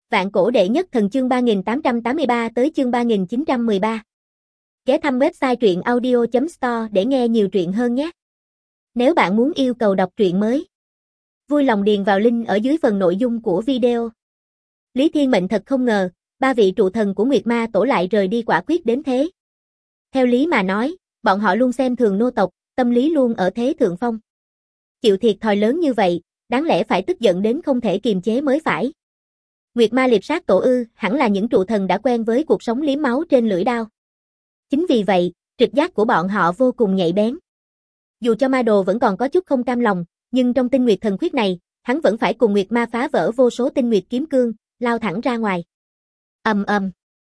Vạn cổ đệ nhất thần chương 3883 tới chương 3913. Ghé thăm website truyện audio.store để nghe nhiều truyện hơn nhé. Nếu bạn muốn yêu cầu đọc truyện mới, vui lòng điền vào link ở dưới phần nội dung của video. Lý Thiên Mệnh thật không ngờ, ba vị trụ thần của Nguyệt Ma Tổ lại rời đi quả quyết đến thế. Theo lý mà nói, bọn họ luôn xem thường nô tộc, tâm lý luôn ở thế thượng phong. Chịu thiệt thòi lớn như vậy, đáng lẽ phải tức giận đến không thể kiềm chế mới phải. Nguyệt Ma liệp sát tổ ư, hẳn là những trụ thần đã quen với cuộc sống liếm máu trên lưỡi đao. Chính vì vậy, trực giác của bọn họ vô cùng nhạy bén. Dù cho Ma Đồ vẫn còn có chút không cam lòng, nhưng trong tinh nguyệt thần khuyết này, hắn vẫn phải cùng Nguyệt Ma phá vỡ vô số tinh nguyệt kiếm cương, lao thẳng ra ngoài. Ầm ầm.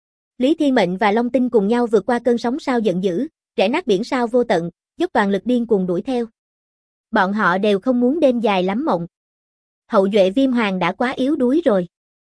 Lý Thiên Mệnh và Long Tinh cùng nhau vượt qua cơn sóng sao giận dữ, rẽ nát biển sao vô tận, dốc toàn lực điên cuồng đuổi theo. Bọn họ đều không muốn đêm dài lắm mộng. Hậu duệ Viêm Hoàng đã quá yếu đuối rồi.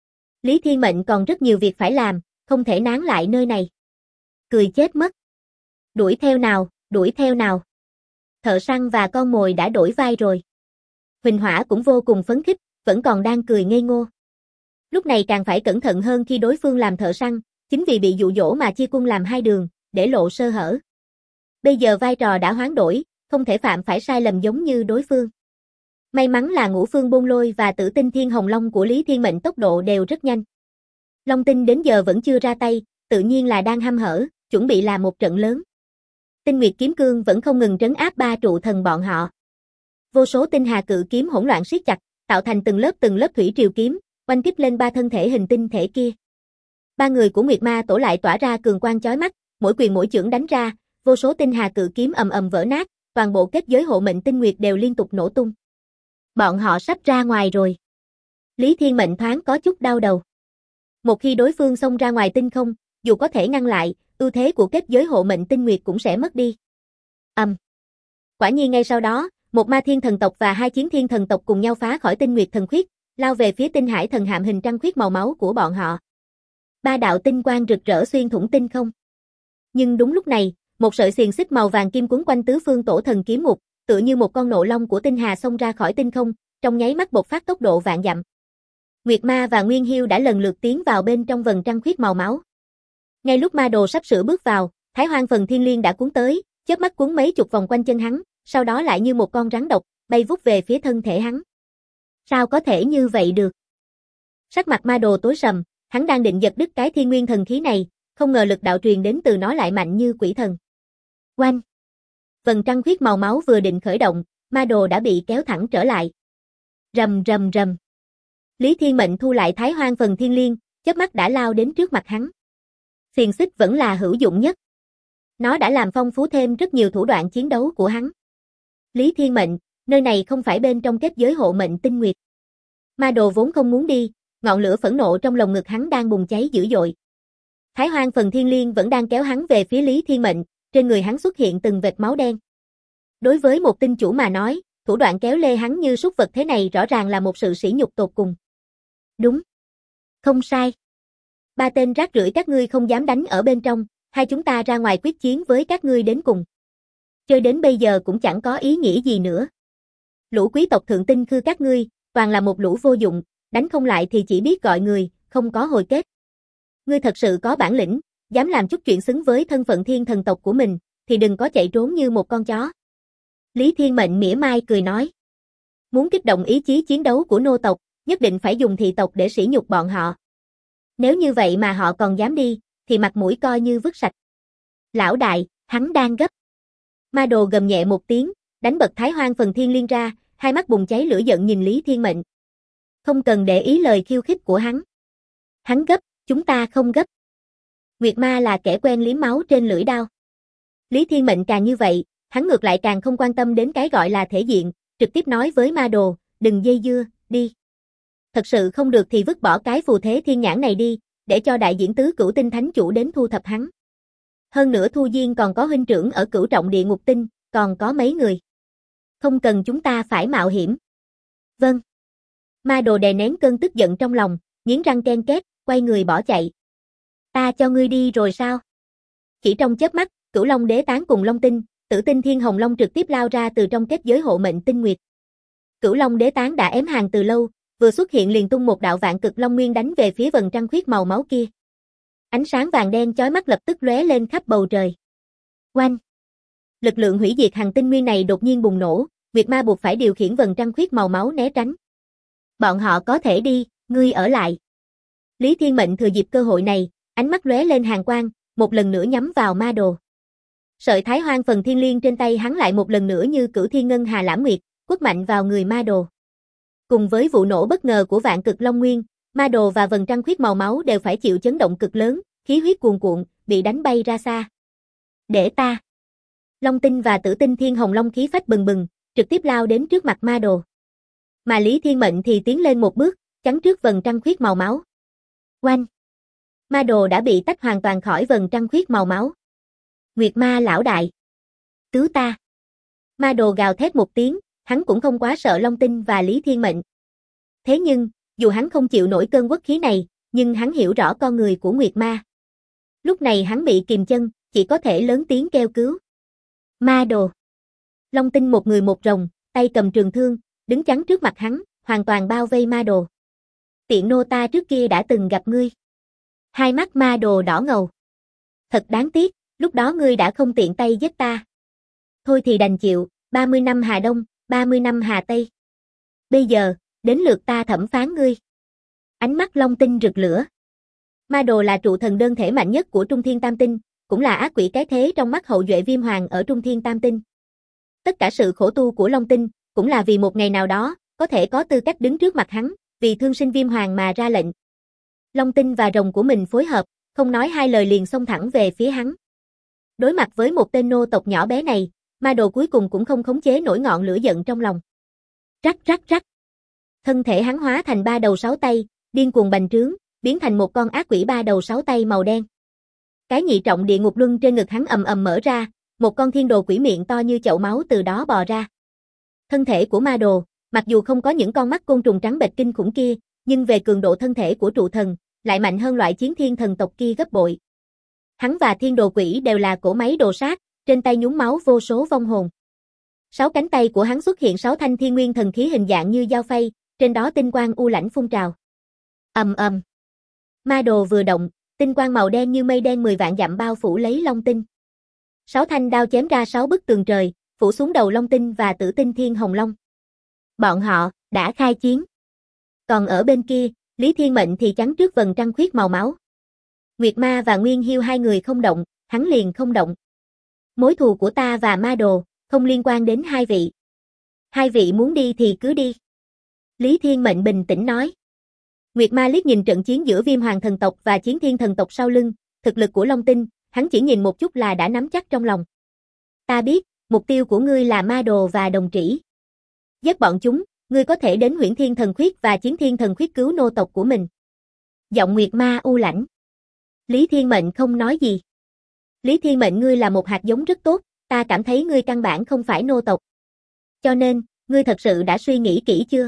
Lý Thiên Mệnh còn rất nhiều việc phải làm, không thể nán lại nơi này. Cười chết mất. Đuổi theo nào, đuổi theo nào. Thợ săn và con mồi đã đổi vai rồi. Huỳnh Hỏa cũng vô cùng phấn khích, vẫn còn đang cười ngây ngô. Lúc này càng phải cẩn thận hơn khi đối phương làm thợ săn, chính vì bị dụ dỗ mà chia quân làm hai đường, để lộ sơ hở. Bây giờ vai trò đã hoán đổi, không thể phạm phải sai lầm giống như đối phương. May mắn là Ngũ Phương Bôn Lôi và Tử Tinh Thiên Hồng Long của Lý Thiên Mệnh tốc độ đều rất nhanh. Long Tinh đến giờ vẫn chưa ra tay, tự nhiên là đang hăm hở, chuẩn bị làm một trận lớn. Tinh Nguyệt Kiếm Cương vẫn không ngừng trấn áp ba trụ thần bọn họ. Vô số tinh hà cự kiếm hỗn loạn siết chặt, tạo thành từng lớp thủy triều kiếm, oanh kích lên ba thân thể hình tinh thể kia. Ba người của Nguyệt Ma Tổ lại tỏa ra cường quang chói mắt, mỗi quyền mỗi chưởng đánh ra, vô số tinh hà cự kiếm ầm ầm vỡ nát, toàn bộ kết giới hộ mệnh tinh nguyệt đều liên tục nổ tung. Bọn họ sắp ra ngoài rồi. Lý Thiên Mệnh thoáng có chút đau đầu. Một khi đối phương xông ra ngoài tinh không, dù có thể ngăn lại, ưu thế của kết giới hộ mệnh tinh nguyệt cũng sẽ mất đi. Quả nhiên ngay sau đó, một ma thiên thần tộc và hai chiến thiên thần tộc cùng nhau phá khỏi tinh nguyệt thần khuyết, lao về phía tinh hải thần hạm hình trăng khuyết màu máu của bọn họ. Ba đạo tinh quang rực rỡ xuyên thủng tinh không. Nhưng đúng lúc này, một sợi xiềng xích màu vàng kim quấn quanh tứ phương tổ thần kiếm ngục, tựa như một con nộ long của tinh hà xông ra khỏi tinh không, trong nháy mắt bộc phát tốc độ vạn dặm. Nguyệt Ma và Nguyên Hiêu đã lần lượt tiến vào bên trong vầng trăng khuyết màu máu. Ngay lúc Ma Đồ sắp sửa bước vào, Thái Hoang Phần Thiên Liên đã cuốn tới, chớp mắt cuốn mấy chục vòng quanh chân hắn, sau đó lại như một con rắn độc, bay vút về phía thân thể hắn. Sao có thể như vậy được? Sắc mặt Ma Đồ tối sầm, hắn đang định giật đứt cái thiên nguyên thần khí này, không ngờ lực đạo truyền đến từ nó lại mạnh như quỷ thần. Oanh! Vầng trăng khuyết màu máu vừa định khởi động, Ma Đồ đã bị kéo thẳng trở lại. Rầm rầm rầm. Lý Thiên Mệnh thu lại Thái Hoang Phần Thiên Liên, chớp mắt đã lao đến trước mặt hắn. Xiềng xích vẫn là hữu dụng nhất. Nó đã làm phong phú thêm rất nhiều thủ đoạn chiến đấu của hắn. Lý Thiên Mệnh, nơi này không phải bên trong kết giới hộ mệnh tinh nguyệt. Ma Đồ vốn không muốn đi, ngọn lửa phẫn nộ trong lồng ngực hắn đang bùng cháy dữ dội. Thái Hoang Phần Thiên Liên vẫn đang kéo hắn về phía Lý Thiên Mệnh, trên người hắn xuất hiện từng vệt máu đen. Đối với một tinh chủ mà nói, thủ đoạn kéo lê hắn như súc vật thế này rõ ràng là một sự sỉ nhục tột cùng. Đúng. Không sai. Ba tên rác rưởi các ngươi không dám đánh ở bên trong, hai chúng ta ra ngoài quyết chiến với các ngươi đến cùng. Chơi đến bây giờ cũng chẳng có ý nghĩa gì nữa. Lũ quý tộc thượng tinh khư các ngươi, toàn là một lũ vô dụng, đánh không lại thì chỉ biết gọi người, không có hồi kết. Ngươi thật sự có bản lĩnh, dám làm chút chuyện xứng với thân phận thiên thần tộc của mình, thì đừng có chạy trốn như một con chó. Lý Thiên Mệnh mỉa mai cười nói. Muốn kích động ý chí chiến đấu của nô tộc, nhất định phải dùng thị tộc để sỉ nhục bọn họ. Nếu như vậy mà họ còn dám đi, thì mặt mũi coi như vứt sạch. Lão đại, hắn đang gấp. Ma Đồ gầm nhẹ một tiếng, đánh bật Thái Hoang Phần Thiên Liên ra, hai mắt bùng cháy lửa giận nhìn Lý Thiên Mệnh. Không cần để ý lời khiêu khích của hắn. Hắn gấp, chúng ta không gấp. Nguyệt Ma là kẻ quen liếm máu trên lưỡi đao. Lý Thiên Mệnh càng như vậy, hắn ngược lại càng không quan tâm đến cái gọi là thể diện, trực tiếp nói với Ma Đồ, đừng dây dưa, đi. Thật sự không được thì vứt bỏ cái phù thế thiên nhãn này đi, để cho đại diễn tứ cửu tinh thánh chủ đến thu thập hắn. Hơn nữa Thu Diên còn có huynh trưởng ở cửu trọng địa ngục tinh, còn có mấy người. Không cần chúng ta phải mạo hiểm. Vâng. Ma Đồ đè nén cơn tức giận trong lòng, nghiến răng ken két, quay người bỏ chạy. Ta cho ngươi đi rồi sao? Chỉ trong chớp mắt, Cửu Long Đế Tán cùng Long Tinh, Tử Tinh Thiên Hồng Long trực tiếp lao ra từ trong kết giới hộ mệnh tinh nguyệt. Cửu Long Đế Tán đã ém hàng từ lâu, vừa xuất hiện liền tung một đạo vạn cực long nguyên đánh về phía vầng trăng khuyết màu máu kia. Ánh sáng vàng đen chói mắt lập tức lóe lên khắp bầu trời. Oanh! Lực lượng hủy diệt hành tinh nguyên này đột nhiên bùng nổ, Nguyệt Ma buộc phải điều khiển vầng trăng khuyết màu máu né tránh. Bọn họ có thể đi, ngươi ở lại. Lý Thiên Mệnh thừa dịp cơ hội này, ánh mắt lóe lên hàn quang, một lần nữa nhắm vào ma đồ. Sợi thái hoang phần thiên liên trên tay hắn lại một lần nữa như cửu thiên ngân hà lãm nguyệt, quất mạnh vào người ma đồ. Cùng với vụ nổ bất ngờ của vạn cực long nguyên, ma đồ và vầng trăng khuyết màu máu đều phải chịu chấn động cực lớn, khí huyết cuồn cuộn, bị đánh bay ra xa. Để ta! Long tinh và tử tinh thiên hồng long khí phách bừng bừng, trực tiếp lao đến trước mặt ma đồ. Mà Lý Thiên Mệnh thì tiến lên một bước, chắn trước vầng trăng khuyết màu máu. Oanh! Ma đồ đã bị tách hoàn toàn khỏi vầng trăng khuyết màu máu. Nguyệt Ma lão đại! Cứu ta! Ma đồ gào thét một tiếng, hắn cũng không quá sợ Long Tinh và Lý Thiên Mệnh. Thế nhưng, dù hắn không chịu nổi cơn uất khí này, nhưng hắn hiểu rõ con người của Nguyệt Ma. Lúc này hắn bị kìm chân, chỉ có thể lớn tiếng kêu cứu. Ma đồ! Long Tinh một người một rồng, tay cầm trường thương, đứng chắn trước mặt hắn, hoàn toàn bao vây ma đồ. Tiện nô ta trước kia đã từng gặp ngươi. Hai mắt ma đồ đỏ ngầu. Thật đáng tiếc, lúc đó ngươi đã không tiện tay giết ta. Thôi thì đành chịu, 30 năm Hà Đông, 30 năm Hà Tây. Bây giờ, đến lượt ta thẩm phán ngươi. Ánh mắt Long Tinh rực lửa. Ma đồ là trụ thần đơn thể mạnh nhất của Trung Thiên Tam Tinh, cũng là ác quỷ cái thế trong mắt hậu duệ Viêm Hoàng ở Trung Thiên Tam Tinh. Tất cả sự khổ tu của Long Tinh, cũng là vì một ngày nào đó, có thể có tư cách đứng trước mặt hắn, vì thương sinh Viêm Hoàng mà ra lệnh. Long Tinh và rồng của mình phối hợp, không nói hai lời liền xông thẳng về phía hắn. Đối mặt với một tên nô tộc nhỏ bé này, ma đồ cuối cùng cũng không khống chế nổi ngọn lửa giận trong lòng. Rắc rắc rắc. Thân thể hắn hóa thành 3 đầu 6 tay, điên cuồng bành trướng, biến thành một con ác quỷ 3 đầu 6 tay màu đen. Cái nhị trọng địa ngục luân trên ngực hắn ầm ầm mở ra, một con thiên đồ quỷ miệng to như chậu máu từ đó bò ra. Thân thể của ma đồ, mặc dù không có những con mắt côn trùng trắng bệch kinh khủng kia, nhưng về cường độ thân thể của trụ thần, lại mạnh hơn loại chiến thiên thần tộc kia gấp bội. Hắn và thiên đồ quỷ đều là cỗ máy đồ sát, trên tay nhúng máu vô số vong hồn. 6 cánh tay của hắn xuất hiện 6 thanh thiên nguyên thần khí hình dạng như dao phay, trên đó tinh quang u lãnh phun trào. Ầm ầm. Ma đồ vừa động, tinh quang màu đen như mây đen 10 vạn dặm bao phủ lấy Long Tinh. 6 thanh đao chém ra 6 bức tường trời, phủ xuống đầu Long Tinh và tử tinh thiên hồng long. Bọn họ đã khai chiến. Còn ở bên kia, Lý Thiên Mệnh thì chắn trước vầng trăng khuyết màu máu. Nguyệt Ma và Nguyên Hiêu hai người không động, hắn liền không động. Mối thù của ta và ma đồ, không liên quan đến hai vị. Hai vị muốn đi thì cứ đi. Lý Thiên Mệnh bình tĩnh nói. Nguyệt Ma liếc nhìn trận chiến giữa Viêm Hoàng thần tộc và Chiến Thiên thần tộc sau lưng, thực lực của Long Tinh, hắn chỉ nhìn một chút là đã nắm chắc trong lòng. Ta biết, mục tiêu của ngươi là ma đồ và đồng trĩ. Giết bọn chúng, ngươi có thể đến Huyễn Thiên thần khuyết và Chiến Thiên thần khuyết cứu nô tộc của mình. Giọng Nguyệt Ma u lãnh. Lý Thiên Mệnh không nói gì. Lý Thiên Mệnh ngươi là một hạt giống rất tốt, ta cảm thấy ngươi căn bản không phải nô tộc. Cho nên, ngươi thật sự đã suy nghĩ kỹ chưa?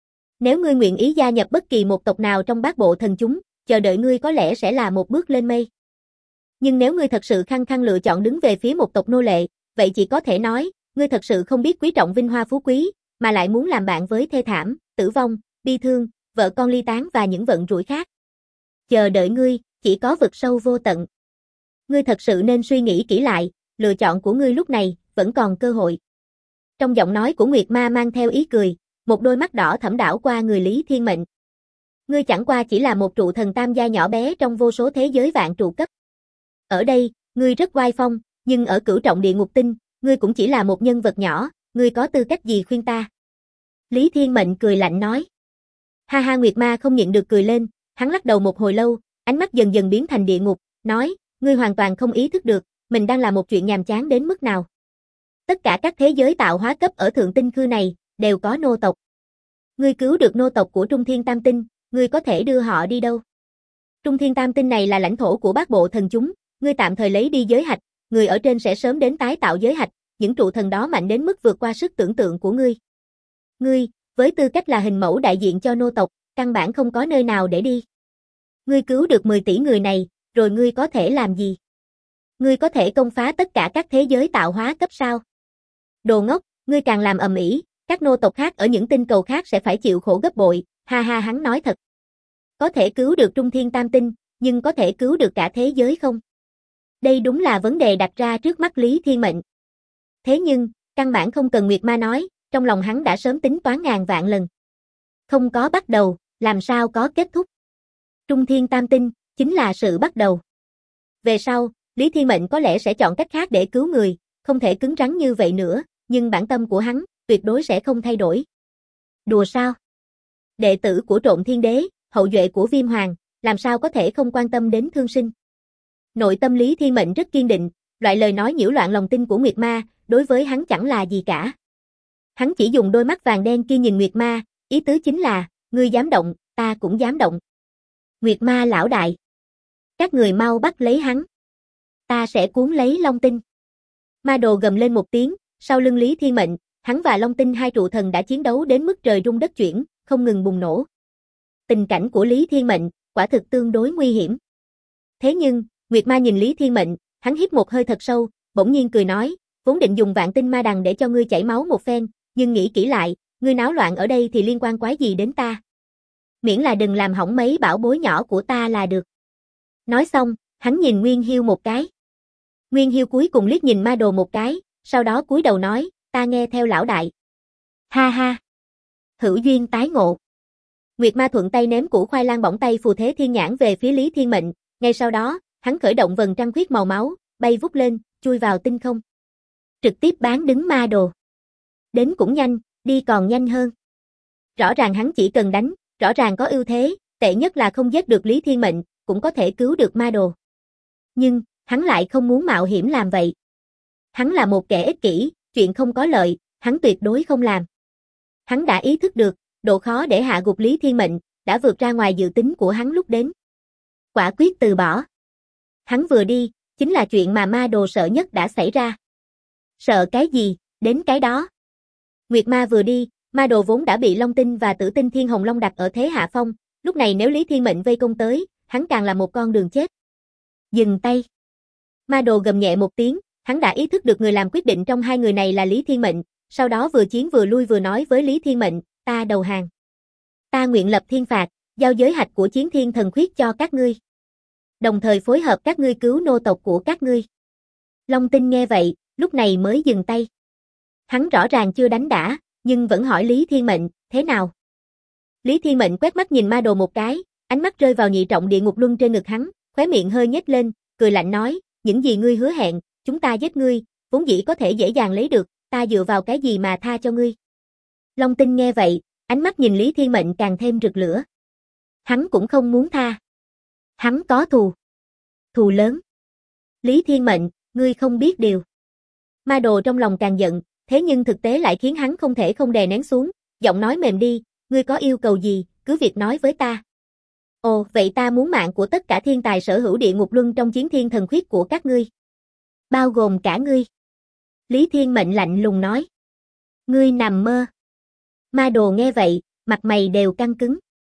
Nếu ngươi nguyện ý gia nhập bất kỳ một tộc nào trong bát bộ thần chúng, chờ đợi ngươi có lẽ sẽ là một bước lên mây. Nhưng nếu ngươi thật sự khăng khăng lựa chọn đứng về phía một tộc nô lệ, vậy chỉ có thể nói, ngươi thật sự không biết quý trọng vinh hoa phú quý, mà lại muốn làm bạn với thê thảm, tử vong, bi thương, vợ con ly tán và những vận rủi khác. Chờ đợi ngươi, chỉ có vực sâu vô tận. Ngươi thật sự nên suy nghĩ kỹ lại, lựa chọn của ngươi lúc này, vẫn còn cơ hội. Trong giọng nói của Nguyệt Ma mang theo ý cười, một đôi mắt đỏ thẫm đảo qua người Lý Thiên Mệnh. Ngươi chẳng qua chỉ là một trụ thần tam gia nhỏ bé trong vô số thế giới vạn trụ cấp. Ở đây, ngươi rất oai phong, nhưng ở cửu trọng địa ngục tinh, ngươi cũng chỉ là một nhân vật nhỏ, ngươi có tư cách gì khuyên ta? Lý Thiên Mệnh cười lạnh nói. Ha ha, Nguyệt Ma không nhịn được cười lên, hắn lắc đầu một hồi lâu, ánh mắt dần dần biến thành địa ngục, nói, ngươi hoàn toàn không ý thức được, mình đang làm một chuyện nhàm chán đến mức nào. Tất cả các thế giới tạo hóa cấp ở thượng tinh khư này, đều có nô tộc. Ngươi cứu được nô tộc của Trung Thiên Tam Tinh, ngươi có thể đưa họ đi đâu? Trung Thiên Tam Tinh này là lãnh thổ của bát bộ thần chúng, ngươi tạm thời lấy đi giới hạch, người ở trên sẽ sớm đến tái tạo giới hạch, những trụ thần đó mạnh đến mức vượt qua sức tưởng tượng của ngươi. Ngươi, với tư cách là hình mẫu đại diện cho nô tộc, căn bản không có nơi nào để đi. Ngươi cứu được 10 tỷ người này, rồi ngươi có thể làm gì? Ngươi có thể công phá tất cả các thế giới tạo hóa cấp sao? Đồ ngốc, ngươi càng làm ầm ĩ, các nô tộc khác ở những tinh cầu khác sẽ phải chịu khổ gấp bội, Ha ha, hắn nói thật. Có thể cứu được Trung Thiên Tam Tinh, nhưng có thể cứu được cả thế giới không? Đây đúng là vấn đề đặt ra trước mắt Lý Thiên Mệnh. Thế nhưng, căn bản không cần Nguyệt Ma nói, trong lòng hắn đã sớm tính toán ngàn vạn lần. Không có bắt đầu, làm sao có kết thúc? Trung Thiên Tam Tinh, chính là sự bắt đầu. Về sau, Lý Thiên Mệnh có lẽ sẽ chọn cách khác để cứu người, không thể cứng rắn như vậy nữa, nhưng bản tâm của hắn, tuyệt đối sẽ không thay đổi. Đùa sao? Đệ tử của Trộn Thiên Đế, hậu duệ của Viêm Hoàng, làm sao có thể không quan tâm đến thương sinh? Nội tâm Lý Thiên Mệnh rất kiên định, loại lời nói nhiễu loạn lòng tin của Nguyệt Ma, đối với hắn chẳng là gì cả. Hắn chỉ dùng đôi mắt vàng đen kia nhìn Nguyệt Ma, ý tứ chính là, ngươi dám động, ta cũng dám động. Nguyệt Ma lão đại, các người mau bắt lấy hắn. Ta sẽ cuốn lấy Long Tinh. Ma Đồ gầm lên một tiếng, sau lưng Lý Thiên Mệnh, hắn và Long Tinh hai trụ thần đã chiến đấu đến mức trời rung đất chuyển, không ngừng bùng nổ. Tình cảnh của Lý Thiên Mệnh, quả thực tương đối nguy hiểm. Thế nhưng, Nguyệt Ma nhìn Lý Thiên Mệnh, hắn hít một hơi thật sâu, bỗng nhiên cười nói, vốn định dùng Vạn Tinh Ma Đằng để cho ngươi chảy máu một phen, nhưng nghĩ kỹ lại, ngươi náo loạn ở đây thì liên quan quái gì đến ta? Miễn là đừng làm hỏng mấy bảo bối nhỏ của ta là được. Nói xong, hắn nhìn Nguyên Hiêu một cái. Nguyên Hiêu cuối cùng liếc nhìn Ma Đồ một cái, sau đó cúi đầu nói, ta nghe theo lão đại. Ha ha. Hữu duyên tái ngộ. Nguyệt Ma thuận tay ném củ khoai lang bỏng tay phù thế thiên nhãn về phía Lý Thiên Mệnh, ngay sau đó, hắn khởi động vầng trăng khuyết màu máu, bay vút lên, chui vào tinh không. Trực tiếp bán đứng Ma Đồ. Đến cũng nhanh, đi còn nhanh hơn. Rõ ràng hắn chỉ cần đánh, rõ ràng có ưu thế, tệ nhất là không giết được Lý Thiên Mệnh, cũng có thể cứu được Ma Đồ. Nhưng, hắn lại không muốn mạo hiểm làm vậy. Hắn là một kẻ ích kỷ, chuyện không có lợi, hắn tuyệt đối không làm. Hắn đã ý thức được, độ khó để hạ gục Lý Thiên Mệnh, đã vượt ra ngoài dự tính của hắn lúc đến. Quả quyết từ bỏ. Hắn vừa đi, chính là chuyện mà Ma Đồ sợ nhất đã xảy ra. Sợ cái gì, đến cái đó. Nguyệt Ma vừa đi, Ma Đồ vốn đã bị Long Tinh và Tử Tinh Thiên Hồng Long đặt ở thế hạ phong, lúc này nếu Lý Thiên Mệnh vây công tới, hắn càng là một con đường chết. Dừng tay. Ma Đồ gầm nhẹ một tiếng, hắn đã ý thức được người làm quyết định trong hai người này là Lý Thiên Mệnh, sau đó vừa chiến vừa lui vừa nói với Lý Thiên Mệnh, ta đầu hàng. Ta nguyện lập thiên phạt, giao giới hạch của Chiến Thiên Thần Khuyết cho các ngươi. Đồng thời phối hợp các ngươi cứu nô tộc của các ngươi. Long Tinh nghe vậy, lúc này mới dừng tay. Hắn rõ ràng chưa đánh đã, nhưng vẫn hỏi Lý Thiên Mệnh, thế nào? Lý Thiên Mệnh quét mắt nhìn Ma Đồ một cái, ánh mắt rơi vào nhị trọng địa ngục luân trên ngực hắn, khóe miệng hơi nhếch lên, cười lạnh nói, những gì ngươi hứa hẹn, chúng ta giết ngươi, vốn dĩ có thể dễ dàng lấy được, ta dựa vào cái gì mà tha cho ngươi? Long Tinh nghe vậy, ánh mắt nhìn Lý Thiên Mệnh càng thêm rực lửa. Hắn cũng không muốn tha. Hắn có thù. Thù lớn. Lý Thiên Mệnh, ngươi không biết điều. Ma Đồ trong lòng càng giận, thế nhưng thực tế lại khiến hắn không thể không đè nén xuống, giọng nói mềm đi, ngươi có yêu cầu gì, cứ việc nói với ta. Ồ, vậy ta muốn mạng của tất cả thiên tài sở hữu địa ngục luân trong Chiến Thiên Thần Khuyết của các ngươi. Bao gồm cả ngươi. Lý Thiên Mệnh lạnh lùng nói. Ngươi nằm mơ. Ma Đồ nghe vậy, mặt mày đều căng cứng.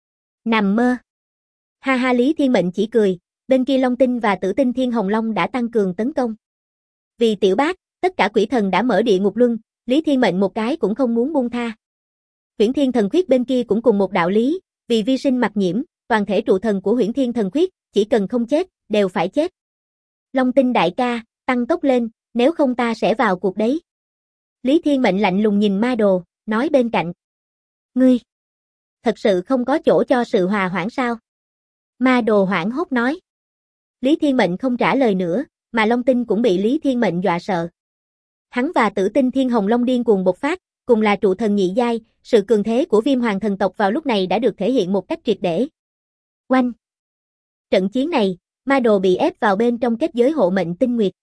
Nằm mơ. Ha ha, Lý Thiên Mệnh chỉ cười, bên kia Long Tinh và Tử Tinh Thiên Hồng Long đã tăng cường tấn công. Vì tiểu bác, tất cả quỷ thần đã mở địa ngục luân, Lý Thiên Mệnh một cái cũng không muốn buông tha. Huyễn Thiên Thần Khuyết bên kia cũng cùng một đạo lý, vì vi sinh mặc nhiễm, toàn thể trụ thần của Huyễn Thiên Thần Khuyết, chỉ cần không chết, đều phải chết. Long Tinh đại ca, tăng tốc lên, nếu không ta sẽ vào cuộc đấy. Lý Thiên Mệnh lạnh lùng nhìn Ma Đồ, nói bên cạnh. Ngươi, thật sự không có chỗ cho sự hòa hoãn sao? Ma Đồ hoảng hốt nói. Lý Thiên Mệnh không trả lời nữa, mà Long Tinh cũng bị Lý Thiên Mệnh dọa sợ. Hắn và Tử Tinh Thiên Hồng Long điên cuồng bộc phát, cùng là trụ thần nhị giai, sự cường thế của Viêm Hoàng thần tộc vào lúc này đã được thể hiện một cách triệt để. Oanh! Trận chiến này, Ma Đồ bị ép vào bên trong kết giới hộ mệnh tinh nguyệt.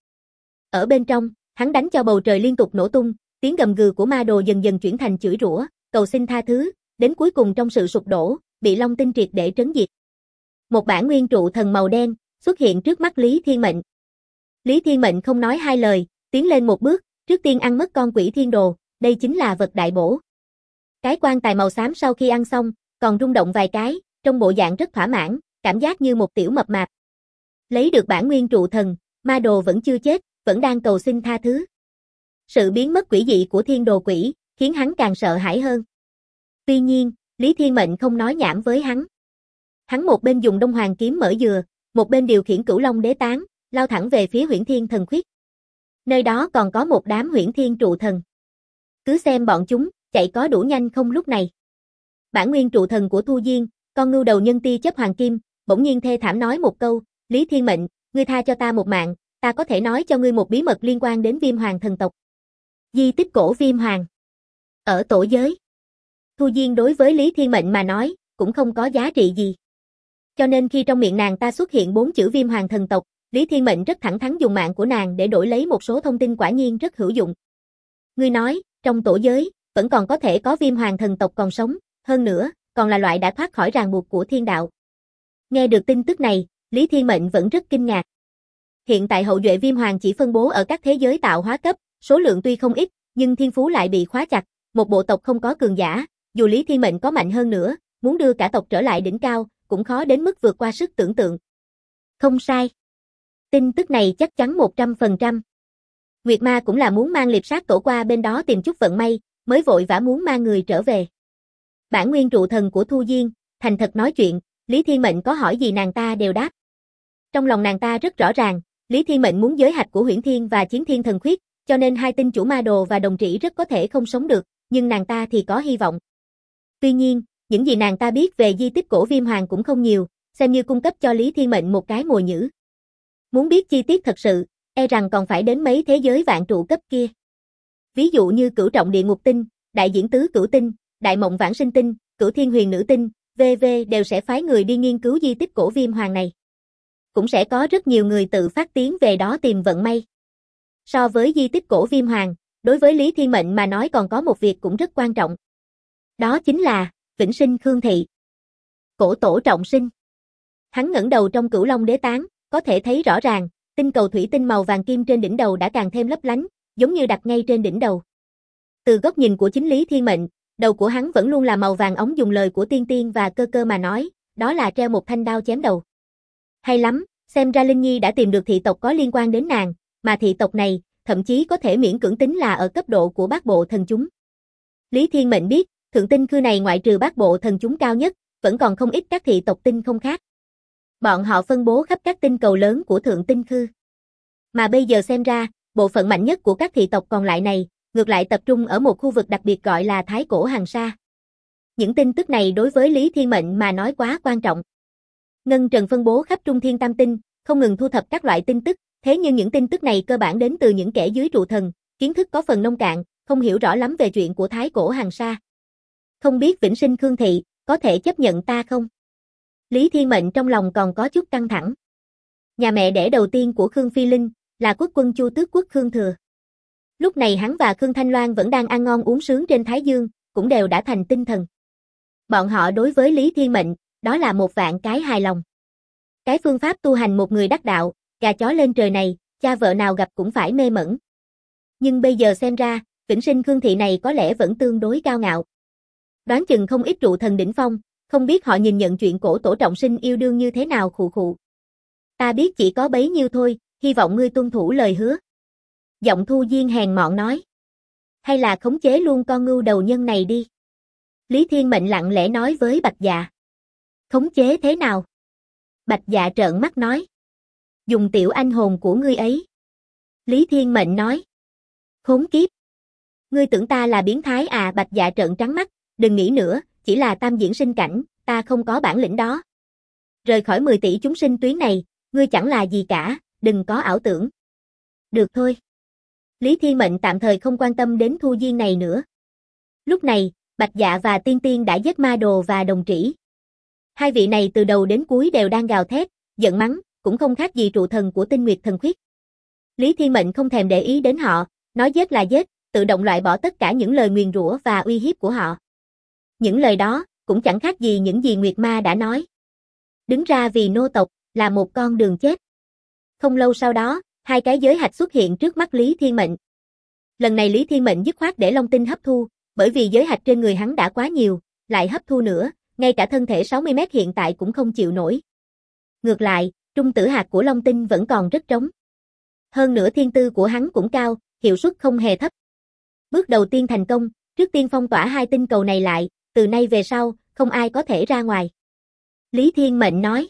Ở bên trong, hắn đánh cho bầu trời liên tục nổ tung, tiếng gầm gừ của Ma Đồ dần dần chuyển thành chửi rủa, cầu xin tha thứ, đến cuối cùng trong sự sụp đổ, bị Long Tinh triệt để trấn diệt. Một bản nguyên trụ thần màu đen xuất hiện trước mắt Lý Thiên Mệnh. Lý Thiên Mệnh không nói hai lời, tiến lên một bước, trước tiên ăn mất con quỷ thiên đồ, đây chính là vật đại bổ. Cái quan tài màu xám sau khi ăn xong, còn rung động vài cái, trong bộ dạng rất thỏa mãn, cảm giác như một tiểu mập mạp. Lấy được bản nguyên trụ thần, Ma Đồ vẫn chưa chết, vẫn đang cầu xin tha thứ. Sự biến mất quỷ dị của thiên đồ quỷ, khiến hắn càng sợ hãi hơn. Tuy nhiên, Lý Thiên Mệnh không nói nhảm với hắn. Hắn một bên dùng Đông Hoàng kiếm mở dừa, một bên điều khiển Cửu Long đế tán, lao thẳng về phía Huyễn Thiên Thần Khuyết. Nơi đó còn có một đám Huyễn Thiên trụ thần. Cứ xem bọn chúng, chạy có đủ nhanh không lúc này. Bản nguyên trụ thần của Thu Diên, con ngưu đầu nhân tia chớp hoàng kim, bỗng nhiên thê thảm nói một câu, Lý Thiên Mệnh, ngươi tha cho ta một mạng, ta có thể nói cho ngươi một bí mật liên quan đến Viêm Hoàng thần tộc. Di tích cổ Viêm Hoàng. Ở tổ giới. Thu Diên đối với Lý Thiên Mệnh mà nói, cũng không có giá trị gì. Cho nên khi trong miệng nàng ta xuất hiện 4 chữ Viêm Hoàng thần tộc, Lý Thiên Mệnh rất thẳng thắn dùng mạng của nàng để đổi lấy một số thông tin quả nhiên rất hữu dụng. Ngươi nói, trong tổ giới, vẫn còn có thể có Viêm Hoàng thần tộc còn sống, hơn nữa, còn là loại đã thoát khỏi ràng buộc của thiên đạo. Nghe được tin tức này, Lý Thiên Mệnh vẫn rất kinh ngạc. Hiện tại hậu duệ Viêm Hoàng chỉ phân bố ở các thế giới tạo hóa cấp, số lượng tuy không ít, nhưng thiên phú lại bị khóa chặt, một bộ tộc không có cường giả, dù Lý Thiên Mệnh có mạnh hơn nữa, muốn đưa cả tộc trở lại đỉnh cao, cũng khó đến mức vượt qua sức tưởng tượng. Không sai. Tin tức này chắc chắn 100%. Nguyệt Ma cũng là muốn mang liệp sát tổ qua bên đó tìm chút vận may, mới vội vã muốn mang người trở về. Bản nguyên trụ thần của Thu Diên, thành thật nói chuyện, Lý Thiên Mệnh có hỏi gì nàng ta đều đáp. Trong lòng nàng ta rất rõ ràng, Lý Thiên Mệnh muốn giới hạch của Huyễn Thiên và Chiến Thiên Thần Khuyết, cho nên hai tinh chủ ma đồ và đồng trĩ rất có thể không sống được, nhưng nàng ta thì có hy vọng. Tuy nhiên, những gì nàng ta biết về di tích cổ Viêm Hoàng cũng không nhiều, xem như cung cấp cho Lý Thiên Mệnh một cái mồi nhử. Muốn biết chi tiết thật sự, e rằng còn phải đến mấy thế giới vạn trụ cấp kia. Ví dụ như Cửu Trọng Địa Ngục Tinh, Đại Diễn Tứ Cửu Tinh, Đại Mộng Vãng Sinh Tinh, Cửu Thiên Huyền Nữ Tinh, v.v. đều sẽ phái người đi nghiên cứu di tích cổ Viêm Hoàng này. Cũng sẽ có rất nhiều người tự phát tiến về đó tìm vận may. So với di tích cổ Viêm Hoàng, đối với Lý Thiên Mệnh mà nói còn có một việc cũng rất quan trọng. Đó chính là Vĩnh Sinh Khương Thị. Cổ tổ trọng sinh. Hắn ngẩng đầu trong Cửu Long đế tán, có thể thấy rõ ràng, tinh cầu thủy tinh màu vàng kim trên đỉnh đầu đã càng thêm lấp lánh, giống như đặt ngay trên đỉnh đầu. Từ góc nhìn của chính Lý Thiên Mệnh, đầu của hắn vẫn luôn là màu vàng óng, dùng lời của Tiên Tiên và Cơ Cơ mà nói, đó là treo một thanh đao chém đầu. Hay lắm, xem ra Linh Nhi đã tìm được thị tộc có liên quan đến nàng, mà thị tộc này, thậm chí có thể miễn cưỡng tính là ở cấp độ của bát bộ thần chúng. Lý Thiên Mệnh biết, thượng tinh khư này ngoại trừ bát bộ thần chúng cao nhất, vẫn còn không ít các thị tộc tinh không khác. Bọn họ phân bố khắp các tinh cầu lớn của thượng tinh khư. Mà bây giờ xem ra, bộ phận mạnh nhất của các thị tộc còn lại này, ngược lại tập trung ở một khu vực đặc biệt gọi là Thái Cổ Hằng Sa. Những tin tức này đối với Lý Thiên Mệnh mà nói quá quan trọng. Ngân Trần phân bố khắp Trung Thiên Tam Tinh, không ngừng thu thập các loại tin tức, thế nhưng những tin tức này cơ bản đến từ những kẻ dưới trụ thần, kiến thức có phần nông cạn, không hiểu rõ lắm về chuyện của Thái Cổ Hằng Sa. Không biết Vĩnh Sinh Khương Thị, có thể chấp nhận ta không? Lý Thiên Mệnh trong lòng còn có chút căng thẳng. Nhà mẹ đẻ đầu tiên của Khương Phi Linh, là quốc quân Chu Tước quốc Khương Thừa. Lúc này hắn và Khương Thanh Loan vẫn đang ăn ngon uống sướng trên Thái Dương, cũng đều đã thành tinh thần. Bọn họ đối với Lý Thiên Mệnh, đó là một vạn cái hài lòng. Cái phương pháp tu hành một người đắc đạo, gà chó lên trời này, cha vợ nào gặp cũng phải mê mẩn. Nhưng bây giờ xem ra, Vĩnh Sinh Khương Thị này có lẽ vẫn tương đối cao ngạo. Đoán chừng không ít trụ thần đỉnh phong, không biết họ nhìn nhận chuyện cổ tổ trọng sinh yêu đương như thế nào khụ khụ. Ta biết chỉ có bấy nhiêu thôi, hy vọng ngươi tuân thủ lời hứa. Giọng Thu Diên hèn mọn nói. Hay là khống chế luôn con ngưu đầu nhân này đi. Lý Thiên Mệnh lặng lẽ nói với Bạch Dạ. Khống chế thế nào? Bạch Dạ trợn mắt nói. Dùng tiểu anh hồn của ngươi ấy. Lý Thiên Mệnh nói. Khốn kiếp. Ngươi tưởng ta là biến thái à? Bạch Dạ trợn trắng mắt, đừng nghĩ nữa, chỉ là tam diễn sinh cảnh, ta không có bản lĩnh đó. Rời khỏi 10 tỷ chúng sinh tuyến này, ngươi chẳng là gì cả, đừng có ảo tưởng. Được thôi. Lý Thiên Mệnh tạm thời không quan tâm đến Thu Diên này nữa. Lúc này, Bạch Dạ và Tiên Tiên đã giết ma đồ và đồng trĩ. Hai vị này từ đầu đến cuối đều đang gào thét, giận mắng, cũng không khác gì trụ thần của Tinh Nguyệt Thần Khuyết. Lý Thiên Mệnh không thèm để ý đến họ, nói giết là giết, tự động loại bỏ tất cả những lời nguyền rủa và uy hiếp của họ. Những lời đó, cũng chẳng khác gì những gì Nguyệt Ma đã nói. Đứng ra vì nô tộc, là một con đường chết. Không lâu sau đó, hai cái giới hạch xuất hiện trước mắt Lý Thiên Mệnh. Lần này Lý Thiên Mệnh dứt khoát để Long Tinh hấp thu, bởi vì giới hạch trên người hắn đã quá nhiều, lại hấp thu nữa, ngay cả thân thể 60 mét hiện tại cũng không chịu nổi. Ngược lại, trung tử hạt của Long Tinh vẫn còn rất trống. Hơn nữa thiên tư của hắn cũng cao, hiệu suất không hề thấp. Bước đầu tiên thành công, trước tiên phong tỏa hai tinh cầu này lại, từ nay về sau, không ai có thể ra ngoài. Lý Thiên Mệnh nói.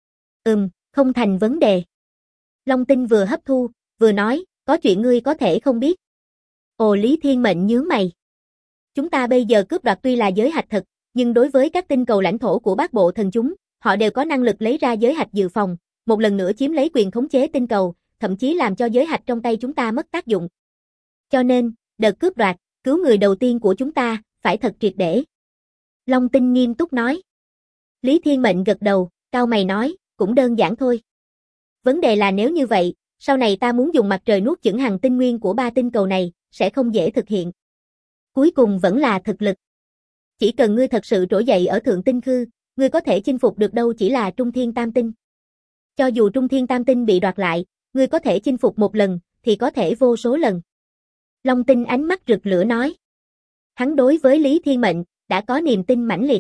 Không thành vấn đề. Long Tinh vừa hấp thu, vừa nói, có chuyện ngươi có thể không biết. Ồ, Lý Thiên Mệnh nhướng mày. Chúng ta bây giờ cướp đoạt tuy là giới hạch thực, nhưng đối với các tinh cầu lãnh thổ của Bát Bộ Thần chúng, họ đều có năng lực lấy ra giới hạch dự phòng, một lần nữa chiếm lấy quyền khống chế tinh cầu, thậm chí làm cho giới hạch trong tay chúng ta mất tác dụng. Cho nên, đợt cướp đoạt, cứu người đầu tiên của chúng ta, phải thật triệt để. Long Tinh nghiêm túc nói. Lý Thiên Mệnh gật đầu, cau mày nói, cũng đơn giản thôi. Vấn đề là nếu như vậy, sau này ta muốn dùng mặt trời nuốt chửng hằng tinh nguyên của 3 tinh cầu này, sẽ không dễ thực hiện. Cuối cùng vẫn là thực lực. Chỉ cần ngươi thật sự trỗi dậy ở Thượng Tinh Khư, ngươi có thể chinh phục được đâu chỉ là Trung Thiên Tam Tinh. Cho dù Trung Thiên Tam Tinh bị đoạt lại, ngươi có thể chinh phục một lần, thì có thể vô số lần. Long Tinh ánh mắt rực lửa nói. Hắn đối với Lý Thiên Mệnh, đã có niềm tin mãnh liệt.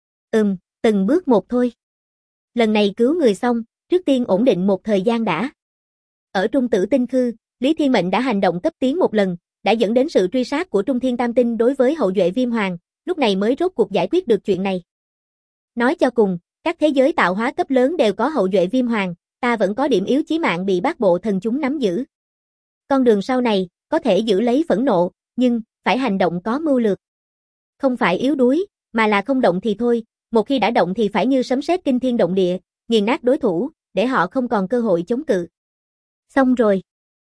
Từng bước một thôi. Lần này cứu người xong, trước tiên ổn định một thời gian đã. Ở Trung Tử Tinh Khư, Lý Thiên Mệnh đã hành động cấp tiến một lần, đã dẫn đến sự truy sát của Trung Thiên Tam Tinh đối với hậu duệ Viêm Hoàng, lúc này mới rốt cuộc giải quyết được chuyện này. Nói cho cùng, các thế giới tạo hóa cấp lớn đều có hậu duệ Viêm Hoàng, ta vẫn có điểm yếu chí mạng bị Bát Bộ Thần chúng nắm giữ. Con đường sau này, có thể giữ lấy phẫn nộ, nhưng, phải hành động có mưu lược. Không phải yếu đuối, mà là không động thì thôi, một khi đã động thì phải như sấm sét kinh thiên động địa, nghiền nát đối thủ, để họ không còn cơ hội chống cự. Xong rồi.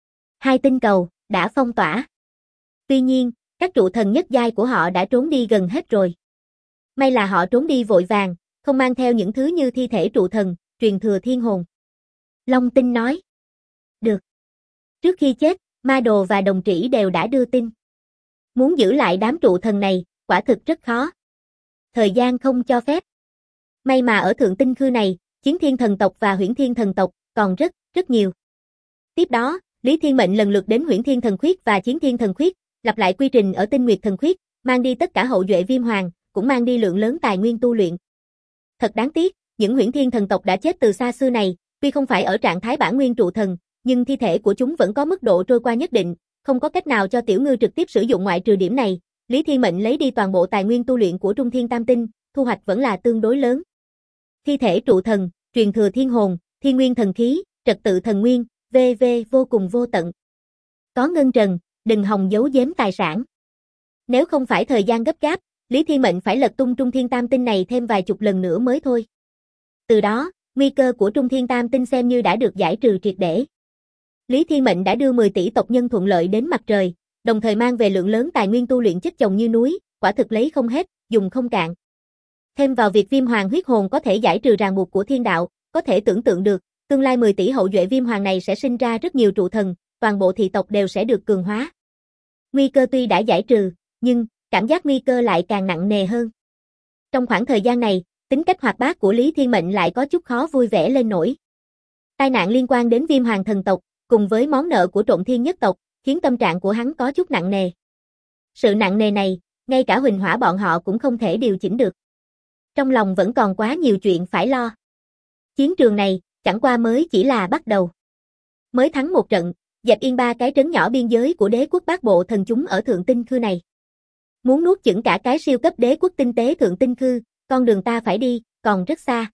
2 tinh cầu, đã phong tỏa. Tuy nhiên, các trụ thần nhất giai của họ đã trốn đi gần hết rồi. May là họ trốn đi vội vàng, không mang theo những thứ như thi thể trụ thần, truyền thừa thiên hồn. Long Tinh nói. Được. Trước khi chết, Ma Đồ và Đồng Trĩ đều đã đưa tin. Muốn giữ lại đám trụ thần này, quả thực rất khó. Thời gian không cho phép. May mà ở Thượng Tinh Khư này, Chiến Thiên Thần tộc và Huyễn Thiên Thần tộc còn rất nhiều. Tiếp đó, Lý Thiên Mệnh lần lượt đến Huyễn Thiên Thần Khuyết và Chiến Thiên Thần Khuyết, lặp lại quy trình ở Tinh Nguyệt Thần Khuyết, mang đi tất cả hậu duệ Viêm Hoàng, cũng mang đi lượng lớn tài nguyên tu luyện. Thật đáng tiếc, những Huyễn Thiên Thần tộc đã chết từ xa xưa này, tuy không phải ở trạng thái bản nguyên trụ thần, nhưng thi thể của chúng vẫn có mức độ trôi qua nhất định, không có cách nào cho Tiểu Ngư trực tiếp sử dụng ngoại trừ điểm này. Lý Thiên Mệnh lấy đi toàn bộ tài nguyên tu luyện của Trung Thiên Tam Tinh, thu hoạch vẫn là tương đối lớn. Thi thể trụ thần, truyền thừa thiên hồn, thiên nguyên thần khí, trật tự thần nguyên, v.v. vô cùng vô tận. Có ngân trần, đừng hòng giấu giếm tài sản. Nếu không phải thời gian gấp gáp, Lý Thiên Mệnh phải lật tung Trung Thiên Tam Tinh này thêm vài chục lần nữa mới thôi. Từ đó, nguy cơ của Trung Thiên Tam Tinh xem như đã được giải trừ triệt để. Lý Thiên Mệnh đã đưa 10 tỷ tộc nhân thuận lợi đến mặt trời, đồng thời mang về lượng lớn tài nguyên tu luyện chất chồng như núi, quả thực lấy không hết, dùng không cạn. Thêm vào việc Viêm Hoàng huyết hồn có thể giải trừ ràng buộc của thiên đạo, có thể tưởng tượng được, tương lai 10 tỷ hậu duệ Viêm Hoàng này sẽ sinh ra rất nhiều trụ thần, toàn bộ thị tộc đều sẽ được cường hóa. Nguy cơ tuy đã giải trừ, nhưng cảm giác nguy cơ lại càng nặng nề hơn. Trong khoảng thời gian này, tính cách hoạt bát của Lý Thiên Mệnh lại có chút khó vui vẻ lên nổi. Tai nạn liên quan đến Viêm Hoàng thần tộc, cùng với món nợ của Trộm Thiên nhất tộc, khiến tâm trạng của hắn có chút nặng nề. Sự nặng nề này, ngay cả Huỳnh Hỏa bọn họ cũng không thể điều chỉnh được. Trong lòng vẫn còn quá nhiều chuyện phải lo. Chiến trường này, chẳng qua mới chỉ là bắt đầu. Mới thắng một trận, dẹp yên 3 cái trấn nhỏ biên giới của đế quốc Bát Bộ Thần chúng ở Thượng Tinh Khư này. Muốn nuốt chửng cả cái siêu cấp đế quốc tinh tế Thượng Tinh Khư, con đường ta phải đi, còn rất xa.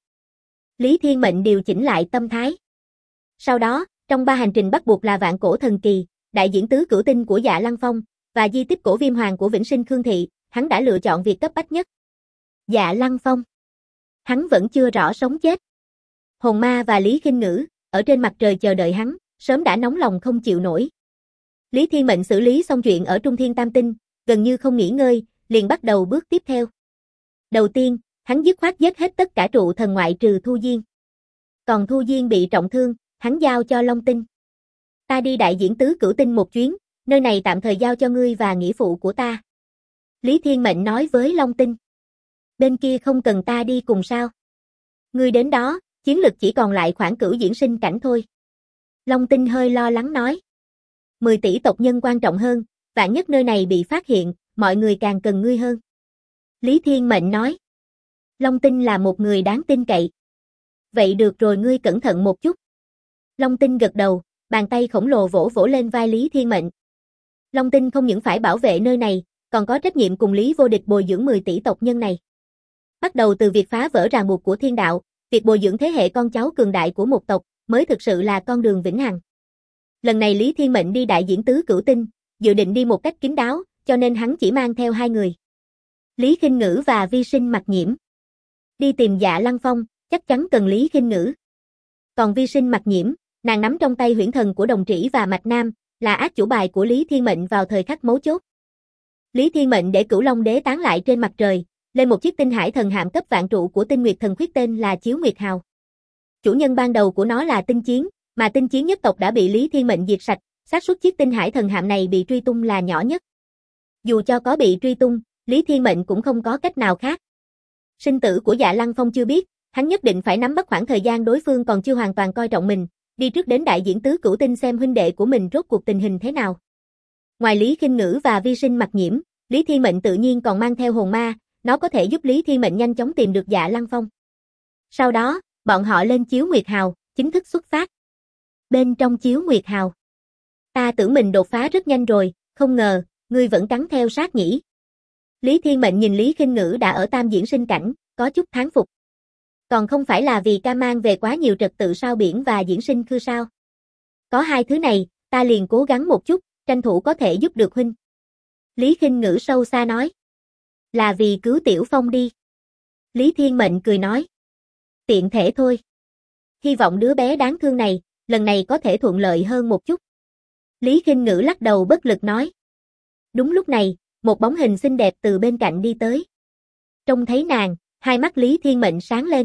Lý Thiên Mệnh điều chỉnh lại tâm thái. Sau đó, trong 3 hành trình bắt buộc là Vạn Cổ Thần Kỳ, đại diễn tứ cửu tinh của Dạ Lăng Phong, và di tích cổ Viêm Hoàng của Vĩnh Sinh Khương Thị, hắn đã lựa chọn việc cấp bách nhất. Dạ Lăng Phong. Hắn vẫn chưa rõ sống chết. Hồn Ma và Lý Khinh Ngữ, ở trên mặt trời chờ đợi hắn, sớm đã nóng lòng không chịu nổi. Lý Thiên Mệnh xử lý xong chuyện ở Trung Thiên Tam Tinh, gần như không nghỉ ngơi, liền bắt đầu bước tiếp theo. Đầu tiên, hắn dứt khoát giết hết tất cả trụ thần ngoại trừ Thu Diên. Còn Thu Diên bị trọng thương, hắn giao cho Long Tinh. Ta đi đại diễn tứ cửu tinh một chuyến, nơi này tạm thời giao cho ngươi và nghĩa phụ của ta. Lý Thiên Mệnh nói với Long Tinh. Bên kia không cần ta đi cùng sao? Ngươi đến đó, chiến lực chỉ còn lại khoảng cửu diễn sinh cảnh thôi. Long Tinh hơi lo lắng nói. 10 tỷ tộc nhân quan trọng hơn, vạn nhất nơi này bị phát hiện, mọi người càng cần ngươi hơn. Lý Thiên Mệnh nói. Long Tinh là một người đáng tin cậy. Vậy được rồi, ngươi cẩn thận một chút. Long Tinh gật đầu, bàn tay khổng lồ vỗ vỗ lên vai Lý Thiên Mệnh. Long Tinh không những phải bảo vệ nơi này, còn có trách nhiệm cùng Lý Vô Địch bồi dưỡng 10 tỷ tộc nhân này. Bắt đầu từ việc phá vỡ ràng buộc của thiên đạo, việc bồi dưỡng thế hệ con cháu cường đại của một tộc, mới thực sự là con đường vĩnh hằng. Lần này Lý Thiên Mệnh đi đại diễn tứ cửu tinh, dự định đi một cách kín đáo, cho nên hắn chỉ mang theo 2 người. Lý Khinh Ngữ và Vi Sinh Mặc Nhiễm. Đi tìm Dạ Lăng Phong, chắc chắn cần Lý Khinh Ngữ. Còn Vi Sinh Mặc Nhiễm, nàng nắm trong tay huyễn thần của Đồng Trĩ và Mạch Nam, là át chủ bài của Lý Thiên Mệnh vào thời khắc mấu chốt. Lý Thiên Mệnh để Cửu Long Đế tán lại trên mặt trời, lên một chiếc tinh hải thần hạm cấp vạn trụ của Tinh Nguyệt Thần Khuyết tên là Chiếu Nguyệt Hào. Chủ nhân ban đầu của nó là Tinh Chiến, mà Tinh Chiến nhất tộc đã bị Lý Thiên Mệnh diệt sạch, xác suất chiếc tinh hải thần hạm này bị truy tung là nhỏ nhất. Dù cho có bị truy tung, Lý Thiên Mệnh cũng không có cách nào khác. Sinh tử của Dạ Lăng Phong chưa biết, hắn nhất định phải nắm bắt khoảng thời gian đối phương còn chưa hoàn toàn coi trọng mình, đi trước đến đại diễn tứ cửu tinh xem huynh đệ của mình rốt cuộc tình hình thế nào. Ngoài Lý Khinh Ngữ và Vi Sinh Mặc Nhiễm, Lý Thiên Mệnh tự nhiên còn mang theo hồn ma, nó có thể giúp Lý Thiên Mệnh nhanh chóng tìm được Dạ Lăng Phong. Sau đó, bọn họ lên Chiếu Nguyệt Hào, chính thức xuất phát. Bên trong Chiếu Nguyệt Hào, ta tưởng mình đột phá rất nhanh rồi, không ngờ, ngươi vẫn cắn theo sát nhỉ. Lý Thiên Mệnh nhìn Lý Khinh Ngữ đã ở tam diễn sinh cảnh, có chút thán phục. Còn không phải là vì ca mang về quá nhiều trật tự sao biển và diễn sinh khư sao? Có 2 thứ này, ta liền cố gắng một chút, tranh thủ có thể giúp được huynh. Lý Khinh Ngữ sâu xa nói. Là vì cứu Tiểu Phong đi. Lý Thiên Mệnh cười nói. Tiện thể thôi. Hy vọng đứa bé đáng thương này, lần này có thể thuận lợi hơn một chút. Lý Khinh Ngữ lắc đầu bất lực nói. Đúng lúc này, một bóng hình xinh đẹp từ bên cạnh đi tới. Trông thấy nàng, 2 mắt Lý Thiên Mệnh sáng lên.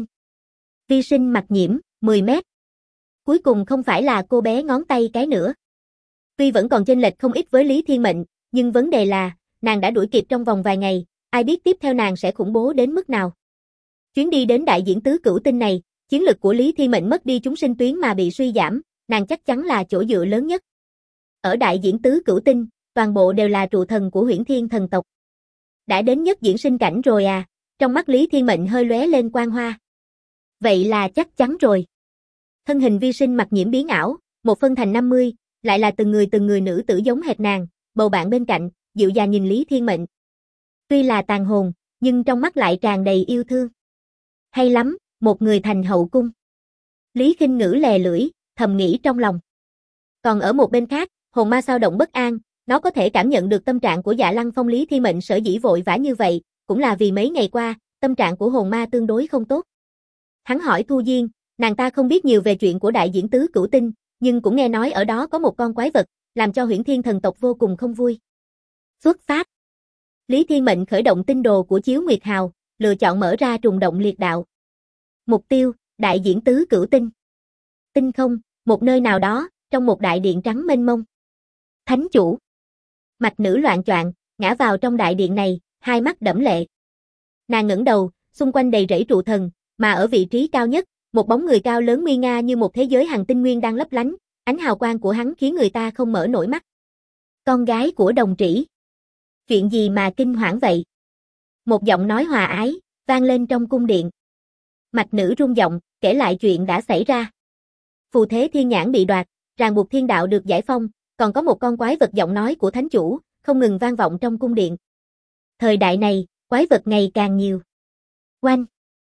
Vi Sinh Mặc Nhiễm, 10 mét. Cuối cùng không phải là cô bé ngón tay cái nữa. Tuy vẫn còn chênh lệch không ít với Lý Thiên Mệnh, nhưng vấn đề là, nàng đã đuổi kịp trong vòng vài ngày, ai biết tiếp theo nàng sẽ khủng bố đến mức nào. Chuyến đi đến đại diễn tứ cửu tinh này, chiến lực của Lý Thiên Mệnh mất đi chúng sinh tuyến mà bị suy giảm, nàng chắc chắn là chỗ dựa lớn nhất. Ở đại diễn tứ cửu tinh, toàn bộ đều là trụ thần của Huyễn Thiên thần tộc. Đã đến nhất diễn sinh cảnh rồi à, trong mắt Lý Thiên Mệnh hơi lóe lên quang hoa. Vậy là chắc chắn rồi. Thân hình Vi Sinh Mặc Nhiễm biến ảo, một phân thành 50, lại là từng người nữ tử giống hệt nàng, bầu bạn bên cạnh, dịu dàng nhìn Lý Thiên Mệnh. Tuy là tàn hồn, nhưng trong mắt lại tràn đầy yêu thương. Hay lắm, một người thành hậu cung. Lý Khinh Ngữ lè lưỡi, thầm nghĩ trong lòng. Còn ở một bên khác, hồn ma sao động bất an, nó có thể cảm nhận được tâm trạng của Dạ Lăng Phong. Lý Thiên Mệnh sở dĩ vội vã như vậy, cũng là vì mấy ngày qua, tâm trạng của hồn ma tương đối không tốt. Hắn hỏi Thu Diên, nàng ta không biết nhiều về chuyện của đại diễn tứ cửu tinh, nhưng cũng nghe nói ở đó có một con quái vật, làm cho Huyễn Thiên thần tộc vô cùng không vui. Xuất phát. Lý Thiên Mệnh khởi động tinh đồ của Chiếu Nguyệt Hào, lựa chọn mở ra trùng động liệt đạo. Mục tiêu, đại diễn tứ cửu tinh. Tinh không, một nơi nào đó, trong một đại điện trắng mênh mông. Thánh chủ. Mạch Nữ loạng choạng, ngã vào trong đại điện này, 2 mắt đẫm lệ. Nàng ngẩng đầu, xung quanh đầy rẫy trụ thần, mà ở vị trí cao nhất, một bóng người cao lớn nguy nga như một thế giới hành tinh nguyên đang lấp lánh, ánh hào quang của hắn khiến người ta không mở nổi mắt. Con gái của Đồng Trĩ. Chuyện gì mà kinh hoảng vậy? Một giọng nói hòa ái, vang lên trong cung điện. Mạch Nữ rung giọng, kể lại chuyện đã xảy ra. Phù thế thiên nhãn bị đoạt, ràng buộc thiên đạo được giải phong, còn có một con quái vật. Giọng nói của thánh chủ, không ngừng vang vọng trong cung điện. Thời đại này, quái vật ngày càng nhiều. Oanh!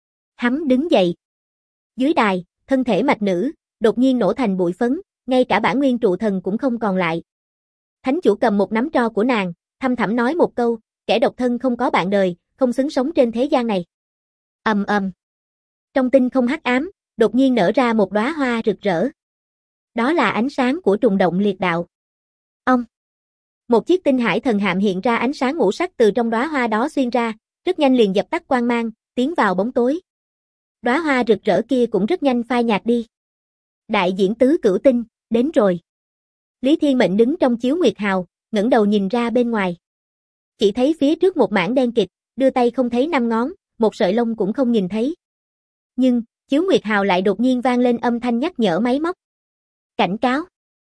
Hắn đứng dậy. Dưới đài, thân thể Mạch Nữ, đột nhiên nổ thành bụi phấn, ngay cả bản nguyên trụ thần cũng không còn lại. Thánh chủ cầm một nắm tro của nàng, thâm thẳm nói một câu, kẻ độc thân không có bạn đời, không xứng sống trên thế gian này. Ầm ầm. Trong tinh không hắc ám, đột nhiên nở ra một đóa hoa rực rỡ. Đó là ánh sáng của trùng động liệt đạo. Ông. Một chiếc tinh hải thần hạm hiện ra, ánh sáng ngũ sắc từ trong đóa hoa đó xuyên ra, rất nhanh liền dập tắt quang mang, tiến vào bóng tối. Đóa hoa rực rỡ kia cũng rất nhanh phai nhạt đi. Đại diễn tứ cửu tinh, đến rồi. Lý Thiên Mệnh đứng trong Chiếu Nguyệt Hào, ngẩng đầu nhìn ra bên ngoài. Chỉ thấy phía trước một mảng đen kịt, đưa tay không thấy 5 ngón, một sợi lông cũng không nhìn thấy. Nhưng, Chiếu Nguyệt Hào lại đột nhiên vang lên âm thanh nhắc nhở máy móc. Cảnh cáo.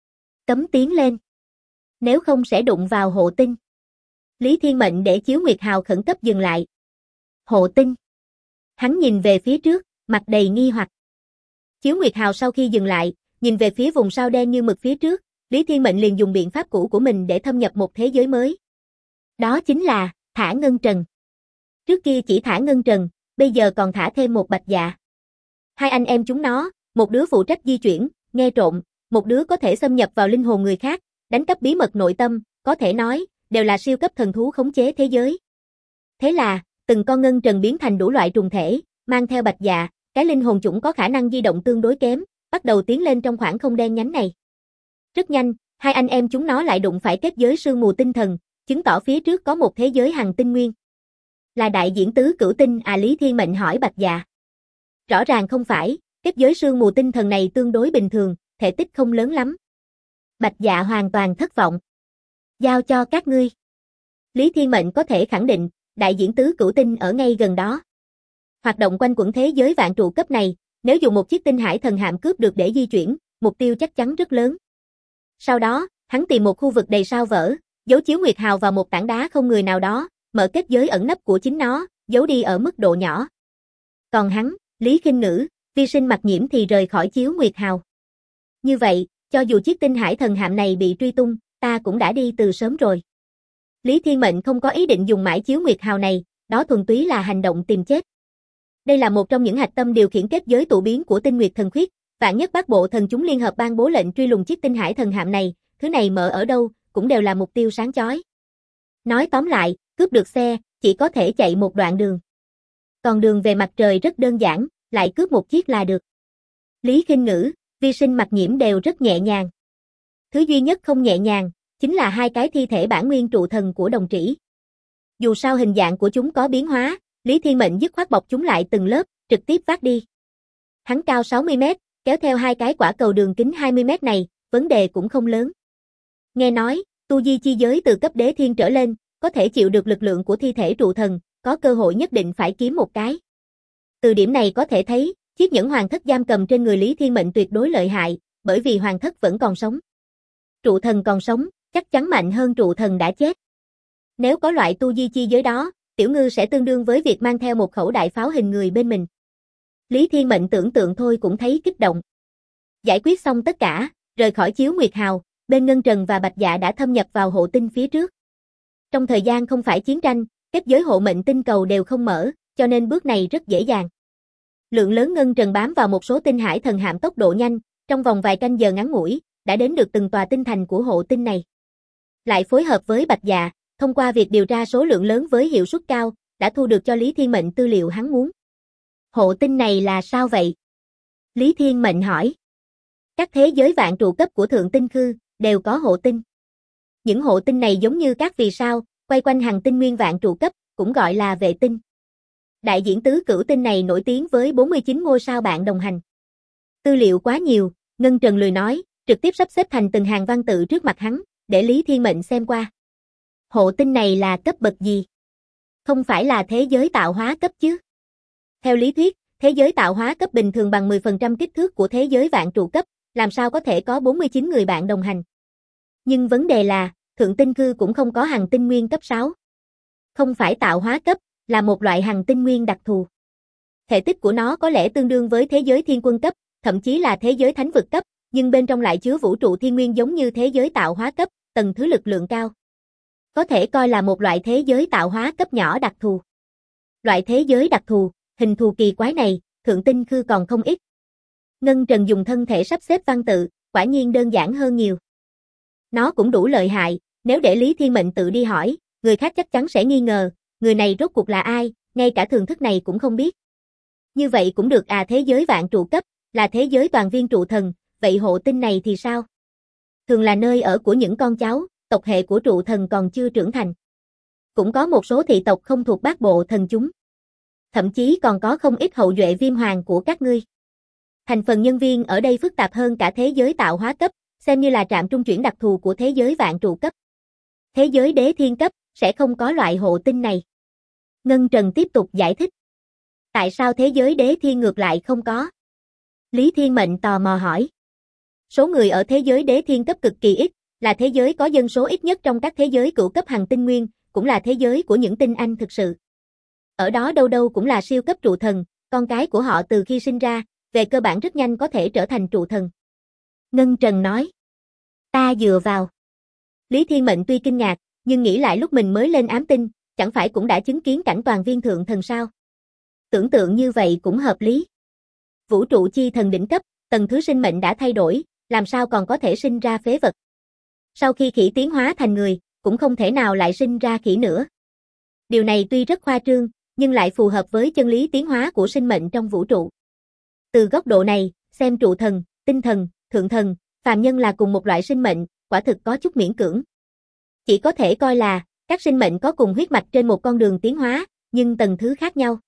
Cấm tiến lên. Nếu không sẽ đụng vào hộ tinh. Lý Thiên Mệnh để Chiếu Nguyệt Hào khẩn cấp dừng lại. Hộ tinh. Hắn nhìn về phía trước, mặt đầy nghi hoặc. Chiếu Nguyệt Hào sau khi dừng lại, nhìn về phía vùng sao đen như mực phía trước, Lý Thiên Mệnh liền dùng biện pháp cũ của mình để thâm nhập một thế giới mới. Đó chính là, thả ngân trần. Trước kia chỉ thả ngân trần, bây giờ còn thả thêm một Bạch Dạ. Hai anh em chúng nó, một đứa phụ trách di chuyển, nghe trộm, một đứa có thể xâm nhập vào linh hồn người khác, đánh cắp bí mật nội tâm, có thể nói, đều là siêu cấp thần thú khống chế thế giới. Thế là, từng con ngân trần biến thành đủ loại trùng thể, mang theo Bạch Dạ, cái linh hồn chủng có khả năng di động tương đối kém, bắt đầu tiến lên trong khoảng không đen nhánh này. Rất nhanh, hai anh em chúng nó lại đụng phải kết giới sương mù tinh thần, chứng tỏ phía trước có một thế giới hằng tinh nguyên. Là đại diễn tứ cửu tinh à, Lý Thiên Mệnh hỏi Bạch Dạ. Rõ ràng không phải, kết giới sương mù tinh thần này tương đối bình thường, thể tích không lớn lắm. Bạch Dạ hoàn toàn thất vọng. Giao cho các ngươi. Lý Thiên Mệnh có thể khẳng định, đại diễn tứ cửu tinh ở ngay gần đó. Hoạt động quanh quẩn thế giới vạn trụ cấp này, nếu dùng một chiếc tinh hải thần hạm cướp được để di chuyển, mục tiêu chắc chắn rất lớn. Sau đó, hắn tìm một khu vực đầy sao vỡ, giấu chiếu nguyệt hào vào một tảng đá không người nào đó, mở kết giới ẩn nấp của chính nó, giấu đi ở mức độ nhỏ. Còn hắn, Lý Khinh Ngữ, Vi Sinh Mặc Nhiễm thì rời khỏi chiếu nguyệt hào. Như vậy, cho dù chiếc tinh hải thần hạm này bị truy tung, ta cũng đã đi từ sớm rồi. Lý Thiên Mệnh không có ý định dùng mãi chiếu nguyệt hào này, đó thuần túy là hành động tìm chết. Đây là một trong những hạch tâm điều khiển kết giới tụ biến của Tinh Nguyệt Thần Khuyết, vạn nhất Bát Bộ Thần chúng liên hợp ban bố lệnh truy lùng chiếc tinh hải thần hạm này, thứ này mở ở đâu, cũng đều là mục tiêu sáng chói. Nói tóm lại, cướp được xe, chỉ có thể chạy một đoạn đường. Còn đường về mặt trời rất đơn giản, lại cướp một chiếc là được. Lý Khinh Ngữ, Vi Sinh Mặc Nhiễm đều rất nhẹ nhàng. Thứ duy nhất không nhẹ nhàng, chính là hai cái thi thể bản nguyên trụ thần của Đồng Trĩ. Dù sao hình dạng của chúng có biến hóa, Lý Thiên Mệnh dứt khoát bọc chúng lại từng lớp, trực tiếp vác đi. Hắn cao 60 mét, kéo theo hai cái quả cầu đường kính 20 mét này, vấn đề cũng không lớn. Nghe nói, tu di chi giới từ cấp đế thiên trở lên, có thể chịu được lực lượng của thi thể trụ thần, có cơ hội nhất định phải kiếm một cái. Từ điểm này có thể thấy, chiếc nhẫn hoàng thất giam cầm trên người Lý Thiên Mệnh tuyệt đối lợi hại, bởi vì hoàng thất vẫn còn sống. Trụ thần còn sống, chắc chắn mạnh hơn trụ thần đã chết. Nếu có loại tu di chi giới đó, Tiểu Ngư sẽ tương đương với việc mang theo một khẩu đại pháo hình người bên mình. Lý Thiên Mệnh tưởng tượng thôi cũng thấy kích động. Giải quyết xong tất cả, rời khỏi chiếu nguyệt hào, bên Ngân Trần và Bạch Dạ đã thâm nhập vào hộ tinh phía trước. Trong thời gian không phải chiến tranh, kết giới hộ mệnh tinh cầu đều không mở, cho nên bước này rất dễ dàng. Lượng lớn Ngân Trần bám vào một số tinh hải thần hạm tốc độ nhanh, trong vòng vài canh giờ ngắn ngủi, đã đến được từng tòa tinh thành của hộ tinh này. Lại phối hợp với Bạch Dạ, thông qua việc điều tra số lượng lớn với hiệu suất cao, đã thu được cho Lý Thiên Mệnh tư liệu hắn muốn. Hộ tinh này là sao vậy? Lý Thiên Mệnh hỏi. Các thế giới vạn trụ cấp của Thượng Tinh Khư đều có hộ tinh. Những hộ tinh này giống như các vì sao, quay quanh hành tinh nguyên vạn trụ cấp, cũng gọi là vệ tinh. Đại diễn tứ cửu tinh này nổi tiếng với 49 ngôi sao bạn đồng hành. Tư liệu quá nhiều, Ngân Trần lười nói, trực tiếp sắp xếp thành từng hàng văn tự trước mặt hắn, để Lý Thiên Mệnh xem qua. Hộ tinh này là cấp bậc gì? Không phải là thế giới tạo hóa cấp chứ? Theo lý thuyết, thế giới tạo hóa cấp bình thường bằng 10% kích thước của thế giới vạn trụ cấp, làm sao có thể có 49 người bạn đồng hành? Nhưng vấn đề là, Thượng Tinh Khư cũng không có hành tinh nguyên cấp 6. Không phải tạo hóa cấp, là một loại hành tinh nguyên đặc thù. Thể tích của nó có lẽ tương đương với thế giới thiên quân cấp, thậm chí là thế giới thánh vực cấp, nhưng bên trong lại chứa vũ trụ thiên nguyên giống như thế giới tạo hóa cấp, tầng thứ lực lượng cao. Có thể coi là một loại thế giới tạo hóa cấp nhỏ đặc thù. Loại thế giới đặc thù, hình thù kỳ quái này, Thượng Tinh Khư còn không ít. Ngân Trần dùng thân thể sắp xếp văn tự, quả nhiên đơn giản hơn nhiều. Nó cũng đủ lợi hại, nếu để Lý Thiên Mệnh tự đi hỏi, người khác chắc chắn sẽ nghi ngờ, người này rốt cuộc là ai, ngay cả thường thức này cũng không biết. Như vậy cũng được à, thế giới vạn trụ cấp, là thế giới toàn viên trụ thần, vậy hộ tinh này thì sao? Thường là nơi ở của những con cháu, tộc hệ của trụ thần còn chưa trưởng thành. Cũng có một số thị tộc không thuộc bát bộ thần chúng. Thậm chí còn có không ít hậu duệ viêm hoàng của các ngươi. Thành phần nhân viên ở đây phức tạp hơn cả thế giới tạo hóa cấp, xem như là trạm trung chuyển đặc thù của thế giới vạn trụ cấp. Thế giới đế thiên cấp, sẽ không có loại hộ tinh này. Ngân Trần tiếp tục giải thích. Tại sao thế giới đế thiên ngược lại không có? Lý Thiên Mệnh tò mò hỏi. Số người ở thế giới đế thiên cấp cực kỳ ít, là thế giới có dân số ít nhất trong các thế giới cửu cấp hành tinh nguyên, cũng là thế giới của những tinh anh thực sự. Ở đó đâu đâu cũng là siêu cấp trụ thần, con cái của họ từ khi sinh ra, về cơ bản rất nhanh có thể trở thành trụ thần. Ngân Trần nói. Ta dựa vào. Lý Thiên Mệnh tuy kinh ngạc, nhưng nghĩ lại lúc mình mới lên ám tinh, chẳng phải cũng đã chứng kiến cảnh toàn viên thượng thần sao? Tưởng tượng như vậy cũng hợp lý. Vũ trụ chi thần đỉnh cấp, tầng thứ sinh mệnh đã thay đổi, làm sao còn có thể sinh ra phế vật. Sau khi khỉ tiến hóa thành người, cũng không thể nào lại sinh ra khỉ nữa. Điều này tuy rất khoa trương, nhưng lại phù hợp với chân lý tiến hóa của sinh mệnh trong vũ trụ. Từ góc độ này, xem trụ thần, tinh thần, thượng thần, phàm nhân là cùng một loại sinh mệnh, quả thực có chút miễn cưỡng. Chỉ có thể coi là, các sinh mệnh có cùng huyết mạch trên một con đường tiến hóa, nhưng tầng thứ khác nhau.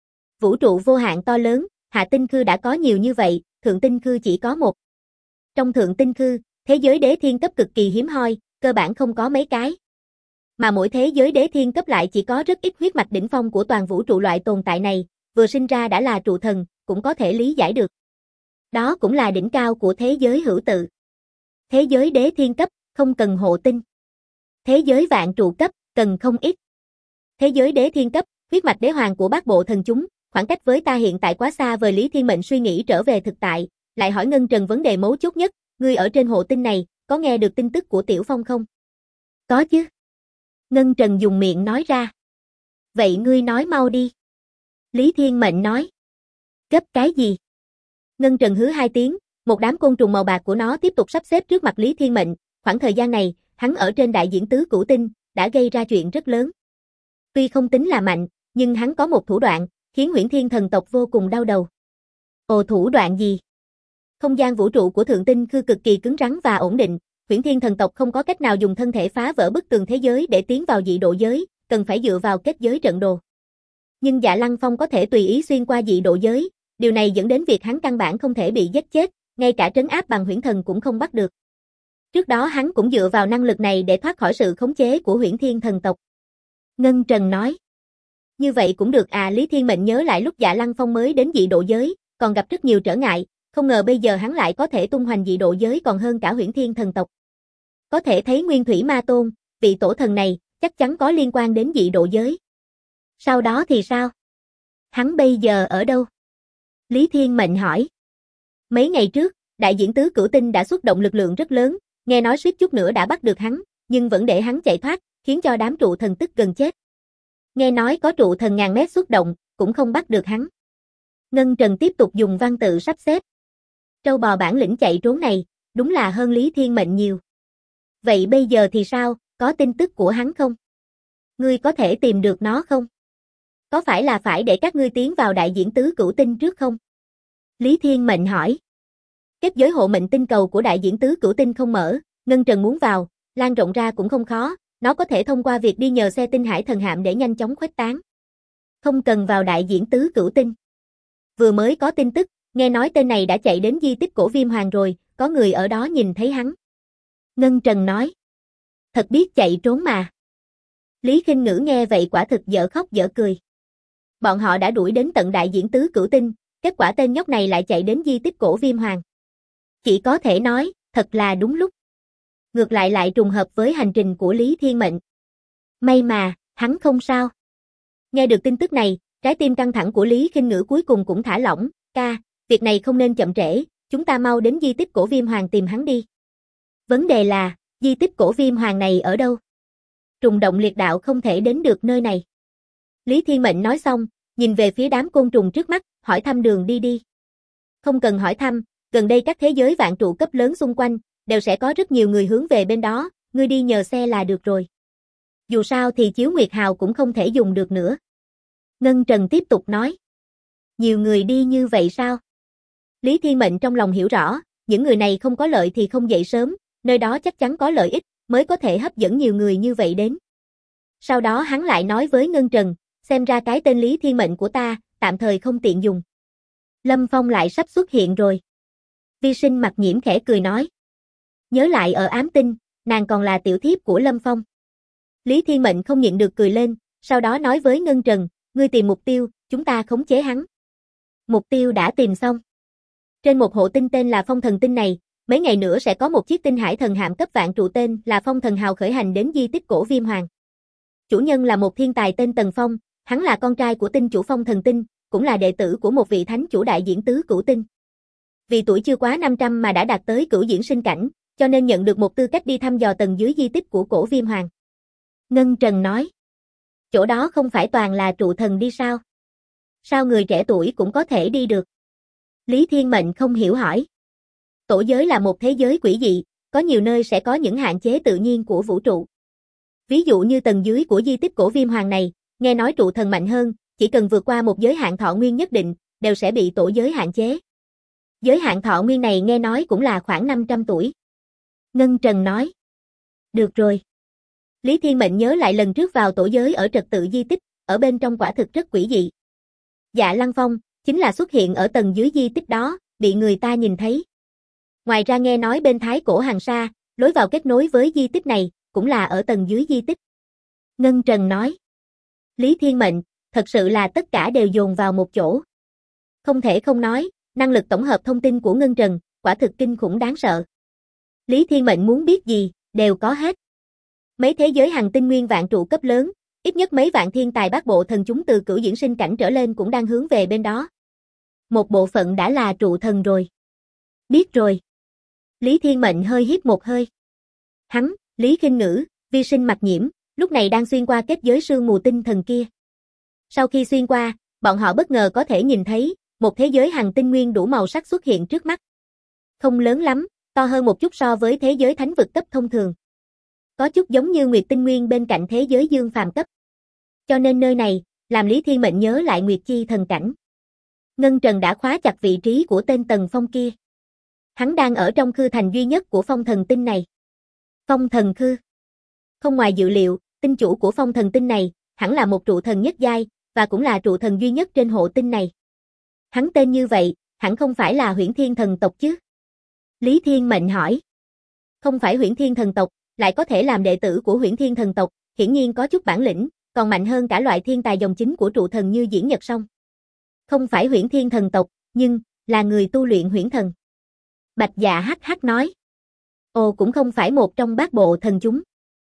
Vũ trụ vô hạn to lớn, hạ tinh khư đã có nhiều như vậy, thượng tinh khư chỉ có một. Trong thượng tinh khư, thế giới đế thiên cấp cực kỳ hiếm hoi, cơ bản không có mấy cái. Mà mỗi thế giới đế thiên cấp lại chỉ có rất ít huyết mạch đỉnh phong của toàn vũ trụ loại tồn tại này, vừa sinh ra đã là trụ thần, cũng có thể lý giải được. Đó cũng là đỉnh cao của thế giới hữu tự. Thế giới đế thiên cấp, không cần hộ tinh. Thế giới vạn trụ cấp, cần không ít. Thế giới đế thiên cấp, huyết mạch đế hoàng của bát bộ thần chúng, khoảng cách với ta hiện tại quá xa vời. Lý Thiên Mệnh suy nghĩ trở về thực tại, lại hỏi Ngân Trần vấn đề mấu chốt nhất, ngươi ở trên hộ tinh này, có nghe được tin tức của Tiểu Phong không? Có chứ. Ngân Trần dùng miệng nói ra. Vậy ngươi nói mau đi. Lý Thiên Mệnh nói. Gấp cái gì? Ngân Trần hứ hai tiếng, một đám côn trùng màu bạc của nó tiếp tục sắp xếp trước mặt Lý Thiên Mệnh, khoảng thời gian này, hắn ở trên đại diễn tứ cửu tinh, đã gây ra chuyện rất lớn. Tuy không tính là mạnh, nhưng hắn có một thủ đoạn, khiến Huyễn Thiên thần tộc vô cùng đau đầu. Ồ, thủ đoạn gì? Không gian vũ trụ của thượng tinh khư cực kỳ cứng rắn và ổn định, Huyễn Thiên thần tộc không có cách nào dùng thân thể phá vỡ bức tường thế giới để tiến vào dị độ giới, cần phải dựa vào kết giới trận đồ. Nhưng Dạ Lăng Phong có thể tùy ý xuyên qua dị độ giới, điều này dẫn đến việc hắn căn bản không thể bị giết chết, ngay cả trấn áp bằng huyễn thần cũng không bắt được. Trước đó hắn cũng dựa vào năng lực này để thoát khỏi sự khống chế của Huyễn Thiên thần tộc. Ngân Trần nói. Như vậy cũng được à. Lý Thiên Mệnh nhớ lại lúc Dạ Lăng Phong mới đến dị độ giới, còn gặp rất nhiều trở ngại, không ngờ bây giờ hắn lại có thể tung hoành dị độ giới còn hơn cả Huyễn Thiên thần tộc. Có thể thấy Nguyên Thủy Ma Tôn, vị tổ thần này, chắc chắn có liên quan đến dị độ giới. Sau đó thì sao? Hắn bây giờ ở đâu? Lý Thiên Mệnh hỏi. Mấy ngày trước, đại diễn tứ cửu tinh đã xuất động lực lượng rất lớn, nghe nói suýt chút nữa đã bắt được hắn, nhưng vẫn để hắn chạy thoát, khiến cho đám trụ thần tức gần chết. Nghe nói có trụ thần ngàn mét xuất động, cũng không bắt được hắn. Ngân Trần tiếp tục dùng văn tự sắp xếp. Trâu bò bản lĩnh chạy trốn này, đúng là hơn Lý Thiên Mệnh nhiều. Vậy bây giờ thì sao, có tin tức của hắn không? Ngươi có thể tìm được nó không? Có phải là phải để các ngươi tiến vào đại diễn tứ cửu tinh trước không? Lý Thiên Mệnh hỏi. Kết giới hộ mệnh tinh cầu của đại diễn tứ cửu tinh không mở, Ngân Trần muốn vào, lan rộng ra cũng không khó, nó có thể thông qua việc đi nhờ xe tinh hải thần hạm để nhanh chóng khuếch tán. Không cần vào đại diễn tứ cửu tinh. Vừa mới có tin tức, nghe nói tên này đã chạy đến di tích cổ Viêm Hoàng rồi, có người ở đó nhìn thấy hắn. Ngân Trần nói. Thật biết chạy trốn mà. Lý Khinh Ngữ nghe vậy quả thực dở khóc dở cười. Bọn họ đã đuổi đến tận đại diễn tứ cửu tinh, kết quả tên nhóc này lại chạy đến di tích cổ Viêm Hoàng. Chỉ có thể nói, thật là đúng lúc. Ngược lại lại trùng hợp với hành trình của Lý Thiên Mệnh. May mà, hắn không sao. Nghe được tin tức này, trái tim căng thẳng của Lý Khinh Ngữ cuối cùng cũng thả lỏng. Ca, việc này không nên chậm trễ, chúng ta mau đến di tích cổ Viêm Hoàng tìm hắn đi. Vấn đề là, di tích cổ Viêm Hoàng này ở đâu? Trùng động liệt đạo không thể đến được nơi này. Lý Thiên Mệnh nói xong, nhìn về phía đám côn trùng trước mắt, hỏi thăm đường đi. Không cần hỏi thăm, gần đây các thế giới vạn trụ cấp lớn xung quanh, đều sẽ có rất nhiều người hướng về bên đó, ngươi đi nhờ xe là được rồi. Dù sao thì chiếu Nguyệt Hào cũng không thể dùng được nữa. Ngân Trần tiếp tục nói. Nhiều người đi như vậy sao? Lý Thiên Mệnh trong lòng hiểu rõ, những người này không có lợi thì không dậy sớm, nơi đó chắc chắn có lợi ích, mới có thể hấp dẫn nhiều người như vậy đến. Sau đó hắn lại nói với Ngân Trần, xem ra cái tên Lý Thiên Mệnh của ta, tạm thời không tiện dùng. Lâm Phong lại sắp xuất hiện rồi. Vi Sinh Mặc Nhiễm khẽ cười nói. Nhớ lại ở ám tinh, nàng còn là tiểu thiếp của Lâm Phong. Lý Thiên Mệnh không nhịn được cười lên, sau đó nói với Ngân Trần, ngươi tìm mục tiêu, chúng ta khống chế hắn. Mục tiêu đã tìm xong. Trên một hộ tinh tên là Phong Thần Tinh này, mấy ngày nữa sẽ có một chiếc tinh hải thần hạm cấp vạn trụ tên là Phong Thần Hào khởi hành đến di tích cổ Viêm Hoàng. Chủ nhân là một thiên tài tên Tần Phong, hắn là con trai của tinh chủ Phong Thần Tinh, cũng là đệ tử của một vị thánh chủ đại diễn tứ cửu tinh. Vì tuổi chưa quá 500 mà đã đạt tới cửu diễn sinh cảnh, cho nên nhận được một tư cách đi thăm dò tầng dưới di tích của cổ Viêm Hoàng. Ngân Trần nói. Chỗ đó không phải toàn là trụ thần đi sao? Sao người trẻ tuổi cũng có thể đi được? Lý Thiên Mệnh không hiểu hỏi. Tổ giới là một thế giới quỷ dị, có nhiều nơi sẽ có những hạn chế tự nhiên của vũ trụ. Ví dụ như tầng dưới của di tích cổ Viêm Hoàng này, nghe nói trụ thần mạnh hơn, chỉ cần vượt qua một giới hạn thọ nguyên nhất định, đều sẽ bị tổ giới hạn chế. Giới hạn thọ nguyên này nghe nói cũng là khoảng 500 tuổi. Ngân Trần nói. Được rồi. Lý Thiên Mệnh nhớ lại lần trước vào tổ giới ở trật tự di tích, ở bên trong quả thực rất quỷ dị. Dạ Lăng Phong, chính là xuất hiện ở tầng dưới di tích đó, bị người ta nhìn thấy. Ngoài ra nghe nói bên Thái Cổ Hàng Sa, lối vào kết nối với di tích này, cũng là ở tầng dưới di tích. Ngân Trần nói. Lý Thiên Mệnh, thật sự là tất cả đều dồn vào một chỗ. Không thể không nói, năng lực tổng hợp thông tin của Ngân Trần, quả thực kinh khủng đáng sợ. Lý Thiên Mệnh muốn biết gì, đều có hết. Mấy thế giới hành tinh nguyên vạn trụ cấp lớn, ít nhất mấy vạn thiên tài bát bộ thần chúng từ cửu diễn sinh cảnh trở lên cũng đang hướng về bên đó. Một bộ phận đã là trụ thần rồi. Biết rồi. Lý Thiên Mệnh hơi hít một hơi. Hắn, Lý Khinh Ngữ, Vi Sinh Mặc Nhiễm, lúc này đang xuyên qua kết giới sương mù tinh thần kia. Sau khi xuyên qua, bọn họ bất ngờ có thể nhìn thấy một thế giới hành tinh nguyên đủ màu sắc xuất hiện trước mắt. Không lớn lắm, to hơn một chút so với thế giới thánh vực cấp thông thường. Có chút giống như Nguyệt Tinh Nguyên bên cạnh thế giới dương phàm cấp. Cho nên nơi này, làm Lý Thiên Mệnh nhớ lại Nguyệt Chi thần cảnh. Ngân Trần đã khóa chặt vị trí của tên Tần Phong kia. Hắn đang ở trong khư thành duy nhất của phong thần tinh này. Phong thần khư. Không ngoài dự liệu, tinh chủ của phong thần tinh này, hẳn là một trụ thần nhất giai, và cũng là trụ thần duy nhất trên hộ tinh này. Hắn tên như vậy, hẳn không phải là Huyễn Thiên thần tộc chứ? Lý Thiên Mệnh hỏi. Không phải Huyễn Thiên thần tộc, lại có thể làm đệ tử của Huyễn Thiên thần tộc, hiển nhiên có chút bản lĩnh, còn mạnh hơn cả loại thiên tài dòng chính của trụ thần như Diễn Nhật Song. Không phải Huyễn Thiên thần tộc, nhưng là người tu luyện huyễn thần. Bạch Dạ hắc hắc nói. Ồ, cũng không phải một trong bát bộ thần chúng.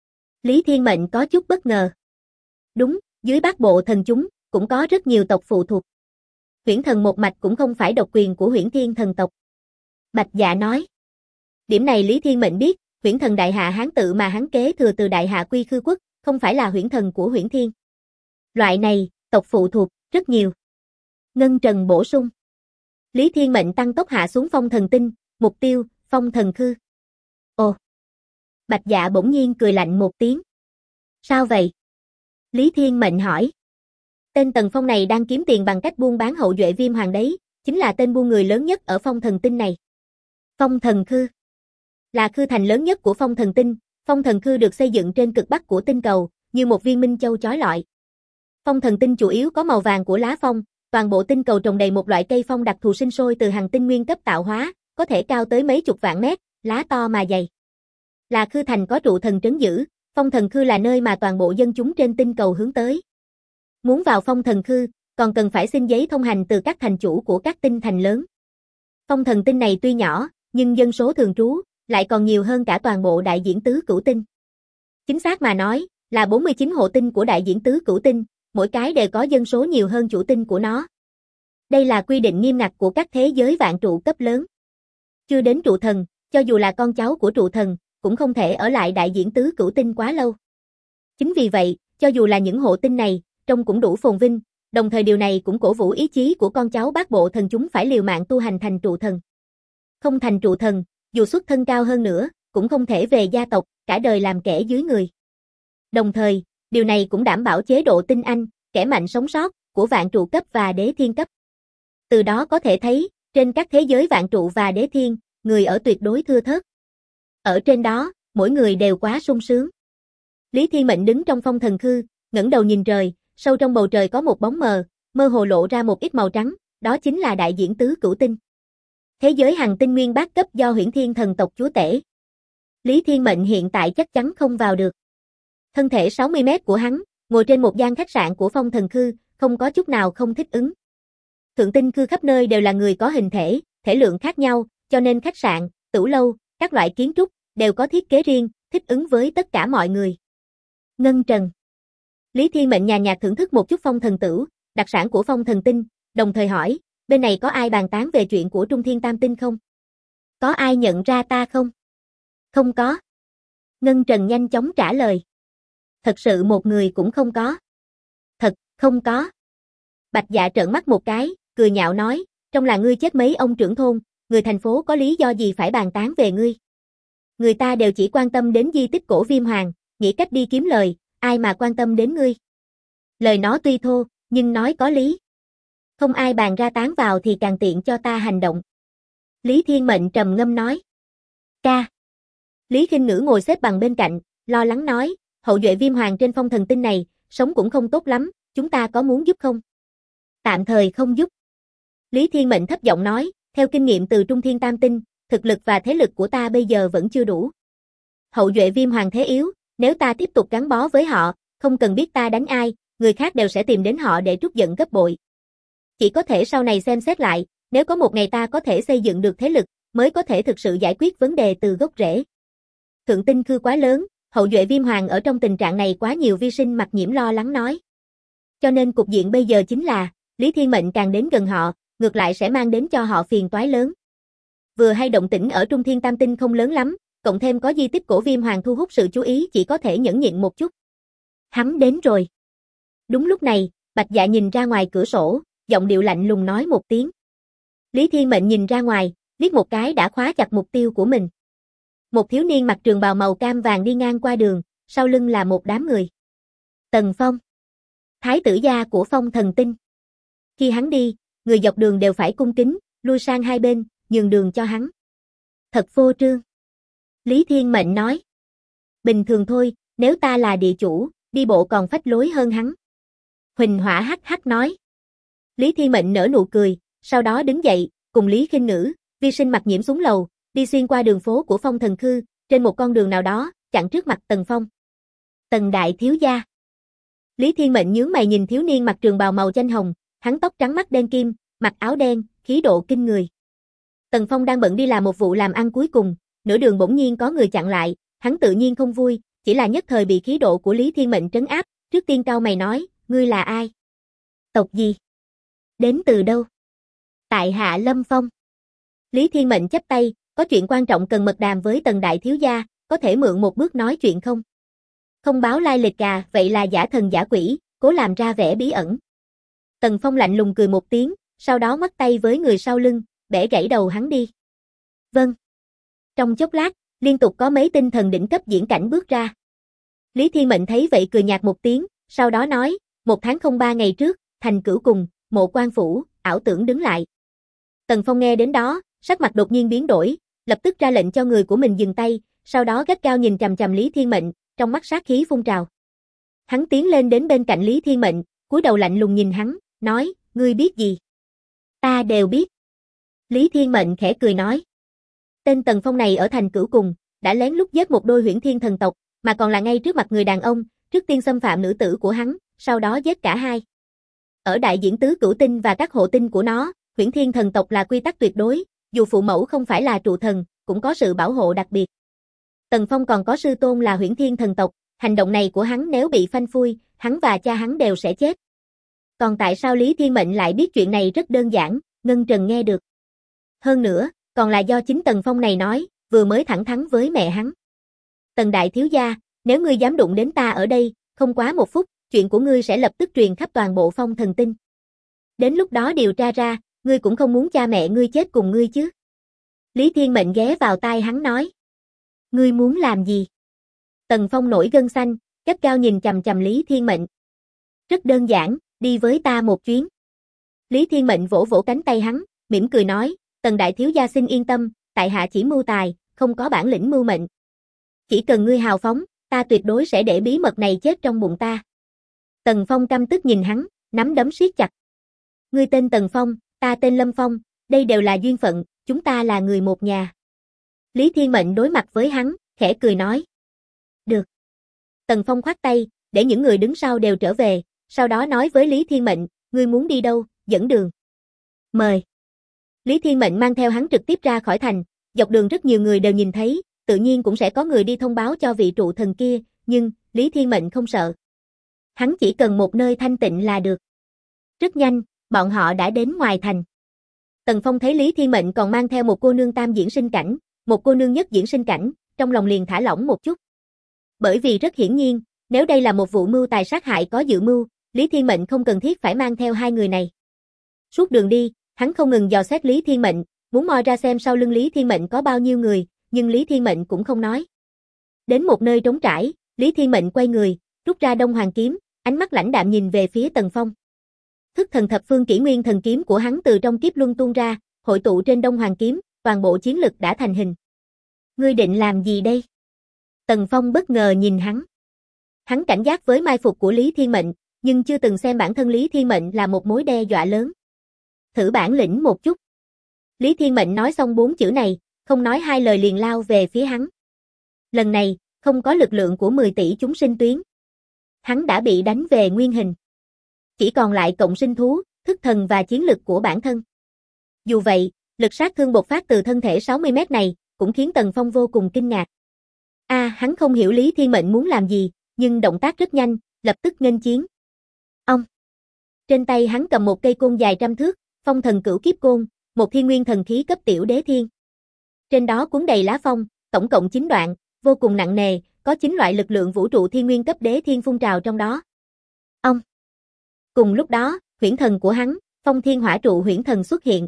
Lý Thiên Mệnh có chút bất ngờ. Đúng, dưới bát bộ thần chúng, cũng có rất nhiều tộc phụ thuộc. Huyễn thần một mạch cũng không phải độc quyền của Huyễn Thiên thần tộc. Bạch Dạ nói. Điểm này Lý Thiên Mệnh biết, Huyễn thần Đại Hạ Hán tự mà hắn kế thừa từ Đại Hạ Quy Khư Quốc, không phải là huyễn thần của Huyễn Thiên. Loại này, tộc phụ thuộc, rất nhiều. Ngân Trần bổ sung. Lý Thiên Mệnh tăng tốc hạ xuống phong thần tinh, mục tiêu, phong thần khư. Ồ. Bạch Dạ bỗng nhiên cười lạnh một tiếng. Sao vậy? Lý Thiên Mệnh hỏi. Tên Tần Phong này đang kiếm tiền bằng cách buôn bán hậu duệ Viêm Hoàng đấy, chính là tên buôn người lớn nhất ở phong thần tinh này. Phong thần khư là khư thành lớn nhất của phong thần tinh, phong thần khư được xây dựng trên cực bắc của tinh cầu, như một viên minh châu chói lọi. Phong thần tinh chủ yếu có màu vàng của lá phong, toàn bộ tinh cầu trồng đầy một loại cây phong đặc thù sinh sôi từ hành tinh nguyên cấp tạo hóa, có thể cao tới mấy chục vạn mét, lá to mà dày. Là khư thành có trụ thần trấn giữ, phong thần khư là nơi mà toàn bộ dân chúng trên tinh cầu hướng tới. Muốn vào phong thần khư, còn cần phải xin giấy thông hành từ các thành chủ của các tinh thành lớn. Phong thần tinh này tuy nhỏ, nhưng dân số thường trú lại còn nhiều hơn cả toàn bộ đại diễn tứ cửu tinh. Chính xác mà nói, là 49 hộ tinh của đại diễn tứ cửu tinh, mỗi cái đều có dân số nhiều hơn chủ tinh của nó. Đây là quy định nghiêm ngặt của các thế giới vạn trụ cấp lớn. Chưa đến trụ thần, cho dù là con cháu của trụ thần, cũng không thể ở lại đại diễn tứ cửu tinh quá lâu. Chính vì vậy, cho dù là những hộ tinh này, trông cũng đủ phồn vinh, đồng thời điều này cũng cổ vũ ý chí của con cháu bát bộ thần chúng phải liều mạng tu hành thành trụ thần. Không thành trụ thần, dù xuất thân cao hơn nữa, cũng không thể về gia tộc, cả đời làm kẻ dưới người. Đồng thời, điều này cũng đảm bảo chế độ tinh anh, kẻ mạnh sống sót, của vạn trụ cấp và đế thiên cấp. Từ đó có thể thấy, trên các thế giới vạn trụ và đế thiên, người ở tuyệt đối thưa thớt. Ở trên đó, mỗi người đều quá sung sướng. Lý Thiên Mệnh đứng trong phong thần khư, ngẩng đầu nhìn trời, sâu trong bầu trời có một bóng mờ, mơ hồ lộ ra một ít màu trắng, đó chính là đại diễn tứ cửu tinh. Thế giới hành tinh nguyên bát cấp do Huyễn Thiên thần tộc chúa tể. Lý Thiên Mệnh hiện tại chắc chắn không vào được. Thân thể 60 mét của hắn, ngồi trên một gian khách sạn của phong thần khư, không có chút nào không thích ứng. Thượng tinh khư khắp nơi đều là người có hình thể lượng khác nhau, cho nên khách sạn, tửu lâu, các loại kiến trúc, đều có thiết kế riêng, thích ứng với tất cả mọi người. Ngân Trần. Lý Thiên Mệnh nhàn nhạt thưởng thức một chút phong thần tửu, đặc sản của phong thần tinh, đồng thời hỏi, bên này có ai bàn tán về chuyện của Trung Thiên Tam Tinh không? Có ai nhận ra ta không? Không có. Ngân Trần nhanh chóng trả lời. Thật sự một người cũng không có. Thật, không có. Bạch Dạ trợn mắt một cái, cười nhạo nói, trong là ngươi chết mấy ông trưởng thôn, người thành phố có lý do gì phải bàn tán về ngươi. Người ta đều chỉ quan tâm đến di tích cổ Viêm Hoàng, nghĩ cách đi kiếm lời, ai mà quan tâm đến ngươi. Lời nó tuy thô, nhưng nói có lý. Không ai bàn ra tán vào thì càng tiện cho ta hành động. Lý Thiên Mệnh trầm ngâm nói. Ca. Lý Khinh Ngữ ngồi xếp bằng bên cạnh, lo lắng nói, hậu duệ Viêm Hoàng trên phong thần tinh này, sống cũng không tốt lắm, chúng ta có muốn giúp không? Tạm thời không giúp. Lý Thiên Mệnh thấp giọng nói, theo kinh nghiệm từ Trung Thiên Tam Tinh, thực lực và thế lực của ta bây giờ vẫn chưa đủ. Hậu duệ Viêm Hoàng thế yếu, nếu ta tiếp tục gắn bó với họ, không cần biết ta đánh ai, người khác đều sẽ tìm đến họ để trút giận gấp bội. Chỉ có thể sau này xem xét lại, nếu có một ngày ta có thể xây dựng được thế lực, mới có thể thực sự giải quyết vấn đề từ gốc rễ. Thượng Tinh Khư quá lớn, hậu duệ Viêm Hoàng ở trong tình trạng này quá nhiều, Vi Sinh Mặc Nhiễm lo lắng nói. Cho nên cục diện bây giờ chính là, Lý Thiên Mệnh càng đến gần họ, ngược lại sẽ mang đến cho họ phiền toái lớn. Vừa hay động tĩnh ở Trung Thiên Tam Tinh không lớn lắm, cộng thêm có di tích cổ Viêm Hoàng thu hút sự chú ý, chỉ có thể nhẫn nhịn một chút. Hắn đến rồi. Đúng lúc này, Bạch Dạ nhìn ra ngoài cửa sổ, giọng điệu lạnh lùng nói một tiếng. Lý Thiên Mệnh nhìn ra ngoài, liếc một cái đã khóa chặt mục tiêu của mình. Một thiếu niên mặc trường bào màu cam vàng đi ngang qua đường, sau lưng là một đám người. Tần Phong, thái tử gia của Phong Thần Tinh. Khi hắn đi, người dọc đường đều phải cung kính, lui sang hai bên, nhường đường cho hắn. Thật phô trương. Lý Thiên Mệnh nói. Bình thường thôi, nếu ta là địa chủ, đi bộ còn phách lối hơn hắn. Huỳnh Hỏa hắc hắc nói. Lý Thiên Mệnh nở nụ cười, sau đó đứng dậy, cùng Lý Khinh Ngữ, Vi Sinh Mặc Nhiễm xuống lầu, đi xuyên qua đường phố của Phong Thần Khư, trên một con đường nào đó, chặn trước mặt Tần Phong. Tần đại thiếu gia. Lý Thiên Mệnh nhướng mày nhìn thiếu niên mặc trường bào màu chanh hồng, hắn tóc trắng mắt đen kim, mặc áo đen, khí độ kinh người. Tần Phong đang bận đi làm một vụ làm ăn cuối cùng, nửa đường bỗng nhiên có người chặn lại, hắn tự nhiên không vui, chỉ là nhất thời bị khí độ của Lý Thiên Mệnh trấn áp, trước tiên cau mày nói, ngươi là ai? Tộc gì? Đến từ đâu? Tại hạ Lâm Phong. Lý Thiên Mệnh chắp tay, có chuyện quan trọng cần mật đàm với Tần đại thiếu gia, có thể mượn một bước nói chuyện không? Không báo lai lịch à, vậy là giả thần giả quỷ, cố làm ra vẻ bí ẩn. Tần Phong lạnh lùng cười một tiếng, sau đó ngoắc tay với người sau lưng, bẻ gãy đầu hắn đi. Vâng. Trong chốc lát, liên tục có mấy tinh thần đỉnh cấp diễn cảnh bước ra. Lý Thiên Mệnh thấy vậy cười nhạt một tiếng, sau đó nói, 1 tháng 03 ngày trước, thành Cửu Cùng, Mộ Quan Phủ, ảo tưởng đứng lại. Tần Phong nghe đến đó, sắc mặt đột nhiên biến đổi, lập tức ra lệnh cho người của mình dừng tay, sau đó gắt gao nhìn chằm chằm Lý Thiên Mệnh, trong mắt sát khí phun trào. Hắn tiến lên đến bên cạnh Lý Thiên Mệnh, cúi đầu lạnh lùng nhìn hắn, nói, ngươi biết gì? Ta đều biết. Lý Thiên Mệnh khẽ cười nói. Tên Tần Phong này ở thành Cửu Cùng, đã lén lút giết một đôi huyễn thiên thần tộc, mà còn là ngay trước mặt người đàn ông, trước tiên xâm phạm nữ tử của hắn, sau đó giết cả hai. Ở đại diễn tứ cửu tinh và các hộ tinh của nó, huyễn thiên thần tộc là quy tắc tuyệt đối, dù phụ mẫu không phải là trụ thần, cũng có sự bảo hộ đặc biệt. Tần Phong còn có sư tôn là huyễn thiên thần tộc, hành động này của hắn nếu bị phanh phui, hắn và cha hắn đều sẽ chết. Còn tại sao Lý Thiên Mệnh lại biết chuyện này rất đơn giản, Ngân Trần nghe được. Hơn nữa, còn là do chính Tần Phong này nói, vừa mới thẳng thắn với mẹ hắn. Tần đại thiếu gia, nếu ngươi dám đụng đến ta ở đây, không quá 1 phút, chuyện của ngươi sẽ lập tức truyền khắp toàn bộ Phong Thần Tinh. Đến lúc đó điều tra ra, ngươi cũng không muốn cha mẹ ngươi chết cùng ngươi chứ. Lý Thiên Mệnh ghé vào tai hắn nói. Ngươi muốn làm gì? Tần Phong nổi gân xanh, gắt gao nhìn chằm chằm Lý Thiên Mệnh. Rất đơn giản, đi với ta một chuyến. Lý Thiên Mệnh vỗ vỗ cánh tay hắn, mỉm cười nói, Tần đại thiếu gia xin yên tâm, tại hạ chỉ mưu tài, không có bản lĩnh mưu mệnh. Chỉ cần ngươi hào phóng, ta tuyệt đối sẽ để bí mật này chết trong bụng ta. Tần Phong căm tức nhìn hắn, nắm đấm siết chặt. Ngươi tên Tần Phong, ta tên Lâm Phong, đây đều là duyên phận, chúng ta là người một nhà. Lý Thiên Mệnh đối mặt với hắn, khẽ cười nói. Được. Tần Phong khoát tay, để những người đứng sau đều trở về, sau đó nói với Lý Thiên Mệnh, ngươi muốn đi đâu, dẫn đường. Mời. Lý Thiên Mệnh mang theo hắn trực tiếp ra khỏi thành, dọc đường rất nhiều người đều nhìn thấy, tự nhiên cũng sẽ có người đi thông báo cho vị trụ thần kia, nhưng, Lý Thiên Mệnh không sợ. Hắn chỉ cần một nơi thanh tịnh là được. Rất nhanh, bọn họ đã đến ngoài thành. Tần Phong thấy Lý Thiên Mệnh còn mang theo một cô nương tam diễn sinh cảnh, một cô nương nhất diễn sinh cảnh, trong lòng liền thả lỏng một chút. Bởi vì rất hiển nhiên, nếu đây là một vụ mưu tài sát hại có dự mưu, Lý Thiên Mệnh không cần thiết phải mang theo hai người này. Suốt đường đi, hắn không ngừng dò xét Lý Thiên Mệnh, muốn moi ra xem sau lưng Lý Thiên Mệnh có bao nhiêu người, nhưng Lý Thiên Mệnh cũng không nói. Đến một nơi trống trải, Lý Thiên Mệnh quay người, rút ra Đông Hoàng kiếm, ánh mắt lãnh đạm nhìn về phía Tần Phong. Thức thần thập phương kỷ nguyên thần kiếm của hắn từ trong kiếp luân tuôn ra, hội tụ trên Đông Hoàng kiếm, toàn bộ chiến lực đã thành hình. Ngươi định làm gì đây? Tần Phong bất ngờ nhìn hắn. Hắn cảnh giác với mai phục của Lý Thiên Mệnh, nhưng chưa từng xem bản thân Lý Thiên Mệnh là một mối đe dọa lớn. Thử bản lĩnh một chút. Lý Thiên Mệnh nói xong 4 chữ này, không nói hai lời liền lao về phía hắn. Lần này, không có lực lượng của 10 tỷ chúng sinh tuyến. Hắn đã bị đánh về nguyên hình. Chỉ còn lại cộng sinh thú, thức thần và chiến lực của bản thân. Dù vậy, lực sát thương bộc phát từ thân thể 60 mét này, cũng khiến Tần Phong vô cùng kinh ngạc. Hắn không hiểu Lý Thiên Mệnh muốn làm gì, nhưng động tác rất nhanh, lập tức nghênh chiến. Ông. Trên tay hắn cầm một cây côn dài trăm thước, phong thần cửu kiếp côn, một thiên nguyên thần khí cấp tiểu đế thiên. Trên đó cuốn đầy lá phong, tổng cộng 9 đoạn, vô cùng nặng nề, có 9 loại lực lượng vũ trụ thiên nguyên cấp đế thiên phun trào trong đó. Ông. Cùng lúc đó, huyễn thần của hắn, Phong Thiên Hỏa Trụ huyễn thần xuất hiện.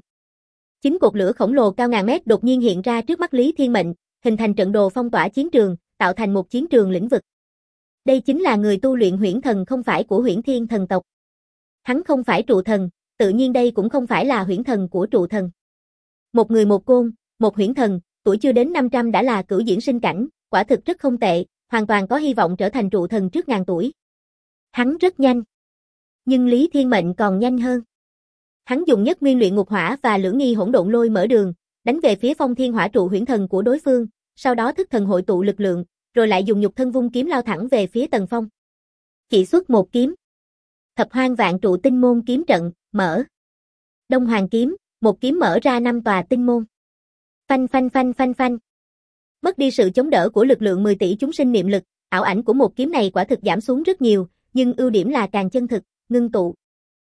9 cột lửa khổng lồ cao ngàn mét đột nhiên hiện ra trước mắt Lý Thiên Mệnh, hình thành trận đồ phong tỏa chiến trường, tạo thành một chiến trường lĩnh vực. Đây chính là người tu luyện huyễn thần không phải của Huyễn Thiên thần tộc. Hắn không phải trụ thần, tự nhiên đây cũng không phải là huyễn thần của trụ thần. Một người một côn, một huyễn thần, tuổi chưa đến 500 đã là cửu diễn sinh cảnh, quả thực rất không tệ, hoàn toàn có hy vọng trở thành trụ thần trước ngàn tuổi. Hắn rất nhanh. Nhưng Lý Thiên Mệnh còn nhanh hơn. Hắn dùng nhất nguyên luyện ngục hỏa và lưỡng nghi hỗn độn lôi mở đường, đánh về phía Phong Thiên Hỏa Trụ huyễn thần của đối phương, sau đó thức thần hội tụ lực lượng, rồi lại dùng nhục thân vung kiếm lao thẳng về phía Tần Phong. Chỉ xuất một kiếm. Thập Hoang Vạn Trụ Tinh Môn kiếm trận, mở. Đông Hoàng kiếm, một kiếm mở ra 5 tòa tinh môn. Phanh phanh phanh phanh phanh. Mất đi sự chống đỡ của lực lượng 10 tỷ chúng sinh niệm lực, ảo ảnh của một kiếm này quả thực giảm xuống rất nhiều, nhưng ưu điểm là càng chân thực, ngưng tụ.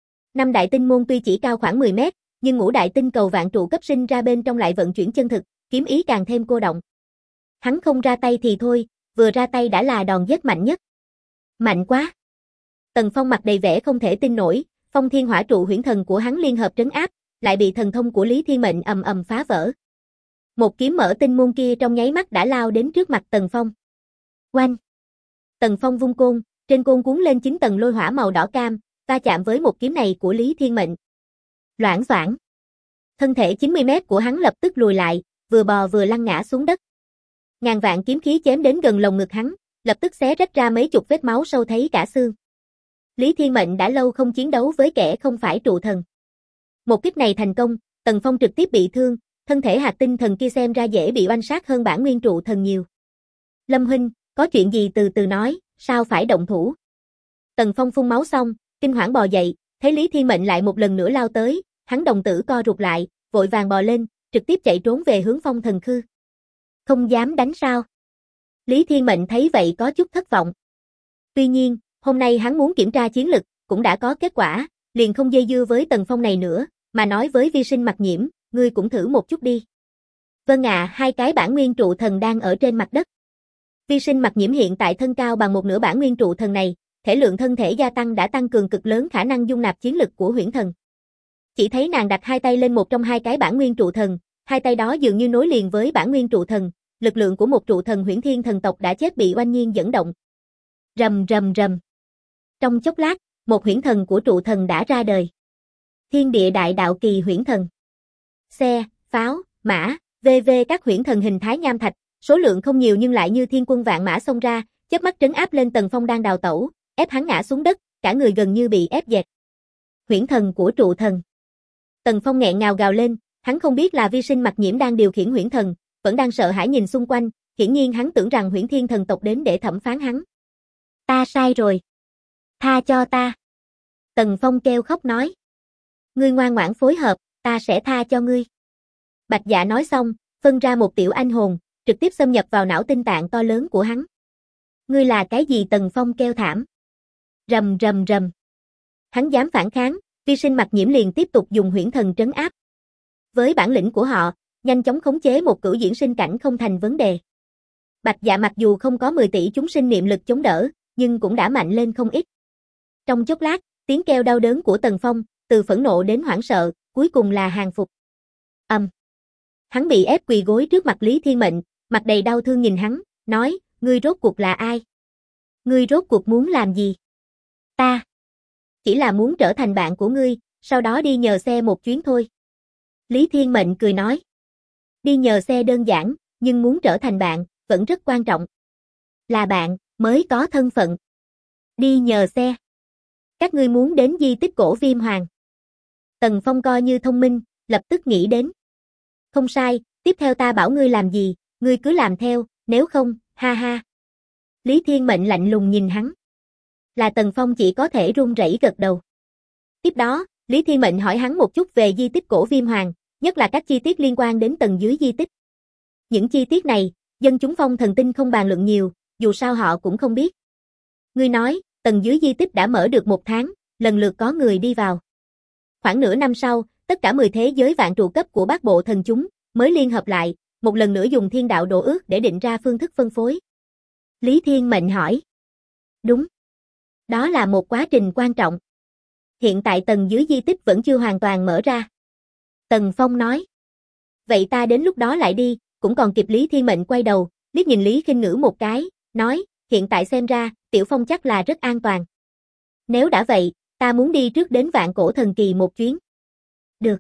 5 đại tinh môn tuy chỉ cao khoảng 10 mét, nhưng ngũ đại tinh cầu vạn trụ cấp sinh ra bên trong lại vận chuyển chân thực, kiếm ý càng thêm cô động. Hắn không ra tay thì thôi, vừa ra tay đã là đòn giết mạnh nhất. Mạnh quá. Tần Phong mặt đầy vẻ không thể tin nổi, Phong Thiên Hỏa Trụ huyễn thần của hắn liên hợp trấn áp, lại bị thần thông của Lý Thiên Mệnh ầm ầm phá vỡ. Một kiếm mở tinh môn kia trong nháy mắt đã lao đến trước mặt Tần Phong. Oanh! Tần Phong vung côn, trên côn cuốn lên 9 tầng lôi hỏa màu đỏ cam, va chạm với một kiếm này của Lý Thiên Mệnh. Loảng xoảng. Thân thể 90 mét của hắn lập tức lùi lại, vừa bò vừa lăn ngã xuống đất. Ngàn vạn kiếm khí chém đến gần lồng ngực hắn, lập tức xé rách ra mấy chục vết máu sâu thấy cả xương. Lý Thiên Mệnh đã lâu không chiến đấu với kẻ không phải trụ thần. Một kích này thành công, Tần Phong trực tiếp bị thương, thân thể hạt tinh thần kia xem ra dễ bị oanh sát hơn bản nguyên trụ thần nhiều. Lâm huynh, có chuyện gì từ từ nói, sao phải động thủ? Tần Phong phun máu xong, kinh hoảng bò dậy, thấy Lý Thiên Mệnh lại một lần nữa lao tới, hắn đồng tử co rụt lại, vội vàng bò lên, trực tiếp chạy trốn về hướng Phong Thần Khư. Không dám đánh sao? Lý Thiên Mệnh thấy vậy có chút thất vọng. Tuy nhiên, hôm nay hắn muốn kiểm tra chiến lực, cũng đã có kết quả, liền không dây dưa với Tần Phong này nữa, mà nói với Vi Sinh Mặc Nhiễm, ngươi cũng thử một chút đi. Vâng ạ, 2 cái bản nguyên trụ thần đang ở trên mặt đất. Vi Sinh Mặc Nhiễm hiện tại thân cao bằng một nửa bản nguyên trụ thần này, thể lượng thân thể gia tăng đã tăng cường cực lớn khả năng dung nạp chiến lực của huyễn thần. Chỉ thấy nàng đặt 2 tay lên một trong 2 cái bản nguyên trụ thần, 2 tay đó dường như nối liền với bản nguyên trụ thần, lực lượng của một trụ thần Huyễn Thiên thần tộc đã chết bị oanh nhiên dẫn động. Rầm rầm rầm. Trong chốc lát, một huyễn thần của trụ thần đã ra đời. Thiên Địa Đại Đạo Kỳ huyễn thần. Xe, pháo, mã, v.v. các huyễn thần hình thái nham thạch, số lượng không nhiều nhưng lại như thiên quân vạn mã xông ra, chớp mắt trấn áp lên Tần Phong đang đào tẩu, ép hắn ngã xuống đất, cả người gần như bị ép dẹt. Huyễn thần của trụ thần. Tần Phong nghẹn ngào gào lên, hắn không biết là Vi Sinh Mặc Nhiễm đang điều khiển huyễn thần, vẫn đang sợ hãi nhìn xung quanh, hiển nhiên hắn tưởng rằng Huyễn Thiên thần tộc đến để thẩm phán hắn. Ta sai rồi. Tha cho ta. Tần Phong kêu khóc nói. Ngươi ngoan ngoãn phối hợp, ta sẽ tha cho ngươi. Bạch Dạ nói xong, phân ra một tiểu anh hồn, trực tiếp xâm nhập vào não tinh tạng to lớn của hắn. Ngươi là cái gì? Tần Phong kêu thảm. Rầm rầm rầm. Hắn dám phản kháng, Vi Sinh Mặc Nhiễm liền tiếp tục dùng huyễn thần trấn áp. Với bản lĩnh của họ, nhanh chóng khống chế một cửu diễn sinh cảnh không thành vấn đề. Bạch Dạ mặc dù không có 10 tỷ chúng sinh niệm lực chống đỡ, nhưng cũng đã mạnh lên không ít. Trong chốc lát, Tiếng kêu đau đớn của Tần Phong, từ phẫn nộ đến hoảng sợ, cuối cùng là hàng phục. Hắn bị ép quỳ gối trước mặt Lý Thiên Mệnh, mặt đầy đau thương nhìn hắn, nói, ngươi rốt cuộc là ai? Ngươi rốt cuộc muốn làm gì? Ta chỉ là muốn trở thành bạn của ngươi, sau đó đi nhờ xe một chuyến thôi. Lý Thiên Mệnh cười nói, đi nhờ xe đơn giản, nhưng muốn trở thành bạn, vẫn rất quan trọng. Là bạn, mới có thân phận. Đi nhờ xe. Các ngươi muốn đến di tích cổ Viêm Hoàng. Tần Phong coi như thông minh, lập tức nghĩ đến. Không sai, tiếp theo ta bảo ngươi làm gì, ngươi cứ làm theo, nếu không, ha ha. Lý Thiên Mệnh lạnh lùng nhìn hắn. Là Tần Phong chỉ có thể run rẩy gật đầu. Tiếp đó, Lý Thiên Mệnh hỏi hắn một chút về di tích cổ Viêm Hoàng, nhất là các chi tiết liên quan đến tầng dưới di tích. Những chi tiết này, dân chúng Phong Thần Tinh không bàn luận nhiều, dù sao họ cũng không biết. Ngươi nói, tầng dưới di tích đã mở được 1 tháng, lần lượt có người đi vào. Khoảng nửa năm sau, tất cả 10 thế giới vạn trụ cấp của bát bộ thần chúng mới liên hợp lại, một lần nữa dùng thiên đạo đồ ước để định ra phương thức phân phối. Lý Thiên Mệnh hỏi. Đúng. Đó là một quá trình quan trọng. Hiện tại tầng dưới di tích vẫn chưa hoàn toàn mở ra. Tần Phong nói. Vậy ta đến lúc đó lại đi, cũng còn kịp. Lý Thiên Mệnh quay đầu, liếc nhìn Lý Khinh Ngữ một cái, nói, hiện tại xem ra, Tiểu Phong chắc là rất an toàn. Nếu đã vậy, ta muốn đi trước đến vạn cổ thần kỳ một chuyến. Được.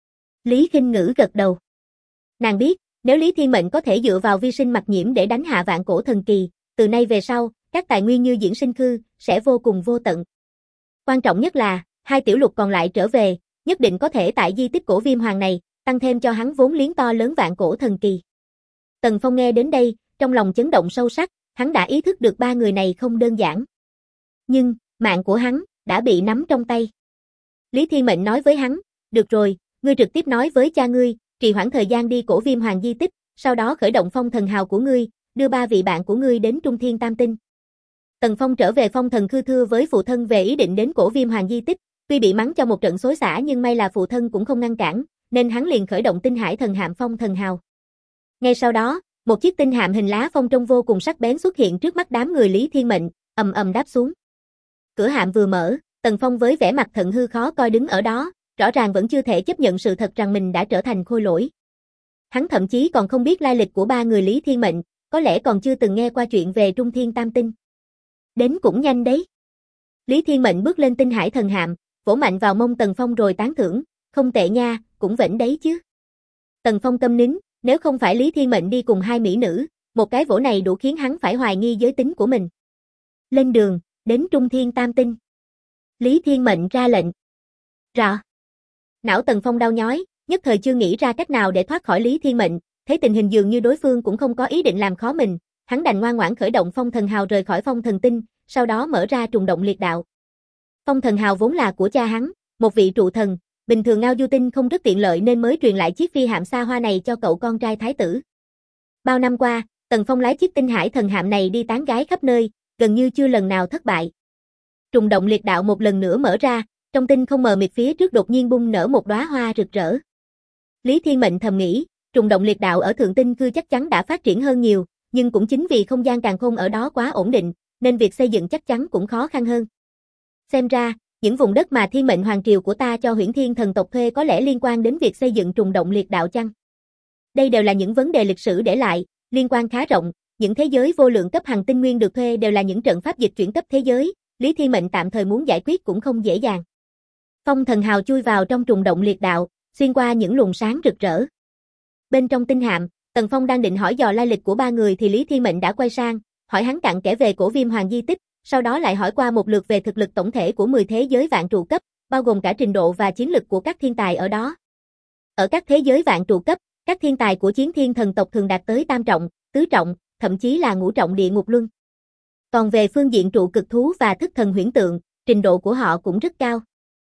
Lý Khinh Ngữ gật đầu. Nàng biết, nếu Lý Thiên Mệnh có thể dựa vào vi sinh mặc nhiễm để đánh hạ vạn cổ thần kỳ, từ nay về sau, các tài nguyên như diễn sinh khư sẽ vô cùng vô tận. Quan trọng nhất là, 2 tiểu lục còn lại trở về, nhất định có thể tại di tích cổ Viêm Hoàng này, tăng thêm cho hắn vốn liếng to lớn vạn cổ thần kỳ. Tần Phong nghe đến đây, trong lòng chấn động sâu sắc, hắn đã ý thức được 3 người này không đơn giản. Nhưng, mạng của hắn đã bị nắm trong tay. Lý Thiên Mệnh nói với hắn, được rồi, ngươi trực tiếp nói với cha ngươi, trì hoãn thời gian đi cổ Viêm Hoàng di tích, sau đó khởi động phong thần hào của ngươi, đưa 3 vị bạn của ngươi đến Trung Thiên Tam Tinh. Tần Phong trở về phong thần khư thưa với phụ thân về ý định đến cổ Viêm Hoàng di tích, tuy bị mắng cho một trận xối xả nhưng may là phụ thân cũng không ngăn cản, nên hắn liền khởi động tinh hải thần hạm phong thần hào. Ngay sau đó, một chiếc tinh hạm hình lá phong trông vô cùng sắc bén xuất hiện trước mắt đám người Lý Thiên Mệnh, ầm ầm đáp xuống. Cửa hạm vừa mở, Tần Phong với vẻ mặt thận hư khó coi đứng ở đó, rõ ràng vẫn chưa thể chấp nhận sự thật rằng mình đã trở thành khôi lỗi. Hắn thậm chí còn không biết lai lịch của 3 người Lý Thiên Mệnh, có lẽ còn chưa từng nghe qua chuyện về Trung Thiên Tam Tinh. Đến cũng nhanh đấy. Lý Thiên Mệnh bước lên tinh hải thần hạm, vỗ mạnh vào mông Tần Phong rồi tán thưởng, không tệ nha, cũng vểnh đấy chứ. Tần Phong câm nín, nếu không phải Lý Thiên Mệnh đi cùng 2 mỹ nữ, một cái vỗ này đủ khiến hắn phải hoài nghi giới tính của mình. Lên đường, đến Trung Thiên Tam Tinh. Lý Thiên Mệnh ra lệnh. Rõ. Não Tần Phong đau nhói, nhất thời chưa nghĩ ra cách nào để thoát khỏi Lý Thiên Mệnh, thấy tình hình dường như đối phương cũng không có ý định làm khó mình, hắn đành ngoan ngoãn khởi động phong thần hào rời khỏi phong thần tinh, sau đó mở ra trùng động liệt đạo. Phong thần hào vốn là của cha hắn, một vị trụ thần, bình thường Ngao Du Tinh không rất tiện lợi nên mới truyền lại chiếc phi hạm xa hoa này cho cậu con trai thái tử. Bao năm qua, Tần Phong lái chiếc tinh hải thần hạm này đi tán gái khắp nơi, gần như chưa lần nào thất bại. Trùng động liệt đạo một lần nữa mở ra, trong tinh không mờ mịt phía trước đột nhiên bung nở một đóa hoa rực rỡ. Lý Thiên Mệnh thầm nghĩ, trùng động liệt đạo ở thượng tinh cư chắc chắn đã phát triển hơn nhiều, nhưng cũng chính vì không gian càn khôn ở đó quá ổn định, nên việc xây dựng chắc chắn cũng khó khăn hơn. Xem ra, những vùng đất mà Thiên Mệnh Hoàng triều của ta cho Huyễn Thiên thần tộc thuê có lẽ liên quan đến việc xây dựng trùng động liệt đạo chăng? Đây đều là những vấn đề lịch sử để lại, liên quan khá rộng, những thế giới vô lượng cấp hành tinh nguyên được thuê đều là những trận pháp dịch chuyển cấp thế giới, Lý Thiên Mệnh tạm thời muốn giải quyết cũng không dễ dàng. Phong thần hào chui vào trong trùng động liệt đạo, xuyên qua những luồng sáng rực rỡ. Bên trong tinh hạm, Tần Phong đang định hỏi dò lai lịch của 3 người thì Lý Thiên Mệnh đã quay sang, hỏi hắn cặn kẽ về cổ Viêm Hoàng di tích, sau đó lại hỏi qua một lượt về thực lực tổng thể của 10 thế giới vạn trụ cấp, bao gồm cả trình độ và chiến lực của các thiên tài ở đó. Ở các thế giới vạn trụ cấp, các thiên tài của Chiến Thiên thần tộc thường đạt tới tam trọng, tứ trọng, thậm chí là ngũ trọng địa ngục luân. Còn về phương diện trụ cực thú và thức thần huyễn tượng, trình độ của họ cũng rất cao.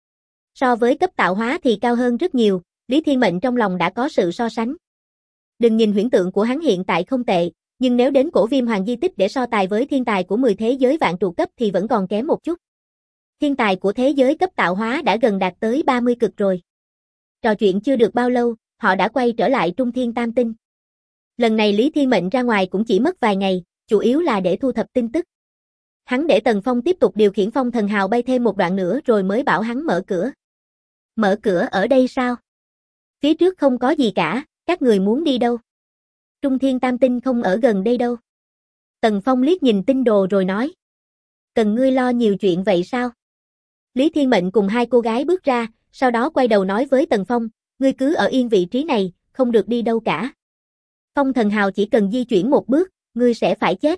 So với cấp tạo hóa thì cao hơn rất nhiều, Lý Thiên Mệnh trong lòng đã có sự so sánh. Đừng nhìn huyễn tượng của hắn hiện tại không tệ, nhưng nếu đến cổ Viêm Hoàng di tích để so tài với thiên tài của 10 thế giới vạn trụ cấp thì vẫn còn kém một chút. Thiên tài của thế giới cấp tạo hóa đã gần đạt tới 30 cực rồi. Trò chuyện chưa được bao lâu, họ đã quay trở lại Trung Thiên Tam Tinh. Lần này Lý Thiên Mệnh ra ngoài cũng chỉ mất vài ngày, chủ yếu là để thu thập tin tức. Hắn để Tần Phong tiếp tục điều khiển phong thần hào bay thêm một đoạn nữa rồi mới bảo hắn mở cửa. Mở cửa ở đây sao? Phía trước không có gì cả, các người muốn đi đâu? Trung Thiên Tam Tinh không ở gần đây đâu. Tần Phong liếc nhìn tinh đồ rồi nói. Cần ngươi lo nhiều chuyện vậy sao? Lý Thiên Mệnh cùng hai cô gái bước ra, sau đó quay đầu nói với Tần Phong, ngươi cứ ở yên vị trí này, không được đi đâu cả. Phong thần hào chỉ cần di chuyển một bước, ngươi sẽ phải chết.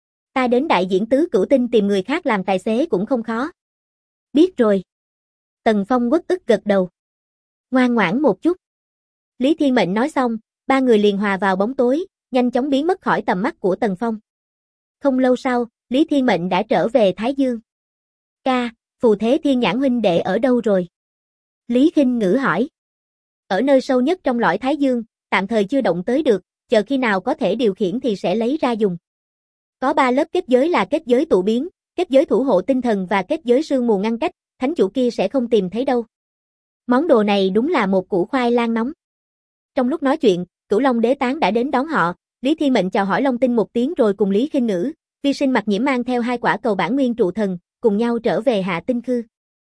Ta đến đại diễn tứ cửu tinh tìm người khác làm tài xế cũng không khó. Biết rồi. Tần Phong uất ức gật đầu. Ngoan ngoãn một chút. Lý Thiên Mệnh nói xong, ba người liền hòa vào bóng tối, nhanh chóng biến mất khỏi tầm mắt của Tần Phong. Không lâu sau, Lý Thiên Mệnh đã trở về Thái Dương. Ca, Phù Thế Thiên Nhãn huynh đệ ở đâu rồi? Lý Khinh Ngữ hỏi. Ở nơi sâu nhất trong lõi Thái Dương, tạm thời chưa động tới được, chờ khi nào có thể điều khiển thì sẽ lấy ra dùng. Có 3 lớp kết giới là kết giới tụ biến, kết giới thủ hộ tinh thần và kết giới sương mù ngăn cách, thánh chủ kia sẽ không tìm thấy đâu. Món đồ này đúng là một củ khoai lang nóng. Trong lúc nói chuyện, Cửu Long Đế Tán đã đến đón họ, Lý Thiên Mệnh chào hỏi Long Tinh một tiếng rồi cùng Lý Khinh Ngữ, Vi Sinh Mặc Nhiễm mang theo 2 quả cầu bản nguyên trụ thần, cùng nhau trở về Hạ Tinh Khư.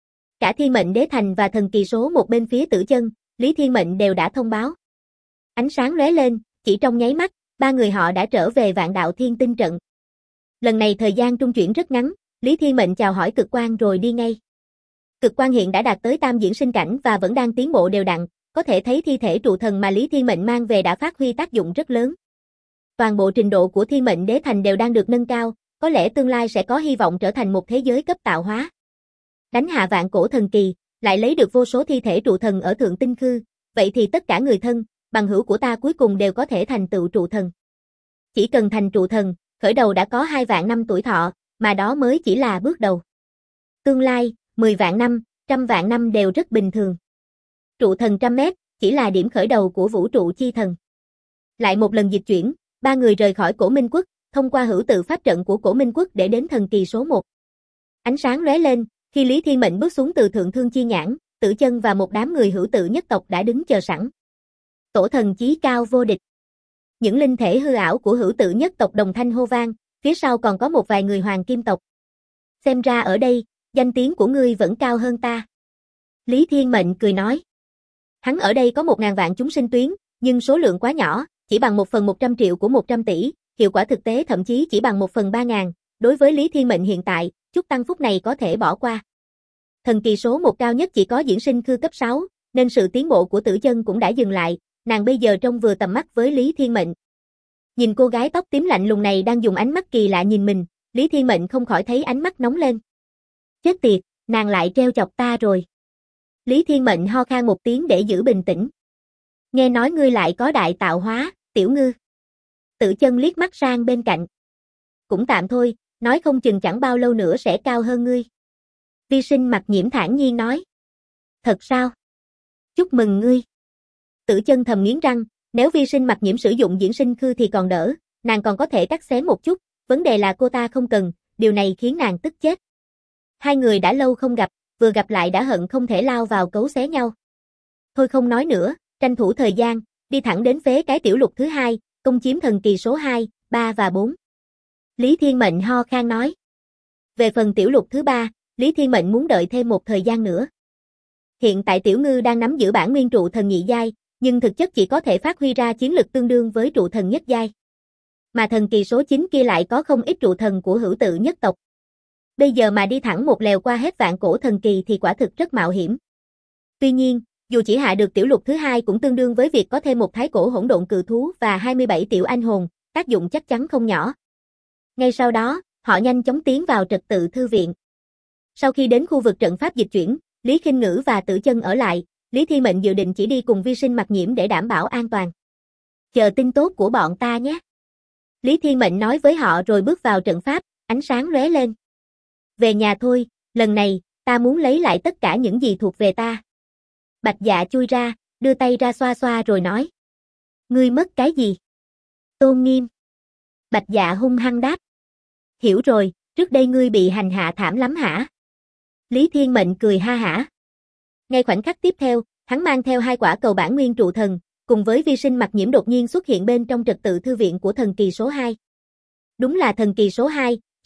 Cả Thiên Mệnh Đế Thành và thần kỳ số một bên phía Tử Chân, Lý Thiên Mệnh đều đã thông báo. Ánh sáng lóe lên, chỉ trong nháy mắt, 3 người họ đã trở về Vạn Đạo Thiên Tinh trận. Lần này thời gian trung chuyển rất ngắn, Lý Thiên Mệnh chào hỏi Cực Quang rồi đi ngay. Cực Quang hiện đã đạt tới tam diễn sinh cảnh và vẫn đang tiến bộ đều đặn, có thể thấy thi thể trụ thần mà Lý Thiên Mệnh mang về đã phát huy tác dụng rất lớn. Toàn bộ trình độ của Thiên Mệnh Đế Thành đều đang được nâng cao, có lẽ tương lai sẽ có hy vọng trở thành một thế giới cấp tạo hóa. Đánh hạ vạn cổ thần kỳ, lại lấy được vô số thi thể trụ thần ở Thượng Tinh Khư, vậy thì tất cả người thân, bằng hữu của ta cuối cùng đều có thể thành tựu trụ thần. Chỉ cần thành trụ thần, khởi đầu đã có 2 vạn năm tuổi thọ, mà đó mới chỉ là bước đầu. Tương lai, 10 vạn năm, 100 vạn năm đều rất bình thường. Trụ thần 100 mét, chỉ là điểm khởi đầu của vũ trụ chi thần. Lại một lần dịch chuyển, 3 người rời khỏi Cổ Minh Quốc, thông qua hữu tự pháp trận của Cổ Minh Quốc để đến thần kỳ số 1. Ánh sáng lóe lên, khi Lý Thiên Mệnh bước xuống từ Thượng Thương Chi Nhãn, Tử Chân và một đám người hữu tự nhất tộc đã đứng chờ sẵn. Tổ thần chí cao vô địch. Những linh thể hư ảo của hữu tự nhất tộc đồng thanh hô vang, phía sau còn có một vài người hoàng kim tộc. Xem ra ở đây, danh tiếng của ngươi vẫn cao hơn ta. Lý Thiên Mệnh cười nói. Hắn ở đây có 1000 vạn chúng sinh tuyến, nhưng số lượng quá nhỏ, chỉ bằng 1/100 triệu của 100 tỷ, hiệu quả thực tế thậm chí chỉ bằng 1/3000, đối với Lý Thiên Mệnh hiện tại, chút tăng phúc này có thể bỏ qua. Thần kỳ số 1 cao nhất chỉ có diễn sinh khư cấp 6, nên sự tiến bộ của Tử Chân cũng đã dừng lại, nàng bây giờ trông vừa tầm mắt với Lý Thiên Mệnh. Nhìn cô gái tóc tím lạnh lùng này đang dùng ánh mắt kỳ lạ nhìn mình, Lý Thiên Mệnh không khỏi thấy ánh mắt nóng lên. Chết tiệt, nàng lại treo chọc ta rồi. Lý Thiên Mệnh ho khan một tiếng để giữ bình tĩnh. Nghe nói ngươi lại có đại tạo hóa, tiểu ngư. Tử Chân liếc mắt sang bên cạnh. Cũng tạm thôi, nói không chừng chẳng bao lâu nữa sẽ cao hơn ngươi. Vi Sinh Mặc Nhiễm thản nhiên nói. Thật sao? Chúc mừng ngươi. Tử Chân thầm nghiến răng, nếu Vi Sinh Mặc Nhiễm sử dụng diễn sinh khư thì còn đỡ, nàng còn có thể cắt xén một chút, vấn đề là cô ta không cần, điều này khiến nàng tức chết. Hai người đã lâu không gặp, vừa gặp lại đã hận không thể lao vào cấu xé nhau. Thôi không nói nữa, tranh thủ thời gian, đi thẳng đến phế cái tiểu lục thứ 2, công chiếm thần kỳ số 2, 3 và 4. Lý Thiên Mệnh ho khan nói. Về phần tiểu lục thứ 3, Lý Thiên Mệnh muốn đợi thêm một thời gian nữa. Hiện tại tiểu ngư đang nắm giữ bản nguyên trụ thần nhị giai, nhưng thực chất chỉ có thể phát huy ra chiến lực tương đương với trụ thần nhất giai. Mà thần kỳ số 9 kia lại có không ít trụ thần của hữu tự nhất tộc. Bây giờ mà đi thẳng một lèo qua hết vạn cổ thần kỳ thì quả thực rất mạo hiểm. Tuy nhiên, dù chỉ hạ được tiểu lục thứ 2 cũng tương đương với việc có thêm một thái cổ hỗn độn cự thú và 27 tiểu anh hồn, tác dụng chắc chắn không nhỏ. Ngay sau đó, họ nhanh chóng tiến vào trật tự thư viện. Sau khi đến khu vực trận pháp dịch chuyển, Lý Khinh Ngữ và Tử Chân ở lại, Lý Thiên Mệnh dự định chỉ đi cùng Vi Sinh Mặc Nhiễm để đảm bảo an toàn. Chờ tin tốt của bọn ta nhé. Lý Thiên Mệnh nói với họ rồi bước vào trận pháp, ánh sáng lóe lên. Về nhà thôi, lần này, ta muốn lấy lại tất cả những gì thuộc về ta. Bạch Dạ chui ra, đưa tay ra xoa xoa rồi nói. Ngươi mất cái gì? Tôn nghiêm. Bạch Dạ hung hăng đáp. Hiểu rồi, trước đây ngươi bị hành hạ thảm lắm hả? Lý Thiên Mệnh cười ha hả. Ngay khoảnh khắc tiếp theo, hắn mang theo 2 quả cầu bản nguyên trụ thần, cùng với Vi Sinh Mặc Nhiễm đột nhiên xuất hiện bên trong trật tự thư viện của thần kỳ số 2. Đúng là thần kỳ số 2,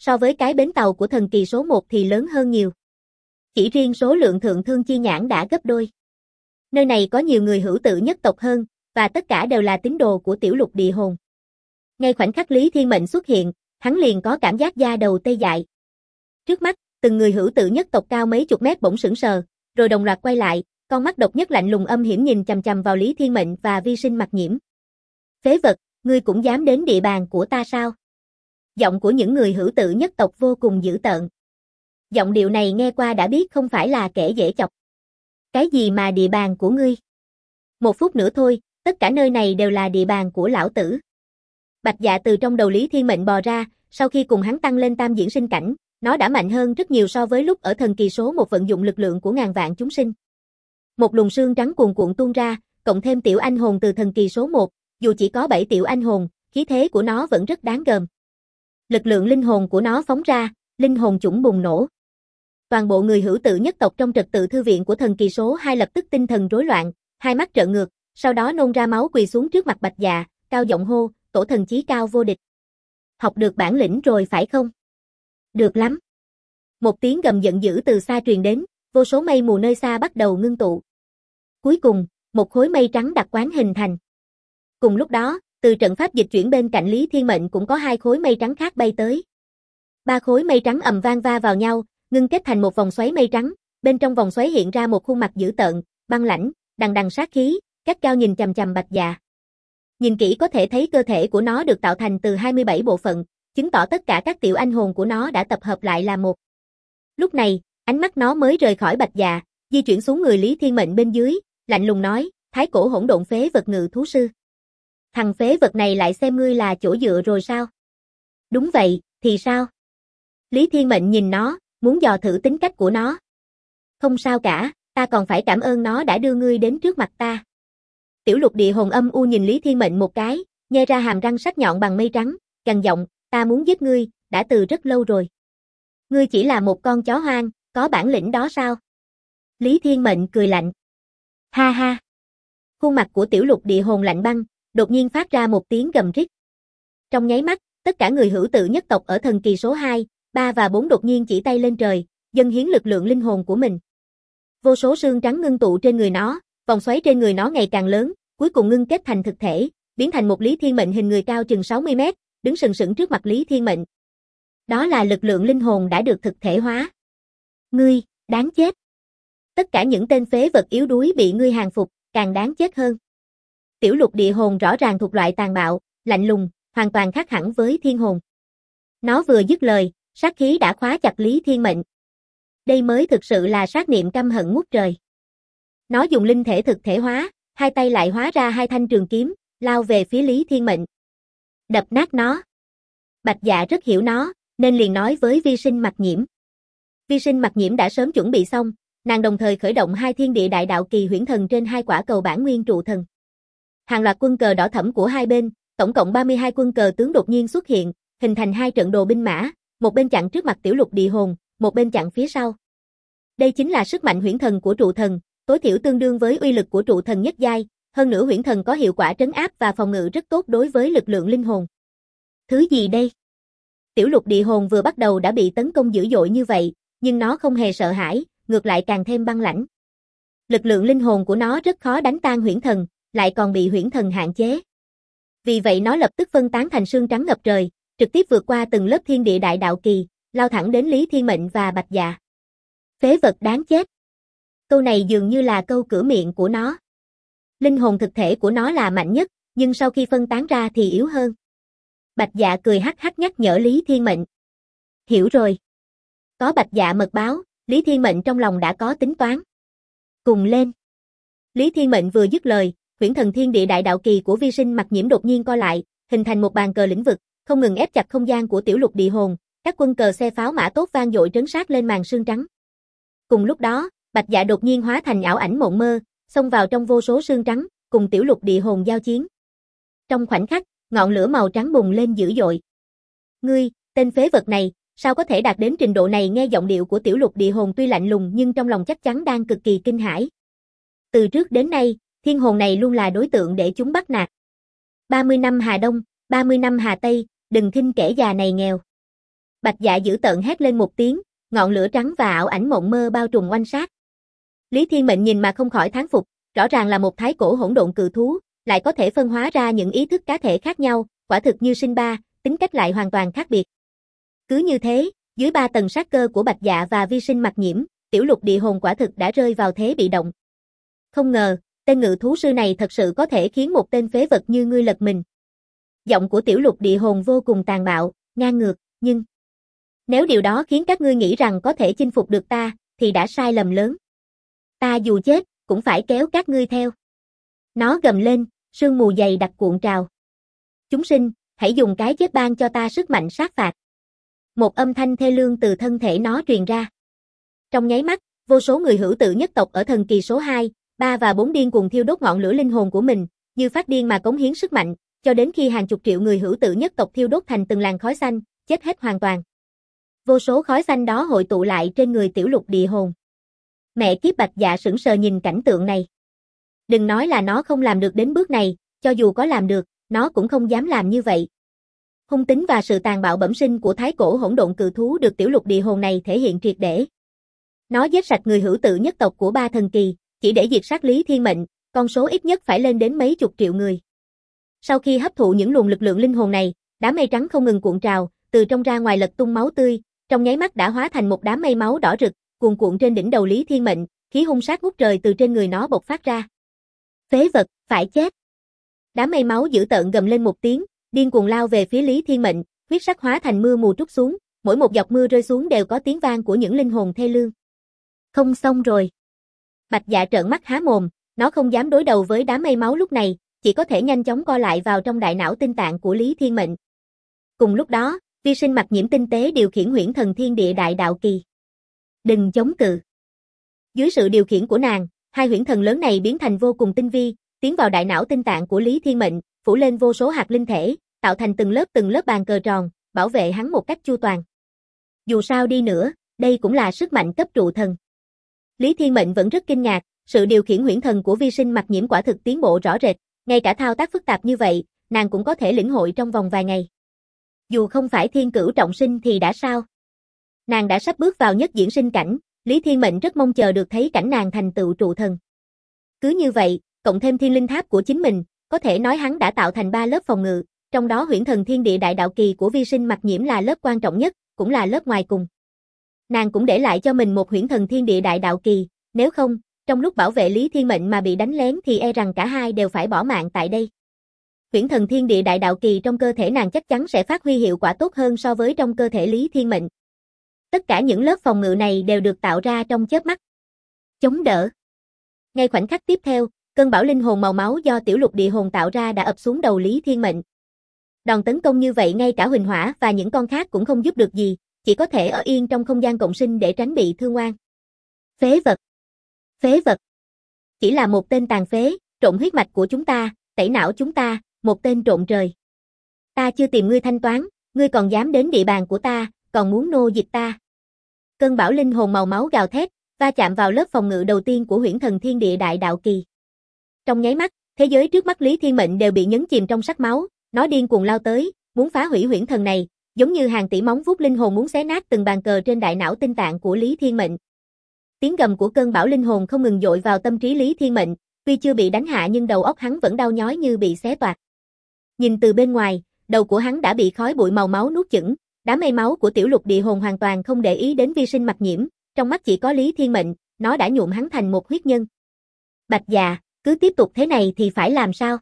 so với cái bến tàu của thần kỳ số 1 thì lớn hơn nhiều. Chỉ riêng số lượng thượng thương chi nhãn đã gấp đôi. Nơi này có nhiều người hữu tự nhất tộc hơn, và tất cả đều là tín đồ của tiểu lục địa hồn. Ngay khoảnh khắc Lý Thiên Mệnh xuất hiện, hắn liền có cảm giác da đầu tê dại. Trước mắt, từng người hữu tự nhất tộc cao mấy chục mét bỗng sững sờ, rồi đồng loạt quay lại, con mắt độc nhất lạnh lùng âm hiểm nhìn chằm chằm vào Lý Thiên Mệnh và Vi Sinh Mặc Nhiễm. Phế vật, ngươi cũng dám đến địa bàn của ta sao? Giọng của những người hữu tự nhất tộc vô cùng dữ tợn. Giọng điệu này nghe qua đã biết không phải là kẻ dễ chọc. Cái gì mà địa bàn của ngươi? Một phút nữa thôi, tất cả nơi này đều là địa bàn của lão tử. Bạch Dạ từ trong đầu Lý Thiên Mệnh bò ra, sau khi cùng hắn tăng lên tam diễn sinh cảnh, nó đã mạnh hơn rất nhiều so với lúc ở thần kỳ số 1 vận dụng lực lượng của ngàn vạn chúng sinh. Một luồng xương trắng cuồn cuộn tuôn ra, cộng thêm tiểu anh hồn từ thần kỳ số 1, dù chỉ có 7 tiểu anh hồn, khí thế của nó vẫn rất đáng gờm. Lực lượng linh hồn của nó phóng ra, linh hồn chủng bùng nổ. Toàn bộ người hữu tự nhất tộc trong trật tự thư viện của thần kỳ số 2 lập tức tinh thần rối loạn, hai mắt trợn ngược, sau đó nôn ra máu quỳ xuống trước mặt Bạch Dạ, cao giọng hô, tổ thần chí cao vô địch. Học được bản lĩnh rồi phải không? Được lắm. Một tiếng gầm giận dữ từ xa truyền đến, vô số mây mù nơi xa bắt đầu ngưng tụ. Cuối cùng, một khối mây trắng đặc quán hình thành. Cùng lúc đó, từ trận pháp dịch chuyển bên cạnh Lý Thiên Mệnh cũng có hai khối mây trắng khác bay tới. Ba khối mây trắng ầm vang va vào nhau, ngưng kết thành một vòng xoáy mây trắng, bên trong vòng xoáy hiện ra một khuôn mặt dữ tợn, băng lãnh, đằng đằng sát khí, gắt gao nhìn chằm chằm Bạch Dạ. Nhìn kỹ có thể thấy cơ thể của nó được tạo thành từ 27 bộ phận, chứng tỏ tất cả các tiểu anh hồn của nó đã tập hợp lại là một. Lúc này, ánh mắt nó mới rời khỏi Bạch Dạ, di chuyển xuống người Lý Thiên Mệnh bên dưới, lạnh lùng nói, thái cổ hỗn độn phế vật ngự thú sư. Thằng phế vật này lại xem ngươi là chỗ dựa rồi sao? Đúng vậy, thì sao? Lý Thiên Mệnh nhìn nó, muốn dò thử tính cách của nó. Không sao cả, ta còn phải cảm ơn nó đã đưa ngươi đến trước mặt ta. Tiểu lục địa hồn âm u nhìn Lý Thiên Mệnh một cái, nhe ra hàm răng sắc nhọn bằng mây trắng, gằn giọng, ta muốn giết ngươi, đã từ rất lâu rồi. Ngươi chỉ là một con chó hoang, có bản lĩnh đó sao? Lý Thiên Mệnh cười lạnh. Ha ha. Khuôn mặt của tiểu lục địa hồn lạnh băng, đột nhiên phát ra một tiếng gầm rít. Trong nháy mắt, tất cả người hữu tự nhất tộc ở thần kỳ số 2, 3 và 4 đột nhiên chỉ tay lên trời, dâng hiến lực lượng linh hồn của mình. Vô số xương trắng ngưng tụ trên người nó, vòng xoáy trên người nó ngày càng lớn, cuối cùng ngưng kết thành thực thể, biến thành một Lý Thiên Mệnh hình người cao chừng 60 mét, đứng sừng sững trước mặt Lý Thiên Mệnh. Đó là lực lượng linh hồn đã được thực thể hóa. Ngươi, đáng chết. Tất cả những tên phế vật yếu đuối bị ngươi hàng phục, càng đáng chết hơn. Tiểu lục địa hồn rõ ràng thuộc loại tàn bạo, lạnh lùng, hoàn toàn khác hẳn với thiên hồn. Nó vừa dứt lời, sát khí đã khóa chặt Lý Thiên Mệnh. Đây mới thực sự là sát niệm căm hận ngút trời. Nó dùng linh thể thực thể hóa, hai tay lại hóa ra hai thanh trường kiếm, lao về phía Lý Thiên Mệnh. Đập nát nó. Bạch Dạ rất hiểu nó, nên liền nói với Vi Sinh Mặc Nhiễm. Vi Sinh Mặc Nhiễm đã sớm chuẩn bị xong, nàng đồng thời khởi động hai thiên địa đại đạo kỳ huyễn thần trên hai quả cầu bản nguyên trụ thần. Hàng loạt quân cờ đỏ thẫm của hai bên, tổng cộng 32 quân cờ tướng đột nhiên xuất hiện, hình thành hai trận đồ binh mã, một bên chặn trước mặt tiểu lục địa hồn, một bên chặn phía sau. Đây chính là sức mạnh huyễn thần của trụ thần, tối thiểu tương đương với uy lực của trụ thần nhất giai, hơn nữa huyễn thần có hiệu quả trấn áp và phòng ngự rất tốt đối với lực lượng linh hồn. Thứ gì đây? Tiểu lục địa hồn vừa bắt đầu đã bị tấn công dữ dội như vậy, nhưng nó không hề sợ hãi, ngược lại càng thêm băng lãnh. Lực lượng linh hồn của nó rất khó đánh tan huyễn thần, lại còn bị huyễn thần hạn chế. Vì vậy nó lập tức phân tán thành sương trắng ngập trời, trực tiếp vượt qua từng lớp thiên địa đại đạo kỳ, lao thẳng đến Lý Thiên Mệnh và Bạch Dạ. Phế vật đáng chết. Câu này dường như là câu cửa miệng của nó. Linh hồn thực thể của nó là mạnh nhất, nhưng sau khi phân tán ra thì yếu hơn. Bạch Dạ cười hắc hắc nhắc nhở Lý Thiên Mệnh. Hiểu rồi. Có Bạch Dạ mật báo, Lý Thiên Mệnh trong lòng đã có tính toán. Cùng lên. Lý Thiên Mệnh vừa dứt lời, huyễn thần thiên địa đại đạo kỳ của Vi Sinh Mặc Nhiễm đột nhiên co lại, hình thành một bàn cờ lĩnh vực, không ngừng ép chặt không gian của tiểu lục địa hồn, các quân cờ xe pháo mã tốt vang dội trấn sát lên màn sương trắng. Cùng lúc đó, Bạch Dạ đột nhiên hóa thành ảo ảnh mộng mơ, xông vào trong vô số sương trắng, cùng tiểu lục địa hồn giao chiến. Trong khoảnh khắc, ngọn lửa màu trắng bùng lên dữ dội. Ngươi, tên phế vật này, sao có thể đạt đến trình độ này? Nghe giọng điệu của tiểu lục địa hồn tuy lạnh lùng nhưng trong lòng chắc chắn đang cực kỳ kinh hãi. Từ trước đến nay, thiên hồn này luôn là đối tượng để chúng bắt nạt. 30 năm Hà Đông, 30 năm Hà Tây, đừng khinh kẻ già này nghèo. Bạch Dạ dữ tợn hét lên một tiếng, ngọn lửa trắng và ảo ảnh mộng mơ bao trùm oanh sát. Lý Thiên Mệnh nhìn mà không khỏi thán phục, rõ ràng là một thái cổ hỗn độn cự thú, lại có thể phân hóa ra những ý thức cá thể khác nhau, quả thực như sinh ba, tính cách lại hoàn toàn khác biệt. Cứ như thế, dưới 3 tầng sát cơ của Bạch Dạ và vi sinh mặc nhiễm, tiểu lục địa hồn quả thực đã rơi vào thế bị động. Không ngờ, tên ngự thú sư này thật sự có thể khiến một tên phế vật như ngươi lật mình. Giọng của tiểu lục địa hồn vô cùng tàn bạo, ngang ngược, nhưng nếu điều đó khiến các ngươi nghĩ rằng có thể chinh phục được ta, thì đã sai lầm lớn. Ta dù chết, cũng phải kéo các ngươi theo. Nó gầm lên, sương mù dày đặc cuộn trào. Chúng sinh, hãy dùng cái chết ban cho ta sức mạnh sát phạt. Một âm thanh thê lương từ thân thể nó truyền ra. Trong nháy mắt, vô số người hữu tự nhất tộc ở thần kỳ số 2, 3 và 4 điên cuồng thiêu đốt ngọn lửa linh hồn của mình, như phát điên mà cống hiến sức mạnh, cho đến khi hàng chục triệu người hữu tự nhất tộc thiêu đốt thành từng làn khói xanh, chết hết hoàn toàn. Vô số khói xanh đó hội tụ lại trên người tiểu lục địa hồn. Mẹ kiếp, Bạch Dạ sững sờ nhìn cảnh tượng này. Đừng nói là nó không làm được đến bước này, cho dù có làm được, nó cũng không dám làm như vậy. Hung tính và sự tàn bạo bẩm sinh của thái cổ hỗn độn cự thú được tiểu lục địa hồn này thể hiện triệt để. Nó giết sạch người hữu tự nhất tộc của 3 thần kỳ, chỉ để diệt sát Lý Thiên Mệnh, con số ít nhất phải lên đến mấy chục triệu người. Sau khi hấp thụ những luồng lực lượng linh hồn này, đám mây trắng không ngừng cuộn trào, từ trong ra ngoài lật tung máu tươi, trong nháy mắt đã hóa thành một đám mây máu đỏ rực, cuồn cuộn trên đỉnh đầu Lý Thiên Mệnh, khí hung sát ngút trời từ trên người nó bộc phát ra. Phế vật, phải chết. Đám mây máu dữ tợn gầm lên một tiếng, điên cuồng lao về phía Lý Thiên Mệnh, huyết sắc hóa thành mưa mù trút xuống, mỗi một giọt mưa rơi xuống đều có tiếng vang của những linh hồn thê lương. Không xong rồi. Bạch Dạ trợn mắt há mồm, nó không dám đối đầu với đám mây máu lúc này, chỉ có thể nhanh chóng co lại vào trong đại não tinh tạng của Lý Thiên Mệnh. Cùng lúc đó, vi sinh mặc nhiễm tinh tế điều khiển huyễn thần thiên địa đại đạo kỳ. Đừng chống cự. Dưới sự điều khiển của nàng, hai huyễn thần lớn này biến thành vô cùng tinh vi, tiến vào đại não tinh tạng của Lý Thiên Mệnh, phủ lên vô số hạt linh thể, tạo thành từng lớp bàn cờ tròn, bảo vệ hắn một cách chu toàn. Dù sao đi nữa, đây cũng là sức mạnh cấp trụ thần. Lý Thiên Mệnh vẫn rất kinh ngạc, sự điều khiển huyễn thần của vi sinh mặc nhiễm quả thực tiến bộ rõ rệt, ngay cả thao tác phức tạp như vậy, nàng cũng có thể lĩnh hội trong vòng vài ngày. Dù không phải thiên cửu trọng sinh thì đã sao? Nàng đã sắp bước vào nhất diễn sinh cảnh, Lý Thiên Mệnh rất mong chờ được thấy cảnh nàng thành tựu trụ thần. Cứ như vậy, cộng thêm thiên linh tháp của chính mình, có thể nói hắn đã tạo thành 3 lớp phòng ngự, trong đó huyễn thần thiên địa đại đạo kỳ của vi sinh mặc nhiễm là lớp quan trọng nhất, cũng là lớp ngoài cùng. Nàng cũng để lại cho mình một huyễn thần thiên địa đại đạo kỳ, nếu không, trong lúc bảo vệ Lý Thiên Mệnh mà bị đánh lén thì e rằng cả hai đều phải bỏ mạng tại đây. Huyễn thần thiên địa đại đạo kỳ trong cơ thể nàng chắc chắn sẽ phát huy hiệu quả tốt hơn so với trong cơ thể Lý Thiên Mệnh. Tất cả những lớp phòng ngự này đều được tạo ra trong chớp mắt. Chống đỡ. Ngay khoảnh khắc tiếp theo, cơn bão linh hồn màu máu do tiểu lục địa hồn tạo ra đã ập xuống đầu Lý Thiên Mệnh. Đòn tấn công như vậy ngay cả Huỳnh Hỏa và những con khác cũng không giúp được gì, chỉ có thể ở yên trong không gian cộng sinh để tránh bị thương oan. Phế vật. Phế vật. Chỉ là một tên tàn phế, trộn huyết mạch của chúng ta, tẩy não chúng ta, một tên trộm trời. Ta chưa tìm ngươi thanh toán, ngươi còn dám đến địa bàn của ta, còn muốn nô dịch ta. Cơn bão linh hồn màu máu gào thét, va chạm vào lớp phòng ngự đầu tiên của huyễn thần thiên địa đại đạo kỳ. Trong nháy mắt, thế giới trước mắt Lý Thiên Mệnh đều bị nhấn chìm trong sắc máu, nó điên cuồng lao tới, muốn phá hủy huyễn thần này, giống như hàng tỷ móng vuốt linh hồn muốn xé nát từng bàn cờ trên đại não tinh tạng của Lý Thiên Mệnh. Tiếng gầm của cơn bão linh hồn không ngừng dội vào tâm trí Lý Thiên Mệnh, tuy chưa bị đánh hạ nhưng đầu óc hắn vẫn đau nhói như bị xé toạc. Nhìn từ bên ngoài, đầu của hắn đã bị khói bụi màu máu nuốt chửng, đám mây máu của tiểu lục địa hồn hoàn toàn không để ý đến vi sinh mặc nhiễm, trong mắt chỉ có Lý Thiên Mệnh, nó đã nhuộm hắn thành một huyết nhân. Bạch Dạ, cứ tiếp tục thế này thì phải làm sao?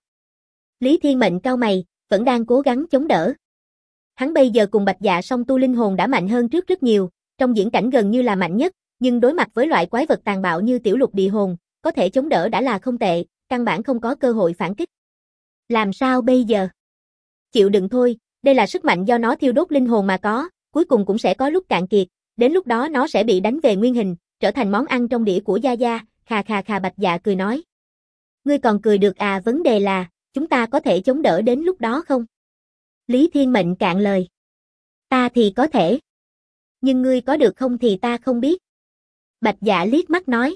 Lý Thiên Mệnh cau mày, vẫn đang cố gắng chống đỡ. Hắn bây giờ cùng Bạch Dạ song tu linh hồn đã mạnh hơn trước rất nhiều, trong diễn cảnh gần như là mạnh nhất, nhưng đối mặt với loại quái vật tàn bạo như tiểu lục địa hồn, có thể chống đỡ đã là không tệ, căn bản không có cơ hội phản kích. Làm sao bây giờ? Chịu đựng thôi, đây là sức mạnh do nó thiêu đốt linh hồn mà có, cuối cùng cũng sẽ có lúc cạn kiệt, đến lúc đó nó sẽ bị đánh về nguyên hình, trở thành món ăn trong đĩa của Gia Gia, khà khà Bạch Dạ cười nói. Ngươi còn cười được à, vấn đề là, chúng ta có thể chống đỡ đến lúc đó không? Lý Thiên Mệnh cạn lời. Ta thì có thể. Nhưng ngươi có được không thì ta không biết. Bạch Dạ liếc mắt nói.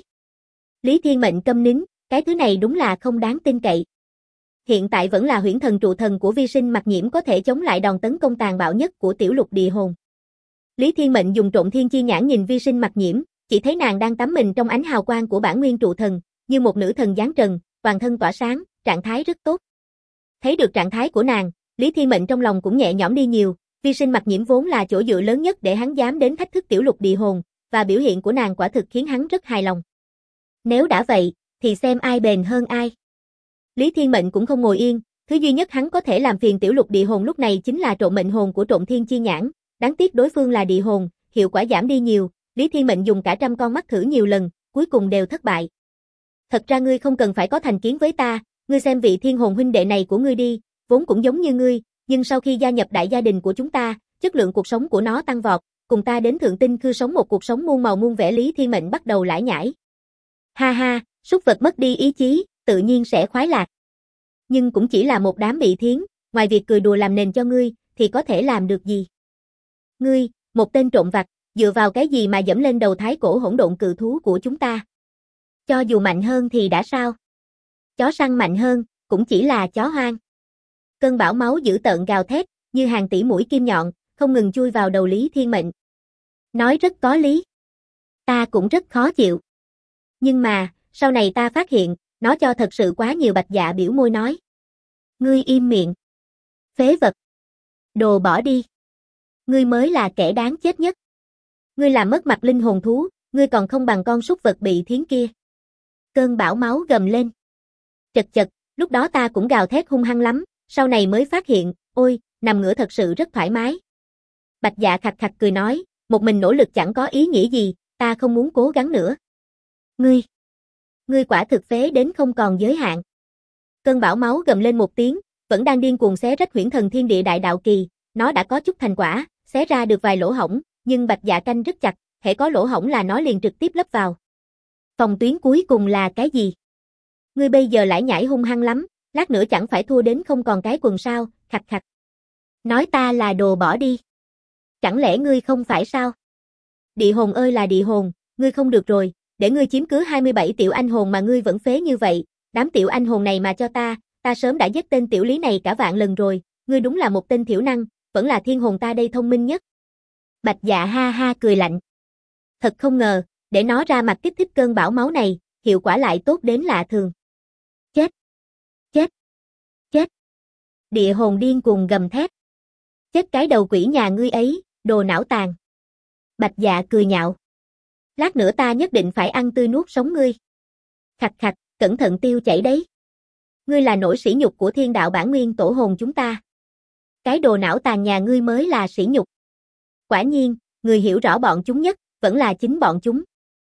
Lý Thiên Mệnh câm nín, cái thứ này đúng là không đáng tin cậy. Hiện tại vẫn là huyễn thần trụ thần của vi sinh mặc nhiễm có thể chống lại đòn tấn công tàn bạo nhất của tiểu lục địa hồn. Lý Thiên Mệnh dùng Trộm Thiên Chi nhãn nhìn Vi Sinh Mặc Nhiễm, chỉ thấy nàng đang tắm mình trong ánh hào quang của bản nguyên trụ thần, như một nữ thần giáng trần, toàn thân tỏa sáng, trạng thái rất tốt. Thấy được trạng thái của nàng, Lý Thiên Mệnh trong lòng cũng nhẹ nhõm đi nhiều, Vi Sinh Mặc Nhiễm vốn là chỗ dựa lớn nhất để hắn dám đến thách thức tiểu lục địa hồn, và biểu hiện của nàng quả thực khiến hắn rất hài lòng. Nếu đã vậy, thì xem ai bền hơn ai. Lý Thiên Mệnh cũng không ngồi yên, thứ duy nhất hắn có thể làm phiền tiểu lục địa hồn lúc này chính là trộm mệnh hồn của Trộm Thiên Chi nhãn, đáng tiếc đối phương là địa hồn, hiệu quả giảm đi nhiều, Lý Thiên Mệnh dùng cả trăm con mắt thử nhiều lần, cuối cùng đều thất bại. Thật ra ngươi không cần phải có thành kiến với ta, ngươi xem vị thiên hồn huynh đệ này của ngươi đi, vốn cũng giống như ngươi, nhưng sau khi gia nhập đại gia đình của chúng ta, chất lượng cuộc sống của nó tăng vọt, cùng ta đến Thượng Tinh Khư sống một cuộc sống muôn màu muôn vẻ. Lý Thiên Mệnh bắt đầu lải nhải. Ha ha, súc vật mất đi ý chí, tự nhiên sẽ khoái lạc. Nhưng cũng chỉ là một đám bị thiến, ngoài việc cười đùa làm nền cho ngươi, thì có thể làm được gì? Ngươi, một tên trộm vặt, dựa vào cái gì mà dẫm lên đầu thái cổ hỗn độn cự thú của chúng ta? Cho dù mạnh hơn thì đã sao? Chó săn mạnh hơn, cũng chỉ là chó hoang. Cơn bão máu dữ tợn gào thét, như hàng tỷ mũi kim nhọn, không ngừng chui vào đầu Lý Thiên Mệnh. Nói rất có lý. Ta cũng rất khó chịu. Nhưng mà, sau này ta phát hiện, nó cho thật sự quá nhiều. Bạch Dạ biểu môi nói. Ngươi im miệng. Phế vật. Đồ bỏ đi. Ngươi mới là kẻ đáng chết nhất. Ngươi làm mất mặt linh hồn thú, ngươi còn không bằng con súc vật bị thiến kia. Cơn bão máu gầm lên. Chật chật, lúc đó ta cũng gào thét hung hăng lắm, sau này mới phát hiện, ôi, nằm ngửa thật sự rất thoải mái. Bạch Dạ khạch khạch cười nói, một mình nỗ lực chẳng có ý nghĩa gì, ta không muốn cố gắng nữa. Ngươi quả thực phế đến không còn giới hạn. Cơn bão máu gầm lên một tiếng, vẫn đang điên cuồng xé rách huyễn thần thiên địa đại đạo kỳ, nó đã có chút thành quả, xé ra được vài lỗ hổng, nhưng Bạch Dạ canh rất chặt, hễ có lỗ hổng là nó liền trực tiếp lấp vào. Phòng tuyến cuối cùng là cái gì? Ngươi bây giờ lải nhải hung hăng lắm, lát nữa chẳng phải thua đến không còn cái quần sao? Khạch khạch. Nói ta là đồ bỏ đi. Chẳng lẽ ngươi không phải sao? Địa hồn ơi là địa hồn, ngươi không được rồi, để ngươi chiếm cứ 27 tiểu anh hồn mà ngươi vẫn phế như vậy, đám tiểu anh hồn này mà cho ta sớm đã giết tên tiểu Lý này cả vạn lần rồi, ngươi đúng là một tên thiểu năng, vẫn là thiên hồn ta đây thông minh nhất. Bạch Dạ ha ha cười lạnh. Thật không ngờ, để nó ra mặt kích thích cơn bão máu này, hiệu quả lại tốt đến lạ thường. Chết! Chết! Chết! Địa hồn điên cuồng gầm thét. Chết cái đầu quỷ nhà ngươi ấy, đồ não tàn. Bạch Dạ cười nhạo. Lát nữa ta nhất định phải ăn tươi nuốt sống ngươi. Khạch khạch, cẩn thận tiêu chảy đấy. Ngươi là nỗi sỉ nhục của thiên đạo bản nguyên tổ hồn chúng ta. Cái đồ não tàn nhà ngươi mới là sỉ nhục. Quả nhiên, người hiểu rõ bọn chúng nhất, vẫn là chính bọn chúng.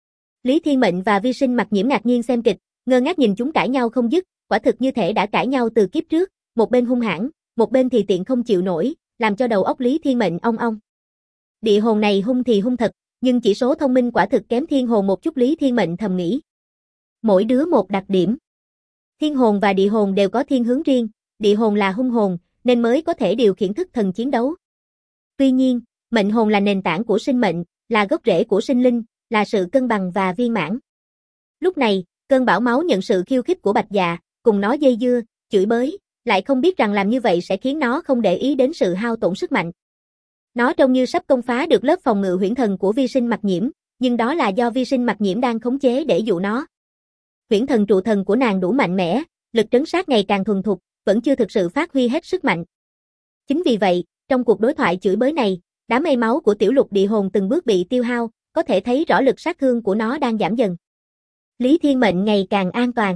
Lý Thiên Mệnh và Vi Sinh Mặc Nhiễm ngạc nhiên xem kịch, ngơ ngác nhìn chúng cãi nhau không dứt, quả thực như thể đã cãi nhau từ kiếp trước, một bên hung hãn, một bên thì tiện không chịu nổi, làm cho đầu óc Lý Thiên Mệnh ong ong. Địa hồn này hung thì hung thật, nhưng chỉ số thông minh quả thực kém thiên hồn một chút. Lý Thiên Mệnh thầm nghĩ. Mỗi đứa một đặc điểm. Thiên hồn và địa hồn đều có thiên hướng riêng, địa hồn là hung hồn, nên mới có thể điều khiển thức thần chiến đấu. Tuy nhiên, mệnh hồn là nền tảng của sinh mệnh, là gốc rễ của sinh linh, là sự cân bằng và viên mãn. Lúc này, cơn bão máu nhận sự khiêu khích của Bạch Dạ, cùng nó dây dưa, chửi bới, lại không biết rằng làm như vậy sẽ khiến nó không để ý đến sự hao tổn sức mạnh. Nó trông như sắp công phá được lớp phòng ngự huyễn thần của Vi Sinh Mặc Nhiễm, nhưng đó là do Vi Sinh Mặc Nhiễm đang khống chế để dụ nó. Huyễn thần trụ thần của nàng đủ mạnh mẽ, lực trấn sát ngày càng thuần thục, vẫn chưa thực sự phát huy hết sức mạnh. Chính vì vậy, trong cuộc đối thoại chửi bới này, đám mây máu của tiểu lục địa hồn từng bước bị tiêu hao, có thể thấy rõ lực sát thương của nó đang giảm dần. Lý Thiên Mệnh ngày càng an toàn.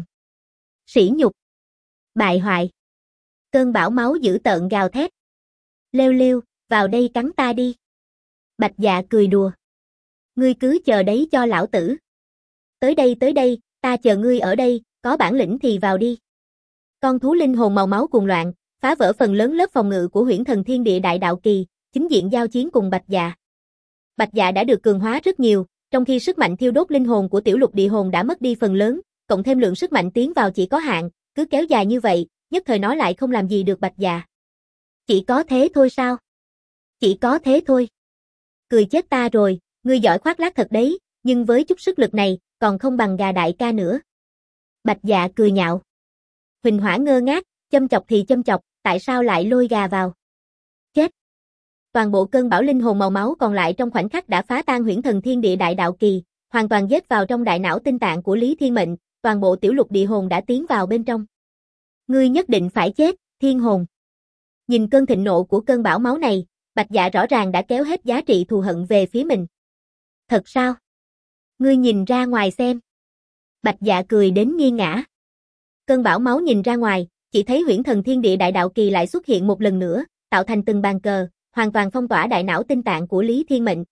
Sỉ nhục. Bại hoại. Cơn bão máu dữ tợn gào thét. Lêu lêu, vào đây cắn ta đi. Bạch Dạ cười đùa. Ngươi cứ chờ đấy cho lão tử. Tới đây, ta chờ ngươi ở đây, có bản lĩnh thì vào đi. Con thú linh hồn màu máu cuồng loạn, phá vỡ phần lớn lớp phòng ngự của huyễn thần thiên địa đại đạo kỳ, chính diện giao chiến cùng Bạch Dạ. Bạch Dạ đã được cường hóa rất nhiều, trong khi sức mạnh thiêu đốt linh hồn của tiểu lục địa hồn đã mất đi phần lớn, cộng thêm lượng sức mạnh tiến vào chỉ có hạn, cứ kéo dài như vậy, nhất thời nó lại không làm gì được Bạch Dạ. Chỉ có thế thôi sao? Chỉ có thế thôi. Cười chết ta rồi, ngươi giỏi khoác lác thật đấy, nhưng với chút sức lực này, còn không bằng gà đại ca nữa. Bạch Dạ cười nhạo. Huỳnh Hỏa ngơ ngác, châm chọc thì châm chọc, tại sao lại lôi gà vào? Chết. toàn bộ cơn bão linh hồn màu máu còn lại trong khoảnh khắc đã phá tan huyễn thần thiên địa đại đạo kỳ, hoàn toàn giết vào trong đại não tinh tạng của Lý Thiên Mệnh, toàn bộ tiểu lục địa hồn đã tiến vào bên trong. Ngươi nhất định phải chết, thiên hồn. Nhìn cơn thịnh nộ của cơn bão máu này, Bạch Dạ rõ ràng đã kéo hết giá trị thù hận về phía mình. Thật sao? Ngươi nhìn ra ngoài xem. Bạch Dạ cười đến nghiêng ngã. Cơn bão máu nhìn ra ngoài, chỉ thấy huyễn thần thiên địa đại đạo kỳ lại xuất hiện một lần nữa, tạo thành từng bàn cờ, hoàn toàn phong tỏa đại não tinh tạng của Lý Thiên Mệnh.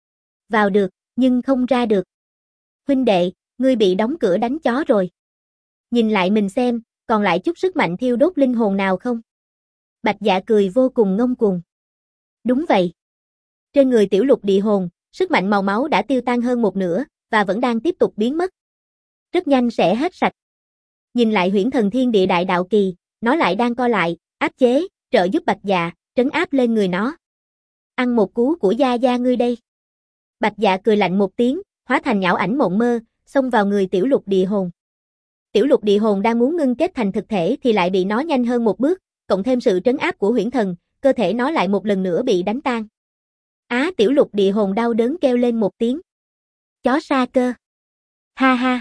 Vào được, nhưng không ra được. Huynh đệ, ngươi bị đóng cửa đánh chó rồi. Nhìn lại mình xem, còn lại chút sức mạnh thiêu đốt linh hồn nào không? Bạch Dạ cười vô cùng ngông cuồng. Đúng vậy. Trên người tiểu lục địa hồn, sức mạnh màu máu đã tiêu tan hơn một nửa, và vẫn đang tiếp tục biến mất. Rất nhanh sẽ hết sạch. Nhìn lại huyễn thần thiên địa đại đạo kỳ, nó lại đang co lại, áp chế, trợ giúp Bạch Dạ, trấn áp lên người nó. Ăn một cú của gia gia ngươi đây. Bạch Dạ cười lạnh một tiếng, hóa thành nhão ảnh mộng mơ, xông vào người tiểu lục địa hồn. Tiểu lục địa hồn đang muốn ngưng kết thành thực thể thì lại bị nó nhanh hơn một bước, cộng thêm sự trấn áp của huyễn thần, cơ thể nó lại một lần nữa bị đánh tan. Tiểu lục địa hồn đau đớn kêu lên một tiếng. Chó sa cơ. Ha ha.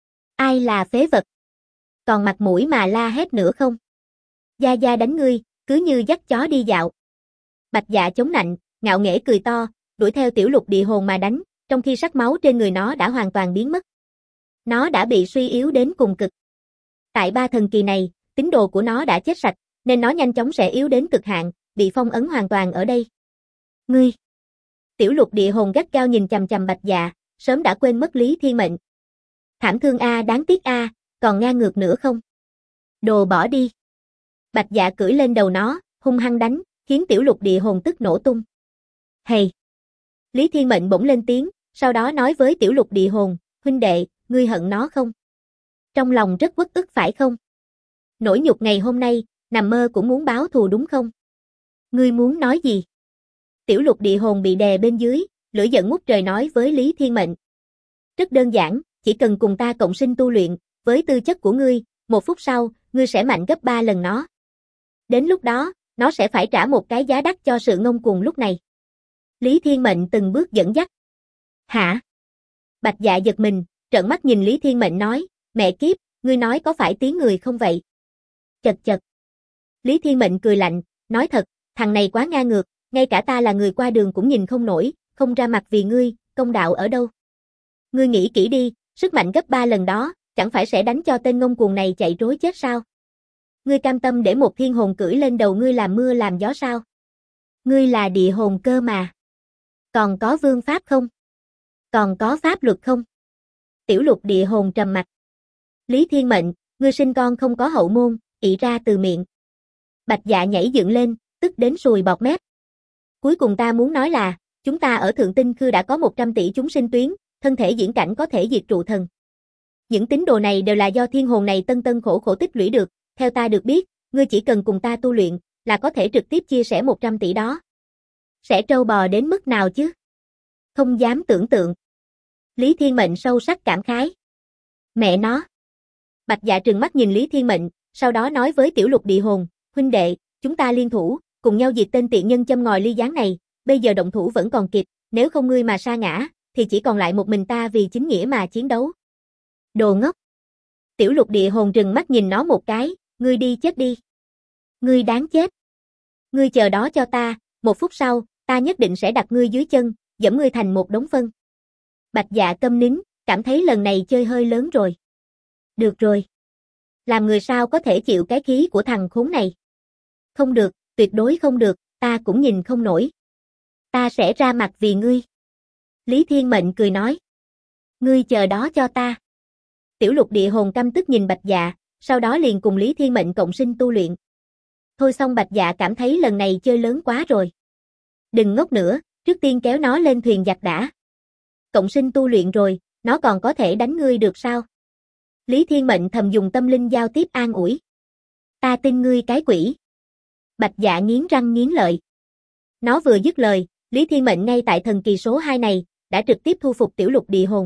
Ai là phế vật? Còn mặt mũi mà la hét nữa không? Gia gia đánh ngươi, cứ như dắt chó đi dạo. Bạch Dạ chống nạnh, ngạo nghễ cười to, đuổi theo tiểu lục địa hồn mà đánh, trong khi sắc máu trên người nó đã hoàn toàn biến mất. Nó đã bị suy yếu đến cùng cực. Tại 3 thần kỳ này, tín đồ của nó đã chết sạch, nên nó nhanh chóng sẽ yếu đến cực hạn, bị phong ấn hoàn toàn ở đây. Ngươi! Tiểu lục địa hồn gắt gao nhìn chằm chằm Bạch Dạ, sớm đã quên mất Lý Thiên Mệnh. Thảm thương a, đáng tiếc a, còn ngang ngược nữa không? Đồ bỏ đi! Bạch Dạ cưỡi lên đầu nó, hung hăng đánh, khiến tiểu lục địa hồn tức nổ tung. Hầy! Lý Thiên Mệnh bỗng lên tiếng, sau đó nói với tiểu lục địa hồn, huynh đệ, ngươi hận nó không? Trong lòng rất uất ức phải không? Nỗi nhục ngày hôm nay, nằm mơ cũng muốn báo thù đúng không? Ngươi muốn nói gì? Tiểu lục địa hồn bị đè bên dưới, lửa giận ngút trời nói với Lý Thiên Mệnh. Rất đơn giản, chỉ cần cùng ta cộng sinh tu luyện, với tư chất của ngươi, 1 phút sau, ngươi sẽ mạnh gấp 3 lần nó. Đến lúc đó, nó sẽ phải trả một cái giá đắt cho sự ngông cuồng lúc này. Lý Thiên Mệnh từng bước dẫn dắt. Hả? Bạch Dạ giật mình, trợn mắt nhìn Lý Thiên Mệnh nói, mẹ kiếp, ngươi nói có phải tiếng người không vậy? Chật chật. Lý Thiên Mệnh cười lạnh, nói thật, thằng này quá ngang ngược, ngay cả ta là người qua đường cũng nhìn không nổi, không ra mặt vì ngươi, công đạo ở đâu? Ngươi nghĩ kỹ đi, sức mạnh gấp 3 lần đó, chẳng phải sẽ đánh cho tên ngông cuồng này chạy trối chết sao? Ngươi cam tâm để một thiên hồn cưỡi lên đầu ngươi làm mưa làm gió sao? Ngươi là địa hồn cơ mà. Còn có vương pháp không? Còn có pháp luật không? Tiểu lục địa hồn trầm mặt. Lý Thiên Mệnh, ngươi sinh con không có hậu môn, ị ra từ miệng. Bạch Dạ nhảy dựng lên, tức đến sùi bọt mép. Cuối cùng ta muốn nói là, chúng ta ở Thượng Tinh Khư đã có 100 tỷ chúng sinh tuyến, thân thể diễn cảnh có thể diệt trụ thần. Những tín đồ này đều là do thiên hồn này tân tân khổ khổ tích lũy được, theo ta được biết, ngươi chỉ cần cùng ta tu luyện, là có thể trực tiếp chia sẻ 100 tỷ đó. Sẽ trâu bò đến mức nào chứ? Không dám tưởng tượng. Lý Thiên Mệnh sâu sắc cảm khái. Mẹ nó. Bạch Dạ trừng mắt nhìn Lý Thiên Mệnh, sau đó nói với tiểu lục địa hồn, huynh đệ, chúng ta liên thủ, cùng nhau diệt tên tiện nhân châm ngòi ly gián này, bây giờ động thủ vẫn còn kịp, nếu không ngươi mà sa ngã, thì chỉ còn lại một mình ta vì chính nghĩa mà chiến đấu. Đồ ngốc. Tiểu lục địa hồn trừng mắt nhìn nó một cái, ngươi đi chết đi. Ngươi đáng chết. Ngươi chờ đó cho ta, 1 phút sau, ta nhất định sẽ đặt ngươi dưới chân, giẫm ngươi thành một đống phân. Bạch Dạ câm nín, cảm thấy lần này chơi hơi lớn rồi. Được rồi. Làm người sao có thể chịu cái khí của thằng khốn này? Không được, tuyệt đối không được, ta cũng nhìn không nổi. Ta sẽ ra mặt vì ngươi. Lý Thiên Mệnh cười nói. Ngươi chờ đó cho ta. Tiểu lục địa hồn căm tức nhìn Bạch Dạ, sau đó liền cùng Lý Thiên Mệnh cộng sinh tu luyện. Thôi xong Bạch Dạ cảm thấy lần này chơi lớn quá rồi. Đừng ngốc nữa, trước tiên kéo nó lên thuyền giặc đã. Cộng sinh tu luyện rồi, nó còn có thể đánh ngươi được sao? Lý Thiên Mệnh thầm dùng tâm linh giao tiếp an ủi. Ta tin ngươi cái quỷ. Bạch Dạ nghiến răng nghiến lợi. Nó vừa dứt lời, Lý Thiên Mệnh ngay tại thần kỳ số 2 này, đã trực tiếp thu phục tiểu lục địa hồn.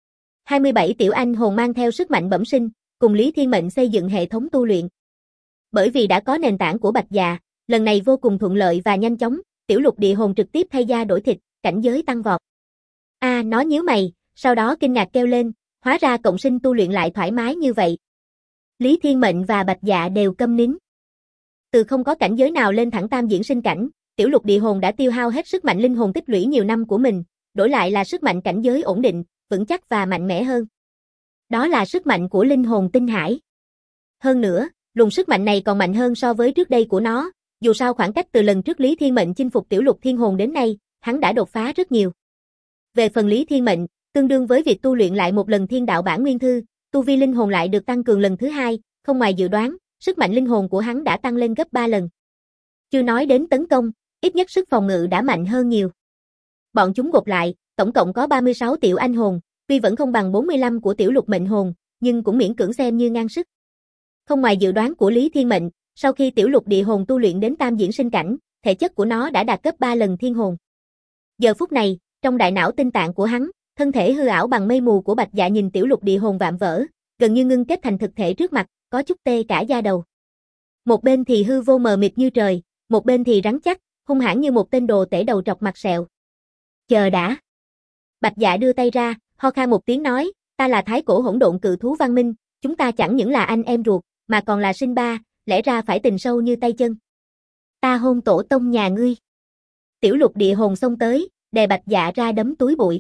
27 tiểu anh hồn mang theo sức mạnh bẩm sinh, cùng Lý Thiên Mệnh xây dựng hệ thống tu luyện. Bởi vì đã có nền tảng của Bạch Dạ, lần này vô cùng thuận lợi và nhanh chóng, tiểu lục địa hồn trực tiếp thay da đổi thịt, cảnh giới tăng vọt. Nó nhíu mày, sau đó kinh ngạc kêu lên, hóa ra cộng sinh tu luyện lại thoải mái như vậy. Lý Thiên Mệnh và Bạch Dạ đều câm nín. Từ không có cảnh giới nào lên thẳng tam diễn sinh cảnh, tiểu lục địa hồn đã tiêu hao hết sức mạnh linh hồn tích lũy nhiều năm của mình, đổi lại là sức mạnh cảnh giới ổn định, vững chắc và mạnh mẽ hơn. Đó là sức mạnh của linh hồn tinh hải. Hơn nữa, luồng sức mạnh này còn mạnh hơn so với trước đây của nó, dù sao khoảng cách từ lần trước Lý Thiên Mệnh chinh phục tiểu lục thiên hồn đến nay, hắn đã đột phá rất nhiều. Về phần Lý Thiên Mệnh, tương đương với việc tu luyện lại một lần thiên đạo bản nguyên thư, tu vi linh hồn lại được tăng cường lần thứ hai, không ngoài dự đoán, sức mạnh linh hồn của hắn đã tăng lên gấp 3 lần. Chưa nói đến tấn công, ít nhất sức phòng ngự đã mạnh hơn nhiều. Bọn chúng gộp lại, tổng cộng có 36 tiểu anh hồn, tuy vẫn không bằng 45 của tiểu lục mệnh hồn, nhưng cũng miễn cưỡng xem như ngang sức. Không ngoài dự đoán của Lý Thiên Mệnh, sau khi tiểu lục địa hồn tu luyện đến tam diễn sinh cảnh, thể chất của nó đã đạt gấp 3 lần thiên hồn. Giờ phút này, trong đại não tinh tạng của hắn, thân thể hư ảo bằng mây mù của Bạch Dạ nhìn tiểu lục địa hồn vạm vỡ, gần như ngưng kết thành thực thể trước mặt, có chút tê cả da đầu. Một bên thì hư vô mờ mịt như trời, một bên thì rắn chắc, hung hãn như một tên đồ tể đầu trọc mặt sẹo. Chờ đã. Bạch Dạ đưa tay ra, ho khan một tiếng nói, ta là thái cổ hỗn độn cự thú văn minh, chúng ta chẳng những là anh em ruột, mà còn là sinh ba, lẽ ra phải tình sâu như tay chân. Ta hôn tổ tông nhà ngươi. Tiểu lục địa hồn xông tới, đè Bạch Dạ ra đấm túi bụi.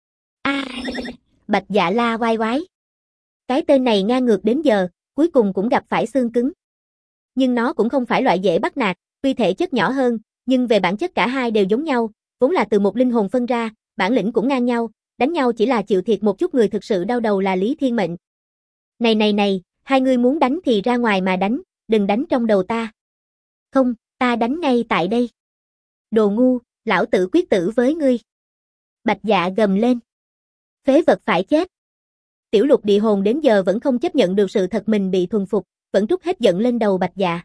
Bạch Dạ la oai oái. Cái tên này ngang ngược đến giờ, cuối cùng cũng gặp phải xương cứng. Nhưng nó cũng không phải loại dễ bắt nạt, tuy thể chất nhỏ hơn, nhưng về bản chất cả hai đều giống nhau, vốn là từ một linh hồn phân ra, bản lĩnh cũng ngang nhau, đánh nhau chỉ là chịu thiệt một chút, người thực sự đau đầu là Lý Thiên Mệnh. Này, hai người muốn đánh thì ra ngoài mà đánh, đừng đánh trong đầu ta. Không, ta đánh ngay tại đây. Đồ ngu, lão tử quyết tử với ngươi. Bạch Dạ gầm lên. Phế vật phải chết. Tiểu lục địa hồn đến giờ vẫn không chấp nhận được sự thật mình bị thuần phục, vẫn trút hết giận lên đầu Bạch Dạ.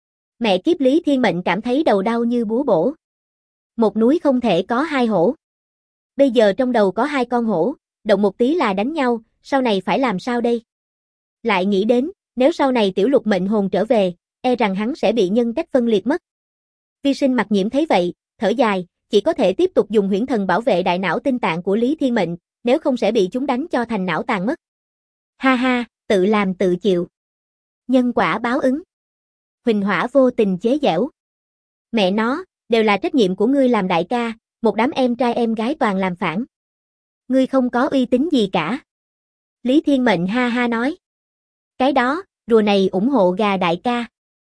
Mẹ kiếp, Lý Thiên Mệnh cảm thấy đầu đau như búa bổ. Một núi không thể có hai hổ. Bây giờ trong đầu có hai con hổ, động một tí là đánh nhau, sau này phải làm sao đây? Lại nghĩ đến, nếu sau này tiểu lục mệnh hồn trở về, e rằng hắn sẽ bị nhân cách phân liệt mất. Vi Sinh Mặc Nhiễm thấy vậy, thở dài, chỉ có thể tiếp tục dùng huyễn thần bảo vệ đại não tinh tạng của Lý Thiên Mệnh, nếu không sẽ bị chúng đánh cho thành não tàn mất. Ha ha, tự làm tự chịu. Nhân quả báo ứng. Huỳnh Hỏa vô tình chế giễu. Mẹ nó, đều là trách nhiệm của ngươi làm đại ca, một đám em trai em gái toàn làm phản. Ngươi không có uy tín gì cả. Lý Thiên Mệnh ha ha nói. Cái đó, rùa này ủng hộ gà đại ca.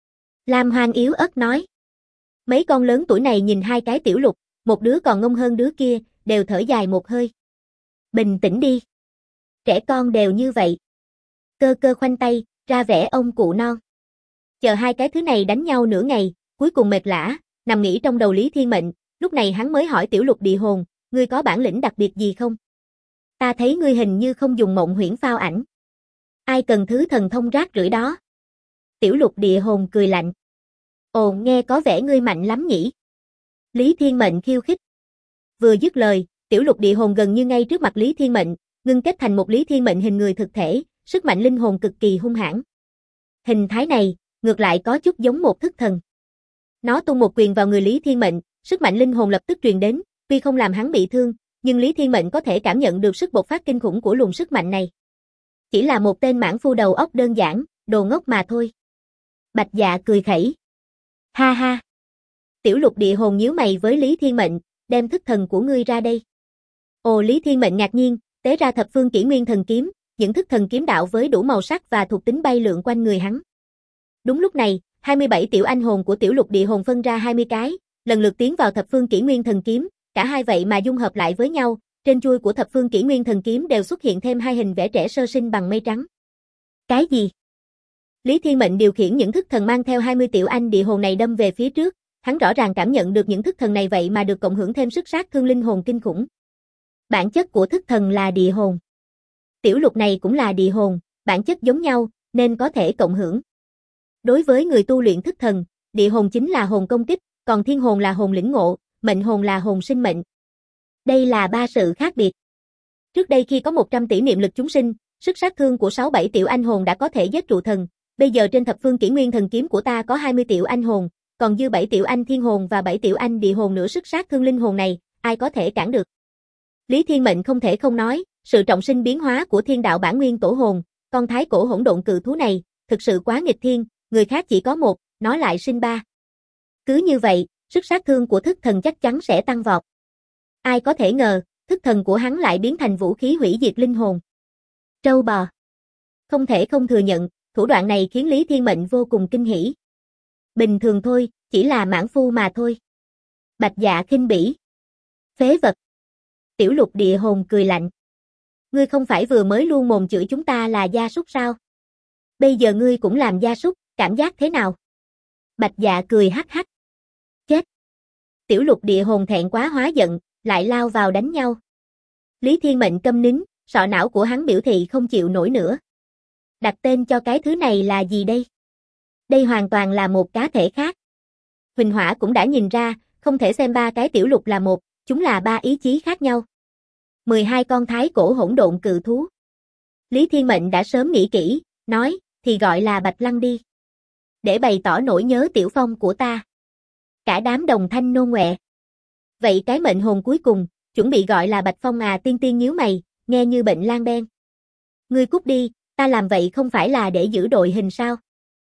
Lam Hoang yếu ớt nói. Mấy con lớn tuổi này nhìn hai cái tiểu lục, một đứa còn ngông hơn đứa kia, đều thở dài một hơi. Bình tĩnh đi. Trẻ con đều như vậy. Cơ cơ khoanh tay, ra vẻ ông cụ non. Chờ hai cái thứ này đánh nhau nửa ngày, cuối cùng mệt lả, nằm nghỉ trong đầu Lý Thiên Mệnh, lúc này hắn mới hỏi tiểu lục địa hồn, ngươi có bản lĩnh đặc biệt gì không? Ta thấy ngươi hình như không dùng mộng huyễn phao ảnh. Ai cần thứ thần thông rác rưởi đó? Tiểu lục địa hồn cười lạnh. Ồ, nghe có vẻ ngươi mạnh lắm nhỉ? Lý Thiên Mệnh khiêu khích. Vừa dứt lời, tiểu lục địa hồn gần như ngay trước mặt Lý Thiên Mệnh, ngưng kết thành một Lý Thiên Mệnh hình người thực thể, sức mạnh linh hồn cực kỳ hung hãn. Hình thái này, ngược lại có chút giống một thức thần. Nó tung một quyền vào người Lý Thiên Mệnh, sức mạnh linh hồn lập tức truyền đến, tuy không làm hắn bị thương, nhưng Lý Thiên Mệnh có thể cảm nhận được sức bộc phát kinh khủng của luồng sức mạnh này. Chỉ là một tên mãng phu đầu óc đơn giản, đồ ngốc mà thôi. Bạch Dạ cười khẩy. Ha ha. Tiểu lục địa hồn nhíu mày với Lý Thiên Mệnh, đem thức thần của ngươi ra đây. Ồ, Lý Thiên Mệnh ngạc nhiên, tế ra thập phương kỷ nguyên thần kiếm, những thức thần kiếm đạo với đủ màu sắc và thuộc tính bay lượn quanh người hắn. Đúng lúc này, 27 tiểu anh hồn của tiểu lục địa hồn phân ra 20 cái, lần lượt tiến vào thập phương kỷ nguyên thần kiếm, cả hai vậy mà dung hợp lại với nhau, trên chuôi của thập phương kỷ nguyên thần kiếm đều xuất hiện thêm hai hình vẽ trẻ sơ sinh bằng mây trắng. Cái gì? Lý Thiên Mệnh điều khiển những thức thần mang theo 20 tiểu anh địa hồn này đâm về phía trước, hắn rõ ràng cảm nhận được những thức thần này vậy mà được cộng hưởng thêm sức sát thương linh hồn kinh khủng. Bản chất của thức thần là địa hồn. Tiểu lục này cũng là địa hồn, bản chất giống nhau, nên có thể cộng hưởng. Đối với người tu luyện thức thần, địa hồn chính là hồn công kích, còn thiên hồn là hồn lĩnh ngộ, mệnh hồn là hồn sinh mệnh. Đây là ba sự khác biệt. Trước đây khi có 100 tỷ niệm lực chúng sinh, sức sát thương của 6-7 tiểu anh hồn đã có thể giết trụ thần, bây giờ trên thập phương kỷ nguyên thần kiếm của ta có 20 tiểu anh hồn, còn dư 7 tiểu anh thiên hồn và 7 tiểu anh địa hồn nửa sức sát thương linh hồn này, ai có thể cản được. Lý Thiên Mệnh không thể không nói, sự trọng sinh biến hóa của thiên đạo bản nguyên tổ hồn, con thái cổ hỗn độn cự thú này, thực sự quá nghịch thiên, người khác chỉ có một, nó lại sinh ba. Cứ như vậy, sức sát thương của thức thần chắc chắn sẽ tăng vọt. Ai có thể ngờ, thức thần của hắn lại biến thành vũ khí hủy diệt linh hồn. Trâu bò. Không thể không thừa nhận, thủ đoạn này khiến Lý Thiên Mệnh vô cùng kinh hỉ. Bình thường thôi, chỉ là mãn phu mà thôi. Bạch Dạ khinh bỉ. Phế vật. Tiểu Lục địa hồn cười lạnh. Ngươi không phải vừa mới luôn mồm chửi chúng ta là gia súc sao? Bây giờ ngươi cũng làm gia súc, cảm giác thế nào? Bạch Dạ cười hắc hắc. Chết. Tiểu Lục địa hồn thẹn quá hóa giận, lại lao vào đánh nhau. Lý Thiên Mệnh câm nín, sọ não của hắn biểu thị không chịu nổi nữa. Đặt tên cho cái thứ này là gì đây? Đây hoàn toàn là một cá thể khác. Huỳnh Hỏa cũng đã nhìn ra, không thể xem ba cái tiểu lục là một, chúng là ba ý chí khác nhau. 12 con thái cổ hỗn độn cự thú. Lý Thiên Mệnh đã sớm nghĩ kỹ, nói, thì gọi là Bạch Lăng đi. Để bày tỏ nỗi nhớ tiểu phong của ta. Cả đám đồng thanh nôn ngoẹ. Vậy cái mệnh hồn cuối cùng, chuẩn bị gọi là Bạch Phong à? Tiên Tiên nhíu mày, nghe như bệnh lang đen. Ngươi cút đi, ta làm vậy không phải là để giữ đội hình sao?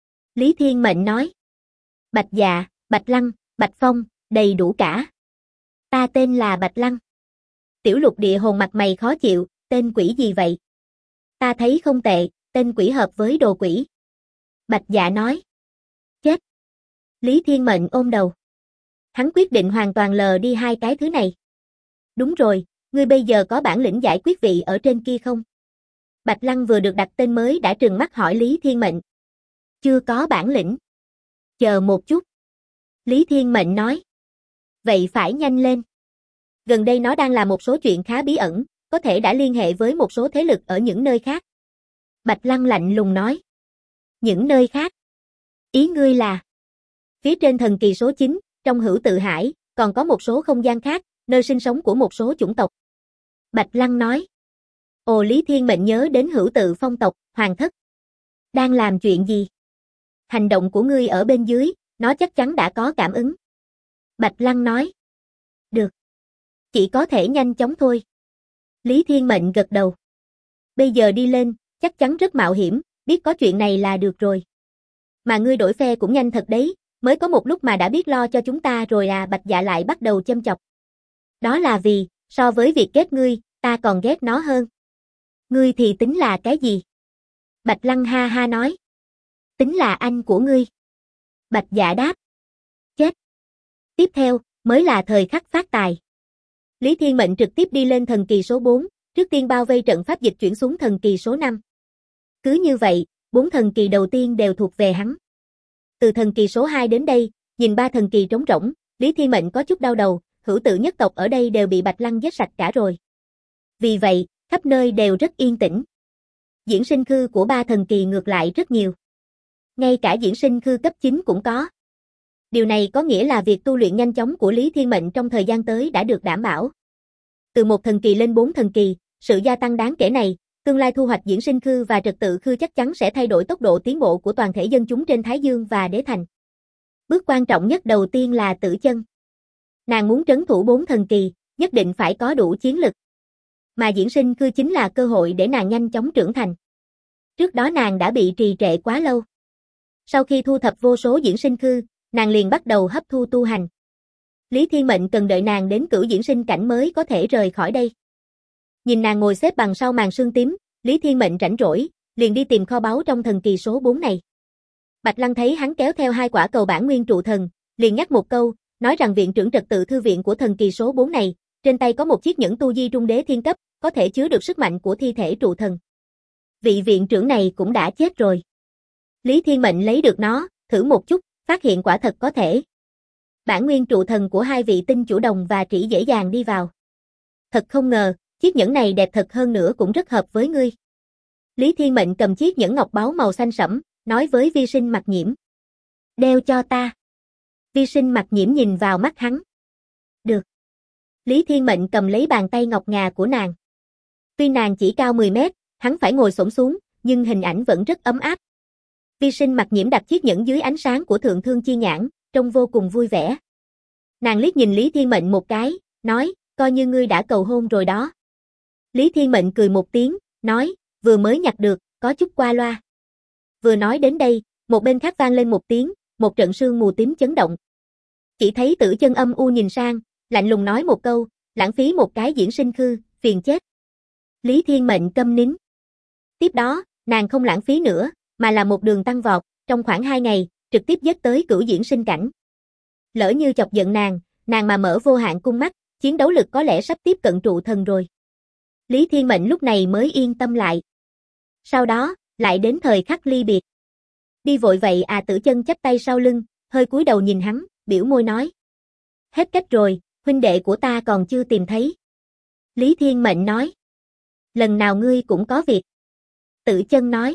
Lý Thiên Mệnh nói. Bạch Dạ, Bạch Lăng, Bạch Phong, đầy đủ cả. Ta tên là Bạch Lăng. Tiểu Lục địa hồn mặt mày khó chịu, tên quỷ gì vậy? Ta thấy không tệ, tên quỷ hợp với đồ quỷ. Bạch Dạ nói. Chết. Lý Thiên Mệnh ôm đầu. Hắn quyết định hoàn toàn lờ đi hai cái thứ này. Đúng rồi, ngươi bây giờ có bản lĩnh giải quyết vị ở trên kia không? Bạch Lăng vừa được đặt tên mới đã trừng mắt hỏi Lý Thiên Mệnh. Chưa có bản lĩnh. Chờ một chút. Lý Thiên Mệnh nói. Vậy phải nhanh lên. Gần đây nó đang làm một số chuyện khá bí ẩn, có thể đã liên hệ với một số thế lực ở những nơi khác. Bạch Lăng lạnh lùng nói. Những nơi khác? Ý ngươi là? Phía trên thần kỳ số 9, trong Hữu Tự Hải, còn có một số không gian khác, nơi sinh sống của một số chủng tộc. Bạch Lăng nói. Ồ, Lý Thiên Mệnh nhớ đến Hữu Tự phong tộc, hoàng thất. Đang làm chuyện gì? Hành động của ngươi ở bên dưới, nó chắc chắn đã có cảm ứng. Bạch Lăng nói. Được. Chỉ có thể nhanh chóng thôi. Lý Thiên Mệnh gật đầu. Bây giờ đi lên, chắc chắn rất mạo hiểm, biết có chuyện này là được rồi. Mà ngươi đổi phe cũng nhanh thật đấy, mới có một lúc mà đã biết lo cho chúng ta rồi à? Bạch Dạ lại bắt đầu châm chọc. Đó là vì, so với việc ghét ngươi, ta còn ghét nó hơn. Ngươi thì tính là cái gì? Bạch Lăng ha ha nói. Tính là anh của ngươi. Bạch Dạ đáp. Chết. Tiếp theo, mới là thời khắc phát tài. Lý Thiên Mệnh trực tiếp đi lên thần kỳ số 4, trước tiên bao vây trận pháp dịch chuyển xuống thần kỳ số 5. Cứ như vậy, 4 thần kỳ đầu tiên đều thuộc về hắn. Từ thần kỳ số 2 đến đây, nhìn 3 thần kỳ trống rỗng, Lý Thiên Mệnh có chút đau đầu, Hữu Tự nhất tộc ở đây đều bị Bạch Lăng giết sạch cả rồi. Vì vậy, khắp nơi đều rất yên tĩnh. Diễn sinh khư của 3 thần kỳ ngược lại rất nhiều. Ngay cả diễn sinh khư cấp 9 cũng có. Điều này có nghĩa là việc tu luyện nhanh chóng của Lý Thiên Mệnh trong thời gian tới đã được đảm bảo. Từ 1 thần kỳ lên 4 thần kỳ, sự gia tăng đáng kể này, tương lai thu hoạch diễn sinh khư và trật tự khư chắc chắn sẽ thay đổi tốc độ tiến bộ của toàn thể dân chúng trên Thái Dương và Đế Thành. Bước quan trọng nhất đầu tiên là Tử Chân. Nàng muốn trấn thủ 4 thần kỳ, nhất định phải có đủ chiến lực. Mà diễn sinh khư chính là cơ hội để nàng nhanh chóng trưởng thành. Trước đó nàng đã bị trì trệ quá lâu. Sau khi thu thập vô số diễn sinh khư, nàng liền bắt đầu hấp thu tu hành. Lý Thiên Mệnh cần đợi nàng đến cửu diễn sinh cảnh mới có thể rời khỏi đây. Nhìn nàng ngồi xếp bằng sau màn sương tím, Lý Thiên Mệnh rảnh rỗi, liền đi tìm kho báu trong thần kỳ số 4 này. Bạch Lăng thấy hắn kéo theo 2 quả cầu bản nguyên trụ thần, liền nhắc một câu, nói rằng viện trưởng trật tự thư viện của thần kỳ số 4 này, trên tay có một chiếc nhẫn tu di trung đế thiên cấp, có thể chứa được sức mạnh của thi thể trụ thần. Vị viện trưởng này cũng đã chết rồi. Lý Thiên Mệnh lấy được nó, thử một chút, phát hiện quả thật có thể. Bản nguyên trụ thần của 2 vị tinh chủ đồng và trĩ dễ dàng đi vào. Thật không ngờ, chiếc nhẫn này đẹp thật hơn nữa cũng rất hợp với ngươi. Lý Thiên Mệnh cầm chiếc nhẫn ngọc báu màu xanh sẫm, nói với Vi Sinh Mặc Nhiễm. Đeo cho ta. Vi Sinh Mặc Nhiễm nhìn vào mắt hắn. Được. Lý Thiên Mệnh cầm lấy bàn tay ngọc ngà của nàng. Tuy nàng chỉ cao 10 mét, hắn phải ngồi xổm xuống, nhưng hình ảnh vẫn rất ấm áp. Vi Sinh Mặc Nhiễm đặt chiếc nhẫn dưới ánh sáng của Thượng Thương Chi Nhãn, trông vô cùng vui vẻ. Nàng liếc nhìn Lý Thiên Mệnh một cái, nói, coi như ngươi đã cầu hôn rồi đó. Lý Thiên Mệnh cười một tiếng, nói, vừa mới nhặt được, có chút qua loa. Vừa nói đến đây, một bên khác vang lên một tiếng, một trận sương mù tím chấn động. Chỉ thấy Tử Chân âm u nhìn sang, lạnh lùng nói một câu, lãng phí một cái diễn sinh khư, phiền chết. Lý Thiên Mệnh câm nín. Tiếp đó, nàng không lãng phí nữa, mà là một đường tăng vọt, trong khoảng 2 ngày, trực tiếp giết tới cửu diễn sinh cảnh. Lỡ như chọc giận nàng mà mở vô hạn cung mắt, chiến đấu lực có lẽ sắp tiếp cận trụ thần rồi. Lý Thiên Mệnh lúc này mới yên tâm lại. Sau đó, lại đến thời khắc ly biệt. Đi vội vậy à? Tử Chân chắp tay sau lưng, hơi cúi đầu nhìn hắn, biểu môi nói. Hết cách rồi, huynh đệ của ta còn chưa tìm thấy. Lý Thiên Mệnh nói. Lần nào ngươi cũng có việc. Tử Chân nói.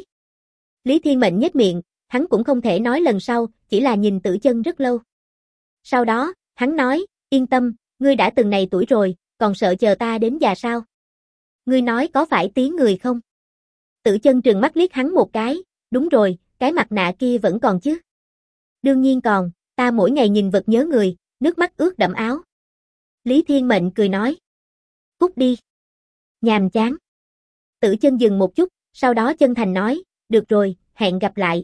Lý Thiên Mệnh nhếch miệng, hắn cũng không thể nói lần sau, chỉ là nhìn Tử Chân rất lâu. Sau đó, hắn nói, yên tâm, ngươi đã từng này tuổi rồi, còn sợ chờ ta đến già sao? Ngươi nói có phải tí người không? Tử Chân trừng mắt liếc hắn một cái, đúng rồi, cái mặt nạ kia vẫn còn chứ? Đương nhiên còn, ta mỗi ngày nhìn vật nhớ người, nước mắt ướt đẫm áo. Lý Thiên Mệnh cười nói. Cút đi. Nhàm chán. Tử Chân dừng một chút, sau đó chân thành nói, được rồi, hẹn gặp lại.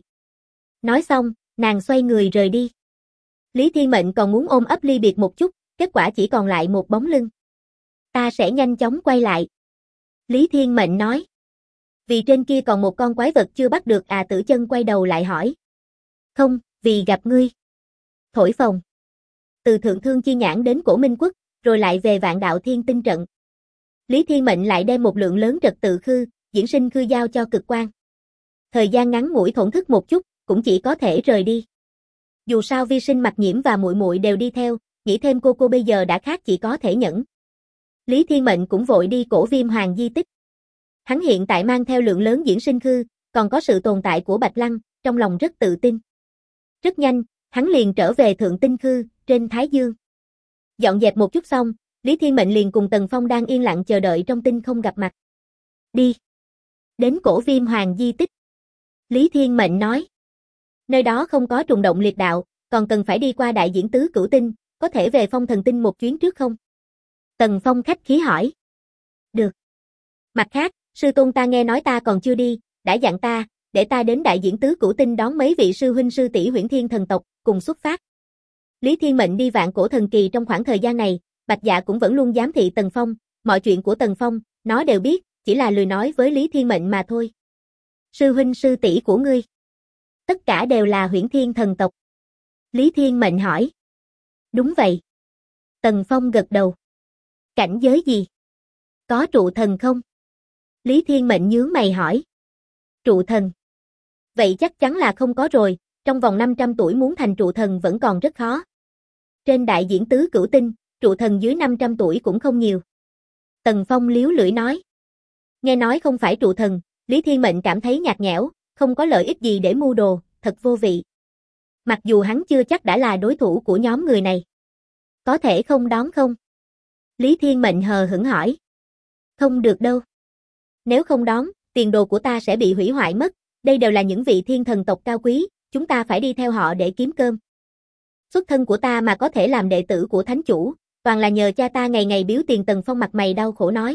Nói xong, nàng xoay người rời đi. Lý Thiên Mệnh còn muốn ôm ấp ly biệt một chút, kết quả chỉ còn lại một bóng lưng. Ta sẽ nhanh chóng quay lại. Lý Thiên Mệnh nói. Vì trên kia còn một con quái vật chưa bắt được à? Tử Chân quay đầu lại hỏi. Không, vì gặp ngươi. Thổi phồng. Từ Thượng Thương Chi Nhãn đến Cổ Minh Quốc, rồi lại về Vạn Đạo Thiên Tinh Trận. Lý Thiên Mệnh lại đem một lượng lớn trật tự khư, diễn sinh khư giao cho Cực Quang. Thời gian ngắn ngủi thổn thức một chút, cũng chỉ có thể rời đi. Dù sao Vi Sinh, Mặc Nhiễm và muội muội đều đi theo, nghĩ thêm cô bây giờ đã khác chỉ có thể nhẫn. Lý Thiên Mệnh cũng vội đi Cổ Viêm Hoàng di tích. Hắn hiện tại mang theo lượng lớn diễn sinh khư, còn có sự tồn tại của Bạch Lăng, trong lòng rất tự tin. Rất nhanh, hắn liền trở về Thượng Tinh Khư, trên Thái Dương. Dọn dẹp một chút xong, Lý Thiên Mệnh liền cùng Tần Phong đang yên lặng chờ đợi trong tinh không gặp mặt. Đi. Đến Cổ Viêm Hoàng di tích. Lý Thiên Mệnh nói. Nơi đó không có trùng động liệt đạo, còn cần phải đi qua đại diễn tứ cửu tinh, có thể về Phong Thần Tinh một chuyến trước không? Tần Phong khách khí hỏi. Được. Mặt khác, sư tôn ta nghe nói ta còn chưa đi, đã dặn ta, để ta đến đại diễn tứ cửu tinh đón mấy vị sư huynh sư tỷ Huyễn Thiên thần tộc, cùng xuất phát. Lý Thiên Mệnh đi Vạn Cổ Thần Kỳ trong khoảng thời gian này, Bạch Dạ cũng vẫn luôn giám thị Tần Phong, mọi chuyện của Tần Phong, nó đều biết, chỉ là lười nói với Lý Thiên Mệnh mà thôi. Sư huynh sư tỷ của ngươi, tất cả đều là Huyễn Thiên thần tộc. Lý Thiên Mệnh hỏi. Đúng vậy. Tần Phong gật đầu. Cảnh giới gì? Có trụ thần không? Lý Thiên Mệnh nhướng mày hỏi. Trụ thần? Vậy chắc chắn là không có rồi, trong vòng 500 tuổi muốn thành trụ thần vẫn còn rất khó. Trên đại diễn tứ cửu tinh, trụ thần dưới 500 tuổi cũng không nhiều. Tần Phong liếu lưỡi nói. Nghe nói không phải trụ thần, Lý Thiên Mệnh cảm thấy nhạt nhẽo, không có lợi ích gì để mưu đồ, thật vô vị. Mặc dù hắn chưa chắc đã là đối thủ của nhóm người này. Có thể không đón không? Lý Thiên Mệnh hờ hững hỏi. Không được đâu. Nếu không đón, tiền đồ của ta sẽ bị hủy hoại mất, đây đều là những vị thiên thần tộc cao quý, chúng ta phải đi theo họ để kiếm cơm. Xuất thân của ta mà có thể làm đệ tử của thánh chủ, toàn là nhờ cha ta ngày ngày biếu tiền. Tần Phong mặt mày đau khổ nói.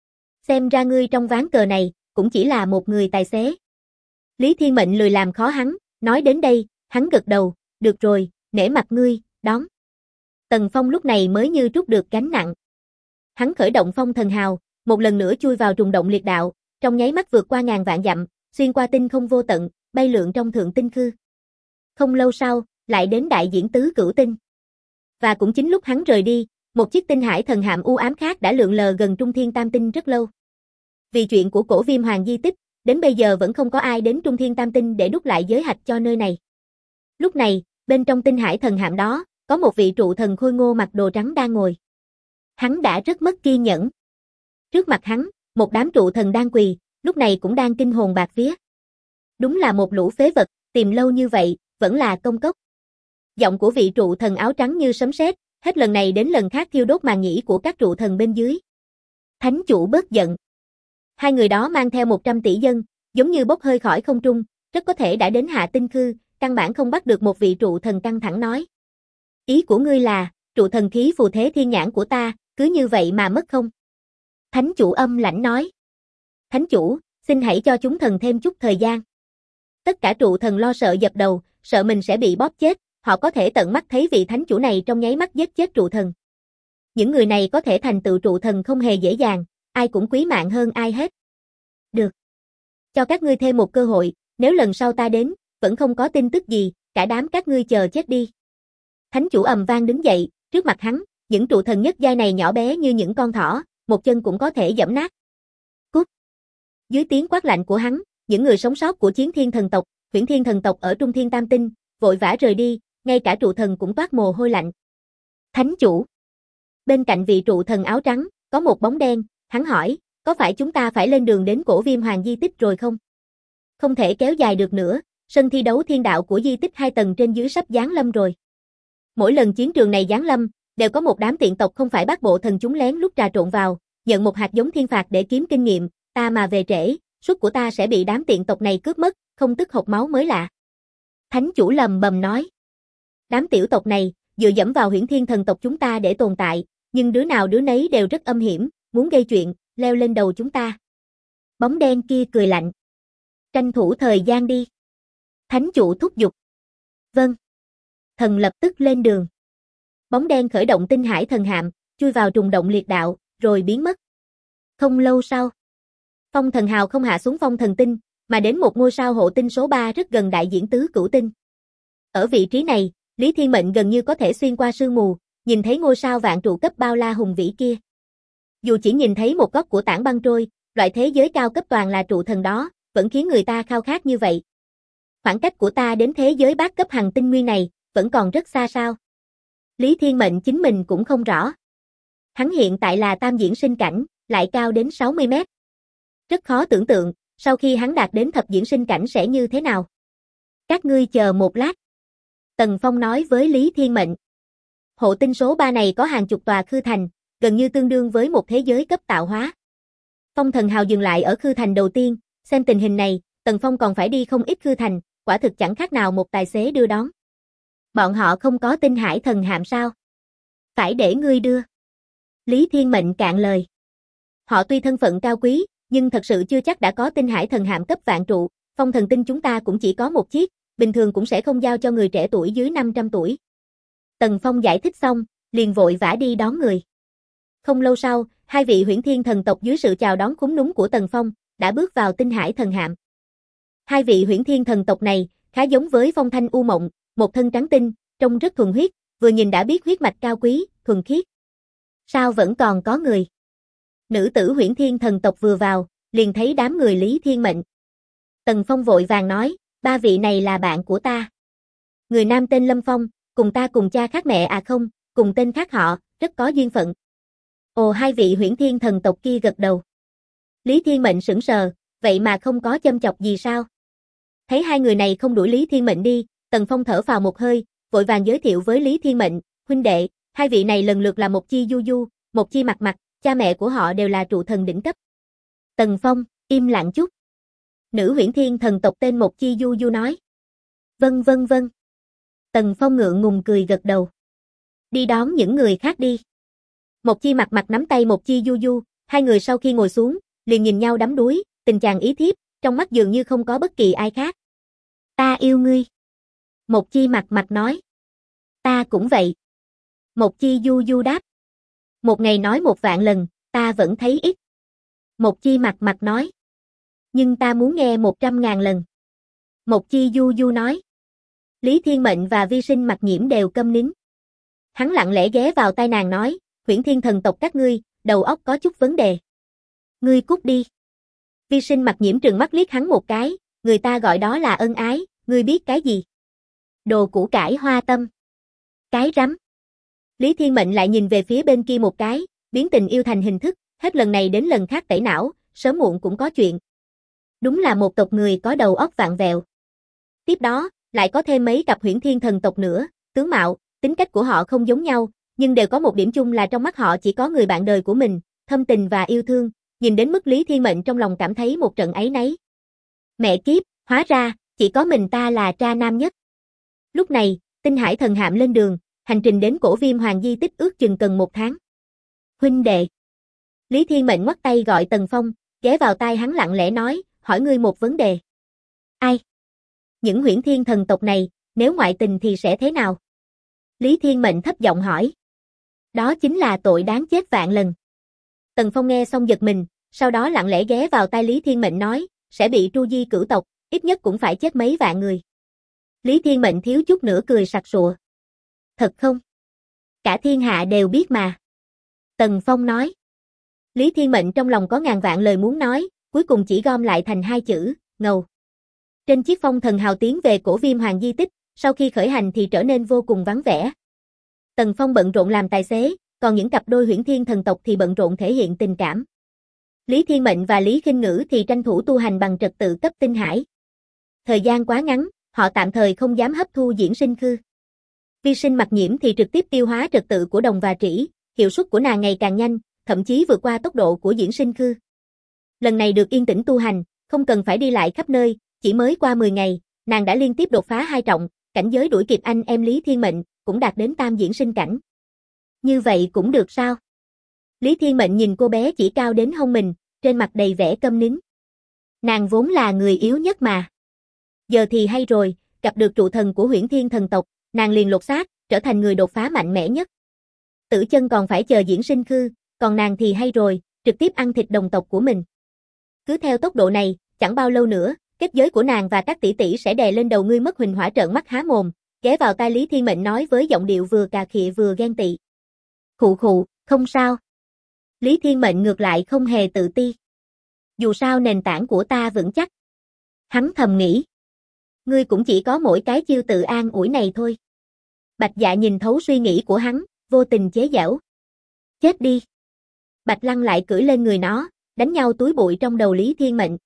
Xem ra ngươi trong ván cờ này, cũng chỉ là một người tài xế. Lý Thiên Mệnh lười làm khó hắn, nói đến đây, hắn gật đầu, được rồi, nể mặt ngươi, đón. Tần Phong lúc này mới như trút được gánh nặng. Hắn khởi động Phong Thần Hào, một lần nữa chui vào trùng động liệt đạo, trong nháy mắt vượt qua ngàn vạn dặm, xuyên qua tinh không vô tận, bay lượn trong Thượng Tinh Khư. Không lâu sau, lại đến đại diễn tứ cửu tinh. Và cũng chính lúc hắn rời đi, một chiếc tinh hải thần hạm u ám khác đã lượn lờ gần Trung Thiên Tam Tinh rất lâu. Vì chuyện của Cổ Viêm Hoàng di tích, đến bây giờ vẫn không có ai đến Trung Thiên Tam Tinh để đúc lại giới hạch cho nơi này. Lúc này, bên trong tinh hải thần hạm đó, có một vị trụ thần khôi ngô mặc đồ trắng đang ngồi. Hắn đã rất mất kiên nhẫn. Trước mặt hắn, một đám trụ thần đang quỳ, lúc này cũng đang kinh hồn bạt vía. Đúng là một lũ phế vật, tìm lâu như vậy, vẫn là công cốc. Giọng của vị trụ thần áo trắng như sấm sét, hết lần này đến lần khác thiêu đốt màng nhĩ của các trụ thần bên dưới. Thánh chủ bớt giận. Hai người đó mang theo 100 tỷ dân, giống như bốc hơi khỏi không trung, rất có thể đã đến Hạ Tinh Khư, căn bản không bắt được một vị trụ thần. Căng thẳng nói. Ý của ngươi là, trụ thần khí phù thế thiên nhãn của ta, cứ như vậy mà mất không? Thánh chủ âm lãnh nói. Thánh chủ, xin hãy cho chúng thần thêm chút thời gian. Tất cả trụ thần lo sợ dập đầu, sợ mình sẽ bị bóp chết, họ có thể tận mắt thấy vị thánh chủ này trong nháy mắt giết chết trụ thần. Những người này có thể thành tựu trụ thần không hề dễ dàng, ai cũng quý mạng hơn ai hết. Được. Cho các ngươi thêm một cơ hội, nếu lần sau ta đến, vẫn không có tin tức gì, cả đám các ngươi chờ chết đi. Thánh chủ ầm vang đứng dậy, trước mặt hắn, những trụ thần nhất giai này nhỏ bé như những con thỏ, một chân cũng có thể giẫm nát. Cút. Dưới tiếng quát lạnh của hắn, những người sống sót của Chiến Thiên thần tộc, Huyễn Thiên thần tộc ở Trung Thiên Tam Tinh, vội vã rời đi, ngay cả trụ thần cũng toát mồ hôi lạnh. Thánh chủ. Bên cạnh vị trụ thần áo trắng, có một bóng đen, hắn hỏi, có phải chúng ta phải lên đường đến cổ Viêm Hoàng di tích rồi không? Không thể kéo dài được nữa, sân thi đấu thiên đạo của di tích 2 tầng trên dưới sắp giáng lâm rồi. Mỗi lần chiến trường này giáng lâm, đều có một đám tiện tộc không phải bát bộ thần chúng lén lút trà trộn vào, nhận một hạt giống thiên phạt để kiếm kinh nghiệm, ta mà về trễ, suất của ta sẽ bị đám tiện tộc này cướp mất, không tức hộc máu mới lạ. Thánh chủ lầm bầm nói. Đám tiểu tộc này, dựa dẫm vào Huyễn Thiên thần tộc chúng ta để tồn tại, nhưng đứa nào đứa nấy đều rất âm hiểm, muốn gây chuyện, leo lên đầu chúng ta. Bóng đen kia cười lạnh. Tranh thủ thời gian đi. Thánh chủ thúc giục. Vâng. Thần lập tức lên đường. Bóng đen khởi động tinh hải thần hạm, chui vào trùng động liệt đạo, rồi biến mất. Không lâu sau, Phong Thần Hào không hạ xuống Phong Thần Tinh, mà đến một ngôi sao hộ tinh số 3 rất gần đại diễn tứ cửu tinh. Ở vị trí này, Lý Thiên Mệnh gần như có thể xuyên qua sương mù, nhìn thấy ngôi sao vạn trụ cấp bao la hùng vĩ kia. Dù chỉ nhìn thấy một góc của tảng băng trôi, loại thế giới cao cấp toàn là trụ thần đó, vẫn khiến người ta khao khát như vậy. Khoảng cách của ta đến thế giới bát cấp hành tinh nguyên này, vẫn còn rất xa sao? Lý Thiên Mệnh chính mình cũng không rõ. Hắn hiện tại là tam diễn sinh cảnh, lại cao đến 60 mét. Rất khó tưởng tượng, sau khi hắn đạt đến thập diễn sinh cảnh sẽ như thế nào. Các ngươi chờ một lát. Tần Phong nói với Lý Thiên Mệnh. Hộ tinh số 3 này có hàng chục tòa khư thành, gần như tương đương với một thế giới cấp tạo hóa. Phong Thần Hào dừng lại ở khư thành đầu tiên, xem tình hình này, Tần Phong còn phải đi không ít khư thành, quả thực chẳng khác nào một tài xế đưa đón. Bọn họ không có tinh hải thần hạm sao? Phải để ngươi đưa. Lý Thiên Mệnh cạn lời. Họ tuy thân phận cao quý, nhưng thật sự chưa chắc đã có tinh hải thần hạm cấp vạn trụ, Phong Thần Tinh chúng ta cũng chỉ có một chiếc, bình thường cũng sẽ không giao cho người trẻ tuổi dưới 500 tuổi. Tần Phong giải thích xong, liền vội vã đi đón người. Không lâu sau, hai vị Huyễn Thiên thần tộc dưới sự chào đón khúm núm của Tần Phong, đã bước vào tinh hải thần hạm. Hai vị Huyễn Thiên thần tộc này, khá giống với Phong Thanh U Mộng, một thân trắng tinh, trông rất thuần huyết, vừa nhìn đã biết huyết mạch cao quý, thuần khiết. Sao vẫn còn có người? Nữ tử Huyễn Thiên thần tộc vừa vào, liền thấy đám người Lý Thiên Mệnh. Tần Phong vội vàng nói, ba vị này là bạn của ta. Người nam tên Lâm Phong, cùng ta cùng cha khác mẹ à không, cùng tên khác họ, rất có duyên phận. Ồ, hai vị Huyễn Thiên thần tộc kia gật đầu. Lý Thiên Mệnh sững sờ, vậy mà không có châm chọc gì sao? Thấy hai người này không đuổi Lý Thiên Mệnh đi, Tần Phong thở phào một hơi, vội vàng giới thiệu với Lý Thiên Mệnh, huynh đệ, hai vị này lần lượt là một chi Du Du, một chi Mặt Mặt, cha mẹ của họ đều là trụ thần đỉnh cấp. Tần Phong, im lặng chút. Nữ Huyễn Thiên thần tộc tên Một Chi Du Du nói. Vâng vâng vâng. Tần Phong ngượng ngùng cười gật đầu. Đi đón những người khác đi. Một Chi Mặt Mặt nắm tay Một Chi Du Du, hai người sau khi ngồi xuống, liền nhìn nhau đắm đuối, tình chàng ý thiếp, trong mắt dường như không có bất kỳ ai khác. Ta yêu ngươi. Một Chi Mặt Mặt nói. Ta cũng vậy. Một Chi Du Du đáp. Một ngày nói 1.000.000 lần, ta vẫn thấy ít. Một Chi Mặt Mặt nói. Nhưng ta muốn nghe 100.000 lần. Một Chi Du Du nói. Lý Thiên Mệnh và Vi Sinh Mặc Nhiễm đều câm nín. Hắn lặng lẽ ghé vào tai nàng nói, Huyễn Thiên thần tộc các ngươi, đầu óc có chút vấn đề. Ngươi cút đi. Vi Sinh Mặc Nhiễm trừng mắt liếc hắn một cái, người ta gọi đó là ân ái, ngươi biết cái gì? Đồ củ cải hoa tâm. Cái rắm. Lý Thiên Mệnh lại nhìn về phía bên kia một cái, biến tình yêu thành hình thức, hết lần này đến lần khác tẩy não, sớm muộn cũng có chuyện. Đúng là một tộc người có đầu óc vạn vẹo. Tiếp đó, lại có thêm mấy cặp Huyễn Thiên thần tộc nữa, tướng mạo, tính cách của họ không giống nhau, nhưng đều có một điểm chung là trong mắt họ chỉ có người bạn đời của mình, thâm tình và yêu thương, nhìn đến mức Lý Thiên Mệnh trong lòng cảm thấy một trận áy náy. Mẹ kiếp, hóa ra, chỉ có mình ta là tra nam nhất. Lúc này, tinh hải thần hạm lên đường, hành trình đến Cổ Viêm Hoàng di tích ước chừng cần 1 tháng. Huynh đệ. Lý Thiên Mệnh ngoắc tay gọi Tần Phong, ghé vào tai hắn lặng lẽ nói, hỏi ngươi một vấn đề. Ai? Những Huyễn Thiên thần tộc này, nếu ngoại tình thì sẽ thế nào? Lý Thiên Mệnh thấp giọng hỏi. Đó chính là tội đáng chết vạn lần. Tần Phong nghe xong giật mình, sau đó lặng lẽ ghé vào tai Lý Thiên Mệnh nói, sẽ bị tru di cửu tộc, ít nhất cũng phải chết mấy vạn người. Lý Thiên Mệnh thiếu chút nữa cười sặc sụa. Thật không? Cả thiên hạ đều biết mà. Tần Phong nói. Lý Thiên Mệnh trong lòng có ngàn vạn lời muốn nói, cuối cùng chỉ gom lại thành 2 chữ, ngầu. Trên chiếc phong thần hào tiến về Cổ Viêm Hoàng di tích, sau khi khởi hành thì trở nên vô cùng vắng vẻ. Tần Phong bận rộn làm tài xế, còn những cặp đôi Huyễn Thiên thần tộc thì bận rộn thể hiện tình cảm. Lý Thiên Mệnh và Lý Khinh Ngữ thì tranh thủ tu hành bằng trật tự cấp tinh hải. Thời gian quá ngắn, họ tạm thời không dám hấp thu diễn sinh khư. Vi Sinh Mặc Nhiễm thì trực tiếp tiêu hóa trật tự của đồng và trĩ, hiệu suất của nàng ngày càng nhanh, thậm chí vượt qua tốc độ của diễn sinh khư. Lần này được yên tĩnh tu hành, không cần phải đi lại khắp nơi, chỉ mới qua 10 ngày, nàng đã liên tiếp đột phá 2 trọng, cảnh giới đuổi kịp anh em Lý Thiên Mệnh, cũng đạt đến tam diễn sinh cảnh. Như vậy cũng được sao? Lý Thiên Mệnh nhìn cô bé chỉ cao đến hông mình, trên mặt đầy vẻ câm nín. Nàng vốn là người yếu nhất mà. Giờ thì hay rồi, gặp được trụ thần của Huyễn Thiên thần tộc, nàng liền lột xác, trở thành người đột phá mạnh mẽ nhất. Tử Chân còn phải chờ diễn sinh khư, còn nàng thì hay rồi, trực tiếp ăn thịt đồng tộc của mình. Cứ theo tốc độ này, chẳng bao lâu nữa, kết giới của nàng và các tỷ tỷ sẽ đè lên đầu ngươi mất. Huỳnh Hỏa trợn mắt há mồm, ghé vào tai Lý Thiên Mệnh nói với giọng điệu vừa cà khịa vừa ghen tị. Khụ khụ, không sao. Lý Thiên Mệnh ngược lại không hề tự ti. Dù sao nền tảng của ta vững chắc. Hắn thầm nghĩ. Ngươi cũng chỉ có mỗi cái chiêu tự an ủi này thôi. Bạch Dạ nhìn thấu suy nghĩ của hắn, vô tình chế giễu. Chết đi. Bạch Lăng lại cưỡi lên người nó, đánh nhau túi bụi trong đầu Lý Thiên Mệnh.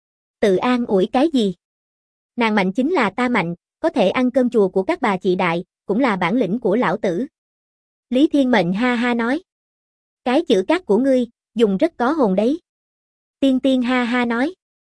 Tự an ủi cái gì? Nàng mạnh chính là ta mạnh, có thể ăn cơm chùa của các bà chị đại, cũng là bản lĩnh của lão tử. Lý Thiên Mệnh ha ha nói. Cái chữ cát của ngươi, dùng rất có hồn đấy. Tiên Tiên ha ha nói.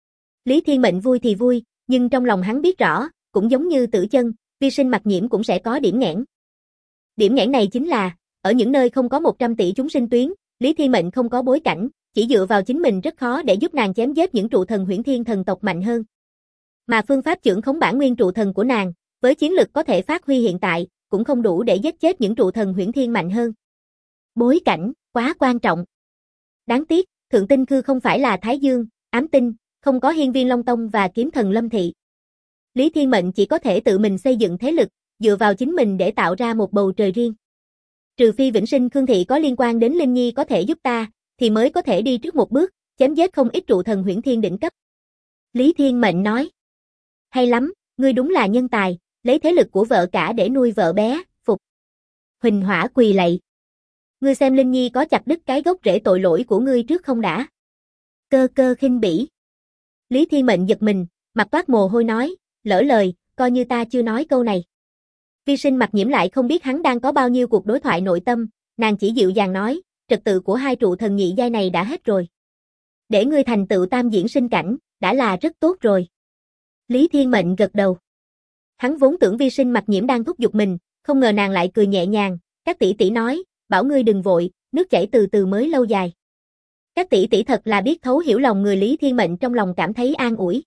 Lý Thiên Mệnh vui thì vui, nhưng trong lòng hắn biết rõ, cũng giống như Tử Chân, Vi Sinh Mặc Nhiễm cũng sẽ có điểm nghẽn. Điểm nghẽn này chính là, ở những nơi không có 100 tỷ chúng sinh tuyến, Lý Thiên Mệnh không có bối cảnh, chỉ dựa vào chính mình rất khó để giúp nàng chém giết những trụ thần Huyễn Thiên thần tộc mạnh hơn. Mà phương pháp chưởng khống bản nguyên trụ thần của nàng, với chiến lực có thể phát huy hiện tại, cũng không đủ để giết chết những trụ thần Huyễn Thiên mạnh hơn. Bối cảnh, quá quan trọng. Đáng tiếc, Thượng Tinh Khư không phải là Thái Dương, Ám Tinh, không có Hiên Viên Long Tông và Kiếm Thần Lâm Thị. Lý Thiên Mệnh chỉ có thể tự mình xây dựng thế lực, dựa vào chính mình để tạo ra một bầu trời riêng. Trừ phi Vĩnh Sinh Khương Thị có liên quan đến Linh Nhi có thể giúp ta, thì mới có thể đi trước một bước, chém giết không ít trụ thần Huyễn Thiên đỉnh cấp. Lý Thiên Mệnh nói. Hay lắm, ngươi đúng là nhân tài, lấy thế lực của vợ cả để nuôi vợ bé, phục. Huỳnh Hỏa quỳ lạy. Ngươi xem Linh Nhi có chặt đứt cái gốc rễ tội lỗi của ngươi trước không đã? Cơ cơ khinh bỉ. Lý Thiên Mệnh giật mình, mặt toát mồ hôi nói, lỡ lời, coi như ta chưa nói câu này. Vi Sinh Mặc Nhiễm lại không biết hắn đang có bao nhiêu cuộc đối thoại nội tâm, nàng chỉ dịu dàng nói, trật tự của 2 trụ thần nhị giai này đã hết rồi. Để ngươi thành tựu tam diễn sinh cảnh, đã là rất tốt rồi. Lý Thiên Mệnh gật đầu. Hắn vốn tưởng Vi Sinh Mặc Nhiễm đang thúc giục mình, không ngờ nàng lại cười nhẹ nhàng, các tỷ tỷ nói, bảo ngươi đừng vội, nước chảy từ từ mới lâu dài. Các tỷ tỷ thật là biết thấu hiểu lòng người. Lý Thiên Mệnh trong lòng cảm thấy an ủi.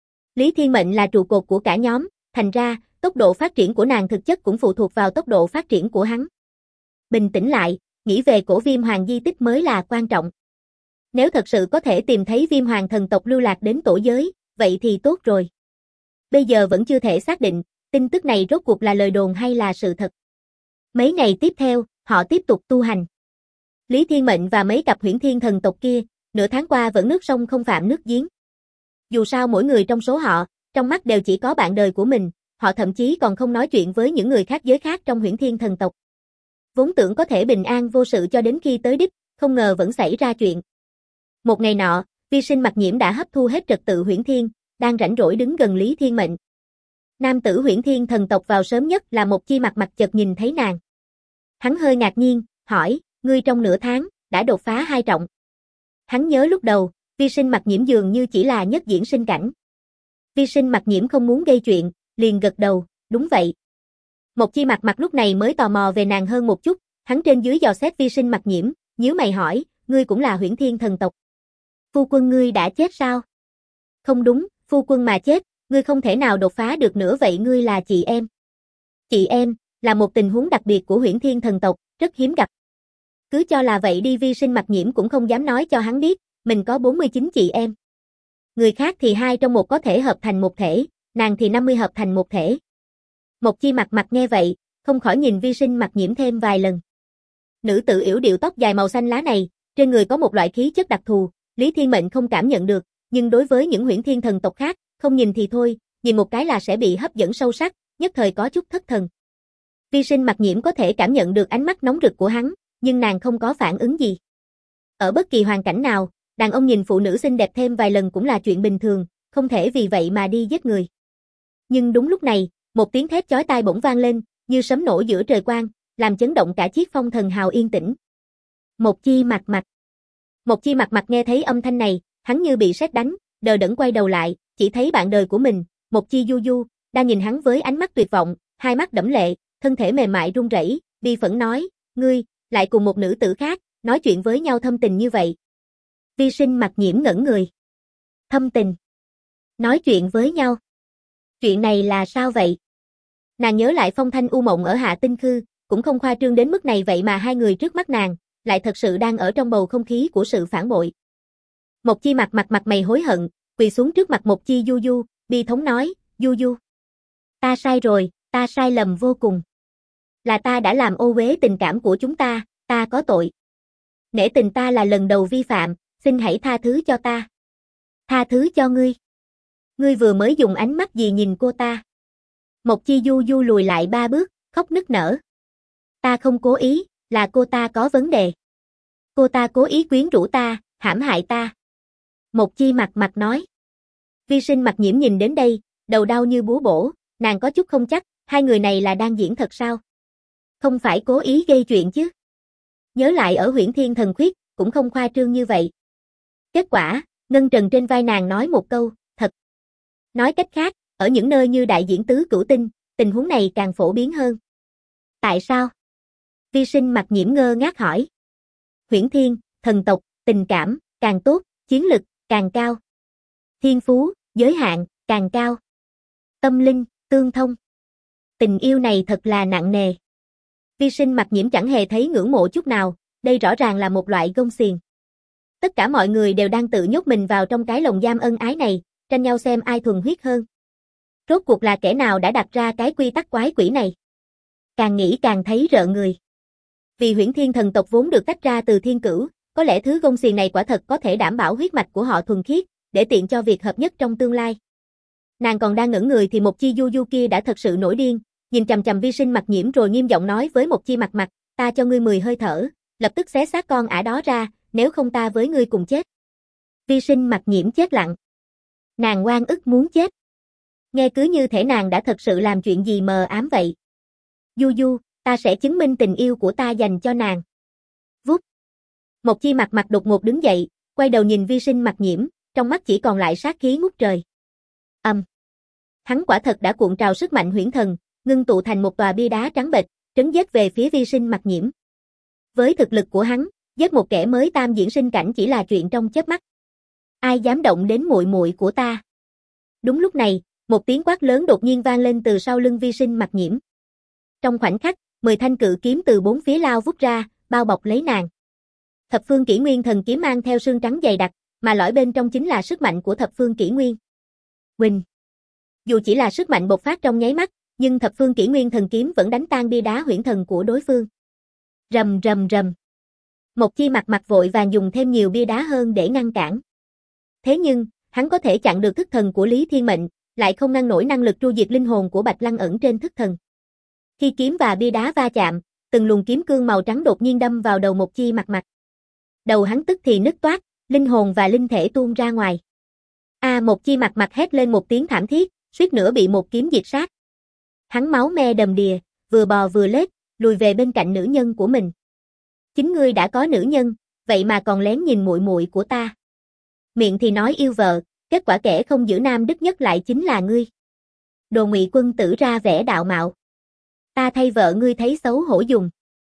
Lý Thiên Mệnh là trụ cột của cả nhóm, thành ra, tốc độ phát triển của nàng thực chất cũng phụ thuộc vào tốc độ phát triển của hắn. Bình tĩnh lại, nghĩ về Cổ Viêm Hoàng di tích mới là quan trọng. Nếu thật sự có thể tìm thấy Viêm Hoàng thần tộc lưu lạc đến tổ giới, vậy thì tốt rồi. Bây giờ vẫn chưa thể xác định, tin tức này rốt cuộc là lời đồn hay là sự thật. Mấy ngày tiếp theo, họ tiếp tục tu hành. Lý Thiên Mệnh và mấy cặp Huyễn Thiên thần tộc kia, nửa tháng qua vẫn nước sông không phạm nước giếng. Dù sao mỗi người trong số họ, trong mắt đều chỉ có bạn đời của mình, họ thậm chí còn không nói chuyện với những người khác giới khác trong Huyễn Thiên thần tộc. Vốn tưởng có thể bình an vô sự cho đến khi tới đích, không ngờ vẫn xảy ra chuyện. Một ngày nọ, Vi Sinh Mặc Nhiễm đã hấp thu hết trật tự Huyễn Thiên, đang rảnh rỗi đứng gần Lý Thiên Mệnh. Nam tử Huyễn Thiên thần tộc vào sớm nhất là một chi mặt chợt nhìn thấy nàng. Hắn hơi ngạc nhiên, hỏi, ngươi trong nửa tháng, đã đột phá 2 trọng. Hắn nhớ lúc đầu, Vi Sinh Mặc Nhiễm dường như chỉ là nhất diễn sinh cảnh. Vi Sinh Mặc Nhiễm không muốn gây chuyện, liền gật đầu, đúng vậy. Một Chi Mặc Mặc lúc này mới tò mò về nàng hơn một chút, hắn trên dưới dò xét Vi Sinh Mặc Nhiễm, nhíu mày hỏi, ngươi cũng là Huyễn Thiên thần tộc. Phu quân ngươi đã chết sao? Không đúng, phu quân mà chết, ngươi không thể nào đột phá được nữa, vậy ngươi là chị em. Chị em, là một tình huống đặc biệt của Huyễn Thiên thần tộc, rất hiếm gặp. Cứ cho là vậy đi, Vi Sinh Mặc Nhiễm cũng không dám nói cho hắn biết, mình có 49 chị em. Người khác thì 2 trong 1 có thể hợp thành một thể, nàng thì 50 hợp thành một thể. Một Chi Mặc Mặc nghe vậy, không khỏi nhìn Vi Sinh Mặc Nhiễm thêm vài lần. Nữ tử yểu điệu tóc dài màu xanh lá này, trên người có một loại khí chất đặc thù, Lý Thiên Mệnh không cảm nhận được, nhưng đối với những Huyễn Thiên thần tộc khác, không nhìn thì thôi, nhìn một cái là sẽ bị hấp dẫn sâu sắc, nhất thời có chút thất thần. Vi Sinh Mặc Nhiễm có thể cảm nhận được ánh mắt nóng rực của hắn, nhưng nàng không có phản ứng gì. Ở bất kỳ hoàn cảnh nào, đàn ông nhìn phụ nữ xinh đẹp thêm vài lần cũng là chuyện bình thường, không thể vì vậy mà đi giết người. Nhưng đúng lúc này, một tiếng thét chói tai bỗng vang lên, như sấm nổ giữa trời quang, làm chấn động cả chiếc phong thần hào yên tĩnh. Một Chi Mặc Mặc. Một Chi Mặc Mặc nghe thấy âm thanh này, hắn như bị sét đánh, đờ đẫn quay đầu lại, chỉ thấy bạn đời của mình, Một Chi Du Du, đang nhìn hắn với ánh mắt tuyệt vọng, hai mắt đẫm lệ, thân thể mềm mại run rẩy, bi phẫn nói, ngươi, lại cùng một nữ tử khác, nói chuyện với nhau thâm tình như vậy. Vi Sinh Mặc Nhiễm ngẩn người. Thâm tình. Nói chuyện với nhau. Chuyện này là sao vậy? Nàng nhớ lại phong thanh u mộng ở Hạ Tinh Khư, cũng không khoa trương đến mức này, vậy mà hai người trước mắt nàng, lại thật sự đang ở trong bầu không khí của sự phản bội. Một Chi Mặc Mặc mặt mày hối hận, quỳ xuống trước mặt Một Chi Du Du, bi thống nói, Du Du. Ta sai rồi, ta sai lầm vô cùng. Là ta đã làm ô uế tình cảm của chúng ta, ta có tội. Nể tình ta là lần đầu vi phạm, xin hãy tha thứ cho ta. Tha thứ cho ngươi. Ngươi vừa mới dùng ánh mắt gì nhìn cô ta? Một Chi Du Du lùi lại 3 bước, khóc nức nở. Ta không cố ý, là cô ta có vấn đề. Cô ta cố ý quyến rũ ta, hãm hại ta. Một Chi Mặc Mặc nói. Vi Sinh Mặc Nhiễm nhìn đến đây, đầu đau như búa bổ, nàng có chút không chắc, hai người này là đang diễn thật sao? Không phải cố ý gây chuyện chứ? Nhớ lại ở Huyễn Thiên thần khuyết, cũng không khoa trương như vậy. Kết quả, ngân trần trên vai nàng nói một câu, thật. Nói cách khác, ở những nơi như đại diễn tứ cửu tinh, tình huống này càng phổ biến hơn. Tại sao? Vi Sinh Mặc Nhiễm ngơ ngác hỏi. Huyễn Thiên, thần tộc, tình cảm, càng tốt, chiến lực, càng cao. Thiên phú, giới hạn, càng cao. Tâm linh, tương thông. Tình yêu này thật là nặng nề. Vi Sinh Mặc Nhiễm chẳng hề thấy ngưỡng mộ chút nào, đây rõ ràng là một loại gông xiềng. Tất cả mọi người đều đang tự nhốt mình vào trong cái lồng giam ân ái này, tranh nhau xem ai thuần huyết hơn. Rốt cuộc là kẻ nào đã đặt ra cái quy tắc quái quỷ này? Càng nghĩ càng thấy rợn người. Vì Huyễn Thiên thần tộc vốn được tách ra từ Thiên Cửu, có lẽ thứ gông xiềng này quả thật có thể đảm bảo huyết mạch của họ thuần khiết, để tiện cho việc hợp nhất trong tương lai. Nàng còn đang ngẩn người thì Một Chi Du Du kia đã thật sự nổi điên, nhìn chằm chằm Vi Sinh Mặc Nhiễm rồi nghiêm giọng nói với Một Chi Mặc Mặc, ta cho ngươi 10 hơi thở, lập tức xé xác con ả đó ra, nếu không ta với ngươi cùng chết. Vi Sinh Mặc Nhiễm chết lặng. Nàng oan ức muốn chết. Nghe cứ như thể nàng đã thật sự làm chuyện gì mờ ám vậy. Du Du, ta sẽ chứng minh tình yêu của ta dành cho nàng. Vút. Một Chi Mặc Mặc đột ngột đứng dậy, quay đầu nhìn Vi Sinh Mặc Nhiễm, trong mắt chỉ còn lại sát khí ngút trời. Hắn quả thật đã cuộn trào sức mạnh huyễn thần, ngưng tụ thành một tòa bia đá trắng bệch, trấn giết về phía Vi Sinh Mặc Nhiễm. Với thực lực của hắn, giết một kẻ mới tam diễn sinh cảnh chỉ là chuyện trong chớp mắt. Ai dám động đến muội muội của ta? Đúng lúc này, một tiếng quát lớn đột nhiên vang lên từ sau lưng Vi Sinh Mặc Nhiễm. Trong khoảnh khắc, 10 thanh cự kiếm từ bốn phía lao vút ra, bao bọc lấy nàng. Thập Phương Kỷ Nguyên thần kiếm mang theo xương trắng dày đặc, mà lõi bên trong chính là sức mạnh của Thập Phương Kỷ Nguyên. Huỳnh. Dù chỉ là sức mạnh bộc phát trong nháy mắt, nhưng Thập Phương Kỷ Nguyên thần kiếm vẫn đánh tan bia đá huyễn thần của đối phương. Rầm rầm rầm. Một Chi Mặc Mặc vội vàng dùng thêm nhiều bia đá hơn để ngăn cản. Thế nhưng, hắn có thể chặn được thức thần của Lý Thiên Mệnh, lại không ngăn nổi năng lực tru diệt linh hồn của Bạch Lăng ẩn trên thức thần. Khi kiếm và bia đá va chạm, từng luồng kiếm cương màu trắng đột nhiên đâm vào đầu Một Chi Mặc Mặc. Đầu hắn tức thì nứt toác, linh hồn và linh thể tuôn ra ngoài. Một Chi Mặc Mặc hét lên một tiếng thảm thiết, suýt nữa bị một kiếm diệt sát. Hắn máu me đầm đìa, vừa bò vừa lết, lùi về bên cạnh nữ nhân của mình. Chính ngươi đã có nữ nhân, vậy mà còn lén nhìn muội muội của ta. Miệng thì nói yêu vợ, kết quả kẻ không giữ nam đức nhất lại chính là ngươi. Đồ Ngụy Quân tử ra vẻ đạo mạo. Ta thay vợ ngươi thấy xấu hổ dùng.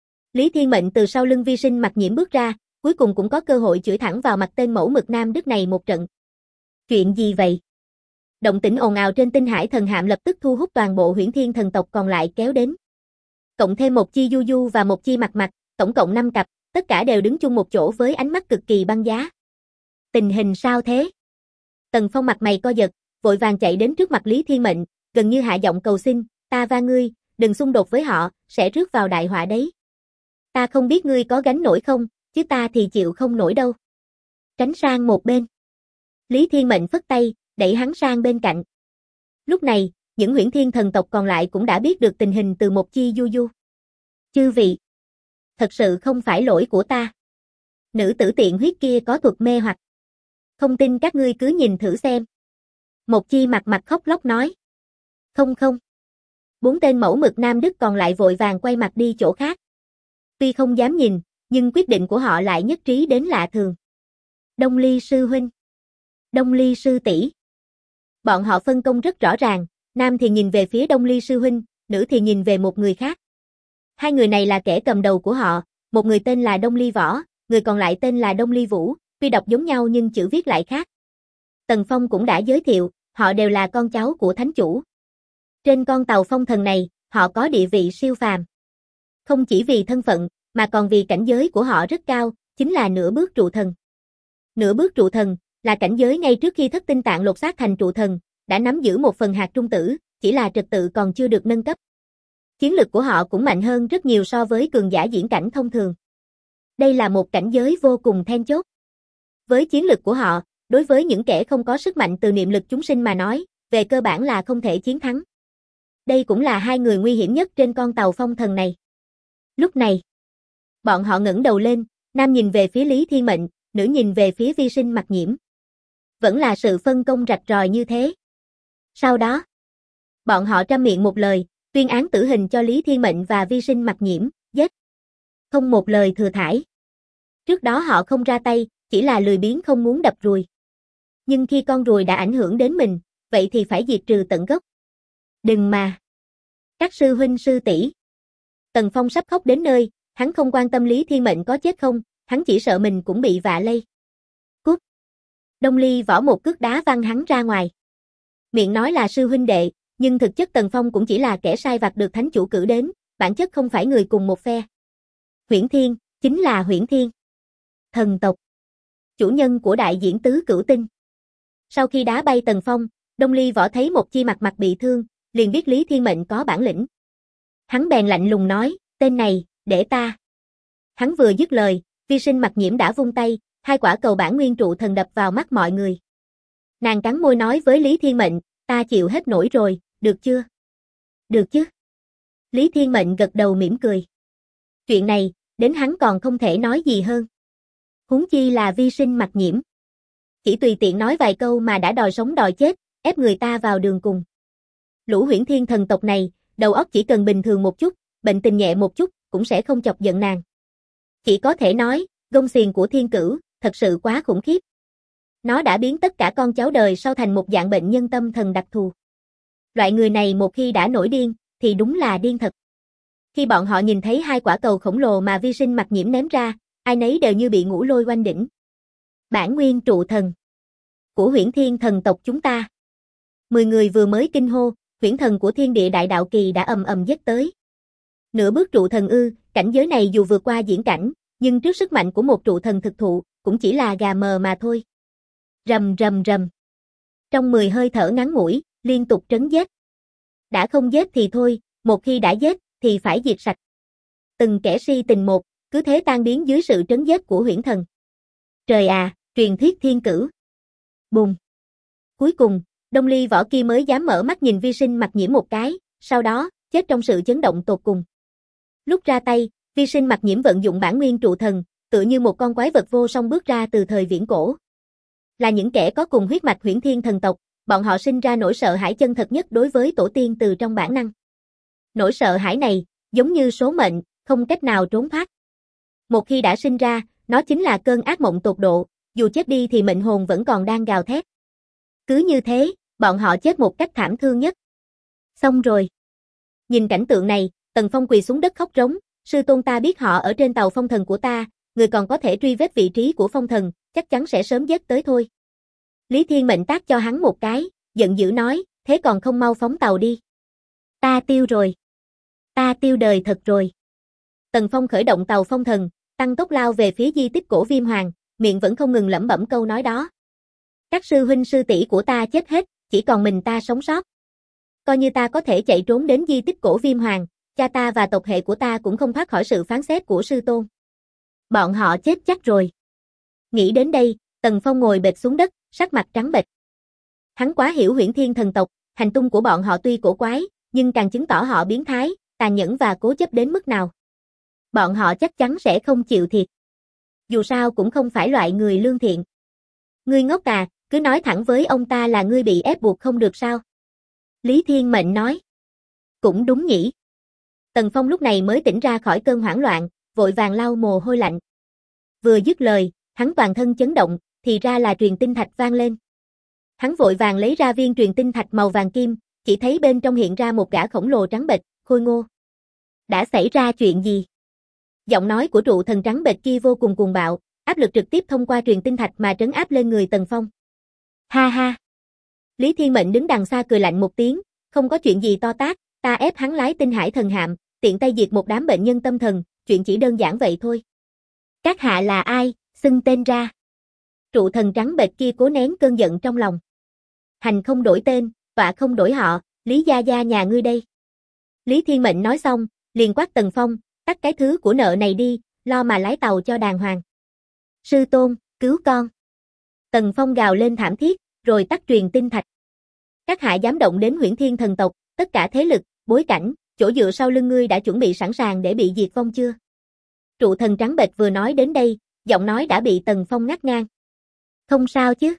Lý Thiên Mệnh từ sau lưng Vi Sinh Mặc Nhiễm bước ra, cuối cùng cũng có cơ hội chửi thẳng vào mặt tên mẫu mực nam đức này một trận. Chuyện gì vậy? Động tĩnh ồn ào trên tinh hải thần hạm lập tức thu hút toàn bộ Huyễn Thiên thần tộc còn lại kéo đến. Cộng thêm một chi Du Du và một chi Mặt Mặt, tổng cộng 5 cặp, tất cả đều đứng chung một chỗ với ánh mắt cực kỳ băng giá. Tình hình sao thế? Tần Phong mặt mày co giật, vội vàng chạy đến trước mặt Lý Thiên Mệnh, gần như hạ giọng cầu xin, ta va ngươi, đừng xung đột với họ, sẽ rước vào đại họa đấy. Ta không biết ngươi có gánh nổi không, chứ ta thì chịu không nổi đâu. Tránh sang một bên. Lý Thiên Mệnh phất tay, đẩy hắn sang bên cạnh. Lúc này, những Huyễn Thiên thần tộc còn lại cũng đã biết được tình hình từ một chi Du Du. Chư vị, thật sự không phải lỗi của ta. Nữ tử tiện huyết kia có thuật mê hoặc. Không tin các ngươi cứ nhìn thử xem. Một chi Mặt Mặt khóc lóc nói. Không không. 4 tên mẫu mực nam đức còn lại vội vàng quay mặt đi chỗ khác. Tuy không dám nhìn, nhưng quyết định của họ lại nhất trí đến lạ thường. Đông Ly sư huynh. Đông Ly sư tỷ. Bọn họ phân công rất rõ ràng, nam thì nhìn về phía Đông Ly sư huynh, nữ thì nhìn về một người khác. Hai người này là kẻ cầm đầu của họ, một người tên là Đông Ly Võ, người còn lại tên là Đông Ly Vũ, tuy đọc giống nhau nhưng chữ viết lại khác. Tần Phong cũng đã giới thiệu, họ đều là con cháu của thánh chủ. Trên con tàu phong thần này, họ có địa vị siêu phàm. Không chỉ vì thân phận, mà còn vì cảnh giới của họ rất cao, chính là nửa bước trụ thần. Nửa bước trụ thần là cảnh giới ngay trước khi thất tinh tạng lột xác thành trụ thần, đã nắm giữ một phần hạt trung tử, chỉ là trật tự còn chưa được nâng cấp. Chiến lực của họ cũng mạnh hơn rất nhiều so với cường giả diễn cảnh thông thường. Đây là một cảnh giới vô cùng then chốt. Với chiến lực của họ, đối với những kẻ không có sức mạnh từ niệm lực chúng sinh mà nói, về cơ bản là không thể chiến thắng. Đây cũng là hai người nguy hiểm nhất trên con tàu phong thần này. Lúc này, bọn họ ngẩng đầu lên, nam nhìn về phía Lý Thiên Mệnh, nữ nhìn về phía Vi Sinh Mặc Nhiễm. Vẫn là sự phân công rạch ròi như thế. Sau đó, bọn họ trăm miệng một lời, tuyên án tử hình cho Lý Thiên Mệnh và Vi Sinh Mặc Nhiễm, giết. Không một lời thừa thãi. Trước đó họ không ra tay, chỉ là lười biếng không muốn đập ruồi. Nhưng khi con ruồi đã ảnh hưởng đến mình, vậy thì phải diệt trừ tận gốc. Đừng mà. Các sư huynh sư tỷ. Tần Phong sắp khóc đến nơi, hắn không quan tâm Lý Thiên Mệnh có chết không, hắn chỉ sợ mình cũng bị vạ lây. Cút. Đông Ly Võ một cước đá văng hắn ra ngoài. Miệng nói là sư huynh đệ, nhưng thực chất Tần Phong cũng chỉ là kẻ sai vặt được thánh chủ cử đến, bản chất không phải người cùng một phe. Huyễn Thiên, chính là Huyễn Thiên. Thần tộc. Chủ nhân của đại diễn tứ cửu tinh. Sau khi đá bay Tần Phong, Đông Ly Võ thấy một chi Mặt Mặt bị thương, liền biết Lý Thiên Mệnh có bản lĩnh. Hắn bèn lạnh lùng nói, tên này, để ta. Hắn vừa dứt lời, Vi Sinh Mặc Nhiễm đã vung tay, hai quả cầu bản nguyên trụ thần đập vào mắt mọi người. Nàng cắn môi nói với Lý Thiên Mệnh, ta chịu hết nổi rồi, được chưa? Được chứ? Lý Thiên Mệnh gật đầu mỉm cười. Chuyện này, đến hắn còn không thể nói gì hơn. Huống chi là Vi Sinh Mặc Nhiễm. Chỉ tùy tiện nói vài câu mà đã đòi sống đòi chết, ép người ta vào đường cùng. Lũ Huyễn Thiên thần tộc này, đầu óc chỉ cần bình thường một chút, bệnh tình nhẹ một chút, cũng sẽ không chọc giận nàng. Chỉ có thể nói, gông xiềng của Thiên Cửu, thật sự quá khủng khiếp. Nó đã biến tất cả con cháu đời sau thành một dạng bệnh nhân tâm thần đặc thù. Loại người này một khi đã nổi điên, thì đúng là điên thật. Khi bọn họ nhìn thấy hai quả cầu khổng lồ mà Vi Sinh Mặc Nhiễm ném ra, ai nấy đều như bị ngũ lôi oanh đỉnh. Bản nguyên trụ thần của Huyễn Thiên thần tộc chúng ta. 10 người vừa mới kinh hô, huyễn thần của thiên địa đại đạo kỳ đã ầm ầm giết tới. Nửa bước trụ thần ư, cảnh giới này dù vượt qua diễn cảnh, nhưng trước sức mạnh của một trụ thần thực thụ, cũng chỉ là gà mờ mà thôi. Rầm rầm rầm. Trong 10 hơi thở ngắn ngủi, liên tục trấn giết. Đã không giết thì thôi, một khi đã giết, thì phải diệt sạch. Từng kẻ si tình một, cứ thế tan biến dưới sự trấn giết của huyễn thần. Trời à, truyền thuyết thiên cửu. Bùng. Cuối cùng, Đông Ly Võ kia mới dám mở mắt nhìn Vi Sinh Mặc Nhiễm một cái, sau đó, chết trong sự chấn động tột cùng. Lúc ra tay, Vi Sinh Mặc Nhiễm vận dụng bản nguyên trụ thần, tựa như một con quái vật vô song bước ra từ thời viễn cổ. Là những kẻ có cùng huyết mạch Huyễn Thiên thần tộc, bọn họ sinh ra nỗi sợ hãi chân thật nhất đối với tổ tiên từ trong bản năng. Nỗi sợ hãi này, giống như số mệnh, không cách nào trốn thoát. Một khi đã sinh ra, nó chính là cơn ác mộng tột độ, dù chết đi thì mệnh hồn vẫn còn đang gào thét. Cứ như thế, bọn họ chết một cách thảm thương nhất. Xong rồi. Nhìn cảnh tượng này, Tần Phong quỳ xuống đất khóc rống, sư tôn ta biết họ ở trên tàu phong thần của ta, người còn có thể truy vết vị trí của phong thần, chắc chắn sẽ sớm giết tới thôi. Lý Thiên Mệnh tát cho hắn một cái, giận dữ nói, thế còn không mau phóng tàu đi. Ta tiêu rồi. Ta tiêu đời thật rồi. Tần Phong khởi động tàu phong thần, tăng tốc lao về phía di tích cổ Viêm Hoàng, miệng vẫn không ngừng lẩm bẩm câu nói đó. Các sư huynh sư tỷ của ta chết hết, chỉ còn mình ta sống sót. Coi như ta có thể chạy trốn đến di tích cổ Viêm Hoàng, cha ta và tộc hệ của ta cũng không thoát khỏi sự phán xét của sư tôn. Bọn họ chết chắc rồi. Nghĩ đến đây, Tần Phong ngồi bệt xuống đất, sắc mặt trắng bệch. Hắn quá hiểu Huyễn Thiên thần tộc, hành tung của bọn họ tuy cổ quái, nhưng càng chứng tỏ họ biến thái, tàn nhẫn và cố chấp đến mức nào. Bọn họ chắc chắn sẽ không chịu thiệt. Dù sao cũng không phải loại người lương thiện. Ngươi ngốc à, cứ nói thẳng với ông ta là ngươi bị ép buộc không được sao? Lý Thiên Mệnh nói. Cũng đúng nhỉ. Tần Phong lúc này mới tỉnh ra khỏi cơn hoảng loạn, vội vàng lau mồ hôi lạnh. Vừa dứt lời, hắn toàn thân chấn động, thì ra là truyền tinh thạch vang lên. Hắn vội vàng lấy ra viên truyền tinh thạch màu vàng kim, chỉ thấy bên trong hiện ra một gã khổng lồ trắng bệch, khôi ngô. Đã xảy ra chuyện gì? Giọng nói của trụ thần trắng bệch kia vô cùng cuồng bạo, áp lực trực tiếp thông qua truyền tinh thạch mà trấn áp lên người Tần Phong. Ha ha. Lý Thiên Mệnh đứng đằng xa cười lạnh một tiếng, không có chuyện gì to tát, ta ép hắn lái tinh hải thần hạm, tiện tay diệt một đám bệnh nhân tâm thần, chuyện chỉ đơn giản vậy thôi. Các hạ là ai, xưng tên ra. Trụ thần trắng bệch kia cố nén cơn giận trong lòng. Hành không đổi tên, tọa không đổi họ, Lý gia gia nhà ngươi đây. Lý Thiên Mệnh nói xong, liền quát Tần Phong, tắt cái thứ của nợ này đi, lo mà lái tàu cho đàng hoàng. Sư tôn, cứu con. Tần Phong gào lên thảm thiết, rồi tắt truyền tinh thạch. Các hạ dám động đến Huyễn Thiên thần tộc, tất cả thế lực, bối cảnh, chỗ dựa sau lưng ngươi đã chuẩn bị sẵn sàng để bị diệt vong chưa? Trụ thần trắng bệch vừa nói đến đây, giọng nói đã bị Tần Phong ngắt ngang. Không sao chứ?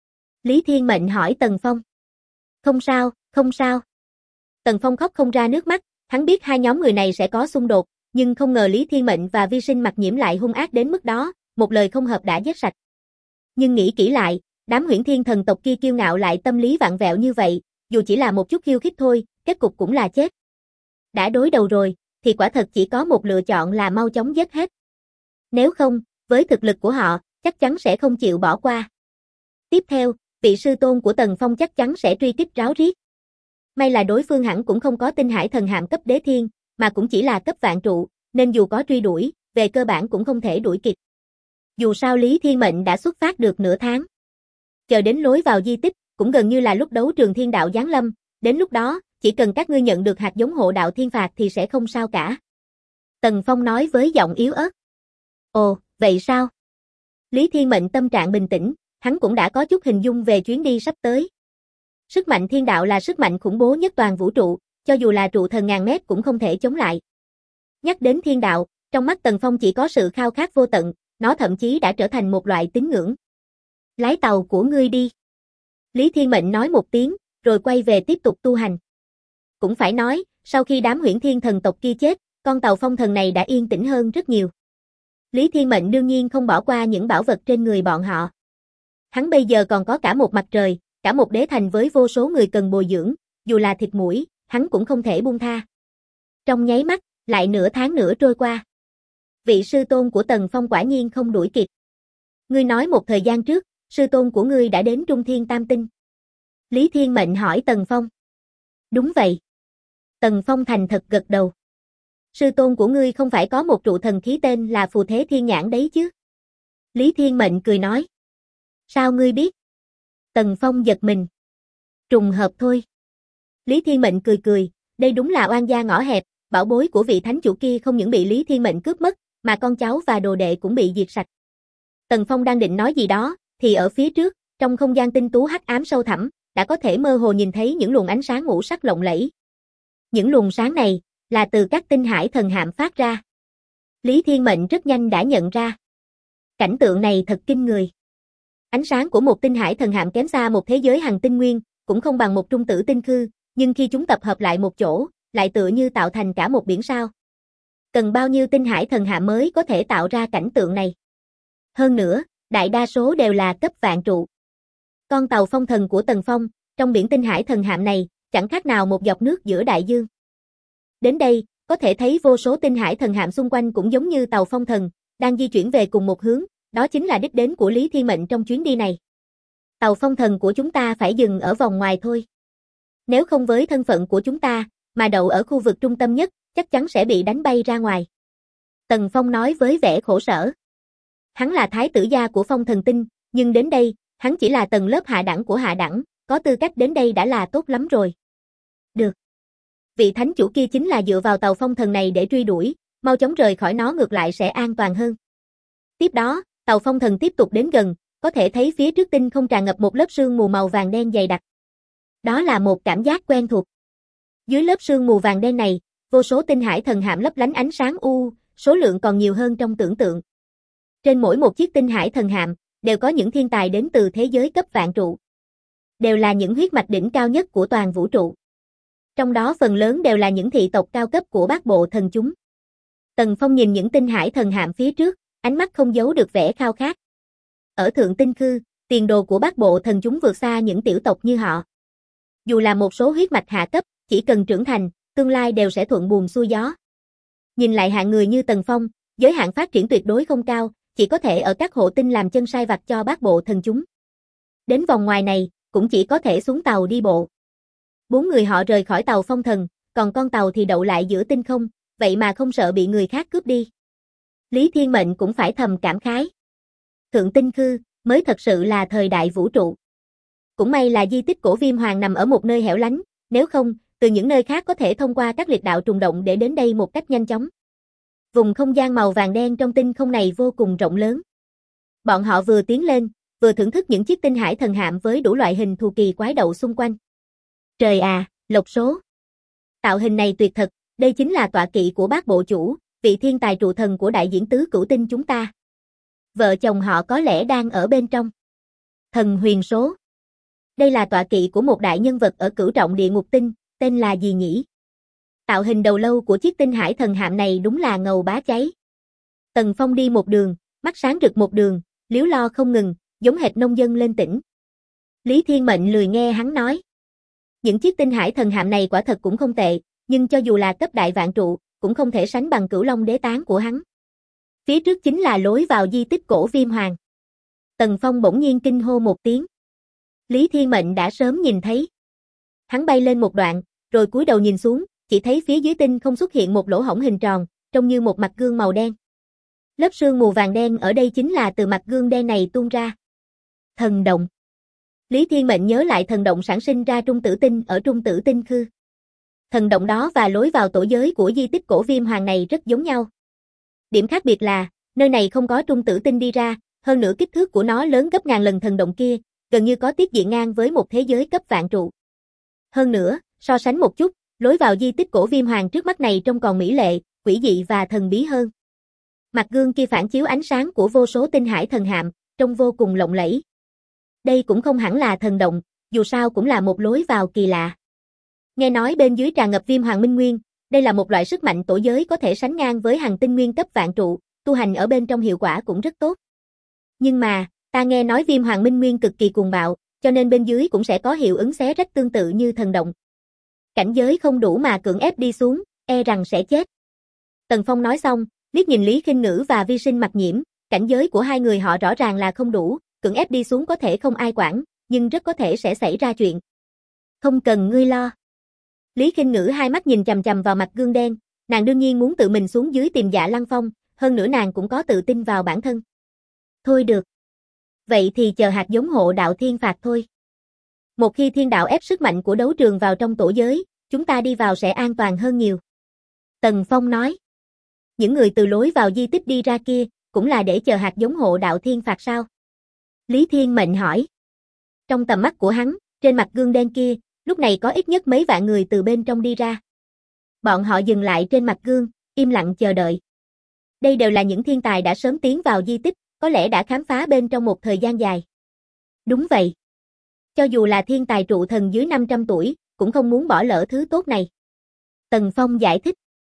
Lý Thiên Mệnh hỏi Tần Phong. Không sao, không sao. Tần Phong khóc không ra nước mắt, hắn biết hai nhóm người này sẽ có xung đột, nhưng không ngờ Lý Thiên Mệnh và Vi Sinh Mặc Nhiễm lại hung ác đến mức đó, một lời không hợp đã giết sạch. Nhưng nghĩ kỹ lại, đám Huyễn Thiên thần tộc kia kiêu ngạo lại tâm lý vặn vẹo như vậy, dù chỉ là một chút khiêu khích thôi, kết cục cũng là chết. Đã đối đầu rồi, thì quả thật chỉ có một lựa chọn là mau chóng giết hết. Nếu không, với thực lực của họ, chắc chắn sẽ không chịu bỏ qua. Tiếp theo, vị sư tôn của Tần Phong chắc chắn sẽ truy kích ráo riết. May là đối phương hẳn cũng không có tinh hải thần hạm cấp đế thiên, mà cũng chỉ là cấp vạn trụ, nên dù có truy đuổi, về cơ bản cũng không thể đuổi kịp. Dù sao Lý Thiên Mệnh đã xuất phát được nửa tháng. Chờ đến lối vào di tích, cũng gần như là lúc đấu trường thiên đạo giáng lâm, đến lúc đó, chỉ cần các ngươi nhận được hạt giống hộ đạo thiên phạt thì sẽ không sao cả. Tần Phong nói với giọng yếu ớt. Ồ, vậy sao? Lý Thiên Mệnh tâm trạng bình tĩnh, hắn cũng đã có chút hình dung về chuyến đi sắp tới. Sức mạnh thiên đạo là sức mạnh khủng bố nhất toàn vũ trụ, cho dù là trụ thần ngàn mét cũng không thể chống lại. Nhắc đến thiên đạo, trong mắt Tần Phong chỉ có sự khao khát vô tận, nó thậm chí đã trở thành một loại tín ngưỡng. Lái tàu của ngươi đi. Lý Thiên Mệnh nói một tiếng, rồi quay về tiếp tục tu hành. Cũng phải nói, sau khi đám Huyễn Thiên thần tộc kia chết, con tàu phong thần này đã yên tĩnh hơn rất nhiều. Lý Thiên Mệnh đương nhiên không bỏ qua những bảo vật trên người bọn họ. Hắn bây giờ còn có cả một mặt trời, cả một đế thành với vô số người cần bồi dưỡng, dù là thịt muỗi, hắn cũng không thể buông tha. Trong nháy mắt, lại nửa tháng nữa trôi qua. Vị sư tôn của Tần Phong quả nhiên không đuổi kịp. Ngươi nói một thời gian trước, sư tôn của ngươi đã đến Trung Thiên Tam Tinh. Lý Thiên Mệnh hỏi Tần Phong. Đúng vậy. Tần Phong thành thật gật đầu. Sư tôn của ngươi không phải có một trụ thần khí tên là Phù Thế Thiên Nhãn đấy chứ? Lý Thiên Mệnh cười nói. Sao ngươi biết? Tần Phong giật mình. Trùng hợp thôi. Lý Thiên Mệnh cười cười, đây đúng là oan gia ngõ hẹp, bảo bối của vị thánh chủ kia không những bị Lý Thiên Mệnh cướp mất, mà con cháu và đồ đệ cũng bị diệt sạch. Tần Phong đang định nói gì đó, thì ở phía trước, trong không gian tinh tú hắc ám sâu thẳm, đã có thể mơ hồ nhìn thấy những luồng ánh sáng ngũ sắc lộng lẫy. Những luồng sáng này, là từ các tinh hải thần hạm phát ra. Lý Thiên Mệnh rất nhanh đã nhận ra. Cảnh tượng này thật kinh người. Ánh sáng của một tinh hải thần hạm kém xa một thế giới hằng tinh nguyên, cũng không bằng một trung tử tinh khư, nhưng khi chúng tập hợp lại một chỗ, lại tựa như tạo thành cả một biển sao. Cần bao nhiêu tinh hải thần hạm mới có thể tạo ra cảnh tượng này? Hơn nữa, đại đa số đều là cấp vạn trụ. Con tàu phong thần của Tần Phong, trong biển tinh hải thần hạm này, chẳng khác nào một giọt nước giữa đại dương. Đến đây, có thể thấy vô số tinh hải thần hạm xung quanh cũng giống như tàu phong thần, đang di chuyển về cùng một hướng, đó chính là đích đến của Lý Thiên Mệnh trong chuyến đi này. Tàu phong thần của chúng ta phải dừng ở vòng ngoài thôi. Nếu không với thân phận của chúng ta, mà đậu ở khu vực trung tâm nhất, chắc chắn sẽ bị đánh bay ra ngoài. Tần Phong nói với vẻ khổ sở. Hắn là thái tử gia của Phong Thần Tinh, nhưng đến đây, hắn chỉ là tầng lớp hạ đẳng của hạ đẳng, có tư cách đến đây đã là tốt lắm rồi. Được. Vị thánh chủ kia chính là dựa vào tàu phong thần này để truy đuổi, mau chóng rời khỏi nó ngược lại sẽ an toàn hơn. Tiếp đó, tàu phong thần tiếp tục đến gần, có thể thấy phía trước tinh không tràn ngập một lớp sương mù màu vàng đen dày đặc. Đó là một cảm giác quen thuộc. Dưới lớp sương mù vàng đen này, vô số tinh hải thần hạm lấp lánh ánh sáng số lượng còn nhiều hơn trong tưởng tượng. Trên mỗi một chiếc tinh hải thần hạm, đều có những thiên tài đến từ thế giới cấp vạn trụ. Đều là những huyết mạch đỉnh cao nhất của toàn vũ trụ. Trong đó phần lớn đều là những thị tộc cao cấp của bát bộ thần chúng. Tần Phong nhìn những tinh hải thần hạm phía trước, ánh mắt không giấu được vẻ khao khát. Ở Thượng Tinh Khư, tiền đồ của bát bộ thần chúng vượt xa những tiểu tộc như họ. Dù là một số huyết mạch hạ cấp, chỉ cần trưởng thành, tương lai đều sẽ thuận buồm xuôi gió. Nhìn lại hạng người như Tần Phong, giới hạn phát triển tuyệt đối không cao, chỉ có thể ở các hộ tinh làm chân sai vặt cho bát bộ thần chúng. Đến vòng ngoài này, cũng chỉ có thể xuống tàu đi bộ. 4 người họ rời khỏi tàu phong thần, còn con tàu thì đậu lại giữa tinh không, vậy mà không sợ bị người khác cướp đi. Lý Thiên Mệnh cũng phải thầm cảm khái. Thượng Tinh Khư, mới thật sự là thời đại vũ trụ. Cũng may là di tích cổ Viêm Hoàng nằm ở một nơi hẻo lánh, nếu không, từ những nơi khác có thể thông qua các liệt đạo trùng động để đến đây một cách nhanh chóng. Vùng không gian màu vàng đen trong tinh không này vô cùng rộng lớn. Bọn họ vừa tiến lên, vừa thưởng thức những chiếc tinh hải thần hạm với đủ loại hình thù kỳ quái đậu xung quanh. Trời à, lộc số. Tạo hình này tuyệt thật, đây chính là tọa kỵ của bát bộ chủ, vị thiên tài trụ thần của đại diễn tứ cửu tinh chúng ta. Vợ chồng họ có lẽ đang ở bên trong. Thần huyền số. Đây là tọa kỵ của một đại nhân vật ở cửu trọng địa ngục tinh, tên là gì nhỉ? Tạo hình đầu lâu của chiếc tinh hải thần hạm này đúng là ngầu bá cháy. Tần Phong đi một đường, mắt sáng rực một đường, liếu lo không ngừng, giống hệt nông dân lên tỉnh. Lý Thiên Mệnh lười nghe hắn nói. Những chiếc tinh hải thần hạm này quả thật cũng không tệ, nhưng cho dù là cấp đại vạn trụ, cũng không thể sánh bằng Cửu Long đế tán của hắn. Phía trước chính là lối vào di tích cổ Viêm Hoàng. Tần Phong bỗng nhiên kinh hô một tiếng. Lý Thiên Mệnh đã sớm nhìn thấy. Hắn bay lên một đoạn, rồi cúi đầu nhìn xuống, chỉ thấy phía dưới tinh không xuất hiện một lỗ hổng hình tròn, trông như một mặt gương màu đen. Lớp sương mù vàng đen ở đây chính là từ mặt gương đen này tuôn ra. Thần động. Lý Thiên Mệnh nhớ lại thần động sản sinh ra Trung Tử Tinh ở Trung Tử Tinh Khư. Thần động đó và lối vào tổ giới của di tích cổ Viêm Hoàng này rất giống nhau. Điểm khác biệt là, nơi này không có Trung Tử Tinh đi ra, hơn nữa kích thước của nó lớn gấp ngàn lần thần động kia, gần như có tiết diện ngang với một thế giới cấp vạn trụ. Hơn nữa, so sánh một chút, lối vào di tích cổ Viêm Hoàng trước mắt này trông còn mỹ lệ, quỷ dị và thần bí hơn. Mặt gương kia phản chiếu ánh sáng của vô số tinh hải thần hạm, trông vô cùng lộng lẫy. Đây cũng không hẳn là thần động, dù sao cũng là một lối vào kỳ lạ. Nghe nói bên dưới tràn ngập Viêm Hoàng Minh Nguyên, đây là một loại sức mạnh tổ giới có thể sánh ngang với hàng tinh nguyên cấp vạn trụ, tu hành ở bên trong hiệu quả cũng rất tốt. Nhưng mà, ta nghe nói Viêm Hoàng Minh Nguyên cực kỳ cuồng bạo, cho nên bên dưới cũng sẽ có hiệu ứng xé rách tương tự như thần động. Cảnh giới không đủ mà cưỡng ép đi xuống, e rằng sẽ chết. Tần Phong nói xong, liếc nhìn Lý Khinh Ngữ và Vi Sinh Mặc Nhiễm, cảnh giới của hai người họ rõ ràng là không đủ, cưỡng ép đi xuống có thể không ai quản, nhưng rất có thể sẽ xảy ra chuyện. Không cần ngươi lo. Lý Khinh Ngữ hai mắt nhìn chằm chằm vào mặt gương đen, nàng đương nhiên muốn tự mình xuống dưới tìm Dạ Lăng Phong, hơn nữa nàng cũng có tự tin vào bản thân. Thôi được. Vậy thì chờ hạt giống hộ đạo thiên phạt thôi. Một khi thiên đạo ép sức mạnh của đấu trường vào trong tổ giới, chúng ta đi vào sẽ an toàn hơn nhiều. Tần Phong nói. Những người từ lối vào di tích đi ra kia, cũng là để chờ hạt giống hộ đạo thiên phạt sao? Lý Thiên Mệnh hỏi. Trong tầm mắt của hắn, trên mặt gương đen kia, lúc này có ít nhất mấy vạn người từ bên trong đi ra. Bọn họ dừng lại trên mặt gương, im lặng chờ đợi. Đây đều là những thiên tài đã sớm tiến vào di tích, có lẽ đã khám phá bên trong một thời gian dài. Đúng vậy. Cho dù là thiên tài trụ thần dưới 500 tuổi, cũng không muốn bỏ lỡ thứ tốt này. Tần Phong giải thích.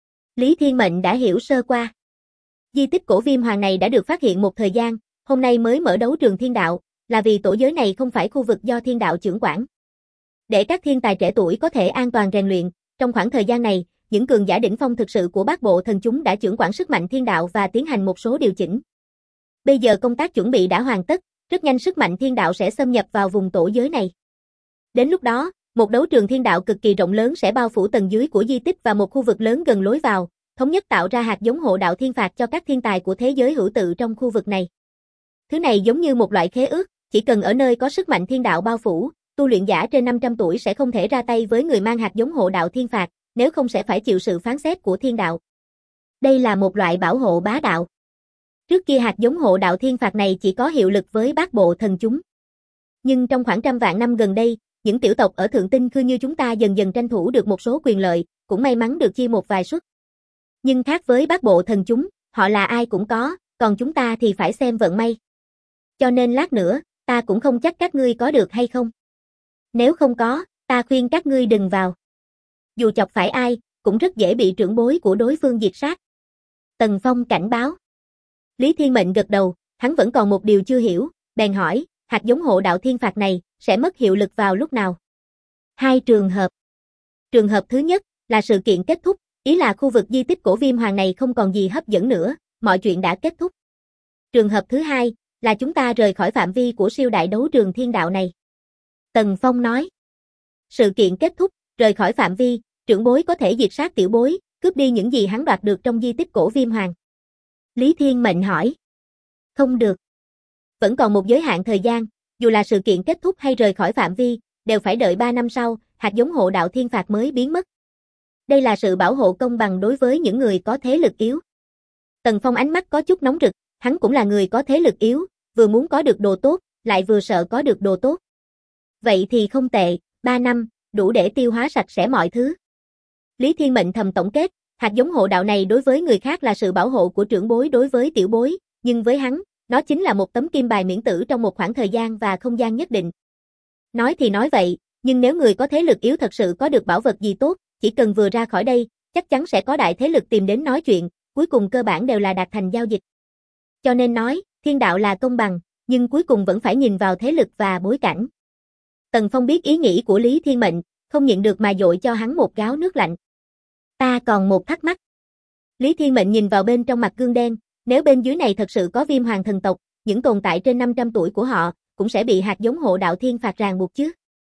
Lý Thiên Mệnh đã hiểu sơ qua. Di tích cổ Viêm Hoàng này đã được phát hiện một thời gian, hôm nay mới mở đấu trường thiên đạo, là vì tổ giới này không phải khu vực do thiên đạo trưởng quản. Để các thiên tài trẻ tuổi có thể an toàn rèn luyện, trong khoảng thời gian này, những cường giả đỉnh phong thực sự của bát bộ thần chúng đã chưởng quản sức mạnh thiên đạo và tiến hành một số điều chỉnh. Bây giờ công tác chuẩn bị đã hoàn tất, rất nhanh sức mạnh thiên đạo sẽ xâm nhập vào vùng tổ giới này. Đến lúc đó, một đấu trường thiên đạo cực kỳ rộng lớn sẽ bao phủ tầng dưới của di tích và một khu vực lớn gần lối vào, thống nhất tạo ra hạt giống hộ đạo thiên phạt cho các thiên tài của thế giới hữu tự trong khu vực này. Thứ này giống như một loại khế ước, chỉ cần ở nơi có sức mạnh thiên đạo bao phủ, tu luyện giả trên 500 tuổi sẽ không thể ra tay với người mang hạt giống hộ đạo thiên phạt, nếu không sẽ phải chịu sự phán xét của thiên đạo. Đây là một loại bảo hộ bá đạo. Trước kia hạt giống hộ đạo thiên phạt này chỉ có hiệu lực với bát bộ thần chúng. Nhưng trong khoảng trăm vạn năm gần đây, những tiểu tộc ở Thượng Tinh Khư như chúng ta dần dần tranh thủ được một số quyền lợi, cũng may mắn được chia một vài suất. Nhưng khác với bát bộ thần chúng, họ là ai cũng có, còn chúng ta thì phải xem vận may. Cho nên lát nữa, ta cũng không chắc các ngươi có được hay không. Nếu không có, ta khuyên các ngươi đừng vào. Dù chọc phải ai, cũng rất dễ bị trưởng bối của đối phương diệt sát. Tần Phong cảnh báo. Lý Thiên Mệnh gật đầu, hắn vẫn còn một điều chưa hiểu, bèn hỏi, hạt giống hộ đạo thiên phạt này sẽ mất hiệu lực vào lúc nào? Hai trường hợp. Trường hợp thứ nhất là sự kiện kết thúc, ý là khu vực di tích cổ Viêm Hoàng này không còn gì hấp dẫn nữa, mọi chuyện đã kết thúc. Trường hợp thứ hai là chúng ta rời khỏi phạm vi của siêu đại đấu trường thiên đạo này. Tần Phong nói. Sự kiện kết thúc, rời khỏi phạm vi, trưởng bối có thể diệt sát tiểu bối, cướp đi những gì hắn đoạt được trong di tích cổ Viêm Hoàng. Lý Thiên Mệnh hỏi. Không được. Vẫn còn một giới hạn thời gian, dù là sự kiện kết thúc hay rời khỏi phạm vi, đều phải đợi 3 năm sau, hạt giống hộ đạo thiên phạt mới biến mất. Đây là sự bảo hộ công bằng đối với những người có thế lực yếu. Tần Phong ánh mắt có chút nóng rực, hắn cũng là người có thế lực yếu, vừa muốn có được đồ tốt, lại vừa sợ có được đồ tốt. Vậy thì không tệ, 3 năm, đủ để tiêu hóa sạch sẽ mọi thứ. Lý Thiên Mệnh thầm tổng kết, hạt giống hộ đạo này đối với người khác là sự bảo hộ của trưởng bối đối với tiểu bối, nhưng với hắn, nó chính là một tấm kim bài miễn tử trong một khoảng thời gian và không gian nhất định. Nói thì nói vậy, nhưng nếu người có thế lực yếu thật sự có được bảo vật gì tốt, chỉ cần vừa ra khỏi đây, chắc chắn sẽ có đại thế lực tìm đến nói chuyện, cuối cùng cơ bản đều là đạt thành giao dịch. Cho nên nói, thiên đạo là công bằng, nhưng cuối cùng vẫn phải nhìn vào thế lực và bối cảnh. Tần Phong biết ý nghĩ của Lý Thiên Mệnh, không nhịn được mà dội cho hắn một gáo nước lạnh. Ta còn một thắc mắc. Lý Thiên Mệnh nhìn vào bên trong mặt gương đen, nếu bên dưới này thật sự có Viêm Hoàng thần tộc, những tồn tại trên 500 tuổi của họ, cũng sẽ bị hạt giống hộ đạo thiên phạt ràng buộc chứ.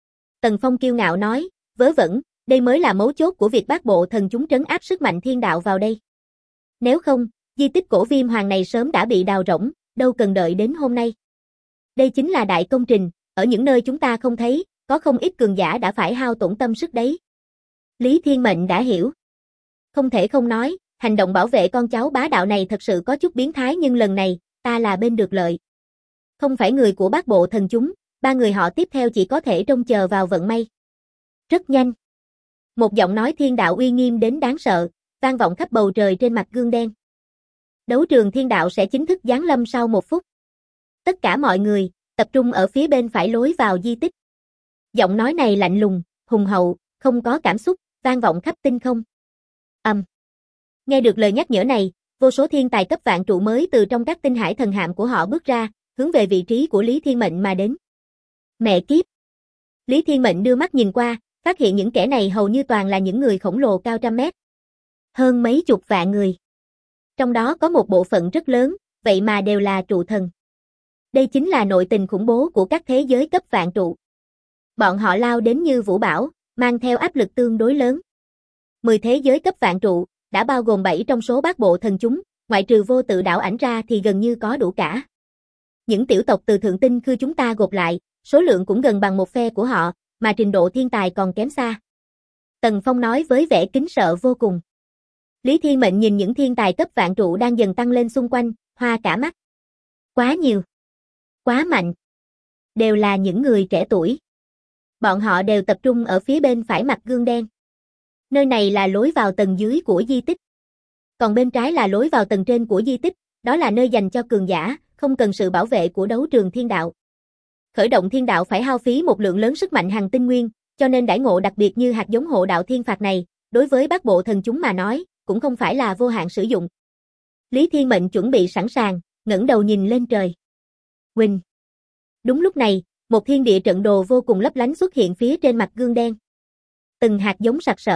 Tần Phong kiêu ngạo nói, vớ vẩn, đây mới là mấu chốt của việc bát bộ thần chúng trấn áp sức mạnh thiên đạo vào đây. Nếu không, di tích cổ Viêm Hoàng này sớm đã bị đào rỗng, đâu cần đợi đến hôm nay. Đây chính là đại công trình, ở những nơi chúng ta không thấy, có không ít cường giả đã phải hao tổn tâm sức đấy. Lý Thiên Mệnh đã hiểu. Không thể không nói, hành động bảo vệ con cháu bá đạo này thật sự có chút biến thái, nhưng lần này, ta là bên được lợi. Không phải người của bát bộ thần chúng, 3 người họ tiếp theo chỉ có thể trông chờ vào vận may. Rất nhanh. Một giọng nói thiên đạo uy nghiêm đến đáng sợ, vang vọng khắp bầu trời trên mặt gương đen. Đấu trường thiên đạo sẽ chính thức giáng lâm sau 1 phút. Tất cả mọi người, tập trung ở phía bên phải lối vào di tích. Giọng nói này lạnh lùng, hùng hậu, không có cảm xúc, vang vọng khắp tinh không. Nghe được lời nhắc nhở này, vô số thiên tài cấp vạn trụ mới từ trong các tinh hải thần hạm của họ bước ra, hướng về vị trí của Lý Thiên Mệnh mà đến. Mẹ kiếp! Lý Thiên Mệnh đưa mắt nhìn qua, phát hiện những kẻ này hầu như toàn là những người khổng lồ cao trăm mét. Hơn mấy chục vạn người. Trong đó có một bộ phận rất lớn, vậy mà đều là trụ thần. Đây chính là nội tình khủng bố của các thế giới cấp vạn trụ. Bọn họ lao đến như vũ bão, mang theo áp lực tương đối lớn. 10 thế giới cấp vạn trụ, đã bao gồm 7 trong số bát bộ thần chúng, ngoại trừ vô tự đảo ảnh ra thì gần như có đủ cả. Những tiểu tộc từ Thượng Tinh Khư chúng ta gộp lại, số lượng cũng gần bằng một phe của họ, mà trình độ thiên tài còn kém xa. Tần Phong nói với vẻ kính sợ vô cùng. Lý Thiên Mệnh nhìn những thiên tài cấp vạn trụ đang dần tăng lên xung quanh, hoa cả mắt. Quá nhiều. Quá mạnh. Đều là những người trẻ tuổi. Bọn họ đều tập trung ở phía bên phải mặt gương đen. Nơi này là lối vào tầng dưới của di tích. Còn bên trái là lối vào tầng trên của di tích, đó là nơi dành cho cường giả, không cần sự bảo vệ của đấu trường thiên đạo. Khởi động thiên đạo phải hao phí một lượng lớn sức mạnh hằng tinh nguyên, cho nên đãi ngộ đặc biệt như hạt giống hộ đạo thiên phạt này, đối với bát bộ thần chúng mà nói, cũng không phải là vô hạn sử dụng. Lý Thiên Mệnh chuẩn bị sẵn sàng, ngẩng đầu nhìn lên trời. Huỳnh. Đúng lúc này, một thiên địa trận đồ vô cùng lấp lánh xuất hiện phía trên mặt gương đen. Từng hạt giống sặc sỡ,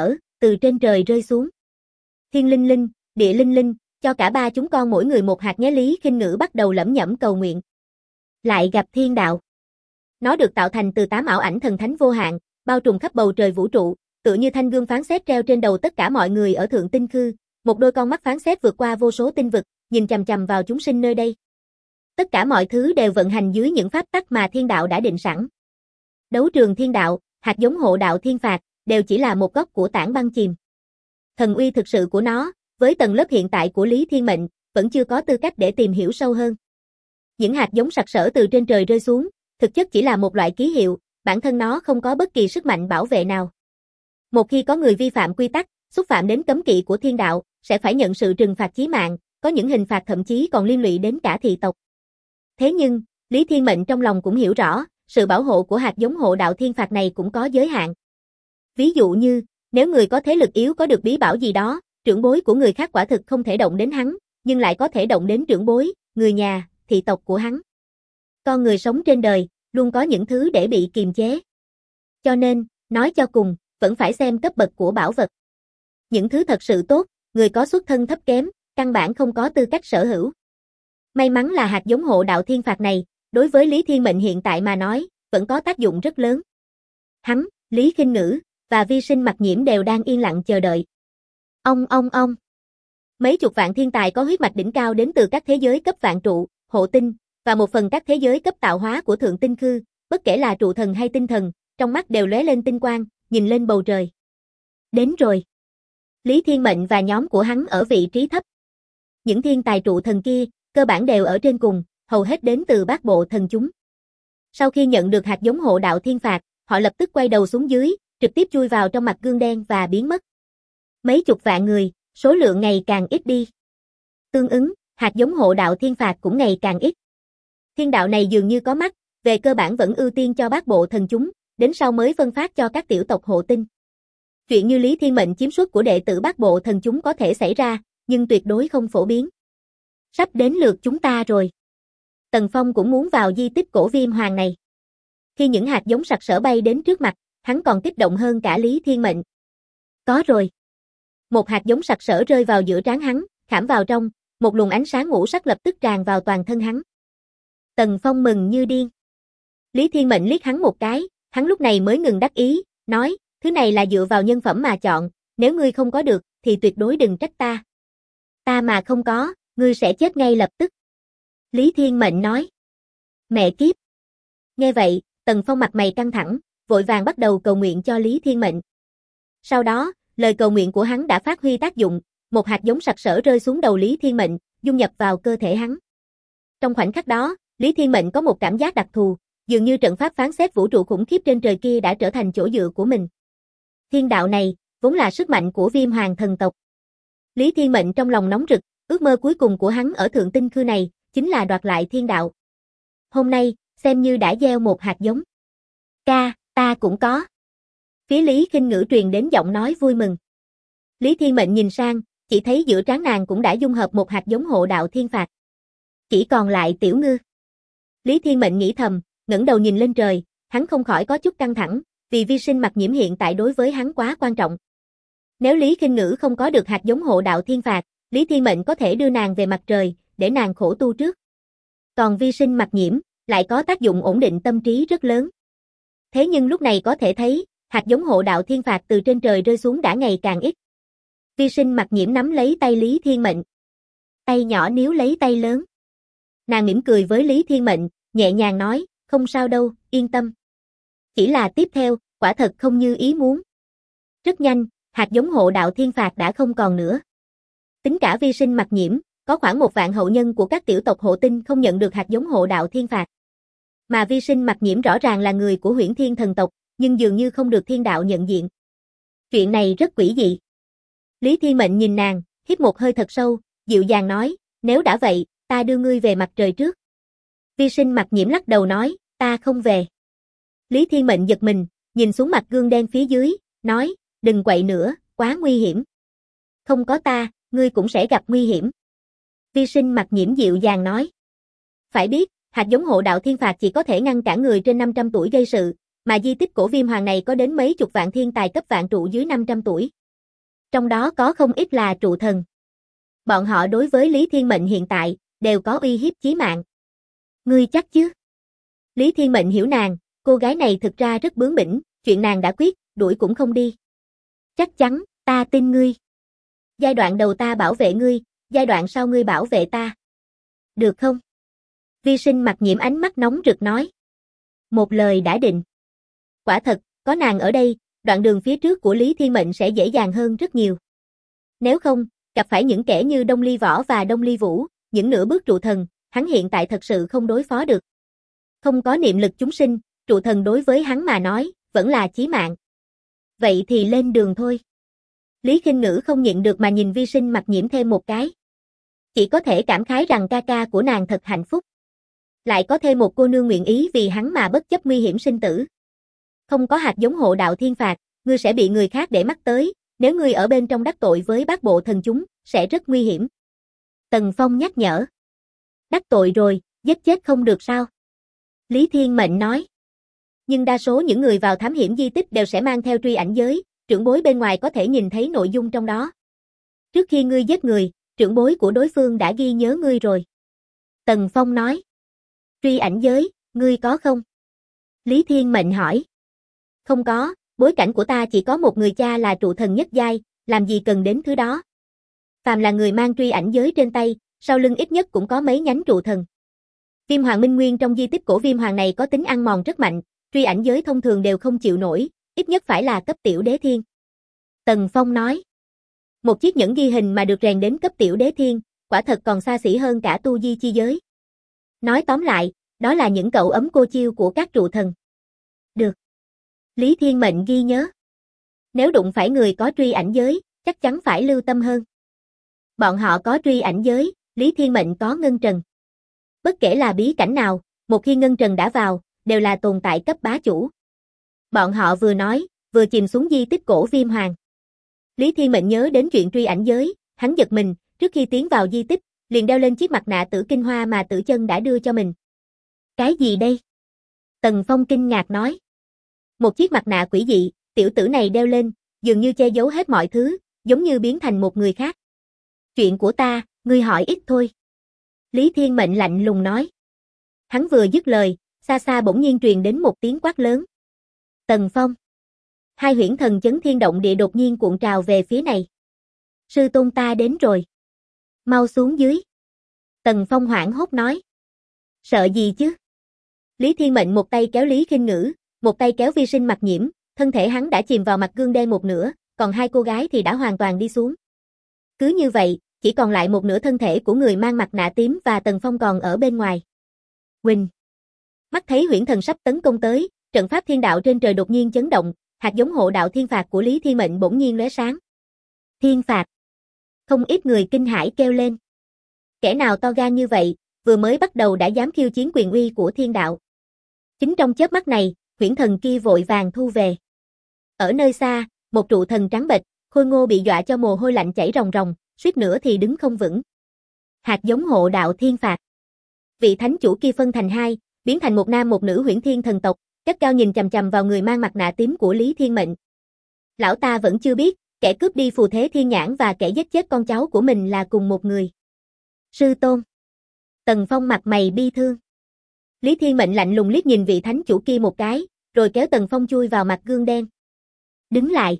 từ trên trời rơi xuống. Thiên linh linh, địa linh linh, cho cả ba chúng con mỗi người một hạt nhé. Lý Khinh Ngữ bắt đầu lẩm nhẩm cầu nguyện. Lại gặp thiên đạo. Nó được tạo thành từ 8 ảo ảnh thần thánh vô hạn, bao trùm khắp bầu trời vũ trụ, tựa như thanh gương phán xét treo trên đầu tất cả mọi người ở Thượng Tinh Khư, một đôi con mắt phán xét vượt qua vô số tinh vực, nhìn chằm chằm vào chúng sinh nơi đây. Tất cả mọi thứ đều vận hành dưới những pháp tắc mà thiên đạo đã định sẵn. Đấu trường thiên đạo, hạt giống hộ đạo thiên phạt, đều chỉ là một góc của tảng băng chìm. Thần uy thực sự của nó, với tầng lớp hiện tại của Lý Thiên Mệnh, vẫn chưa có tư cách để tìm hiểu sâu hơn. Những hạt giống sặc sỡ từ trên trời rơi xuống, thực chất chỉ là một loại ký hiệu, bản thân nó không có bất kỳ sức mạnh bảo vệ nào. Một khi có người vi phạm quy tắc, xúc phạm đến cấm kỵ của thiên đạo, sẽ phải nhận sự trừng phạt chí mạng, có những hình phạt thậm chí còn liên lụy đến cả thị tộc. Thế nhưng, Lý Thiên Mệnh trong lòng cũng hiểu rõ, sự bảo hộ của hạt giống hộ đạo thiên phạt này cũng có giới hạn. Ví dụ như, nếu người có thế lực yếu có được bí bảo gì đó, trưởng bối của người khác quả thực không thể động đến hắn, nhưng lại có thể động đến trưởng bối, người nhà, thị tộc của hắn. Con người sống trên đời, luôn có những thứ để bị kiềm chế. Cho nên, nói cho cùng, vẫn phải xem cấp bậc của bảo vật. Những thứ thật sự tốt, người có xuất thân thấp kém, căn bản không có tư cách sở hữu. May mắn là hạt giống hộ đạo thiên phạt này, đối với Lý Thiên Mệnh hiện tại mà nói, vẫn có tác dụng rất lớn. Hắn, Lý Khinh Ngữ, và Vi Sinh Mặc Nhiễm đều đang yên lặng chờ đợi. Ông. Mấy chục vạn thiên tài có huyết mạch đỉnh cao đến từ các thế giới cấp vạn trụ, hộ tinh, và một phần các thế giới cấp tạo hóa của Thượng Tinh Khư, bất kể là trụ thần hay tinh thần, trong mắt đều lóe lên tinh quang, nhìn lên bầu trời. Đến rồi. Lý Thiên Mệnh và nhóm của hắn ở vị trí thấp. Những thiên tài trụ thần kia, cơ bản đều ở trên cùng, hầu hết đến từ bát bộ thần chúng. Sau khi nhận được hạt giống hộ đạo thiên phạt, họ lập tức quay đầu xuống dưới, trực tiếp chui vào trong mặt gương đen và biến mất. Mấy chục vạn người, số lượng ngày càng ít đi. Tương ứng, hạt giống hộ đạo thiên phạt cũng ngày càng ít. Thiên đạo này dường như có mắt, về cơ bản vẫn ưu tiên cho bát bộ thần chúng, đến sau mới phân phát cho các tiểu tộc hộ tinh. Chuyện như Lý Thiên Mệnh chiếm suất của đệ tử bát bộ thần chúng có thể xảy ra, nhưng tuyệt đối không phổ biến. Sắp đến lượt chúng ta rồi. Tần Phong cũng muốn vào di tích cổ Viêm Hoàng này. Khi những hạt giống sặc sỡ bay đến trước mặt, hắn còn kích động hơn cả Lý Thiên Mệnh. Có rồi. Một hạt giống sặc sỡ rơi vào giữa trán hắn, khảm vào trong, một luồng ánh sáng ngũ sắc lập tức tràn vào toàn thân hắn. Tần Phong mừng như điên. Lý Thiên Mệnh liếc hắn một cái, hắn lúc này mới ngừng đắc ý, nói, thứ này là dựa vào nhân phẩm mà chọn, nếu ngươi không có được, thì tuyệt đối đừng trách ta. Ta mà không có, ngươi sẽ chết ngay lập tức. Lý Thiên Mệnh nói. Mẹ kiếp. Nghe vậy, Tần Phong mặt mày căng thẳng, vội vàng bắt đầu cầu nguyện cho Lý Thiên Mệnh. Sau đó, lời cầu nguyện của hắn đã phát huy tác dụng, một hạt giống sặc sỡ rơi xuống đầu Lý Thiên Mệnh, dung nhập vào cơ thể hắn. Trong khoảnh khắc đó, Lý Thiên Mệnh có một cảm giác đặc thù, dường như trận pháp phán xét vũ trụ khủng khiếp trên trời kia đã trở thành chỗ dựa của mình. Thiên đạo này, vốn là sức mạnh của Viêm Hoàng thần tộc. Lý Thiên Mệnh trong lòng nóng rực, ước mơ cuối cùng của hắn ở Thượng Tinh Khư này, chính là đoạt lại thiên đạo. Hôm nay, xem như đã gieo một hạt giống. Ca, ta cũng có. Phía Lý Khinh Ngữ truyền đến giọng nói vui mừng. Lý Thiên Mệnh nhìn sang, chỉ thấy giữa trán nàng cũng đã dung hợp một hạt giống hộ đạo thiên phạt. Chỉ còn lại Tiểu Ngư. Lý Thiên Mệnh nghĩ thầm, ngẩng đầu nhìn lên trời, hắn không khỏi có chút căng thẳng, vì Vi Sinh Mặc Nhiễm hiện tại đối với hắn quá quan trọng. Nếu Lý Khinh Ngữ không có được hạt giống hộ đạo thiên phạt, Lý Thiên Mệnh có thể đưa nàng về mặt trời, để nàng khổ tu trước. Còn Vi Sinh Mặc Nhiễm, lại có tác dụng ổn định tâm trí rất lớn. Thế nhưng lúc này có thể thấy, hạt giống hộ đạo thiên phạt từ trên trời rơi xuống đã ngày càng ít. Vi Sinh Mặc Nhiễm nắm lấy tay Lý Thiên Mệnh. Tay nhỏ níu lấy tay lớn. Nàng mỉm cười với Lý Thiên Mệnh, nhẹ nhàng nói, không sao đâu, yên tâm. Chỉ là tiếp theo, quả thật không như ý muốn. Rất nhanh, hạt giống hộ đạo thiên phạt đã không còn nữa. Tính cả Vi Sinh Mặc Nhiễm, có khoảng 1 vạn hậu nhân của các tiểu tộc hộ tinh không nhận được hạt giống hộ đạo thiên phạt. Mà Vi Sinh Mặc Nhiễm rõ ràng là người của Huyễn Thiên thần tộc, nhưng dường như không được thiên đạo nhận diện. Chuyện này rất quỷ dị. Lý Thiên Mệnh nhìn nàng, hít một hơi thật sâu, dịu dàng nói, nếu đã vậy, ta đưa ngươi về mặt trời trước. Vi Sinh Mặc Nhiễm lắc đầu nói, ta không về. Lý Thiên Mệnh giật mình, nhìn xuống mặt gương đen phía dưới, nói, đừng quậy nữa, quá nguy hiểm. Không có ta, ngươi cũng sẽ gặp nguy hiểm. Vi Sinh Mặc Nhiễm dịu dàng nói. Phải biết, hạt giống hộ đạo thiên phạt chỉ có thể ngăn cản người trên 500 tuổi gây sự, mà di tích cổ Viêm Hoàng này có đến mấy chục vạn thiên tài cấp vạn trụ dưới 500 tuổi. Trong đó có không ít là trụ thần. Bọn họ đối với Lý Thiên Mệnh hiện tại, đều có uy hiếp chí mạng. Ngươi chắc chứ? Lý Thiên Mệnh hiểu nàng, cô gái này thực ra rất bướng bỉnh, chuyện nàng đã quyết, đuổi cũng không đi. Chắc chắn, ta tin ngươi. Giai đoạn đầu ta bảo vệ ngươi, giai đoạn sau ngươi bảo vệ ta. Được không? Vi Sinh Mặc Nhiễm ánh mắt nóng rực nói. Một lời đã định. Quả thật, có nàng ở đây, đoạn đường phía trước của Lý Thiên Mệnh sẽ dễ dàng hơn rất nhiều. Nếu không, gặp phải những kẻ như Đông Ly Võ và Đông Ly Vũ, những nửa bước trụ thần, hắn hiện tại thật sự không đối phó được. Không có niệm lực chúng sinh, trụ thần đối với hắn mà nói, vẫn là chí mạng. Vậy thì lên đường thôi. Lý Khinh Ngữ không nhịn được mà nhìn Vi Sinh Mặc Nhiễm thêm một cái. Chỉ có thể cảm khái rằng ca ca của nàng thật hạnh phúc. Lại có thêm một cô nương nguyện ý vì hắn mà bất chấp nguy hiểm sinh tử. Không có hạt giống hộ đạo thiên phạt, ngươi sẽ bị người khác để mắt tới, nếu ngươi ở bên trong đắc tội với bát bộ thần chúng, sẽ rất nguy hiểm. Tần Phong nhắc nhở. Đắc tội rồi, giết chết không được sao? Lý Thiên Mệnh nói. Nhưng đa số những người vào thám hiểm di tích đều sẽ mang theo truy ảnh giới, trưởng bối bên ngoài có thể nhìn thấy nội dung trong đó. Trước khi ngươi giết người, trưởng bối của đối phương đã ghi nhớ ngươi rồi. Tần Phong nói. Truy ảnh giới, ngươi có không? Lý Thiên Mệnh hỏi. Không có, bối cảnh của ta chỉ có một người cha là trụ thần nhất giai, làm gì cần đến thứ đó. Phàm là người mang truy ảnh giới trên tay, sau lưng ít nhất cũng có mấy nhánh trụ thần. Viêm Hoàng Minh Nguyên trong di tích cổ Viêm Hoàng này có tính ăn mòn rất mạnh, truy ảnh giới thông thường đều không chịu nổi, ít nhất phải là cấp tiểu đế thiên. Tần Phong nói. Một chiếc nhẫn ghi hình mà được rèn đến cấp tiểu đế thiên, quả thật còn xa xỉ hơn cả tu di chi giới. Nói tóm lại, đó là những cậu ấm cô chiêu của các trụ thần. Được. Lý Thiên Mệnh ghi nhớ. Nếu đụng phải người có truy ảnh giới, chắc chắn phải lưu tâm hơn. Bọn họ có truy ảnh giới, Lý Thiên Mệnh có ngân trần. Bất kể là bí cảnh nào, một khi ngân trần đã vào, đều là tồn tại cấp bá chủ. Bọn họ vừa nói, vừa chìm xuống di tích cổ Viêm Hoàng. Lý Thiên Mệnh nhớ đến chuyện truy ảnh giới, hắn giật mình, trước khi tiến vào di tích, liền đeo lên chiếc mặt nạ tử kinh hoa mà Tử Chân đã đưa cho mình. Cái gì đây? Tần Phong kinh ngạc nói. Một chiếc mặt nạ quỷ dị, tiểu tử này đeo lên, dường như che giấu hết mọi thứ, giống như biến thành một người khác. Chuyện của ta, ngươi hỏi ít thôi. Lý Thiên Mệnh lạnh lùng nói. Hắn vừa dứt lời, xa xa bỗng nhiên truyền đến một tiếng quát lớn. Tần Phong. Hai huyễn thần chấn thiên động địa đột nhiên cuộn trào về phía này. Sư tôn ta đến rồi. Mau xuống dưới. Tần Phong hoảng hốt nói. Sợ gì chứ? Lý Thiên Mệnh một tay kéo Lý Khinh Ngữ, một tay kéo Vi Sinh Mặc Nhiễm, thân thể hắn đã chìm vào mặt gương đen một nửa, còn hai cô gái thì đã hoàn toàn đi xuống. Cứ như vậy, chỉ còn lại một nửa thân thể của người mang mặt nạ tím và Tần Phong còn ở bên ngoài. Huỳnh. Mắt thấy huyễn thần sắp tấn công tới, trận pháp thiên đạo trên trời đột nhiên chấn động, hạt giống hộ đạo thiên phạt của Lý Thiên Mệnh bỗng nhiên lóe sáng. Thiên phạt. Không ít người kinh hãi kêu lên. Kẻ nào to gan như vậy, vừa mới bắt đầu đã dám khiêu chiến quyền uy của thiên đạo. Chính trong chớp mắt này, huyễn thần kia vội vàng thu về. Ở nơi xa, một trụ thần trắng bệch, khôi ngô bị dọa cho mồ hôi lạnh chảy ròng ròng, suýt nữa thì đứng không vững. Hạt giống hộ đạo thiên phạt. Vị thánh chủ kia phân thành hai, biến thành một nam một nữ huyễn thiên thần tộc, cất cao nhìn chằm chằm vào người mang mặt nạ tím của Lý Thiên Mệnh. Lão ta vẫn chưa biết, kẻ cướp đi phù thế thiên nhãn và kẻ giết chết con cháu của mình là cùng một người. Sư tôn. Tần Phong mặt mày bi thương. Lý Thiên Mệnh lạnh lùng liếc nhìn vị thánh chủ kia một cái, rồi kéo Tần Phong chui vào mặt gương đen. Đứng lại.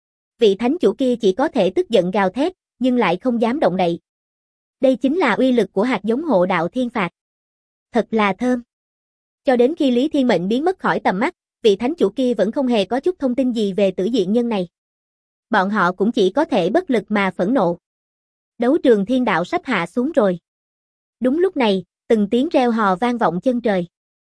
Vị thánh chủ kia chỉ có thể tức giận gào thét, nhưng lại không dám động đậy. Đây chính là uy lực của hạt giống hộ đạo thiên phạt. Thật là thơm. Cho đến khi Lý Thiên Mệnh biến mất khỏi tầm mắt, vị thánh chủ kia vẫn không hề có chút thông tin gì về tử diện nhân này. Bọn họ cũng chỉ có thể bất lực mà phẫn nộ. Đấu trường thiên đạo sắp hạ xuống rồi. Đúng lúc này, từng tiếng reo hò vang vọng chân trời.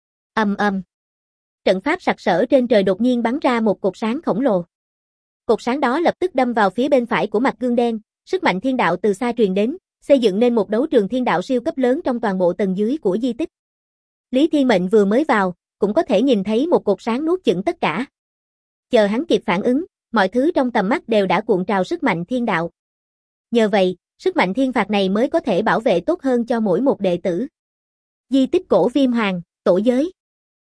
Ầm ầm. Trận pháp sặc sỡ trên trời đột nhiên bắn ra một cột sáng khổng lồ. Cột sáng đó lập tức đâm vào phía bên phải của mặt gương đen, sức mạnh thiên đạo từ xa truyền đến, xây dựng nên một đấu trường thiên đạo siêu cấp lớn trong toàn bộ tầng dưới của di tích. Lý Thiên Mệnh vừa mới vào, cũng có thể nhìn thấy một cột sáng nuốt chửng tất cả. Chờ hắn kịp phản ứng, mọi thứ trong tầm mắt đều đã cuộn trào sức mạnh thiên đạo. Nhờ vậy, sức mạnh thiên phạt này mới có thể bảo vệ tốt hơn cho mỗi một đệ tử. Di tích cổ Viêm Hoàng, tổ giới.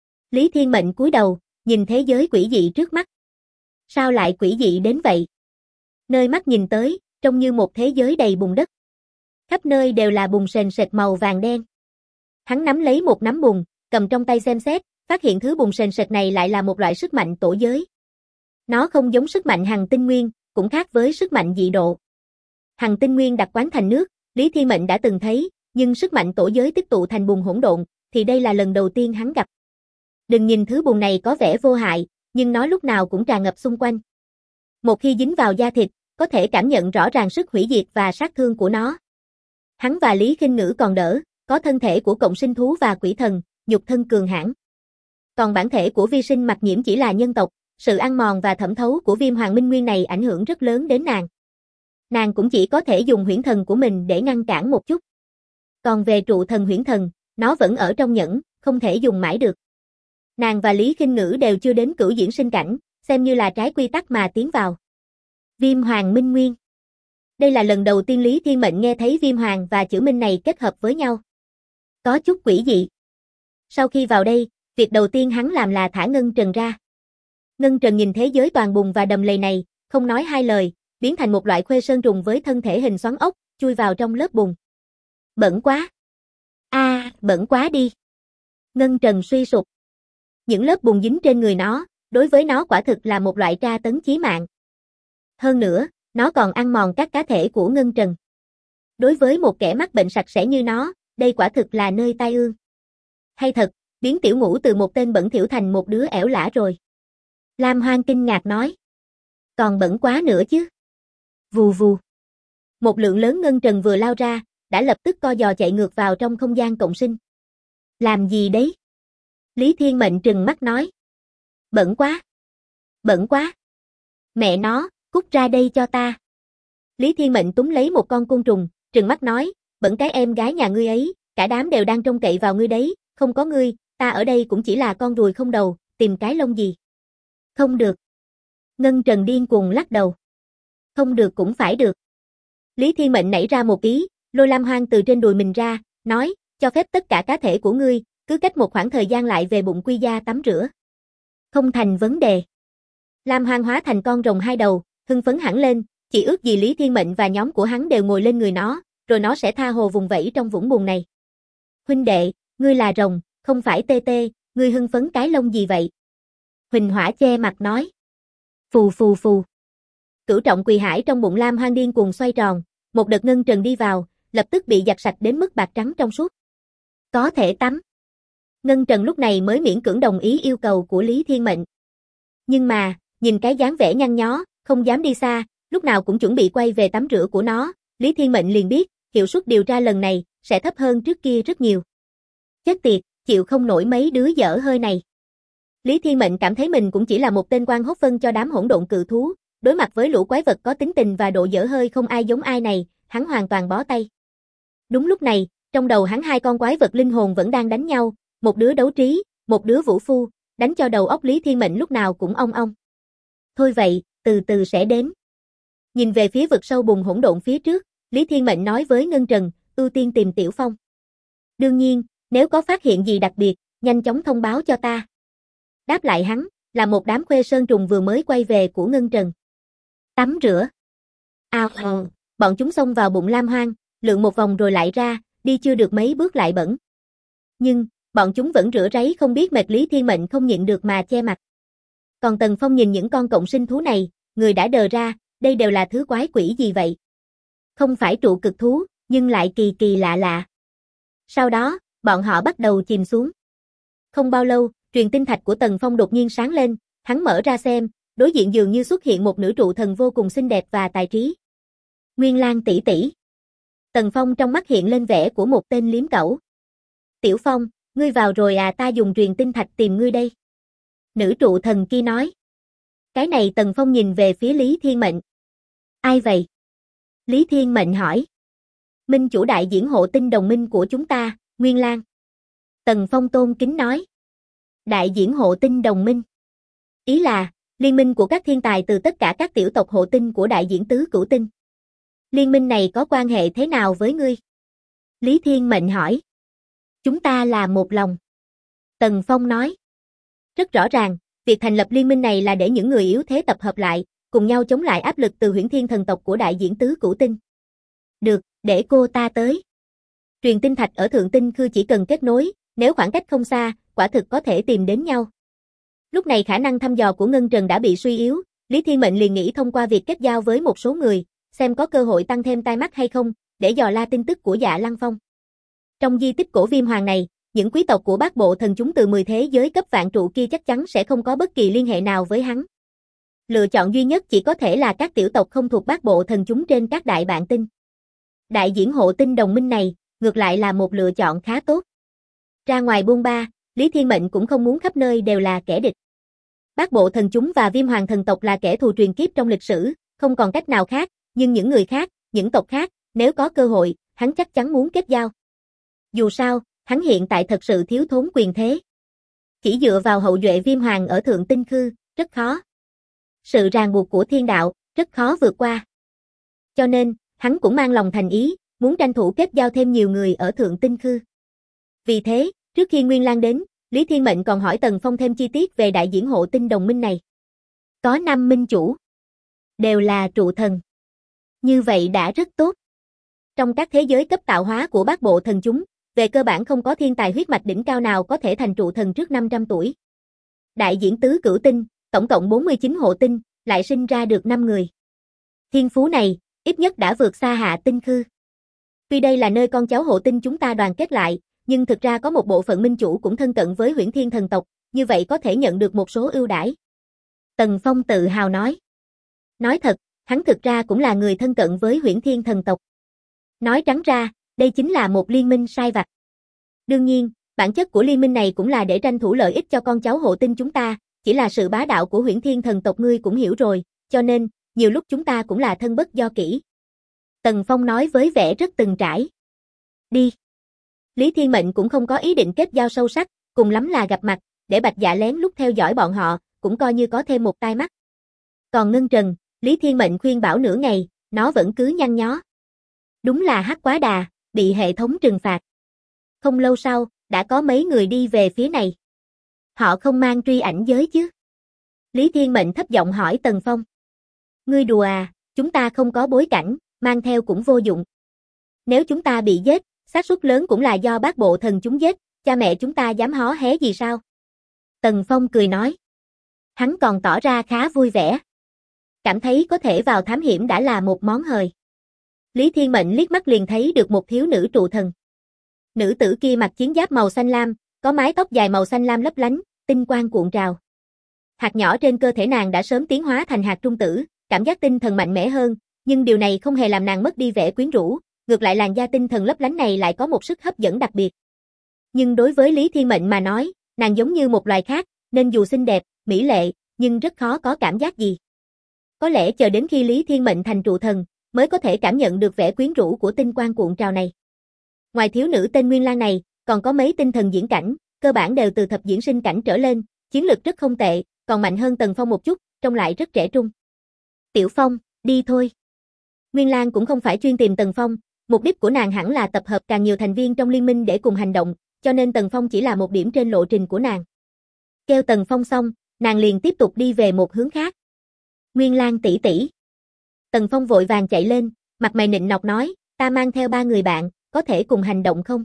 Lý Thiên Mệnh cúi đầu, nhìn thế giới quỷ dị trước mắt. Sao lại quỷ dị đến vậy? Nơi mắt nhìn tới, trông như một thế giới đầy bùn đất. Khắp nơi đều là bùn sền sệt màu vàng đen. Hắn nắm lấy một nắm bùn, cầm trong tay xem xét, phát hiện thứ bùn sền sệt này lại là một loại sức mạnh tổ giới. Nó không giống sức mạnh hằng tinh nguyên, cũng khác với sức mạnh dị độ. Hằng tinh nguyên đặc quán thành nước, Lý Thiên Mệnh đã từng thấy, nhưng sức mạnh tổ giới tích tụ thành bùn hỗn độn, thì đây là lần đầu tiên hắn gặp. Đừng nhìn thứ bùn này có vẻ vô hại, nhưng nó lúc nào cũng tràn ngập xung quanh. Một khi dính vào da thịt, có thể cảm nhận rõ ràng sức hủy diệt và sát thương của nó. Hắn và Lý Khinh Ngữ còn đỡ, có thân thể của cộng sinh thú và quỷ thần, nhục thân cường hãn. Còn bản thể của vi sinh Mặc Nhiễm chỉ là nhân tộc, sự ăn mòn và thẩm thấu của viêm hoàng minh nguyên này ảnh hưởng rất lớn đến nàng. Nàng cũng chỉ có thể dùng huyễn thần của mình để ngăn cản một chút. Còn về trụ thần huyễn thần, nó vẫn ở trong nhẫn, không thể dùng mãi được. Nàng và Lý Khinh Ngữ đều chưa đến cửu diễn sinh cảnh, xem như là trái quy tắc mà tiến vào. Viêm hoàng minh nguyên. Đây là lần đầu tiên Lý Thiên Mệnh nghe thấy viêm hoàng và chữ minh này kết hợp với nhau. Có chút quỷ dị. Sau khi vào đây, việc đầu tiên hắn làm là thả Ngân Trần ra. Ngân Trần nhìn thế giới toàn bùn và đầm lầy này, không nói hai lời, biến thành một loại khuê sơn trùng với thân thể hình xoắn ốc, chui vào trong lớp bùn. Bẩn quá. Bẩn quá đi. Ngân Trần suy sụp. Những lớp bùn dính trên người nó, đối với nó quả thực là một loại tra tấn chí mạng. Hơn nữa, nó còn ăn mòn các cá thể của Ngân Trần. Đối với một kẻ mắc bệnh sạch sẽ như nó, đây quả thực là nơi tai ương. Hay thật, biến Tiểu Ngũ từ một tên bẩn thỉu thành một đứa ẻo lả rồi. Lam Hoang kinh ngạc nói. Còn bẩn quá nữa chứ. Vù vù. Một lượng lớn Ngân Trần vừa lao ra, đã lập tức co giò chạy ngược vào trong không gian cộng sinh. Làm gì đấy? Lý Thiên Mệnh trừng mắt nói. Bẩn quá. Bẩn quá. Mẹ nó, cút ra đây cho ta. Lý Thiên Mệnh túm lấy một con côn trùng, trừng mắt nói, bẩn cái em gái nhà ngươi ấy, cả đám đều đang trông cậy vào ngươi đấy, không có ngươi, ta ở đây cũng chỉ là con ruồi không đầu, tìm cái lông gì. Không được. Ngân Trần điên cuồng lắc đầu. Không được cũng phải được. Lý Thiên Mệnh nảy ra một ý, lôi Lam Hoang từ trên đùi mình ra, nói, cho phép tất cả cá thể của ngươi, cứ cách một khoảng thời gian lại về bụng quy gia tắm rửa. Không thành vấn đề. Lam Hoang hóa thành con rồng hai đầu, hưng phấn hẳn lên, chỉ ước gì Lý Thiên Mệnh và nhóm của hắn đều ngồi lên người nó, rồi nó sẽ tha hồ vùng vẫy trong vũng bùn này. Huynh đệ, ngươi là rồng, không phải tê tê, ngươi hưng phấn cái lông gì vậy? Huỳnh Hỏa che mặt nói. Phù phù phù. Cửu trọng quỳ hải trong bụng Lam Hoang điên cuồng xoay tròn, một đợt Ngân Trần đi vào, lập tức bị giặt sạch đến mức bạc trắng trong suốt. Có thể tắm. Ngân Trần lúc này mới miễn cưỡng đồng ý yêu cầu của Lý Thiên Mệnh. Nhưng mà, nhìn cái dáng vẻ nhăn nhó, không dám đi xa, lúc nào cũng chuẩn bị quay về tắm rửa của nó, Lý Thiên Mệnh liền biết, hiệu suất điều tra lần này sẽ thấp hơn trước kia rất nhiều. Chết tiệt, chịu không nổi mấy đứa dở hơi này. Lý Thiên Mệnh cảm thấy mình cũng chỉ là một tên quan hốt phân cho đám hỗn độn cự thú, đối mặt với lũ quái vật có tính tình và độ dở hơi không ai giống ai này, hắn hoàn toàn bó tay. Đúng lúc này, trong đầu hắn hai con quái vật linh hồn vẫn đang đánh nhau, một đứa đấu trí, một đứa vũ phu, đánh cho đầu óc Lý Thiên Mệnh lúc nào cũng ong ong. Thôi vậy, từ từ sẽ đến. Nhìn về phía vực sâu bùn hỗn độn phía trước, Lý Thiên Mệnh nói với Ngân Trần, ưu tiên tìm Tiểu Phong. Đương nhiên, nếu có phát hiện gì đặc biệt, nhanh chóng thông báo cho ta. Đáp lại hắn, là một đám khuê sơn trùng vừa mới quay về của Ngân Trần. Tắm rửa. Bọn chúng xông vào bụng Lam Hoang, lượn một vòng rồi lại ra, đi chưa được mấy bước lại bẩn. Nhưng, bọn chúng vẫn rửa ráy không biết mệt. Lý Thiên Mệnh không nhịn được mà che mặt. Còn Tần Phong nhìn những con cộng sinh thú này, người đã đờ ra, đây đều là thứ quái quỷ gì vậy? Không phải trụ cực thú, nhưng lại kỳ kỳ lạ lạ. Sau đó, bọn họ bắt đầu chìm xuống. Không bao lâu, truyền tinh thạch của Tần Phong đột nhiên sáng lên, hắn mở ra xem, đối diện dường như xuất hiện một nữ trụ thần vô cùng xinh đẹp và tài trí. Nguyên Lang tỷ tỷ. Tần Phong trong mắt hiện lên vẻ của một tên liếm cẩu. Tiểu Phong, ngươi vào rồi à, ta dùng truyền tinh thạch tìm ngươi đây. Nữ trụ thần kia nói. Cái này Tần Phong nhìn về phía Lý Thiên Mệnh. Ai vậy? Lý Thiên Mệnh hỏi. Minh chủ đại diễn hộ tinh đồng minh của chúng ta, Nguyên Lang. Tần Phong tôn kính nói. Đại diễn hộ tinh đồng minh. Ý là, liên minh của các thiên tài từ tất cả các tiểu tộc hộ tinh của đại diễn tứ cửu tinh. Liên minh này có quan hệ thế nào với ngươi? Lý Thiên Mệnh hỏi. Chúng ta là một lòng. Tần Phong nói. Rất rõ ràng, việc thành lập liên minh này là để những người yếu thế tập hợp lại, cùng nhau chống lại áp lực từ Huyễn Thiên thần tộc của đại diễn tứ cửu tinh. Được, để cô ta tới. Truyền tinh thạch ở Thượng Tinh Khư chỉ cần kết nối, nếu khoảng cách không xa, quả thực có thể tìm đến nhau. Lúc này khả năng thăm dò của Ngân Trần đã bị suy yếu, Lý Thiên Mệnh liền nghĩ thông qua việc kết giao với một số người, xem có cơ hội tăng thêm tai mắt hay không, để dò la tin tức của Dạ Lăng Phong. Trong di tích cổ Viêm Hoàng này, những quý tộc của Bát Bộ Thần chúng từ 10 thế giới cấp vạn trụ kia chắc chắn sẽ không có bất kỳ liên hệ nào với hắn. Lựa chọn duy nhất chỉ có thể là các tiểu tộc không thuộc Bát Bộ Thần chúng trên các đại bạn tinh. Đại diễn hộ tinh đồng minh này, ngược lại là một lựa chọn khá tốt. Ra ngoài buôn ba, Lý Thiên Mệnh cũng không muốn khắp nơi đều là kẻ địch. Bát Bộ Thần chúng và Viêm Hoàng thần tộc là kẻ thù truyền kiếp trong lịch sử, không còn cách nào khác, nhưng những người khác, những tộc khác, nếu có cơ hội, hắn chắc chắn muốn kết giao. Dù sao, hắn hiện tại thật sự thiếu thốn quyền thế. Chỉ dựa vào hậu duệ Viêm Hoàng ở Thượng Tinh Khư, rất khó. Sự ràng buộc của thiên đạo, rất khó vượt qua. Cho nên, hắn cũng mang lòng thành ý, muốn tranh thủ kết giao thêm nhiều người ở Thượng Tinh Khư. Vì thế, trước khi Nguyên Lang đến, Lý Thiên Mệnh còn hỏi Tần Phong thêm chi tiết về đại diễn hộ tinh đồng minh này. Có 5 minh chủ, đều là trụ thần. Như vậy đã rất tốt. Trong các thế giới cấp tạo hóa của Bát Bộ Thần chúng, về cơ bản không có thiên tài huyết mạch đỉnh cao nào có thể thành trụ thần trước 500 tuổi. Đại diễn tứ cửu tinh, tổng cộng 49 hộ tinh, lại sinh ra được 5 người. Thiên phú này, ít nhất đã vượt xa Hạ Tinh Khư. Tuy đây là nơi con cháu hộ tinh chúng ta đoàn kết lại, nhưng thực ra có một bộ phận minh chủ cũng thân cận với Huyễn Thiên thần tộc, như vậy có thể nhận được một số ưu đãi. Tần Phong tự hào nói. Nói thật, hắn thực ra cũng là người thân cận với Huyễn Thiên thần tộc. Nói trắng ra, đây chính là một liên minh sai vặt. Đương nhiên, bản chất của liên minh này cũng là để tranh thủ lợi ích cho con cháu hộ tinh chúng ta, chỉ là sự bá đạo của Huyễn Thiên thần tộc ngươi cũng hiểu rồi, cho nên, nhiều lúc chúng ta cũng là thân bất do kỷ. Tần Phong nói với vẻ rất từng trải. Đi. Lý Thiên Mệnh cũng không có ý định kết giao sâu sắc, cùng lắm là gặp mặt, để Bạch Dạ lén lút theo dõi bọn họ, cũng coi như có thêm một tai mắt. Còn Ngân Trần, Lý Thiên Mệnh khuyên bảo nửa ngày, nó vẫn cứ nhăn nhó. Đúng là hắc quá đà, bị hệ thống trừng phạt. Không lâu sau, đã có mấy người đi về phía này. Họ không mang truy ảnh giới chứ? Lý Thiên Mệnh thấp giọng hỏi Tần Phong. Ngươi đùa à, chúng ta không có bối cảnh, mang theo cũng vô dụng. Nếu chúng ta bị giết, xác suất lớn cũng là do Bát Bộ Thần chúng giết, cha mẹ chúng ta dám hó hé gì sao? Tần Phong cười nói. Hắn còn tỏ ra khá vui vẻ. Cảm thấy có thể vào thám hiểm đã là một món hời. Lý Thiên Mệnh liếc mắt liền thấy được một thiếu nữ trụ thần. Nữ tử kia mặc chiến giáp màu xanh lam, có mái tóc dài màu xanh lam lấp lánh, tinh quang cuộn trào. Hạt nhỏ trên cơ thể nàng đã sớm tiến hóa thành hạt trung tử, cảm giác tinh thần mạnh mẽ hơn, nhưng điều này không hề làm nàng mất đi vẻ quyến rũ, ngược lại làn da tinh thần lấp lánh này lại có một sức hấp dẫn đặc biệt. Nhưng đối với Lý Thiên Mệnh mà nói, nàng giống như một loài khác, nên dù xinh đẹp, mỹ lệ, nhưng rất khó có cảm giác gì. Có lẽ chờ đến khi Lý Thiên Mệnh thành trụ thần, mới có thể cảm nhận được vẻ quyến rũ của tinh quang cuộn trào này. Ngoài thiếu nữ tên Nguyên Lang này, còn có mấy tinh thần diễn cảnh, cơ bản đều từ thập diễn sinh cảnh trở lên, chiến lực rất không tệ, còn mạnh hơn Tần Phong một chút, trông lại rất trẻ trung. Tiểu Phong, đi thôi. Nguyên Lang cũng không phải chuyên tìm Tần Phong, mục đích của nàng hẳn là tập hợp càng nhiều thành viên trong liên minh để cùng hành động, cho nên Tần Phong chỉ là một điểm trên lộ trình của nàng. Kêu Tần Phong xong, nàng liền tiếp tục đi về một hướng khác. Nguyên Lang tỷ tỷ. Tần Phong vội vàng chạy lên, mặt mày nịnh nọt nói, ta mang theo 3 người bạn, có thể cùng hành động không?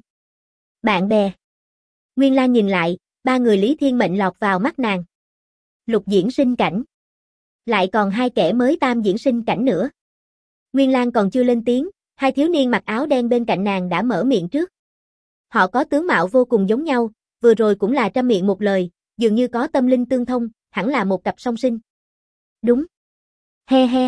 Bạn bè. Nguyên Lang nhìn lại, 3 người Lý Thiên Mệnh lọt vào mắt nàng. Lục diễn sinh cảnh. Lại còn 2 kẻ mới tam diễn sinh cảnh nữa. Nguyên Lang còn chưa lên tiếng, 2 thiếu niên mặc áo đen bên cạnh nàng đã mở miệng trước. Họ có tướng mạo vô cùng giống nhau, vừa rồi cũng là trăm miệng một lời, dường như có tâm linh tương thông, hẳn là một cặp song sinh. Đúng. He he.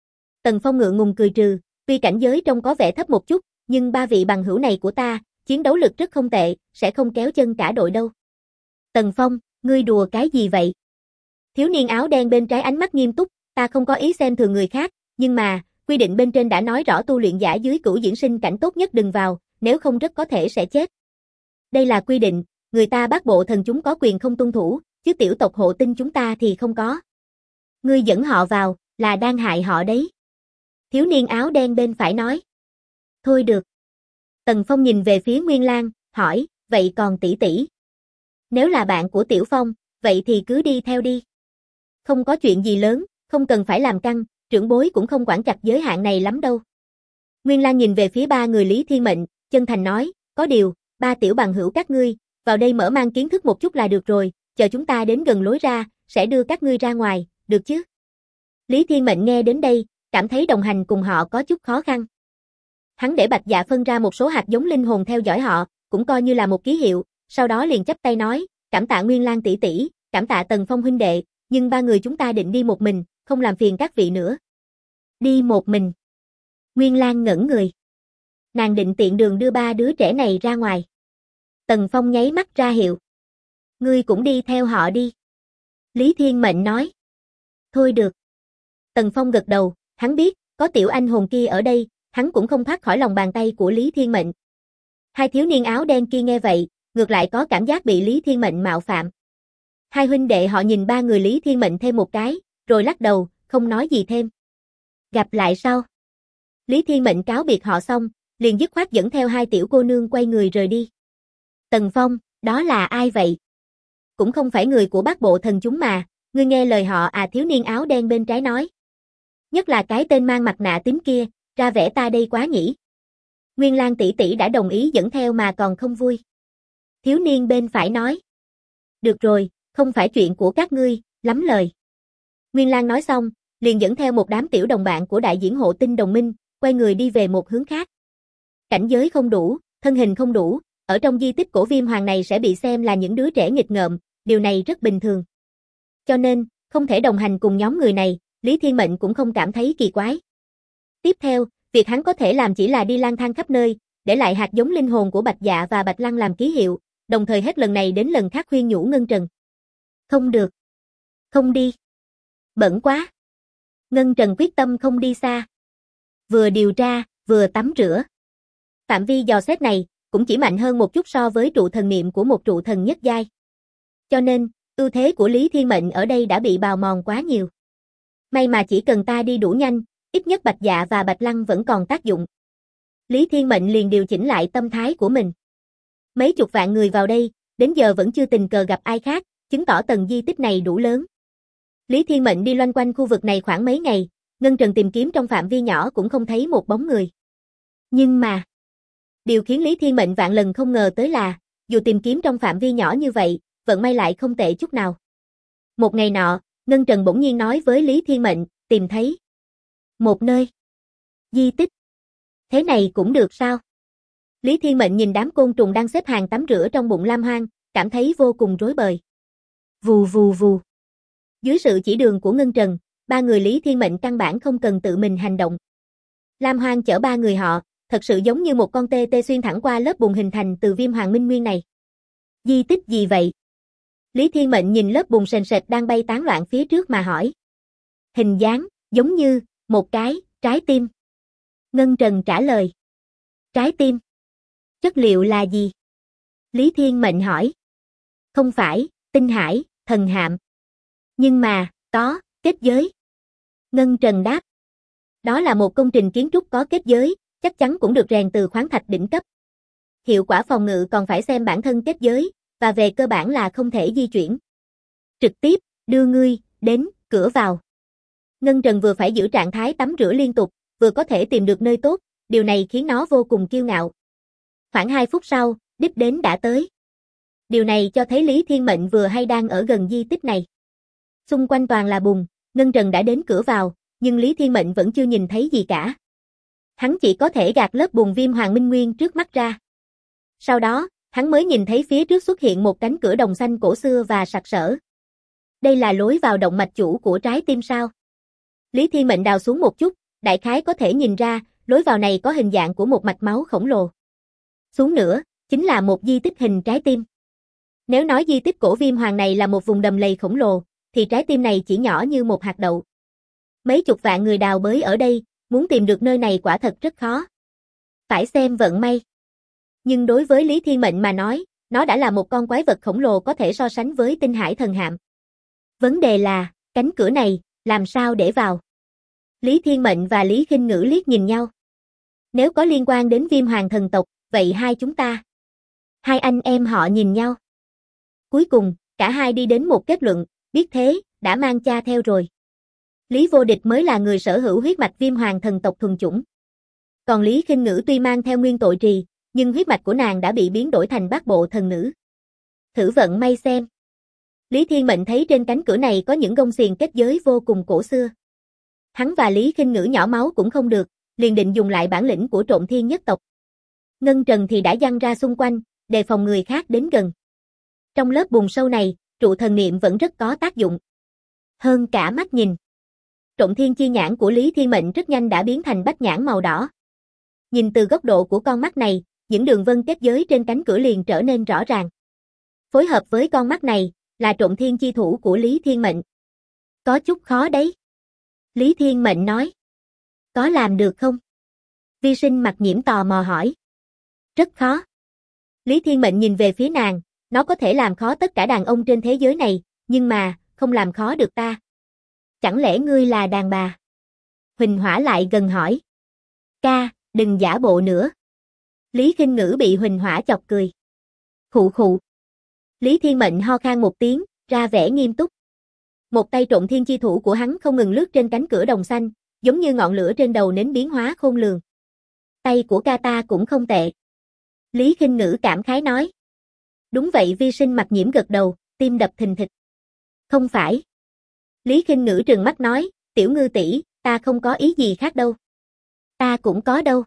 Tần Phong ngượng ngùng cười trừ, tuy cảnh giới trông có vẻ thấp một chút, nhưng 3 vị bằng hữu này của ta, chiến đấu lực rất không tệ, sẽ không kéo chân cả đội đâu. Tần Phong, ngươi đùa cái gì vậy? Thiếu niên áo đen bên trái ánh mắt nghiêm túc, ta không có ý xem thường người khác, nhưng mà, quy định bên trên đã nói rõ tu luyện giả dưới cửu diễn sinh cảnh tốt nhất đừng vào, nếu không rất có thể sẽ chết. Đây là quy định, người ta Bát Bộ Thần chúng có quyền không tuân thủ, chứ tiểu tộc hộ tinh chúng ta thì không có. Ngươi dẫn họ vào, là đang hại họ đấy. Thiếu niên áo đen bên phải nói. Thôi được. Tần Phong nhìn về phía Nguyên Lang, hỏi, vậy còn tỷ tỷ? Nếu là bạn của Tiểu Phong, vậy thì cứ đi theo đi. Không có chuyện gì lớn, không cần phải làm căng, trưởng bối cũng không quản chặt giới hạn này lắm đâu. Nguyên Lang nhìn về phía ba người Lý Thiên Mệnh, chân thành nói, có điều, ba tiểu bằng hữu các ngươi, vào đây mở mang kiến thức một chút là được rồi, chờ chúng ta đến gần lối ra, sẽ đưa các ngươi ra ngoài, được chứ? Lý Thiên Mệnh nghe đến đây, cảm thấy đồng hành cùng họ có chút khó khăn. Hắn để Bạch Dạ phân ra một số hạt giống linh hồn theo dõi họ, cũng coi như là một ký hiệu, sau đó liền chắp tay nói, cảm tạ Nguyên Lang tỷ tỷ, cảm tạ Tần Phong huynh đệ, nhưng ba người chúng ta định đi một mình, không làm phiền các vị nữa. Đi một mình. Nguyên Lang ngẩn người. Nàng định tiện đường đưa ba đứa trẻ này ra ngoài. Tần Phong nháy mắt ra hiệu. Ngươi cũng đi theo họ đi. Lý Thiên Mệnh nói. Thôi được. Tần Phong gật đầu, hắn biết, có tiểu anh hồn kia ở đây, hắn cũng không thoát khỏi lòng bàn tay của Lý Thiên Mệnh. Hai thiếu niên áo đen kia nghe vậy, ngược lại có cảm giác bị Lý Thiên Mệnh mạo phạm. Hai huynh đệ họ nhìn ba người Lý Thiên Mệnh thêm một cái, rồi lắc đầu, không nói gì thêm. Gặp lại sau. Lý Thiên Mệnh cáo biệt họ xong, liền dứt khoát dẫn theo hai tiểu cô nương quay người rời đi. Tần Phong, đó là ai vậy? Cũng không phải người của Bát Bộ Thần chúng mà, ngươi nghe lời họ à, thiếu niên áo đen bên trái nói. Nhất là cái tên mang mặt nạ tím kia, ra vẻ ta đây quá nhỉ. Nguyên Lang tỷ tỷ đã đồng ý dẫn theo mà còn không vui. Thiếu niên bên phải nói. Được rồi, không phải chuyện của các ngươi, lắm lời. Nguyên Lang nói xong, liền dẫn theo một đám tiểu đồng bạn của đại diễn hộ tinh đồng minh, quay người đi về một hướng khác. Cảnh giới không đủ, thân hình không đủ, ở trong di tích cổ Viêm Hoàng này sẽ bị xem là những đứa trẻ nghịch ngợm, điều này rất bình thường. Cho nên, không thể đồng hành cùng nhóm người này, Lý Thiên Mệnh cũng không cảm thấy kỳ quái. Tiếp theo, việc hắn có thể làm chỉ là đi lang thang khắp nơi, để lại hạt giống linh hồn của Bạch Dạ và Bạch Lăng làm ký hiệu, đồng thời hết lần này đến lần khác khuyên nhủ Ngân Trần. Không được. Không đi. Bẩn quá. Ngân Trần quyết tâm không đi xa. Vừa điều tra, vừa tắm rửa. Phạm vi dò xét này, cũng chỉ mạnh hơn một chút so với trụ thần niệm của một trụ thần nhất giai. Cho nên, ưu thế của Lý Thiên Mệnh ở đây đã bị bào mòn quá nhiều. May mà chỉ cần ta đi đủ nhanh, ít nhất Bạch Dạ và Bạch Lăng vẫn còn tác dụng. Lý Thiên Mệnh liền điều chỉnh lại tâm thái của mình. Mấy chục vạn người vào đây, đến giờ vẫn chưa tình cờ gặp ai khác, chứng tỏ tầng di tích này đủ lớn. Lý Thiên Mệnh đi loanh quanh khu vực này khoảng mấy ngày, Ngân Trần tìm kiếm trong phạm vi nhỏ cũng không thấy một bóng người. Nhưng mà, điều khiến Lý Thiên Mệnh vạn lần không ngờ tới là, dù tìm kiếm trong phạm vi nhỏ như vậy, vận may lại không tệ chút nào. Một ngày nọ, Ngân Trần bỗng nhiên nói với Lý Thiên Mệnh, tìm thấy một nơi. Di tích. Thế này cũng được sao? Lý Thiên Mệnh nhìn đám côn trùng đang xếp hàng tắm rửa trong bụng Lam Hoang, cảm thấy vô cùng rối bời. Vù vù vù. Dưới sự chỉ đường của Ngân Trần, ba người Lý Thiên Mệnh căn bản không cần tự mình hành động. Lam Hoang chở ba người họ, thật sự giống như một con tê tê xuyên thẳng qua lớp bùn hình thành từ Viêm Hoàng Minh Nguyên này. Di tích gì vậy? Lý Thiên Mệnh nhìn lớp bùn sền sệt đang bay tán loạn phía trước mà hỏi. Hình dáng, giống như, một cái, trái tim. Ngân Trần trả lời. Trái tim. Chất liệu là gì? Lý Thiên Mệnh hỏi. Không phải, tinh hải, thần hạm. Nhưng mà, có, kết giới. Ngân Trần đáp. Đó là một công trình kiến trúc có kết giới, chắc chắn cũng được rèn từ khoáng thạch đỉnh cấp. Hiệu quả phòng ngự còn phải xem bản thân kết giới, và về cơ bản là không thể di chuyển. Trực tiếp, đưa ngươi, đến, cửa vào. Ngân Trần vừa phải giữ trạng thái tắm rửa liên tục, vừa có thể tìm được nơi tốt, điều này khiến nó vô cùng kiêu ngạo. Khoảng 2 phút sau, đích đến đã tới. Điều này cho thấy Lý Thiên Mệnh vừa hay đang ở gần di tích này. Xung quanh toàn là bùn, Ngân Trần đã đến cửa vào, nhưng Lý Thiên Mệnh vẫn chưa nhìn thấy gì cả. Hắn chỉ có thể gạt lớp bùn Viêm Hoàng Minh Nguyên trước mắt ra. Sau đó, hắn mới nhìn thấy phía trước xuất hiện một cánh cửa đồng xanh cổ xưa và sặc sỡ. Đây là lối vào động mạch chủ của trái tim sao? Lý Thiên Mệnh đào xuống một chút, đại khái có thể nhìn ra, lối vào này có hình dạng của một mạch máu khổng lồ. Xuống nữa, chính là một di tích hình trái tim. Nếu nói di tích cổ Viêm Hoàng này là một vùng đầm lầy khổng lồ, thì trái tim này chỉ nhỏ như một hạt đậu. Mấy chục vạn người đào bới ở đây, muốn tìm được nơi này quả thật rất khó. Phải xem vận may. Nhưng đối với Lý Thiên Mệnh mà nói, nó đã là một con quái vật khổng lồ có thể so sánh với tinh hải thần hạm. Vấn đề là, cánh cửa này, làm sao để vào? Lý Thiên Mệnh và Lý Khinh Ngữ liếc nhìn nhau. Nếu có liên quan đến Viêm Hoàng thần tộc, vậy hai chúng ta. Hai anh em họ nhìn nhau. Cuối cùng, cả hai đi đến một kết luận, biết thế, đã mang cha theo rồi. Lý Vô Địch mới là người sở hữu huyết mạch Viêm Hoàng thần tộc thuần chủng. Còn Lý Khinh Ngữ tuy mang theo nguyên tội trì, nhưng huyết mạch của nàng đã bị biến đổi thành bát bộ thần nữ. Thử vận may xem. Lý Thiên Mệnh thấy trên cánh cửa này có những gông xiềng kết giới vô cùng cổ xưa. Hắn và Lý Khinh Ngữ nhỏ máu cũng không được, liền định dùng lại bản lĩnh của Trộm Thiên nhất tộc. Ngân Trần thì đã giăng ra xung quanh, đề phòng người khác đến gần. Trong lớp bùn sâu này, trụ thần niệm vẫn rất có tác dụng. Hơn cả mắt nhìn. Trộm Thiên chi nhãn của Lý Thiên Mệnh rất nhanh đã biến thành bách nhãn màu đỏ. Nhìn từ góc độ của con mắt này, những đường vân kết giới trên cánh cửa liền trở nên rõ ràng. Phối hợp với con mắt này, là Trộm Thiên chi thủ của Lý Thiên Mệnh. Có chút khó đấy. Lý Thiên Mệnh nói. Có làm được không? Vi Sinh Mặc Nhiễm tò mò hỏi. Rất khó. Lý Thiên Mệnh nhìn về phía nàng, nó có thể làm khó tất cả đàn ông trên thế giới này, nhưng mà, không làm khó được ta. Chẳng lẽ ngươi là đàn bà? Huỳnh Hỏa lại gần hỏi. Ca, đừng giả bộ nữa. Lý Khinh Ngữ bị Huỳnh Hỏa chọc cười. Khụ khụ. Lý Thiên Mệnh ho khan một tiếng, ra vẻ nghiêm túc. Một tay Trộm Thiên chi thủ của hắn không ngừng lướt trên cánh cửa đồng xanh, giống như ngọn lửa trên đầu nến biến hóa khôn lường. Tay của ca ta cũng không tệ. Lý Khinh Ngữ cảm khái nói. Đúng vậy, Vi Sinh Mặc Nhiễm gật đầu, tim đập thình thịch. Không phải. Lý Khinh Ngữ trừng mắt nói, Tiểu Ngư tỷ, ta không có ý gì khác đâu. Ta cũng có đâu.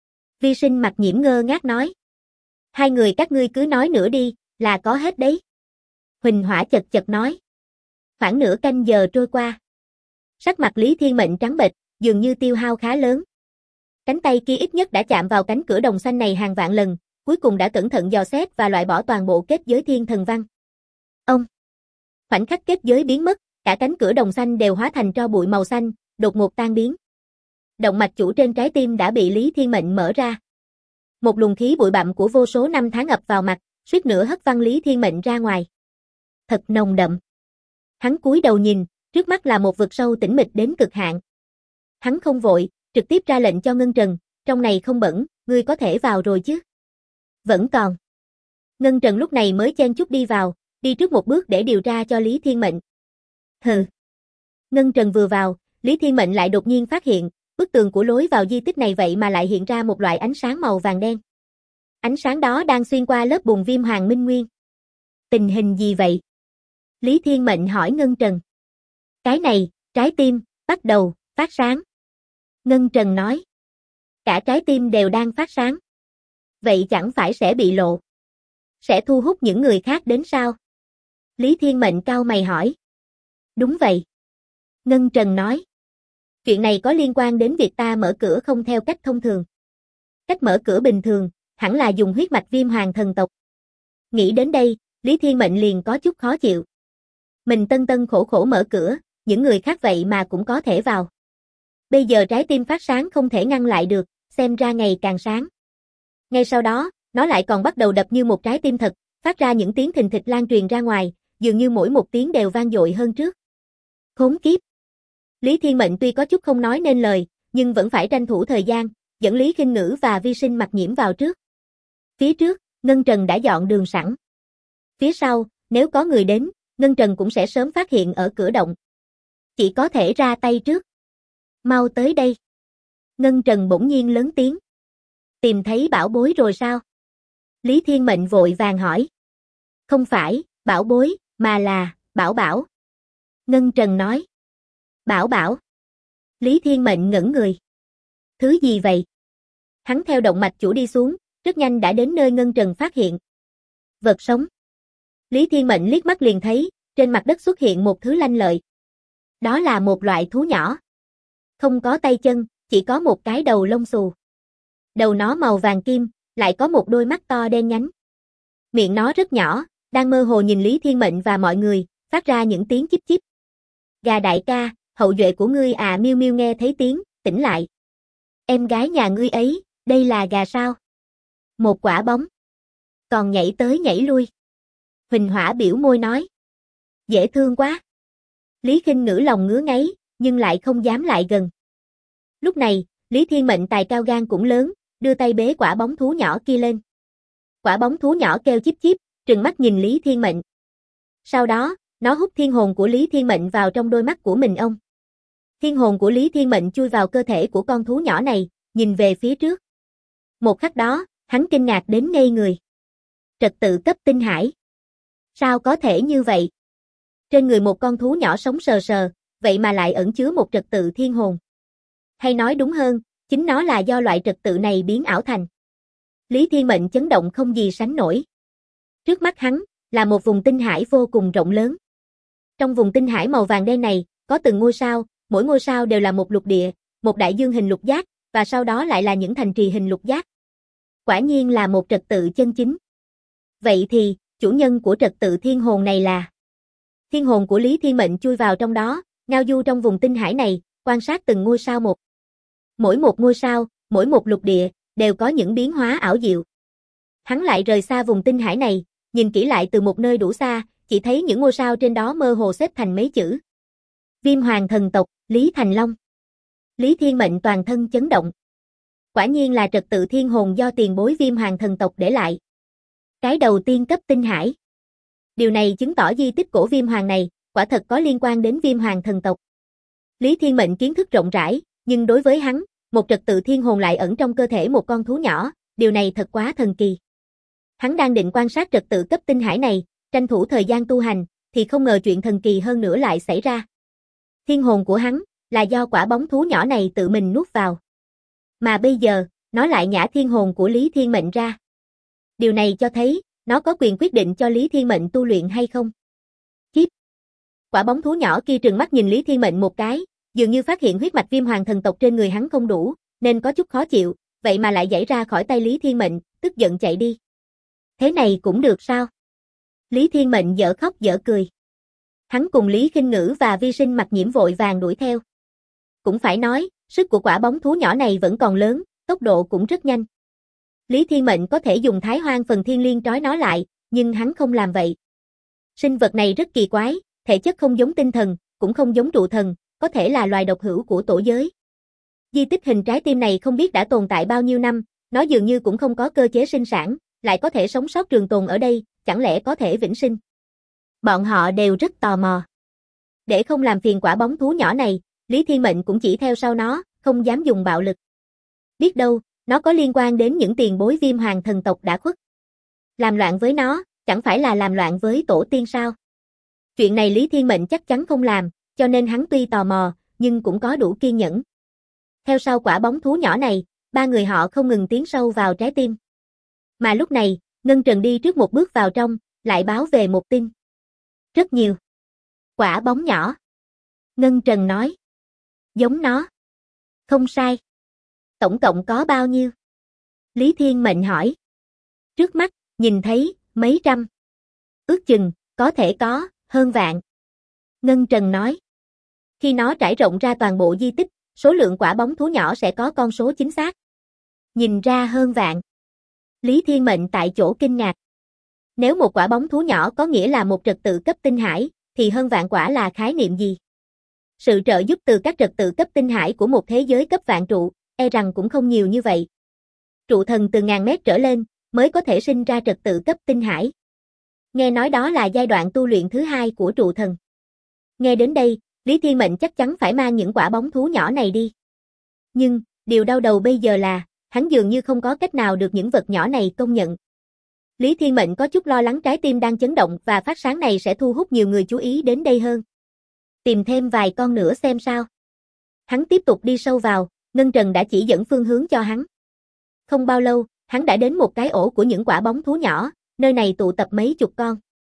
Vi Sinh Mặc Nhiễm ngơ ngác nói. Hai người các ngươi cứ nói nữa đi, là có hết đấy. Huỳnh Hỏa chật chật nói. Khoảng nửa canh giờ trôi qua. Sắc mặt Lý Thiên Mệnh trắng bệch, dường như tiêu hao khá lớn. Cánh tay kia ít nhất đã chạm vào cánh cửa đồng xanh này hàng vạn lần, cuối cùng đã cẩn thận dò xét và loại bỏ toàn bộ kết giới thiên thần văn. Ông! Khoảnh khắc kết giới biến mất, cả cánh cửa đồng xanh đều hóa thành tro bụi màu xanh, đột ngột tan biến. Động mạch chủ trên trái tim đã bị Lý Thiên Mệnh mở ra. Một luồng khí bụi bặm của vô số năm tháng ập vào mặt, suýt nữa hất văng Lý Thiên Mệnh ra ngoài. Thật nồng đậm. Hắn cúi đầu nhìn, trước mắt là một vực sâu tĩnh mịch đến cực hạn. Hắn không vội, trực tiếp ra lệnh cho Ngân Trần, trong này không bẩn, ngươi có thể vào rồi chứ? Vẫn còn. Ngân Trần lúc này mới chen chúc đi vào, đi trước một bước để điều tra cho Lý Thiên Mệnh. Hừ. Ngân Trần vừa vào, Lý Thiên Mệnh lại đột nhiên phát hiện, bức tường của lối vào di tích này vậy mà lại hiện ra một loại ánh sáng màu vàng đen. Ánh sáng đó đang xuyên qua lớp bùn Viêm Hoàng Minh Nguyên. Tình hình gì vậy? Lý Thiên Mệnh hỏi Ngân Trần. Cái này, trái tim, bắt đầu, phát sáng. Ngân Trần nói. Cả trái tim đều đang phát sáng. Vậy chẳng phải sẽ bị lộ? Sẽ thu hút những người khác đến sao? Lý Thiên Mệnh cau mày hỏi. Đúng vậy. Ngân Trần nói. Chuyện này có liên quan đến việc ta mở cửa không theo cách thông thường. Cách mở cửa bình thường, hẳn là dùng huyết mạch Viêm Hoàng thần tộc. Nghĩ đến đây, Lý Thiên Mệnh liền có chút khó chịu. Mình tân tân khổ khổ mở cửa, những người khác vậy mà cũng có thể vào. Bây giờ trái tim phát sáng không thể ngăn lại được, xem ra ngày càng sáng. Ngay sau đó, nó lại còn bắt đầu đập như một trái tim thật, phát ra những tiếng thình thịch lan truyền ra ngoài, dường như mỗi một tiếng đều vang dội hơn trước. Khốn kiếp! Lý Thiên Mệnh tuy có chút không nói nên lời, nhưng vẫn phải tranh thủ thời gian, dẫn Lý Khinh Ngữ và Vi Sinh Mặc Nhiễm vào trước. Phía trước, Ngân Trần đã dọn đường sẵn. Phía sau, nếu có người đến, Ngân Trần cũng sẽ sớm phát hiện ở cửa động. Chỉ có thể ra tay trước. Mau tới đây. Ngân Trần bỗng nhiên lớn tiếng. Tìm thấy bảo bối rồi sao? Lý Thiên Mệnh vội vàng hỏi. Không phải, bảo bối, mà là, Bảo Bảo. Ngân Trần nói. Bảo Bảo. Lý Thiên Mệnh ngẩn người. Thứ gì vậy? Hắn theo động mạch chủ đi xuống, rất nhanh đã đến nơi Ngân Trần phát hiện. Vật sống. Lý Thiên Mệnh liếc mắt liền thấy, trên mặt đất xuất hiện một thứ lanh lợi. Đó là một loại thú nhỏ. Không có tay chân, chỉ có một cái đầu lông xù. Đầu nó màu vàng kim, lại có một đôi mắt to đen nhánh. Miệng nó rất nhỏ, đang mơ hồ nhìn Lý Thiên Mệnh và mọi người, phát ra những tiếng chíp chíp. Gà đại ca, hậu duệ của ngươi à? Miêu Miêu nghe thấy tiếng, tỉnh lại. Em gái nhà ngươi ấy, đây là gà sao? Một quả bóng. Còn nhảy tới nhảy lui. Huỳnh Hỏa biểu môi nói. Dễ thương quá. Lý Khinh Ngữ lòng ngứa ngáy, nhưng lại không dám lại gần. Lúc này, Lý Thiên Mệnh tài cao gan cũng lớn, đưa tay bế quả bóng thú nhỏ kia lên. Quả bóng thú nhỏ kêu chíp chíp, trừng mắt nhìn Lý Thiên Mệnh. Sau đó, nó hút thiên hồn của Lý Thiên Mệnh vào trong đôi mắt của mình ông. Thiên hồn của Lý Thiên Mệnh chui vào cơ thể của con thú nhỏ này, nhìn về phía trước. Một khắc đó, hắn kinh ngạc đến ngây người. Trật tự cấp tinh hải. Sao có thể như vậy? Trên người một con thú nhỏ sống sờ sờ, vậy mà lại ẩn chứa một trật tự thiên hồn. Hay nói đúng hơn, chính nó là do loại trật tự này biến ảo thành. Lý Thiên Mệnh chấn động không gì sánh nổi. Trước mắt hắn, là một vùng tinh hải vô cùng rộng lớn. Trong vùng tinh hải màu vàng đen này, có từng ngôi sao, mỗi ngôi sao đều là một lục địa, một đại dương hình lục giác, và sau đó lại là những thành trì hình lục giác. Quả nhiên là một trật tự chân chính. Vậy thì, chủ nhân của trật tự thiên hồn này là? Thiên hồn của Lý Thiên Mệnh chui vào trong đó, ngao du trong vùng tinh hải này, quan sát từng ngôi sao một. Mỗi một ngôi sao, mỗi một lục địa, đều có những biến hóa ảo diệu. Hắn lại rời xa vùng tinh hải này, nhìn kỹ lại từ một nơi đủ xa, chỉ thấy những ngôi sao trên đó mơ hồ xếp thành mấy chữ. Viêm Hoàng thần tộc, Lý Thành Long. Lý Thiên Mệnh toàn thân chấn động. Quả nhiên là trật tự thiên hồn do tiền bối Viêm Hoàng thần tộc để lại. Cái đầu tiên cấp tinh hải. Điều này chứng tỏ di tích cổ Viêm Hoàng này, quả thật có liên quan đến Viêm Hoàng thần tộc. Lý Thiên Mệnh kiến thức rộng rãi, nhưng đối với hắn, một trật tự thiên hồn lại ẩn trong cơ thể một con thú nhỏ, điều này thật quá thần kỳ. Hắn đang định quan sát trật tự cấp tinh hải này, tranh thủ thời gian tu hành, thì không ngờ chuyện thần kỳ hơn nữa lại xảy ra. Thiên hồn của hắn, là do quả bóng thú nhỏ này tự mình nuốt vào. Mà bây giờ, nó lại nhả thiên hồn của Lý Thiên Mệnh ra. Điều này cho thấy, nó có quyền quyết định cho Lý Thiên Mệnh tu luyện hay không. Kiếp. Quả bóng thú nhỏ kia trừng mắt nhìn Lý Thiên Mệnh một cái, dường như phát hiện huyết mạch Viêm Hoàng thần tộc trên người hắn không đủ, nên có chút khó chịu, vậy mà lại giãy ra khỏi tay Lý Thiên Mệnh, tức giận chạy đi. Thế này cũng được sao? Lý Thiên Mệnh dở khóc dở cười. Hắn cùng Lý Khinh Ngữ và Vi Sinh Mặc Nhiễm vội vàng đuổi theo. Cũng phải nói, sức của quả bóng thú nhỏ này vẫn còn lớn, tốc độ cũng rất nhanh. Lý Thiên Mệnh có thể dùng Thái Hoang phần thiên liên trói nó lại, nhưng hắn không làm vậy. Sinh vật này rất kỳ quái, thể chất không giống tinh thần, cũng không giống trụ thần, có thể là loài độc hữu của tổ giới. Di tích hình trái tim này không biết đã tồn tại bao nhiêu năm, nó dường như cũng không có cơ chế sinh sản, lại có thể sống sót trường tồn ở đây, chẳng lẽ có thể vĩnh sinh? Bọn họ đều rất tò mò. Để không làm phiền quả bóng thú nhỏ này, Lý Thiên Mệnh cũng chỉ theo sau nó, không dám dùng bạo lực. Biết đâu, nó có liên quan đến những tiền bối Viêm Hoàng thần tộc đã khuất. Làm loạn với nó, chẳng phải là làm loạn với tổ tiên sao? Chuyện này Lý Thiên Mệnh chắc chắn không làm, cho nên hắn tuy tò mò, nhưng cũng có đủ kiên nhẫn. Theo sau quả bóng thú nhỏ này, ba người họ không ngừng tiến sâu vào trái tim. Mà lúc này, Ngân Trần đi trước một bước vào trong, lại báo về một tin. Rất nhiều. Quả bóng nhỏ. Ngân Trần nói. Giống nó. Không sai. Tổng cộng có bao nhiêu? Lý Thiên Mệnh hỏi. Trước mắt, nhìn thấy, mấy trăm. Ước chừng, có thể có, hơn vạn. Ngân Trần nói. Khi nó trải rộng ra toàn bộ di tích, số lượng quả bóng thú nhỏ sẽ có con số chính xác. Nhìn ra hơn vạn. Lý Thiên Mệnh tại chỗ kinh ngạc. Nếu một quả bóng thú nhỏ có nghĩa là một trật tự cấp tinh hải, thì hơn vạn quả là khái niệm gì? Sự trợ giúp từ các trật tự cấp tinh hải của một thế giới cấp vạn trụ, e rằng cũng không nhiều như vậy. Trụ thần từ ngàn mét trở lên, mới có thể sinh ra trật tự cấp tinh hải. Nghe nói đó là giai đoạn tu luyện thứ hai của trụ thần. Nghe đến đây, Lý Thiên Mệnh chắc chắn phải mang những quả bóng thú nhỏ này đi. Nhưng, điều đau đầu bây giờ là, hắn dường như không có cách nào được những vật nhỏ này công nhận. Lý Thiên Mệnh có chút lo lắng trái tim đang chấn động và phát sáng này sẽ thu hút nhiều người chú ý đến đây hơn. Tìm thêm vài con nữa xem sao. Hắn tiếp tục đi sâu vào, Ngân Trần đã chỉ dẫn phương hướng cho hắn. Không bao lâu, hắn đã đến một cái ổ của những quả bóng thú nhỏ, nơi này tụ tập mấy chục con.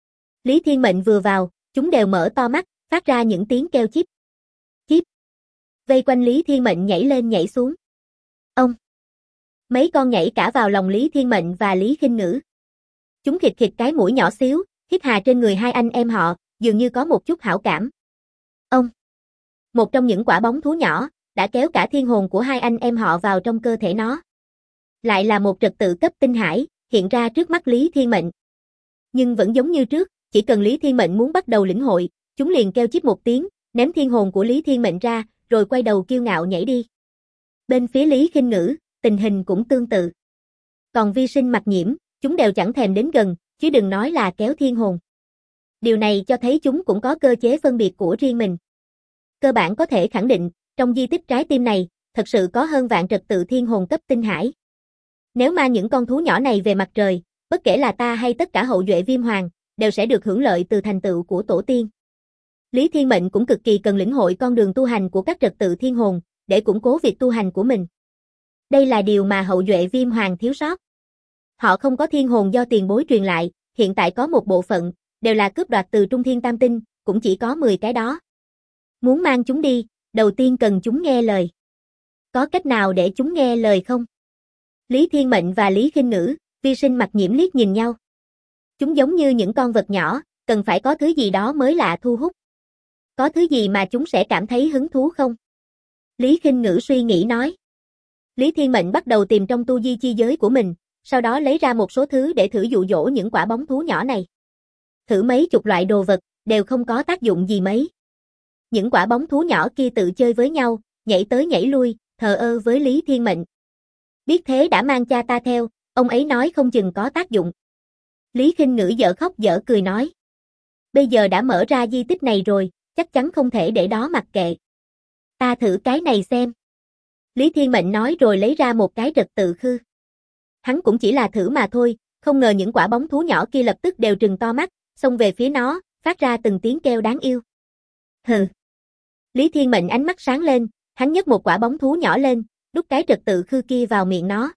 Lý Thiên Mệnh vừa vào, chúng đều mở to mắt, phát ra những tiếng kêu chíp. Chíp. Vây quanh Lý Thiên Mệnh nhảy lên nhảy xuống. Ông. Mấy con nhảy cả vào lòng Lý Thiên Mệnh và Lý Khinh Ngữ. Chúng khịt khịt cái mũi nhỏ xíu, hít hà trên người hai anh em họ, dường như có một chút hảo cảm. Ông. Một trong những quả bóng thú nhỏ, đã kéo cả thiên hồn của hai anh em họ vào trong cơ thể nó. Lại là một trật tự cấp tinh hải, hiện ra trước mắt Lý Thiên Mệnh. Nhưng vẫn giống như trước, chỉ cần Lý Thiên Mệnh muốn bắt đầu lĩnh hội, chúng liền kêu chíp một tiếng, ném thiên hồn của Lý Thiên Mệnh ra, rồi quay đầu kiêu ngạo nhảy đi. Bên phía Lý Khinh Ngữ, tình hình cũng tương tự. Còn Vi Sinh Mặc Nhiễm, chúng đều chẳng thèm đến gần, chứ đừng nói là kéo thiên hồn. Điều này cho thấy chúng cũng có cơ chế phân biệt của riêng mình. cơ bản có thể khẳng định, trong di tích trái tim này, thật sự có hơn vạn trật tự thiên hồn cấp tinh hải. Nếu mang những con thú nhỏ này về mặt trời, bất kể là ta hay tất cả hậu duệ Viêm Hoàng, đều sẽ được hưởng lợi từ thành tựu của tổ tiên. Lý Thiên Mệnh cũng cực kỳ cần lĩnh hội con đường tu hành của các trật tự thiên hồn, để củng cố việc tu hành của mình. Đây là điều mà hậu duệ Viêm Hoàng thiếu sót. Họ không có thiên hồn do tiền bối truyền lại, hiện tại có một bộ phận, đều là cướp đoạt từ Trung Thiên Tam Tinh, cũng chỉ có 10 cái đó. Muốn mang chúng đi, đầu tiên cần chúng nghe lời. Có cách nào để chúng nghe lời không? Lý Thiên Mệnh và Lý Khinh Ngữ, Vi Sinh Mặc Nhiễm liếc nhìn nhau. Chúng giống như những con vật nhỏ, cần phải có thứ gì đó mới lạ thu hút. Có thứ gì mà chúng sẽ cảm thấy hứng thú không? Lý Khinh Ngữ suy nghĩ nói. Lý Thiên Mệnh bắt đầu tìm trong tu di chi giới của mình, sau đó lấy ra một số thứ để thử dụ dỗ những quả bóng thú nhỏ này. Thử mấy chục loại đồ vật, đều không có tác dụng gì mấy. Những quả bóng thú nhỏ kia tự chơi với nhau, nhảy tới nhảy lui, thờ ơ với Lý Thiên Mệnh. Biết thế đã mang cha ta theo, ông ấy nói không chừng có tác dụng. Lý Khinh Ngữ dở khóc dở cười nói. Bây giờ đã mở ra di tích này rồi, chắc chắn không thể để đó mặc kệ. Ta thử cái này xem. Lý Thiên Mệnh nói rồi lấy ra một cái trật tự khư. Hắn cũng chỉ là thử mà thôi, không ngờ những quả bóng thú nhỏ kia lập tức đều trừng to mắt, xông về phía nó, phát ra từng tiếng kêu đáng yêu. Hừ. Lý Thiên Mệnh ánh mắt sáng lên, hắn nhấc một quả bóng thú nhỏ lên, đút cái trật tự khư kia vào miệng nó.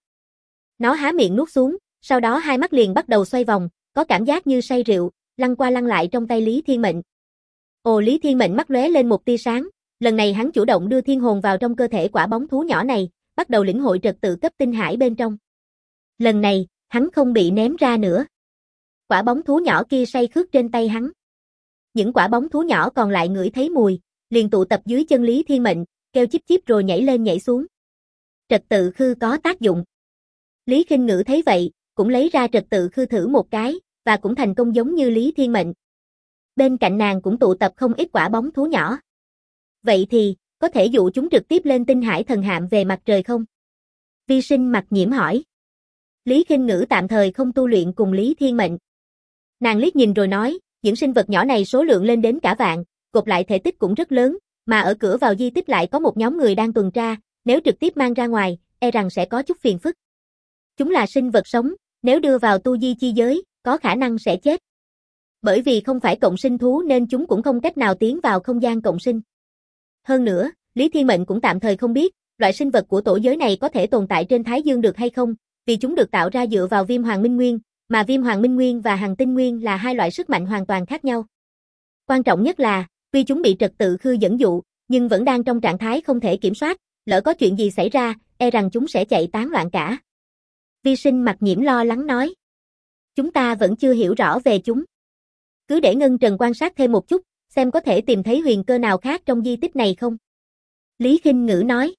Nó há miệng nuốt xuống, sau đó hai mắt liền bắt đầu xoay vòng, có cảm giác như say rượu, lăn qua lăn lại trong tay Lý Thiên Mệnh. Ồ, Lý Thiên Mệnh mắt lóe lên một tia sáng, lần này hắn chủ động đưa thiên hồn vào trong cơ thể quả bóng thú nhỏ này, bắt đầu lĩnh hội trật tự cấp tinh hải bên trong. Lần này, hắn không bị ném ra nữa. Quả bóng thú nhỏ kia say khướt trên tay hắn. Những quả bóng thú nhỏ còn lại ngửi thấy mùi, liền tụ tập dưới chân Lý Thiên Mệnh, kêu chíp chíp rồi nhảy lên nhảy xuống. Trật tự khư có tác dụng. Lý Khinh Ngữ thấy vậy, cũng lấy ra trật tự khư thử một cái, và cũng thành công giống như Lý Thiên Mệnh. Bên cạnh nàng cũng tụ tập không ít quả bóng thú nhỏ. Vậy thì, có thể dụ chúng trực tiếp lên tinh hải thần hạm về mặt trời không? Vi Sinh Mặc Nhiễm hỏi. Lý Khinh Ngữ tạm thời không tu luyện cùng Lý Thiên Mệnh. Nàng liếc nhìn rồi nói, những sinh vật nhỏ này số lượng lên đến cả vạn, gộp lại thể tích cũng rất lớn, mà ở cửa vào di tích lại có một nhóm người đang tuần tra, nếu trực tiếp mang ra ngoài, e rằng sẽ có chút phiền phức. Chúng là sinh vật sống, nếu đưa vào tu di chi giới, có khả năng sẽ chết. Bởi vì không phải cộng sinh thú nên chúng cũng không cách nào tiến vào không gian cộng sinh. Hơn nữa, Lý Thiên Mệnh cũng tạm thời không biết, loại sinh vật của tổ giới này có thể tồn tại trên Thái Dương được hay không, vì chúng được tạo ra dựa vào Viêm Hoàng Minh Nguyên, mà Viêm Hoàng Minh Nguyên và Hằng Tinh Nguyên là hai loại sức mạnh hoàn toàn khác nhau. Quan trọng nhất là, tuy chúng bị trật tự khư dẫn dụ, nhưng vẫn đang trong trạng thái không thể kiểm soát, lỡ có chuyện gì xảy ra, e rằng chúng sẽ chạy tán loạn cả. Vi Sinh Mặc Nhiễm lo lắng nói. Chúng ta vẫn chưa hiểu rõ về chúng. Cứ để Ngân Trần quan sát thêm một chút, xem có thể tìm thấy huyền cơ nào khác trong di tích này không? Lý Khinh Ngữ nói.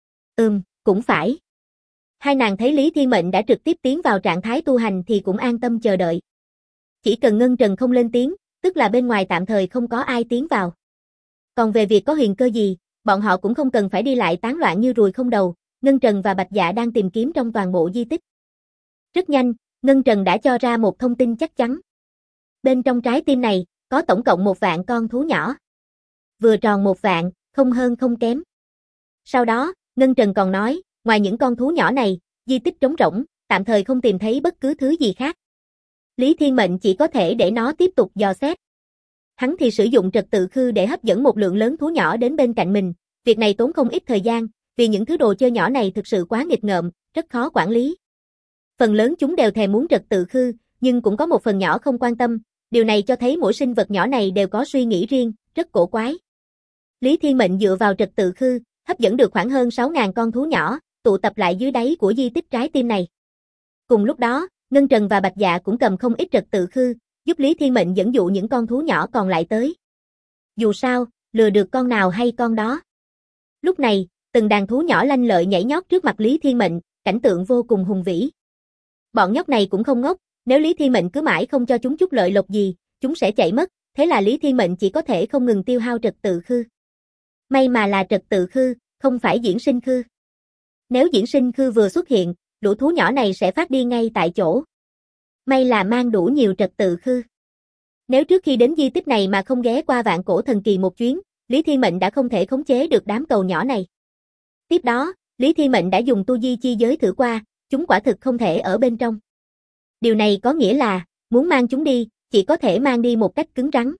Cũng phải. Hai nàng thấy Lý Thiên Mệnh đã trực tiếp tiến vào trạng thái tu hành thì cũng an tâm chờ đợi. Chỉ cần Ngân Trần không lên tiếng, tức là bên ngoài tạm thời không có ai tiến vào. Còn về việc có huyền cơ gì, bọn họ cũng không cần phải đi lại tán loạn như ruồi không đầu, Ngân Trần và Bạch Dạ đang tìm kiếm trong toàn bộ di tích. Rất nhanh, Ngân Trần đã cho ra một thông tin chắc chắn. Bên trong trái tim này, có tổng cộng 1 vạn con thú nhỏ. Vừa tròn 1 vạn, không hơn không kém. Sau đó, Ngân Trần còn nói, ngoài những con thú nhỏ này, di tích trống rỗng, tạm thời không tìm thấy bất cứ thứ gì khác. Lý Thiên Mệnh chỉ có thể để nó tiếp tục dò xét. Hắn thì sử dụng trật tự khư để hấp dẫn một lượng lớn thú nhỏ đến bên cạnh mình, việc này tốn không ít thời gian, vì những thứ đồ chơi nhỏ này thực sự quá nghịch ngợm, rất khó quản lý. Phần lớn chúng đều thèm muốn trật tự khư, nhưng cũng có một phần nhỏ không quan tâm, điều này cho thấy mỗi sinh vật nhỏ này đều có suy nghĩ riêng, rất cổ quái. Lý Thiên Mệnh dựa vào trật tự khư, hấp dẫn được khoảng hơn 6.000 con thú nhỏ, tụ tập lại dưới đáy của di tích trái tim này. Cùng lúc đó, Ngân Trần và Bạch Dạ cũng cầm không ít trật tự khư, giúp Lý Thiên Mệnh dẫn dụ những con thú nhỏ còn lại tới. Dù sao, lừa được con nào hay con đó. Lúc này, từng đàn thú nhỏ lanh lợi nhảy nhót trước mặt Lý Thiên Mệnh, cảnh tượng vô cùng hùng vĩ. Bọn nhóc này cũng không ngốc, nếu Lý Thiên Mệnh cứ mãi không cho chúng chút lợi lộc gì, chúng sẽ chạy mất, thế là Lý Thiên Mệnh chỉ có thể không ngừng tiêu hao trật tự khư. May mà là trật tự khư, không phải diễn sinh khư. Nếu diễn sinh khư vừa xuất hiện, lũ thú nhỏ này sẽ phát đi ngay tại chỗ. May là mang đủ nhiều trật tự khư. Nếu trước khi đến di tích này mà không ghé qua Vạn Cổ Thần Kỳ một chuyến, Lý Thiên Mệnh đã không thể khống chế được đám cầu nhỏ này. Tiếp đó, Lý Thiên Mệnh đã dùng tu di chi giới thử qua, chúng quả thực không thể ở bên trong. Điều này có nghĩa là, muốn mang chúng đi, chỉ có thể mang đi một cách cứng rắn.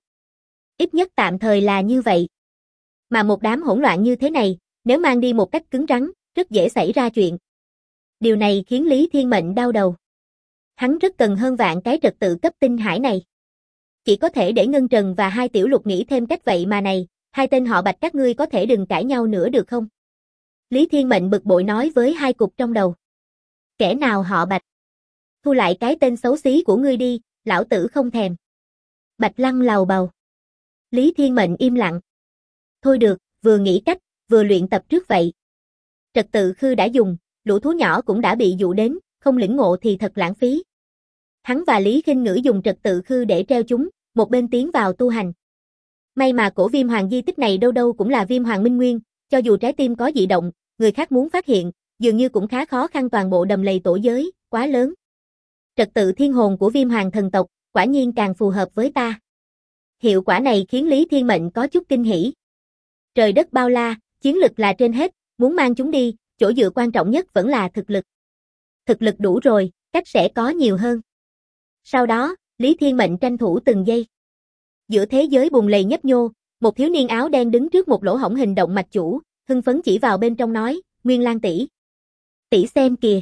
Ít nhất tạm thời là như vậy. Mà một đám hỗn loạn như thế này, nếu mang đi một cách cứng rắn, rất dễ xảy ra chuyện. Điều này khiến Lý Thiên Mệnh đau đầu. Hắn rất cần hơn vạn cái trật tự cấp tinh hải này. Chỉ có thể để Ngân Trần và hai tiểu lục nghĩ thêm cách vậy mà này, hai tên họ Bạch các ngươi có thể đừng cãi nhau nữa được không? Lý Thiên Mệnh bực bội nói với hai cục trong đầu. Kẻ nào họ Bạch? Thu lại cái tên xấu xí của ngươi đi, lão tử không thèm. Bạch Lăng lầu bầu. Lý Thiên Mệnh im lặng. Thôi được, vừa nghĩ cách, vừa luyện tập trước vậy. Trật tự khư đã dùng, lũ thú nhỏ cũng đã bị dụ đến, không lĩnh ngộ thì thật lãng phí. Hắn và Lý Khinh Ngữ dùng trật tự khư để treo chúng, một bên tiến vào tu hành. May mà cổ viêm hoàng di tích này đâu đâu cũng là viêm hoàng minh nguyên, cho dù trái tim có dị động, người khác muốn phát hiện, dường như cũng khá khó khăn toàn bộ đầm lầy tổ giới, quá lớn. Trật tự thiên hồn của viêm hoàng thần tộc, quả nhiên càng phù hợp với ta. Hiệu quả này khiến Lý Thiên Mệnh có chút kinh hỉ. Trời đất bao la, chiến lực là trên hết, muốn mang chúng đi, chỗ dựa quan trọng nhất vẫn là thực lực. Thực lực đủ rồi, cách sẽ có nhiều hơn. Sau đó, Lý Thiên Mệnh tranh thủ từng giây. Giữa thế giới bùn lầy nhấp nhô, một thiếu niên áo đen đứng trước một lỗ hổng hình động mạch chủ, hưng phấn chỉ vào bên trong nói, Nguyên Lang tỷ. Tỷ xem kìa.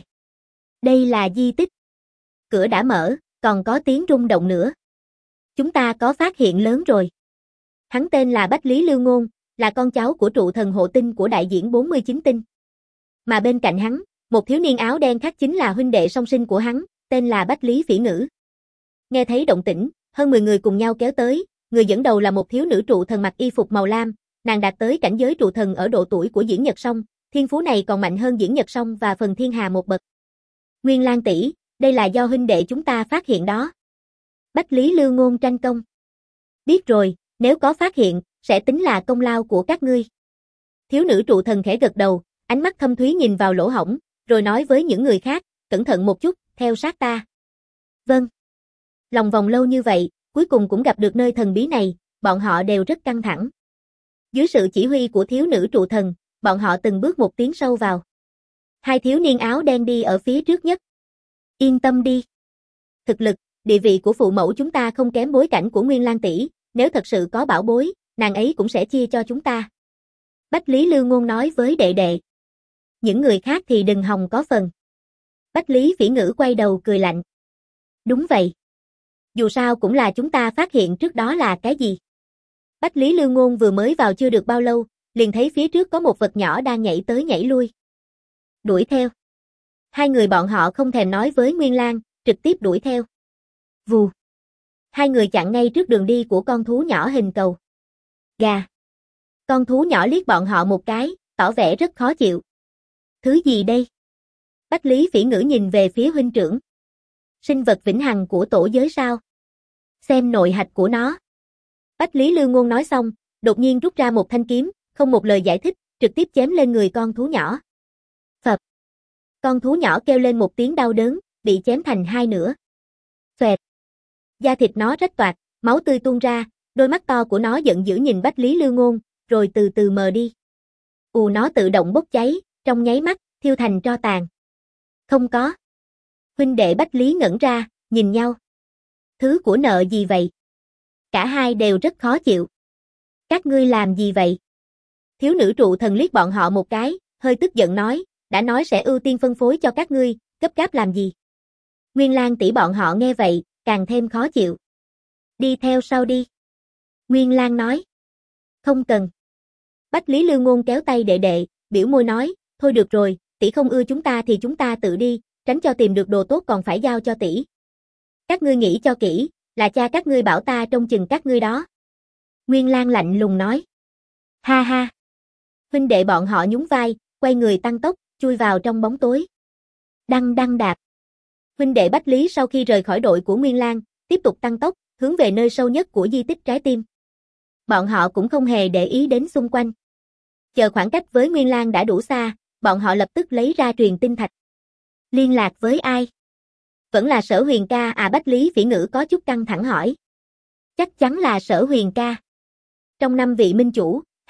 Đây là di tích. Cửa đã mở, còn có tiếng rung động nữa. Chúng ta có phát hiện lớn rồi. Hắn tên là Bách Lý Lưu Ngôn, là con cháu của trụ thần hộ tinh của đại diễn 49 tinh. Mà bên cạnh hắn, một thiếu niên áo đen khác chính là huynh đệ song sinh của hắn, tên là Bách Lý Phỉ Ngữ. Nghe thấy động tĩnh, hơn 10 người cùng nhau kéo tới, người dẫn đầu là một thiếu nữ trụ thần mặc y phục màu lam, nàng đạt tới cảnh giới trụ thần ở độ tuổi của Diễn Nhật Song, thiên phú này còn mạnh hơn Diễn Nhật Song và phần thiên hà một bậc. Nguyên Lang tỷ, đây là do huynh đệ chúng ta phát hiện đó. Bách Lý Lưu Ngôn tranh công. Biết rồi, nếu có phát hiện, sẽ tính là công lao của các ngươi. Thiếu nữ trụ thần khẽ gật đầu, ánh mắt thâm thúy nhìn vào lỗ hổng, rồi nói với những người khác, cẩn thận một chút, theo sát ta. Vâng. Lòng vòng lâu như vậy, cuối cùng cũng gặp được nơi thần bí này, bọn họ đều rất căng thẳng. Dưới sự chỉ huy của thiếu nữ trụ thần, bọn họ từng bước một tiến sâu vào. Hai thiếu niên áo đen đi ở phía trước nhất. Yên tâm đi. Thực lực, địa vị của phụ mẫu chúng ta không kém bối cảnh của Nguyên Lang tỷ, nếu thật sự có bảo bối, nàng ấy cũng sẽ chia cho chúng ta. Bách Lý Lưu Ngôn nói với đệ đệ. Những người khác thì đừng hòng có phần. Bách Lý Phỉ Ngữ quay đầu cười lạnh. Đúng vậy. Dù sao cũng là chúng ta phát hiện trước đó là cái gì. Bách Lý Lưu Ngôn vừa mới vào chưa được bao lâu, liền thấy phía trước có một vật nhỏ đang nhảy tới nhảy lui. Đuổi theo. Hai người bọn họ không thèm nói với Nguyên Lang, trực tiếp đuổi theo. Vù. Hai người chặn ngay trước đường đi của con thú nhỏ hình cầu. Gà. Con thú nhỏ liếc bọn họ một cái, tỏ vẻ rất khó chịu. Thứ gì đây? Bách Lý Phỉ Ngữ nhìn về phía huynh trưởng. Sinh vật vĩnh hằng của tổ giới sao? Xem nội hạch của nó. Bách Lý Lưu Ngôn nói xong, đột nhiên rút ra một thanh kiếm, không một lời giải thích, trực tiếp chém lên người con thú nhỏ. Phập. Con thú nhỏ kêu lên một tiếng đau đớn, bị chém thành hai nửa. Xoẹt. Da thịt nó rách toạc, máu tươi tuôn ra, đôi mắt to của nó giận dữ nhìn Bách Lý Lưu Ngôn, rồi từ từ mờ đi. Nó tự động bốc cháy, trong nháy mắt, thiêu thành tro tàn. Không có. Huynh đệ Bách Lý ngẩn ra, nhìn nhau. Thứ của nợ gì vậy? Cả hai đều rất khó chịu. Các ngươi làm gì vậy? Thiếu nữ trụ thần liếc bọn họ một cái, hơi tức giận nói, đã nói sẽ ưu tiên phân phối cho các ngươi, gấp gáp làm gì? Nguyên Lang tỷ bọn họ nghe vậy, càng thêm khó chịu. Đi theo sau đi. Nguyên Lang nói. Không cần. Bách Lý Lưu Ngôn kéo tay đệ đệ, biểu môi nói, thôi được rồi, tỷ không ưa chúng ta thì chúng ta tự đi, tránh cho tìm được đồ tốt còn phải giao cho tỷ. Các ngươi nghĩ cho kỹ, là cha các ngươi bảo ta trông chừng các ngươi đó. Nguyên Lang lạnh lùng nói. Ha ha. Huynh đệ bọn họ nhún vai, quay người tăng tốc, chui vào trong bóng tối. Đăng đăng đạp. Huynh đệ Bách Lý sau khi rời khỏi đội của Nguyên Lang, tiếp tục tăng tốc, hướng về nơi sâu nhất của di tích trái tim. Bọn họ cũng không hề để ý đến xung quanh. Chờ khoảng cách với Nguyên Lang đã đủ xa, bọn họ lập tức lấy ra truyền tinh thạch. Liên lạc với ai? Vẫn là Sở Huyền ca à? Bách Lý Phỉ Ngữ có chút căng thẳng hỏi. Chắc chắn là Sở Huyền ca. Trong 5 vị minh chủ,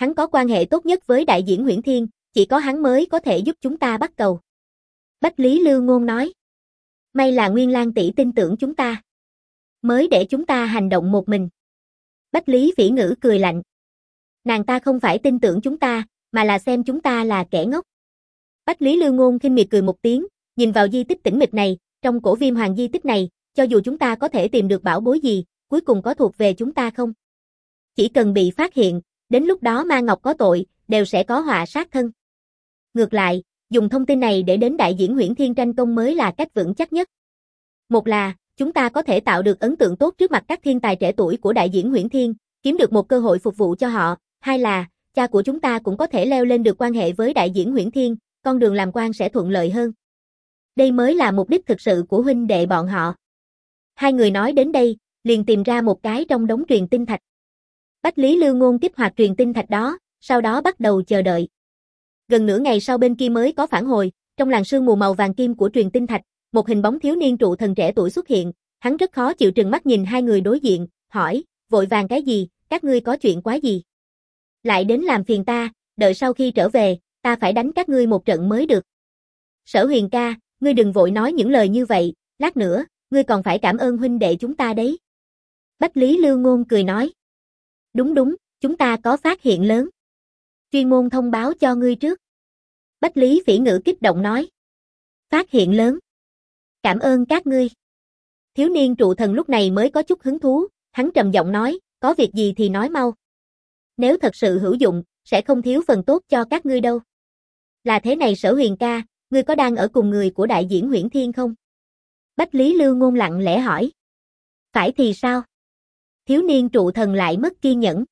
hắn có quan hệ tốt nhất với đại diễn Huyễn Thiên, chỉ có hắn mới có thể giúp chúng ta bắt cầu. Bách Lý Lưu Ngôn nói. May là Nguyên Lang tỷ tin tưởng chúng ta, mới để chúng ta hành động một mình. Bách Lý Phỉ Ngữ cười lạnh. Nàng ta không phải tin tưởng chúng ta, mà là xem chúng ta là kẻ ngốc. Bách Lý Lưu Ngôn khinh miệt cười một tiếng, nhìn vào di tích tĩnh mịch này, trong cổ Viêm Hoàng di tích này, cho dù chúng ta có thể tìm được bảo bối gì, cuối cùng có thuộc về chúng ta không? Chỉ cần bị phát hiện, đến lúc đó Ma Ngọc có tội, đều sẽ có họa sát thân. Ngược lại, dùng thông tin này để đến đại diễn Huyễn Thiên tranh công mới là cách vững chắc nhất. Một là, chúng ta có thể tạo được ấn tượng tốt trước mặt các thiên tài trẻ tuổi của đại diễn Huyễn Thiên, kiếm được một cơ hội phục vụ cho họ. Hai là, cha của chúng ta cũng có thể leo lên được quan hệ với đại diễn Huyễn Thiên, con đường làm quan sẽ thuận lợi hơn. Đây mới là mục đích thực sự của huynh đệ bọn họ. Hai người nói đến đây, liền tìm ra một cái trong đống truyền tinh thạch. Bách Lý Lưu Ngôn kích hoạt truyền tinh thạch đó, sau đó bắt đầu chờ đợi. Gần nửa ngày sau bên kia mới có phản hồi, trong làn sương mù màu vàng kim của truyền tinh thạch, một hình bóng thiếu niên trụ thần trẻ tuổi xuất hiện, hắn rất khó chịu trừng mắt nhìn hai người đối diện, hỏi, vội vàng cái gì, các ngươi có chuyện quái gì? Lại đến làm phiền ta, đợi sau khi trở về, ta phải đánh các ngươi một trận mới được. Sở Huyền ca, ngươi đừng vội nói những lời như vậy, lát nữa, ngươi còn phải cảm ơn huynh đệ chúng ta đấy. Bách Lý Lưu Ngôn cười nói. Đúng, chúng ta có phát hiện lớn. Chuyên môn thông báo cho ngươi trước. Bách Lý Phỉ Ngữ kích động nói. Phát hiện lớn. Cảm ơn các ngươi. Thiếu niên trụ thần lúc này mới có chút hứng thú, hắn trầm giọng nói, có việc gì thì nói mau. Nếu thật sự hữu dụng, sẽ không thiếu phần tốt cho các ngươi đâu. Là thế này Sở Huyền ca, ngươi có đang ở cùng người của đại diễn Huyễn Thiên không? Bách Lý Lưu Ngôn lặng lẽ hỏi. Phải thì sao? Thiếu niên trụ thần lại mất kiên nhẫn.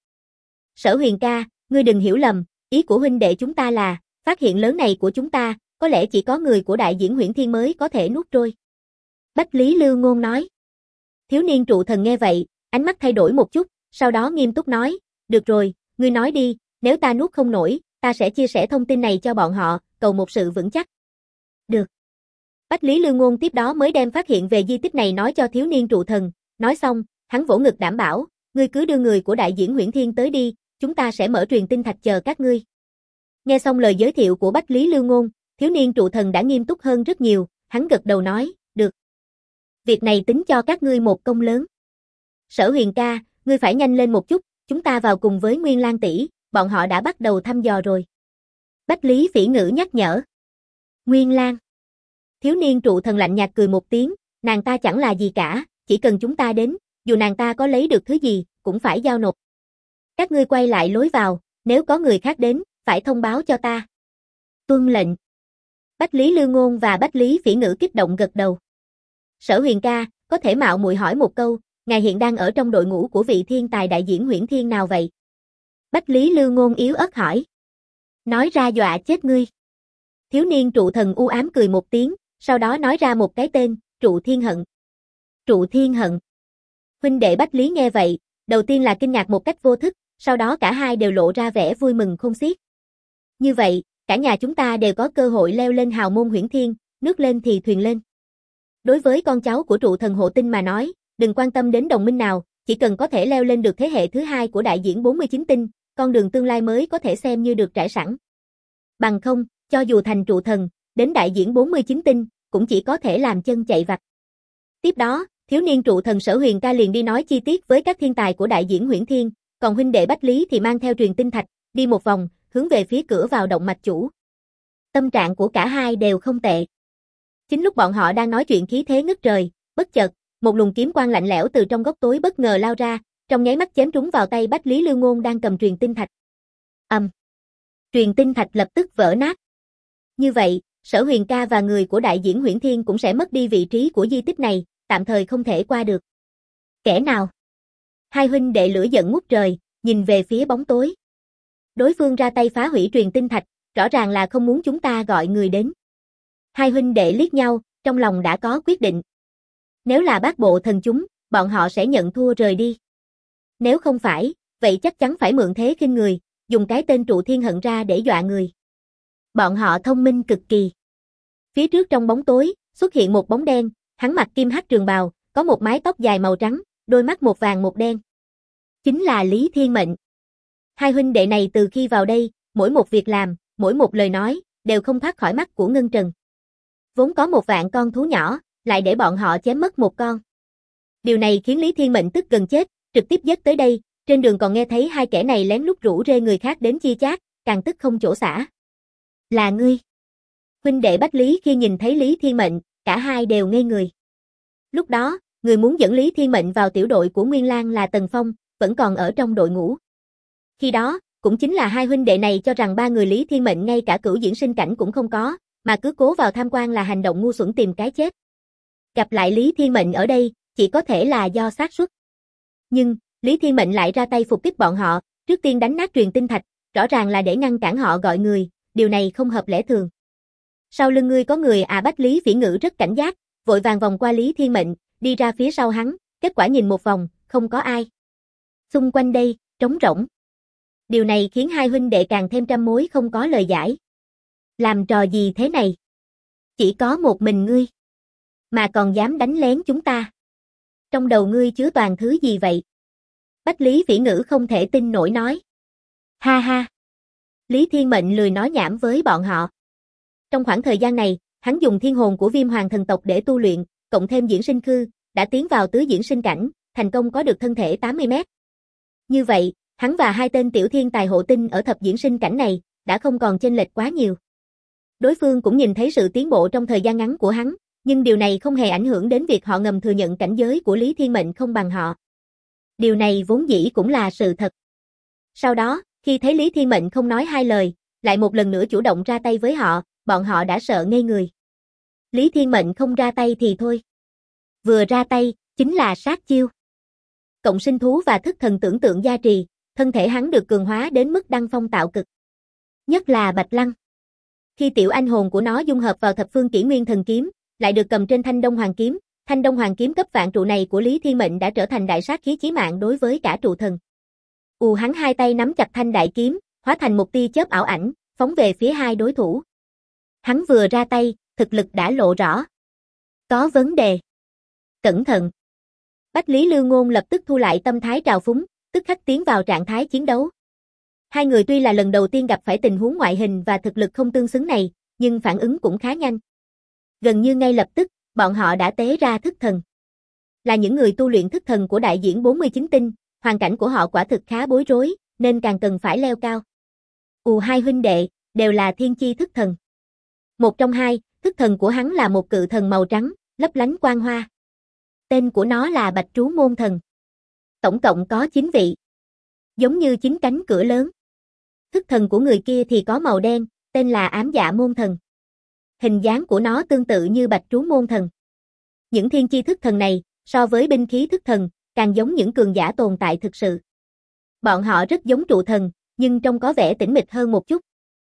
Sở Huyền ca, ngươi đừng hiểu lầm, ý của huynh đệ chúng ta là, phát hiện lớn này của chúng ta, có lẽ chỉ có người của đại diễn Huyễn Thiên mới có thể nuốt trôi. Bách Lý Lưu Ngôn nói. Thiếu niên trụ thần nghe vậy, ánh mắt thay đổi một chút, sau đó nghiêm túc nói, được rồi, ngươi nói đi, nếu ta nuốt không nổi, ta sẽ chia sẻ thông tin này cho bọn họ, cầu một sự vững chắc. Được. Bách Lý Lưu Ngôn tiếp đó mới đem phát hiện về di tích này nói cho thiếu niên trụ thần, nói xong, hắn vỗ ngực đảm bảo, ngươi cứ đưa người của đại diễn Huyễn Thiên tới đi, chúng ta sẽ mở truyền tinh thạch chờ các ngươi. Nghe xong lời giới thiệu của Bách Lý Lưu Ngôn, thiếu niên trụ thần đã nghiêm túc hơn rất nhiều, hắn gật đầu nói, được. Việc này tính cho các ngươi một công lớn. Sở Huyền ca, ngươi phải nhanh lên một chút, chúng ta vào cùng với Nguyên Lang tỷ, bọn họ đã bắt đầu thăm dò rồi. Bách Lý Phỉ Ngữ nhắc nhở. Nguyên Lang. Thiếu niên trụ thần lạnh nhạt cười một tiếng, nàng ta chẳng là gì cả, chỉ cần chúng ta đến, dù nàng ta có lấy được thứ gì, cũng phải giao nộp. Các ngươi quay lại lối vào, nếu có người khác đến, phải thông báo cho ta. Tuân lệnh. Bách Lý Lưu Ngôn và Bách Lý Phỉ Ngữ kích động gật đầu. Sở Huyền ca, có thể mạo muội hỏi một câu, ngài hiện đang ở trong đội ngũ của vị thiên tài đại diễn Huyễn Thiên nào vậy? Bách Lý Lưu Ngôn yếu ớt hỏi. Nói ra dọa chết ngươi. Thiếu niên trụ thần u ám cười một tiếng, sau đó nói ra một cái tên, Trụ Thiên Hận. Trụ Thiên Hận. Huynh đệ Bách Lý nghe vậy, đầu tiên là kinh ngạc một cách vô thức, sau đó cả hai đều lộ ra vẻ vui mừng khôn xiết. Như vậy, cả nhà chúng ta đều có cơ hội leo lên hào môn Huyễn Thiên, nước lên thì thuyền lên. Đối với con cháu của trụ thần hộ tinh mà nói, đừng quan tâm đến đồng minh nào, chỉ cần có thể leo lên được thế hệ thứ hai của đại diễn 49 tinh, con đường tương lai mới có thể xem như được trải sẵn. Bằng không, cho dù thành trụ thần, đến đại diễn 49 tinh, cũng chỉ có thể làm chân chạy vặt. Tiếp đó, thiếu niên trụ thần Sở Huyền ca liền đi nói chi tiết với các thiên tài của đại diễn Huyễn Thiên, còn huynh đệ Bách Lý thì mang theo truyền tinh thạch, đi một vòng, hướng về phía cửa vào động mạch chủ. Tâm trạng của cả hai đều không tệ. Chính lúc bọn họ đang nói chuyện khí thế ngất trời, bất chợt, một luồng kiếm quang lạnh lẽo từ trong góc tối bất ngờ lao ra, trong nháy mắt chém trúng vào tay Bách Lý Lưu Ngôn đang cầm truyền tinh thạch. Truyền tinh thạch lập tức vỡ nát. Như vậy, Sở Huyền ca và người của đại diễn Huyễn Thiên cũng sẽ mất đi vị trí của di tích này, tạm thời không thể qua được. Kẻ nào? Hai huynh đệ lửa giận ngút trời, nhìn về phía bóng tối. Đối phương ra tay phá hủy truyền tinh thạch, rõ ràng là không muốn chúng ta gọi người đến. Hai huynh đệ liếc nhau, trong lòng đã có quyết định. Nếu là bát bộ thần chúng, bọn họ sẽ nhận thua rời đi. Nếu không phải, vậy chắc chắn phải mượn thế khinh người, dùng cái tên Trụ Thiên Hận ra để dọa người. Bọn họ thông minh cực kỳ. Phía trước trong bóng tối, xuất hiện một bóng đen, hắn mặc kim hắc trường bào, có một mái tóc dài màu trắng, đôi mắt một vàng một đen. Chính là Lý Thiên Mệnh. Hai huynh đệ này từ khi vào đây, mỗi một việc làm, mỗi một lời nói, đều không thoát khỏi mắt của Ngân Trần. Vốn có 1 vạn con thú nhỏ, lại để bọn họ chém mất 1 con. Điều này khiến Lý Thiên Mệnh tức gần chết, trực tiếp giết tới đây, trên đường còn nghe thấy hai kẻ này lén lút rủ rê người khác đến chia chác, càng tức không chỗ xả. Là ngươi. Huynh đệ Bách Lý khi nhìn thấy Lý Thiên Mệnh, cả hai đều ngây người. Lúc đó, người muốn dẫn Lý Thiên Mệnh vào tiểu đội của Nguyên Lang là Tần Phong, vẫn còn ở trong đội ngũ. Khi đó, cũng chính là hai huynh đệ này cho rằng 3 người Lý Thiên Mệnh ngay cả cửu diễn sinh cảnh cũng không có, mà cứ cố vào tham quan là hành động ngu xuẩn tìm cái chết. Gặp lại Lý Thiên Mệnh ở đây, chỉ có thể là do xác suất. Nhưng, Lý Thiên Mệnh lại ra tay phục kích bọn họ, trước tiên đánh nát truyền tinh thạch, rõ ràng là để ngăn cản họ gọi người, điều này không hợp lẽ thường. Sau lưng ngươi có người à? Bách Lý Phỉ Ngữ rất cảnh giác, vội vàng vòng qua Lý Thiên Mệnh, đi ra phía sau hắn, kết quả nhìn một vòng, không có ai. Xung quanh đây, trống rỗng. Điều này khiến hai huynh đệ càng thêm trăm mối không có lời giải. Làm trò gì thế này? Chỉ có một mình ngươi, mà còn dám đánh lén chúng ta. Trong đầu ngươi chứa toàn thứ gì vậy? Bách Lý Phỉ Ngữ không thể tin nổi nói. Ha ha. Lý Thiên Mệnh lười nói nhảm với bọn họ. Trong khoảng thời gian này, hắn dùng thiên hồn của Viêm Hoàng thần tộc để tu luyện, cộng thêm diễn sinh khư, đã tiến vào tứ diễn sinh cảnh, thành công có được thân thể 80 mét. Như vậy, hắn và hai tên tiểu thiên tài hộ tinh ở thập diễn sinh cảnh này, đã không còn chênh lệch quá nhiều. Đối phương cũng nhìn thấy sự tiến bộ trong thời gian ngắn của hắn, nhưng điều này không hề ảnh hưởng đến việc họ ngầm thừa nhận cảnh giới của Lý Thiên Mệnh không bằng họ. Điều này vốn dĩ cũng là sự thật. Sau đó, khi thấy Lý Thiên Mệnh không nói hai lời, lại một lần nữa chủ động ra tay với họ, bọn họ đã sợ ngây người. Lý Thiên Mệnh không ra tay thì thôi. Vừa ra tay, chính là sát chiêu. Cộng sinh thú và thức thần tưởng tượng gia trì, thân thể hắn được cường hóa đến mức đăng phong tạo cực. Nhất là Bạch Lăng. Khi tiểu anh hồn của nó dung hợp vào thập phương kỷ nguyên thần kiếm, lại được cầm trên thanh Đông Hoàng kiếm, thanh Đông Hoàng kiếm cấp vạn trụ này của Lý Thiên Mệnh đã trở thành đại sát khí chí mạng đối với cả trụ thần. Hắn hai tay nắm chặt thanh đại kiếm, hóa thành một tia chớp ảo ảnh, phóng về phía hai đối thủ. Hắn vừa ra tay, thực lực đã lộ rõ. Có vấn đề. Cẩn thận. Bách Lý Lưu Ngôn lập tức thu lại tâm thái trào phúng, tức khắc tiến vào trạng thái chiến đấu. Hai người tuy là lần đầu tiên gặp phải tình huống ngoại hình và thực lực không tương xứng này, nhưng phản ứng cũng khá nhanh. Gần như ngay lập tức, bọn họ đã tế ra thức thần. Là những người tu luyện thức thần của đại diễn 49 tinh, hoàn cảnh của họ quả thực khá bối rối, nên càng cần phải leo cao. Hai huynh đệ, đều là thiên chi thức thần. Một trong hai, thức thần của hắn là một cự thần màu trắng, lấp lánh quang hoa. Tên của nó là Bạch Trú Môn Thần. Tổng cộng có 9 vị. Giống như 9 cánh cửa lớn. Thức thần của người kia thì có màu đen, tên là Ám Dạ Môn Thần. Hình dáng của nó tương tự như Bạch Trú Môn Thần. Những thiên chi thức thần này, so với binh khí thức thần, càng giống những cường giả tồn tại thực sự. Bọn họ rất giống trụ thần, nhưng trông có vẻ tĩnh mịch hơn một chút.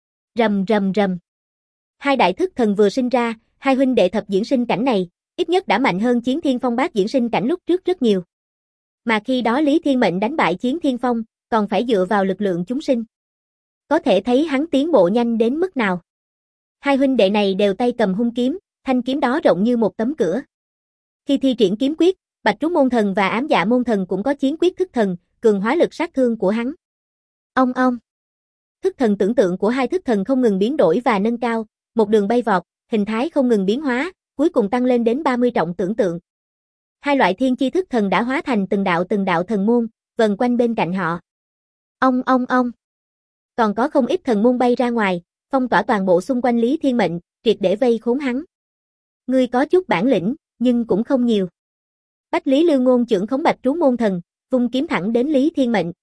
Rầm rầm rầm. Hai đại thức thần vừa sinh ra, hai huynh đệ thập diễn sinh cảnh này, ít nhất đã mạnh hơn Chiến Thiên Phong bát diễn sinh cảnh lúc trước rất nhiều. Mà khi đó Lý Thiên Mệnh đánh bại Chiến Thiên Phong, còn phải dựa vào lực lượng chúng sinh. Có thể thấy hắn tiến bộ nhanh đến mức nào. Hai huynh đệ này đều tay cầm hung kiếm, thanh kiếm đó rộng như một tấm cửa. Khi thi triển kiếm quyết, Bạch Trú Môn Thần và Ám Dạ Môn Thần cũng có chiến quyết thức thần, cường hóa lực sát thương của hắn. Ong ong. Thức thần tưởng tượng của hai thức thần không ngừng biến đổi và nâng cao, một đường bay vọt, hình thái không ngừng biến hóa, cuối cùng tăng lên đến 30 trọng tưởng tượng. Hai loại thiên chi thức thần đã hóa thành từng đạo thần môn, vần quanh bên cạnh họ. Ong ong ong. Còn có không ít thần môn bay ra ngoài, phong tỏa toàn bộ xung quanh Lý Thiên Mệnh, triệt để vây khốn hắn. Ngươi có chút bản lĩnh, nhưng cũng không nhiều. Bách Lý Lưu Ngôn trưởng khống Bạch Trú Môn Thần, vung kiếm thẳng đến Lý Thiên Mệnh.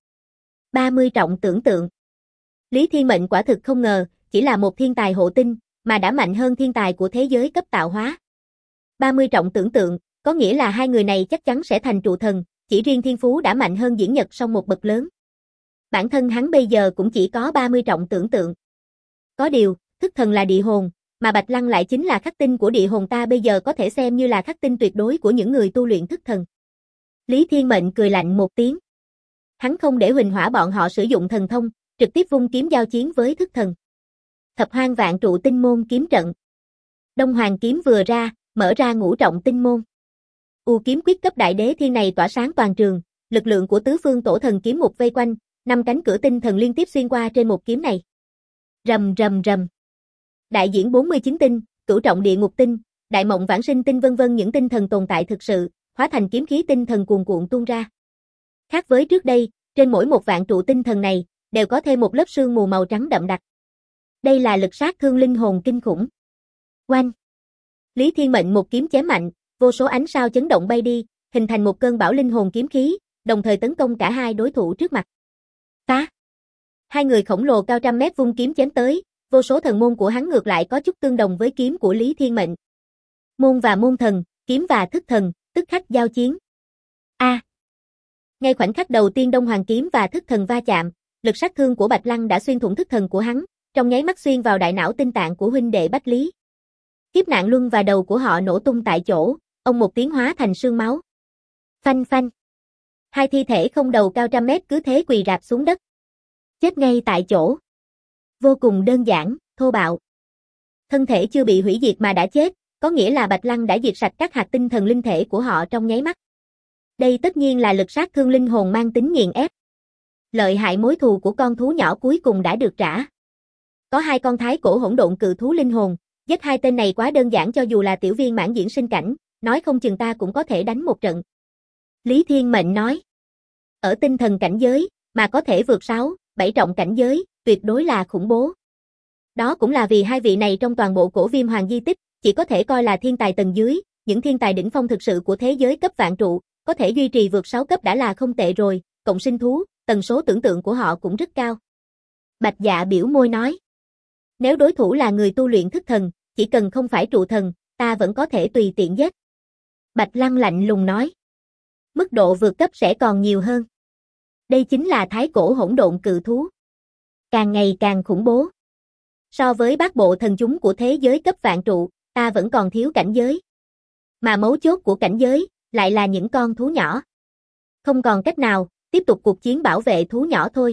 30 trọng tưởng tượng. Lý Thiên Mệnh quả thực không ngờ, chỉ là một thiên tài hộ tinh, mà đã mạnh hơn thiên tài của thế giới cấp tạo hóa. 30 trọng tưởng tượng, có nghĩa là hai người này chắc chắn sẽ thành trụ thần, chỉ riêng thiên phú đã mạnh hơn Diễn Nhật song một bậc lớn. Bản thân hắn bây giờ cũng chỉ có 30 trọng tưởng tượng. Có điều, thức thần là địa hồn, mà Bạch Lăng lại chính là khắc tinh của địa hồn, ta bây giờ có thể xem như là khắc tinh tuyệt đối của những người tu luyện thức thần. Lý Thiên Mệnh cười lạnh một tiếng. Hắn không để Huỳnh Hỏa bọn họ sử dụng thần thông, trực tiếp vung kiếm giao chiến với thức thần. Thập Hoang Vạn Trụ Tinh Môn kiếm trận. Đông Hoàng kiếm vừa ra, mở ra ngũ trọng tinh môn. Kiếm quyết cấp đại đế thiên này tỏa sáng toàn trường, lực lượng của tứ phương tổ thần kiếm ngục vây quanh, 5 cánh cửa tinh thần liên tiếp xuyên qua trên một kiếm này. Rầm rầm rầm. Đại diễn 49 tinh, cửu trọng địa ngục tinh, đại mộng vãng sinh tinh vân vân những tinh thần tồn tại thực sự, hóa thành kiếm khí tinh thần cuồn cuộn tuôn ra. Khác với trước đây, trên mỗi một vạn trụ tinh thần này, đều có thêm một lớp sương mù màu trắng đậm đặc. Đây là lực sát thương linh hồn kinh khủng. Oanh! Lý Thiên Mệnh một kiếm chém mạnh, vô số ánh sao chấn động bay đi, hình thành một cơn bão linh hồn kiếm khí, đồng thời tấn công cả hai đối thủ trước mặt. Phá! Hai người khổng lồ cao trăm mét vung kiếm chém tới, vô số thần môn của hắn ngược lại có chút tương đồng với kiếm của Lý Thiên Mệnh. Môn và môn thần, kiếm và thức thần, tức khắc giao chiến. Ngay khoảnh khắc đầu tiên Đông Hoàng kiếm và thức thần va chạm, lực sát thương của Bạch Lăng đã xuyên thủng thức thần của hắn, trong nháy mắt xuyên vào đại não tinh tạng của huynh đệ Bách Lý. Kiếp nạn luân và đầu của họ nổ tung tại chỗ, ông một tiếng hóa thành sương máu. Phanh phanh. Hai thi thể không đầu cao trăm mét cứ thế quỳ rạp xuống đất. Chết ngay tại chỗ. Vô cùng đơn giản, thô bạo. Thân thể chưa bị hủy diệt mà đã chết, có nghĩa là Bạch Lăng đã diệt sạch các hạt tinh thần linh thể của họ trong nháy mắt. Đây tất nhiên là lực sát thương linh hồn mang tính nghiền ép. Lợi hại mối thù của con thú nhỏ cuối cùng đã được trả. Có 2 con thái cổ hỗn độn cự thú linh hồn, giết 2 tên này quá đơn giản cho dù là tiểu viên mãn diễn sinh cảnh, nói không chừng ta cũng có thể đánh một trận. Lý Thiên Mệnh nói. Ở tinh thần cảnh giới, mà có thể vượt 6, 7 trọng cảnh giới, tuyệt đối là khủng bố. Đó cũng là vì 2 vị này trong toàn bộ cổ Viêm Hoàng di tích, chỉ có thể coi là thiên tài tầng dưới, những thiên tài đỉnh phong thực sự của thế giới cấp vạn trụ, có thể duy trì vượt 6 cấp đã là không tệ rồi, cộng sinh thú, tần số tưởng tượng của họ cũng rất cao. Bạch Dạ biểu môi nói. Nếu đối thủ là người tu luyện thức thần, chỉ cần không phải trụ thần, ta vẫn có thể tùy tiện giết. Bạch Lăng lạnh lùng nói. Mức độ vượt cấp sẽ còn nhiều hơn. Đây chính là thái cổ hỗn độn cự thú. Càng ngày càng khủng bố. So với bát bộ thần chúng của thế giới cấp vạn trụ, ta vẫn còn thiếu cảnh giới. Mà mấu chốt của cảnh giới, lại là những con thú nhỏ. Không còn cách nào, tiếp tục cuộc chiến bảo vệ thú nhỏ thôi.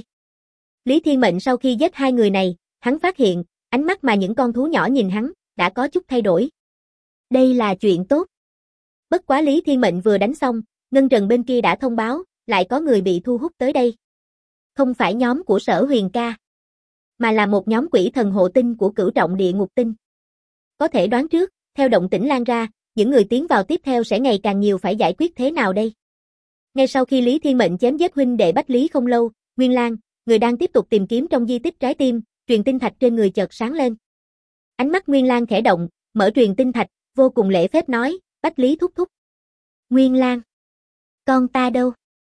Lý Thiên Mệnh sau khi giết 2 người này, hắn phát hiện, ánh mắt mà những con thú nhỏ nhìn hắn, đã có chút thay đổi. Đây là chuyện tốt. Bất quá Lý Thiên Mệnh vừa đánh xong, Ngân Trần bên kia đã thông báo, lại có người bị thu hút tới đây. Không phải nhóm của Sở Huyền ca, mà là một nhóm quỷ thần hộ tinh của cửu trọng địa ngục tinh. Có thể đoán trước, theo động tĩnh lan ra, những người tiến vào tiếp theo sẽ ngày càng nhiều, phải giải quyết thế nào đây? Ngay sau khi Lý Thiên Mệnh chém giết huynh đệ Bách Lý không lâu, Nguyên Lang, người đang tiếp tục tìm kiếm trong di tích trái tim, truyền tinh thạch trên người chợt sáng lên. Ánh mắt Nguyên Lang khẽ động, mở truyền tinh thạch, vô cùng lễ phép nói, Bách Lý thúc thúc. Nguyên Lang, con ta đâu?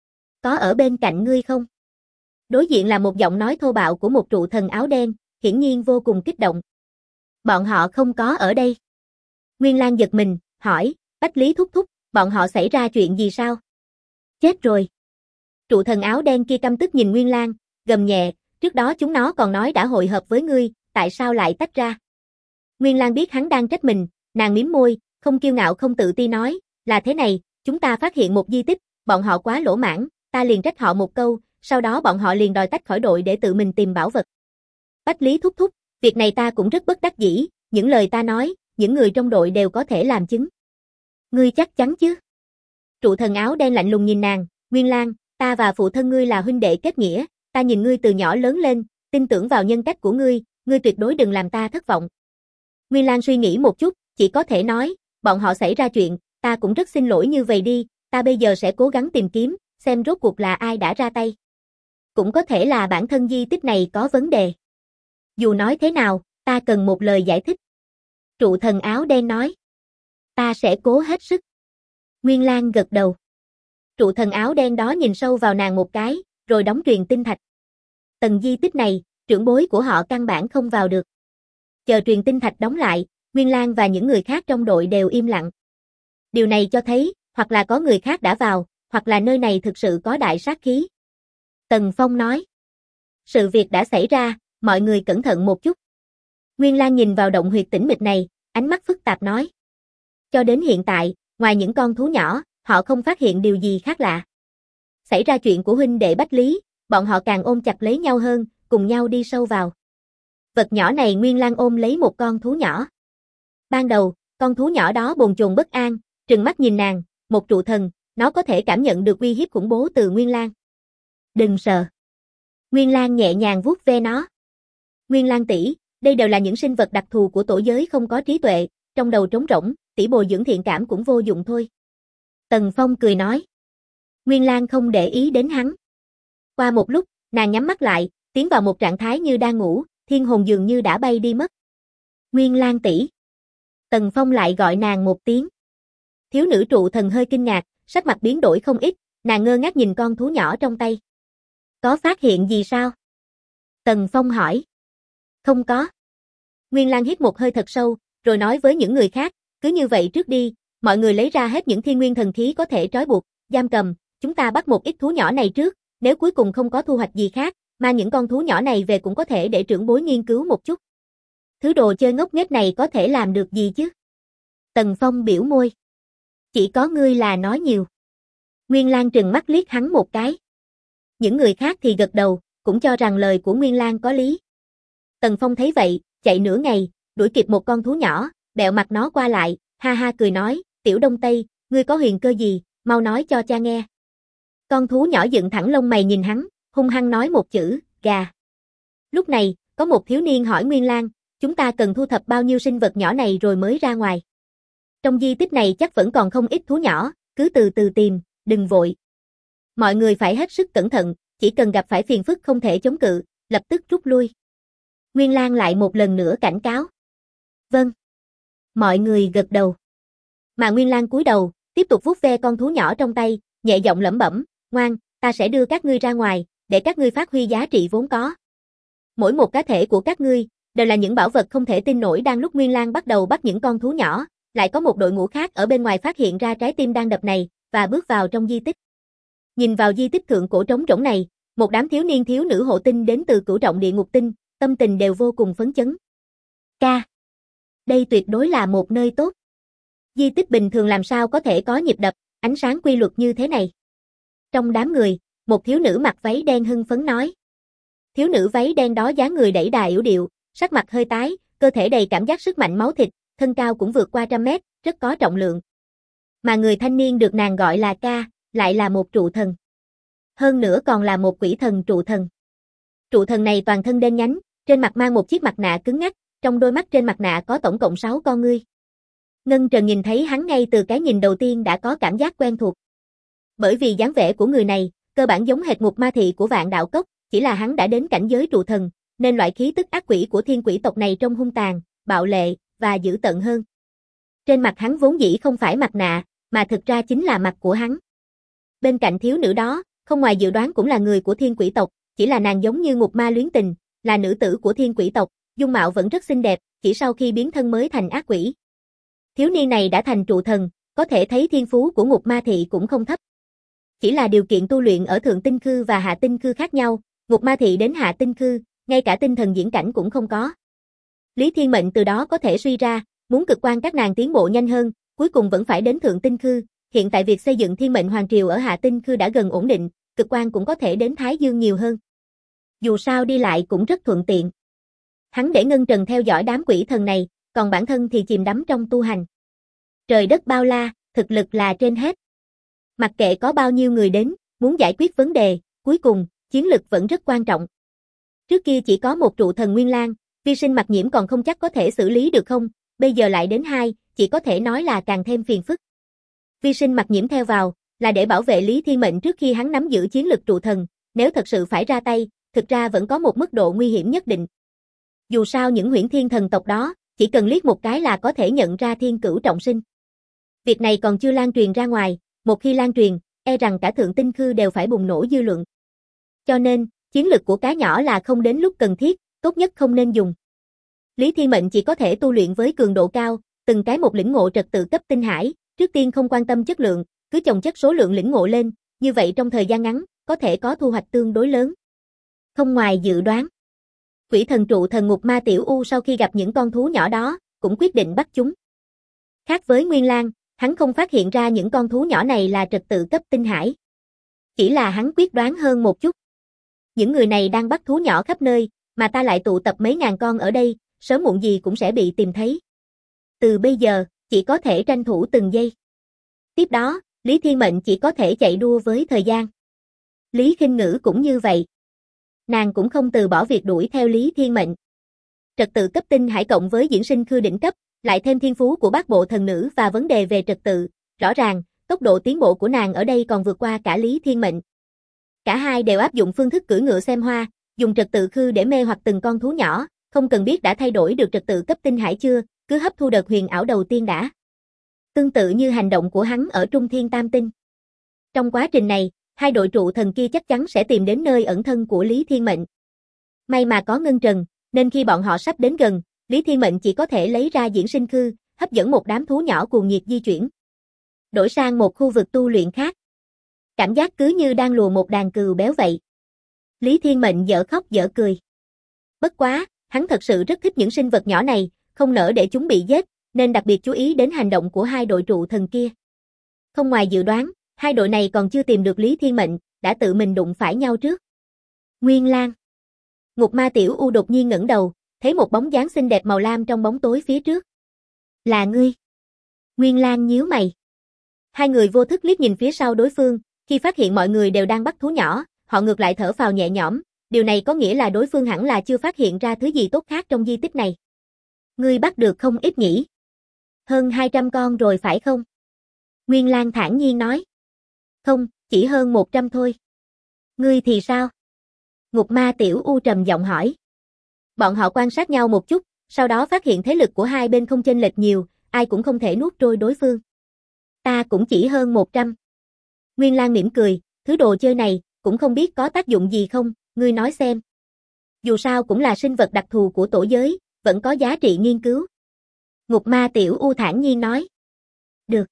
Có ở bên cạnh ngươi không? Đối diện là một giọng nói thô bạo của một trụ thần áo đen, hiển nhiên vô cùng kích động. Bọn họ không có ở đây. Nguyên Lang giật mình, hỏi, Bách Lý thúc thúc, bọn họ xảy ra chuyện gì sao? Chết rồi. Trụ thần áo đen kia căm tức nhìn Nguyên Lang, gầm nhẹ, trước đó chúng nó còn nói đã hội hợp với ngươi, tại sao lại tách ra? Nguyên Lang biết hắn đang trách mình, nàng mím môi, không kiêu ngạo không tự ti nói, là thế này, chúng ta phát hiện một di tích, bọn họ quá lỗ mãng, ta liền trách họ một câu, sau đó bọn họ liền đòi tách khỏi đội để tự mình tìm bảo vật. Bách Lý thúc thúc, việc này ta cũng rất bất đắc dĩ, những lời ta nói, những người trong đội đều có thể làm chứng. Ngươi chắc chắn chứ? Trụ thần áo đen lạnh lùng nhìn nàng, Nguyên Lang, ta và phụ thân ngươi là huynh đệ kết nghĩa, ta nhìn ngươi từ nhỏ lớn lên, tin tưởng vào nhân cách của ngươi tuyệt đối đừng làm ta thất vọng. Nguyên Lang suy nghĩ một chút, chỉ có thể nói, bọn họ xảy ra chuyện, ta cũng rất xin lỗi như vậy đi, ta bây giờ sẽ cố gắng tìm kiếm, xem rốt cuộc là ai đã ra tay. Cũng có thể là bản thân di tích này có vấn đề. Dù nói thế nào, ta cần một lời giải thích. Trụ thần áo đen nói. Ta sẽ cố hết sức. Nguyên Lang gật đầu. Trụ thần áo đen đó nhìn sâu vào nàng một cái, rồi đóng truyền tinh thạch. Tầng di tích này, trưởng bối của họ căn bản không vào được. Chờ truyền tinh thạch đóng lại, Nguyên Lang và những người khác trong đội đều im lặng. Điều này cho thấy, hoặc là có người khác đã vào, hoặc là nơi này thực sự có đại sát khí. Tần Phong nói. Sự việc đã xảy ra, mọi người cẩn thận một chút. Nguyên Lang nhìn vào động huyệt tĩnh mịch này, ánh mắt phức tạp nói. Cho đến hiện tại, ngoài những con thú nhỏ, họ không phát hiện điều gì khác lạ. Xảy ra chuyện của huynh đệ Bách Lý, bọn họ càng ôm chặt lấy nhau hơn, cùng nhau đi sâu vào. Vật nhỏ này Nguyên Lang ôm lấy một con thú nhỏ. Ban đầu, con thú nhỏ đó bồn chồn bất an, trừng mắt nhìn nàng, một trụ thần, nó có thể cảm nhận được uy hiếp khủng bố từ Nguyên Lang. Đừng sợ. Nguyên Lang nhẹ nhàng vuốt ve nó. Nguyên Lang tỷ, đây đều là những sinh vật đặc thù của tổ giới không có trí tuệ, trong đầu trống rỗng, tỷ bồi dưỡng thiện cảm cũng vô dụng thôi. Tần Phong cười nói. Nguyên Lang không để ý đến hắn. Qua một lúc, nàng nhắm mắt lại, tiến vào một trạng thái như đang ngủ, thiên hồn dường như đã bay đi mất. Nguyên Lang tỷ. Tần Phong lại gọi nàng một tiếng. Thiếu nữ trụ thần hơi kinh ngạc, sắc mặt biến đổi không ít, nàng ngơ ngác nhìn con thú nhỏ trong tay. Có phát hiện gì sao? Tần Phong hỏi. Không có. Nguyên Lang hít một hơi thật sâu, rồi nói với những người khác, cứ như vậy trước đi, mọi người lấy ra hết những thiên nguyên thần khí có thể trói buộc, giam cầm, chúng ta bắt một ít thú nhỏ này trước, nếu cuối cùng không có thu hoạch gì khác, mang những con thú nhỏ này về cũng có thể để trưởng bối nghiên cứu một chút. Thứ đồ chơi ngốc nghếch này có thể làm được gì chứ? Tần Phong biểu môi. Chỉ có ngươi là nói nhiều. Nguyên Lang trừng mắt liếc hắn một cái. Những người khác thì gật đầu, cũng cho rằng lời của Nguyên Lang có lý. Tần Phong thấy vậy, chạy nửa ngày, đuổi kịp một con thú nhỏ, bẹo mặt nó qua lại, ha ha cười nói, Tiểu Đông Tây, ngươi có huyền cơ gì, mau nói cho cha nghe. Con thú nhỏ dựng thẳng lông mày nhìn hắn, hung hăng nói một chữ, gà. Lúc này, có một thiếu niên hỏi Nguyên Lang, chúng ta cần thu thập bao nhiêu sinh vật nhỏ này rồi mới ra ngoài. Trong di tích này chắc vẫn còn không ít thú nhỏ, cứ từ từ tìm, đừng vội. Mọi người phải hết sức cẩn thận, chỉ cần gặp phải phiền phức không thể chống cự, lập tức rút lui. Nguyên Lang lại một lần nữa cảnh cáo. Vâng. Mọi người gật đầu. Mà Nguyên Lang cúi đầu, tiếp tục vuốt ve con thú nhỏ trong tay, nhẹ giọng lẩm bẩm, ngoan, ta sẽ đưa các ngươi ra ngoài, để các ngươi phát huy giá trị vốn có. Mỗi một cá thể của các ngươi, đều là những bảo vật không thể tin nổi. Đang lúc Nguyên Lang bắt đầu bắt những con thú nhỏ, lại có một đội ngũ khác ở bên ngoài phát hiện ra trái tim đang đập này, và bước vào trong di tích. Nhìn vào di tích thượng cổ trống rỗng này, một đám thiếu niên thiếu nữ hộ tinh đến từ cửu trọng địa ngục tinh, tâm tình đều vô cùng phấn chấn. Ca. Đây tuyệt đối là một nơi tốt. Di tích bình thường làm sao có thể có nhịp đập, ánh sáng quy luật như thế này. Trong đám người, một thiếu nữ mặc váy đen hưng phấn nói. Thiếu nữ váy đen đó dáng người đẩy đà yểu điệu, sắc mặt hơi tái, cơ thể đầy cảm giác sức mạnh máu thịt, thân cao cũng vượt qua 100 mét, rất có trọng lượng. Mà người thanh niên được nàng gọi là Ca, lại là một trụ thần. Hơn nữa còn là một quỷ thần trụ thần. Trụ thần này toàn thân đen nhánh, trên mặt mang một chiếc mặt nạ cứng ngắc, trong đôi mắt trên mặt nạ có tổng cộng 6 con ngươi. Ngân Trần nhìn thấy hắn ngay từ cái nhìn đầu tiên đã có cảm giác quen thuộc. Bởi vì dáng vẻ của người này, cơ bản giống hệt Ngục Ma Thị của Vạn Đạo Cốc, chỉ là hắn đã đến cảnh giới trụ thần, nên loại khí tức ác quỷ của thiên quỷ tộc này trông hung tàn, bạo lệ, và dữ tợn hơn. Trên mặt hắn vốn dĩ không phải mặt nạ, mà thực ra chính là mặt của hắn. Bên cạnh thiếu nữ đó, không ngoài dự đoán cũng là người của thiên quỷ tộc, chỉ là nàng giống như Ngục Ma luyến tình, là nữ tử của thiên quỷ tộc, dung mạo vẫn rất xinh đẹp, chỉ sau khi biến thân mới thành ác quỷ. Thiếu niên này đã thành trụ thần, có thể thấy thiên phú của Ngục Ma Thị cũng không thấp. Chỉ là điều kiện tu luyện ở Thượng Tinh Khư và Hạ Tinh Khư khác nhau, Ngục Ma Thị đến Hạ Tinh Khư, ngay cả tinh thần diễn cảnh cũng không có. Lý Thiên Mệnh từ đó có thể suy ra, muốn cực quan các nàng tiến bộ nhanh hơn, cuối cùng vẫn phải đến Thượng Tinh Khư. Hiện tại việc xây dựng Thiên Mệnh Hoàng Triều ở Hạ Tinh Khư đã gần ổn định, cực quan cũng có thể đến Thái Dương nhiều hơn. Dù sao đi lại cũng rất thuận tiện. Hắn để Ngân Trần theo dõi đám quỷ thần này, còn bản thân thì chìm đắm trong tu hành. Trời đất bao la, thực lực là trên hết. Mặc kệ có bao nhiêu người đến, muốn giải quyết vấn đề, cuối cùng, chiến lực vẫn rất quan trọng. Trước kia chỉ có một trụ thần Nguyên Lang, Vi Sinh Mặc Nhiễm còn không chắc có thể xử lý được không, bây giờ lại đến 2, chỉ có thể nói là càng thêm phiền phức. Vi Sinh Mặc Nhiễm theo vào, là để bảo vệ Lý Thiên Mệnh trước khi hắn nắm giữ chiến lực trụ thần, nếu thật sự phải ra tay, thực ra vẫn có một mức độ nguy hiểm nhất định. Dù sao những huyễn thiên thần tộc đó, chỉ cần liếc một cái là có thể nhận ra thiên cửu trọng sinh. Việc này còn chưa lan truyền ra ngoài, một khi lan truyền, e rằng cả Thượng Tinh Khư đều phải bùng nổ dư luận. Cho nên, chiến lực của cá nhỏ là không đến lúc cần thiết, tốt nhất không nên dùng. Lý Thiên Mệnh chỉ có thể tu luyện với cường độ cao, từng cái một lĩnh ngộ trật tự cấp tinh hải, trước tiên không quan tâm chất lượng, cứ chồng chất số lượng lĩnh ngộ lên, như vậy trong thời gian ngắn, có thể có thu hoạch tương đối lớn. Không ngoài dự đoán. Quỷ thần trụ thần Ngục Ma Tiểu U sau khi gặp những con thú nhỏ đó, cũng quyết định bắt chúng. Khác với Nguyên Lang, hắn không phát hiện ra những con thú nhỏ này là trật tự cấp tinh hải. Chỉ là hắn quyết đoán hơn một chút. Những người này đang bắt thú nhỏ khắp nơi, mà ta lại tụ tập mấy ngàn con ở đây, sớm muộn gì cũng sẽ bị tìm thấy. Từ bây giờ, chỉ có thể tranh thủ từng giây. Tiếp đó, Lý Thiên Mệnh chỉ có thể chạy đua với thời gian. Lý Khinh Ngữ cũng như vậy. Nàng cũng không từ bỏ việc đuổi theo Lý Thiên Mệnh. Trật tự cấp tinh hải cộng với diễn sinh khư đỉnh cấp, lại thêm thiên phú của bát bộ thần nữ và vấn đề về trật tự, rõ ràng, tốc độ tiến bộ của nàng ở đây còn vượt qua cả Lý Thiên Mệnh. Cả hai đều áp dụng phương thức cưỡi ngựa xem hoa, dùng trật tự khư để mê hoặc từng con thú nhỏ, không cần biết đã thay đổi được trật tự cấp tinh hải chưa, cứ hấp thu đợt huyền ảo đầu tiên đã. Tương tự như hành động của hắn ở Trung Thiên Tam Tinh. Trong quá trình này, hai đội trụ thần kia chắc chắn sẽ tìm đến nơi ẩn thân của Lý Thiên Mệnh. May mà có Ngân Trần, nên khi bọn họ sắp đến gần, Lý Thiên Mệnh chỉ có thể lấy ra diễn sinh khư, hấp dẫn một đám thú nhỏ cuồng nhiệt di chuyển. Đổi sang một khu vực tu luyện khác. Cảm giác cứ như đang lùa một đàn cừu béo vậy. Lý Thiên Mệnh dở khóc dở cười. Bất quá, hắn thật sự rất thích những sinh vật nhỏ này, không nỡ để chúng bị giết, nên đặc biệt chú ý đến hành động của hai đội trụ thần kia. Không ngoài dự đoán, hai đội này còn chưa tìm được Lý Thiên Mệnh, đã tự mình đụng phải nhau trước. Nguyên Lang. Ngục Ma Tiểu U đột nhiên ngẩng đầu, thấy một bóng dáng xinh đẹp màu lam trong bóng tối phía trước. Là ngươi. Nguyên Lang nhíu mày. Hai người vô thức liếc nhìn phía sau đối phương, khi phát hiện mọi người đều đang bắt thú nhỏ, họ ngược lại thở phào nhẹ nhõm, điều này có nghĩa là đối phương hẳn là chưa phát hiện ra thứ gì tốt khác trong di tích này. Ngươi bắt được không ít nhỉ? Hơn 200 con rồi phải không? Nguyên Lang thản nhiên nói. Không, chỉ hơn 100 thôi. Ngươi thì sao? Ngục Ma Tiểu U trầm giọng hỏi. Bọn họ quan sát nhau một chút, sau đó phát hiện thế lực của hai bên không chênh lệch nhiều, ai cũng không thể nuốt trôi đối phương. Ta cũng chỉ hơn 100. Nguyên Lang mỉm cười, thứ đồ chơi này, cũng không biết có tác dụng gì không, ngươi nói xem. Dù sao cũng là sinh vật đặc thù của tổ giới, vẫn có giá trị nghiên cứu. Ngục Ma Tiểu U thản nhiên nói. Được.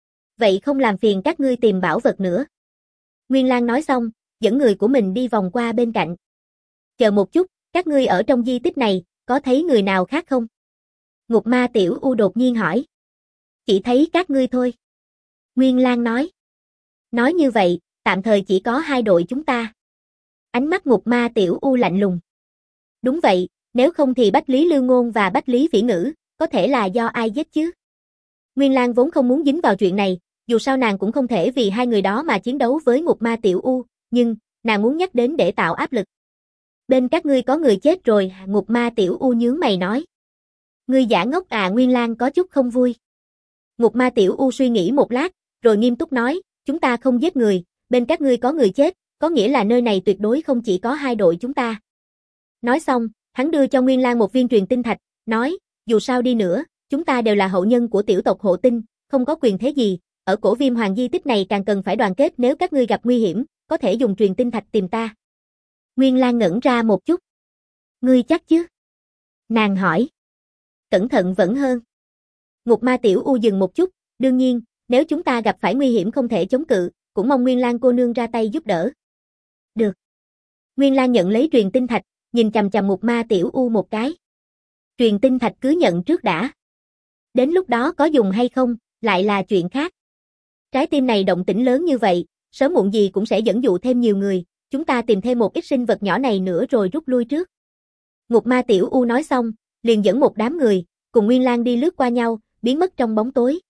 Vậy không làm phiền các ngươi tìm bảo vật nữa. Nguyên Lang nói xong, dẫn người của mình đi vòng qua bên cạnh. Chờ một chút, các ngươi ở trong di tích này, có thấy người nào khác không? Ngục Ma Tiểu U đột nhiên hỏi. Chỉ thấy các ngươi thôi. Nguyên Lang nói. Nói như vậy, tạm thời chỉ có hai đội chúng ta. Ánh mắt Ngục Ma Tiểu U lạnh lùng. Đúng vậy, nếu không thì Bách Lý Lưu Ngôn và Bách Lý Vĩ Ngữ, có thể là do ai giết chứ? Nguyên Lang vốn không muốn dính vào chuyện này, dù sao nàng cũng không thể vì hai người đó mà chiến đấu với Ngục Ma Tiểu U, nhưng, nàng muốn nhắc đến để tạo áp lực. Bên các ngươi có người chết rồi, Ngục Ma Tiểu U nhướng mày nói. Ngươi giả ngốc à? Nguyên Lang có chút không vui. Ngục Ma Tiểu U suy nghĩ một lát, rồi nghiêm túc nói, chúng ta không giết người, bên các ngươi có người chết, có nghĩa là nơi này tuyệt đối không chỉ có hai đội chúng ta. Nói xong, hắn đưa cho Nguyên Lang một viên truyền tinh thạch, nói, dù sao đi nữa, chúng ta đều là hậu nhân của tiểu tộc Hộ Tinh, không có quyền thế gì, ở cổ Viêm Hoàng di tích này càng cần phải đoàn kết, nếu các ngươi gặp nguy hiểm, có thể dùng truyền tinh thạch tìm ta. Nguyên Lang ngẩn ra một chút. Ngươi chắc chứ? Nàng hỏi. Cẩn thận vẫn hơn. Ngục Ma Tiểu U dừng một chút, đương nhiên, nếu chúng ta gặp phải nguy hiểm không thể chống cự, cũng mong Nguyên Lang cô nương ra tay giúp đỡ. Được. Nguyên Lang nhận lấy truyền tinh thạch, nhìn chằm chằm Ngục Ma Tiểu U một cái. Truyền tinh thạch cứ nhận trước đã. Đến lúc đó có dùng hay không, lại là chuyện khác. Trái tim này động tĩnh lớn như vậy, sớm muộn gì cũng sẽ dẫn dụ thêm nhiều người, chúng ta tìm thêm một ít sinh vật nhỏ này nữa rồi rút lui trước. Ngục Ma Tiểu U nói xong, liền dẫn một đám người, cùng Nguyên Lang đi lướt qua nhau, biến mất trong bóng tối.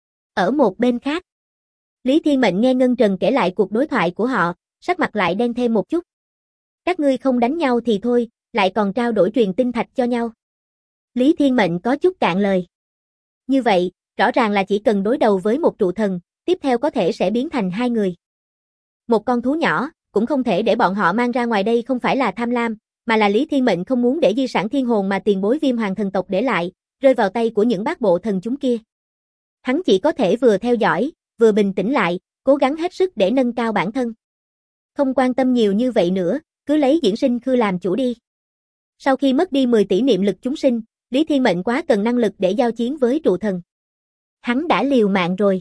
Ở một bên khác, Lý Thiên Mệnh nghe Ngân Trần kể lại cuộc đối thoại của họ, sắc mặt lại đen thêm một chút. Các ngươi không đánh nhau thì thôi, lại còn trao đổi truyền tinh thạch cho nhau. Lý Thiên Mệnh có chút cạn lời. Như vậy, rõ ràng là chỉ cần đối đầu với một trụ thần, tiếp theo có thể sẽ biến thành hai người. Một con thú nhỏ, cũng không thể để bọn họ mang ra ngoài, đây không phải là tham lam, mà là Lý Thiên Mệnh không muốn để di sản thiên hồn mà tiền bối Viêm Hoàng thần tộc để lại, rơi vào tay của những bát bộ thần chúng kia. Hắn chỉ có thể vừa theo dõi, vừa bình tĩnh lại, cố gắng hết sức để nâng cao bản thân. Không quan tâm nhiều như vậy nữa, cứ lấy diễn sinh khư làm chủ đi. Sau khi mất đi 10 tỷ niệm lực chúng sinh, Lý Thiên Mệnh quá cần năng lực để giao chiến với trụ thần. Hắn đã liều mạng rồi.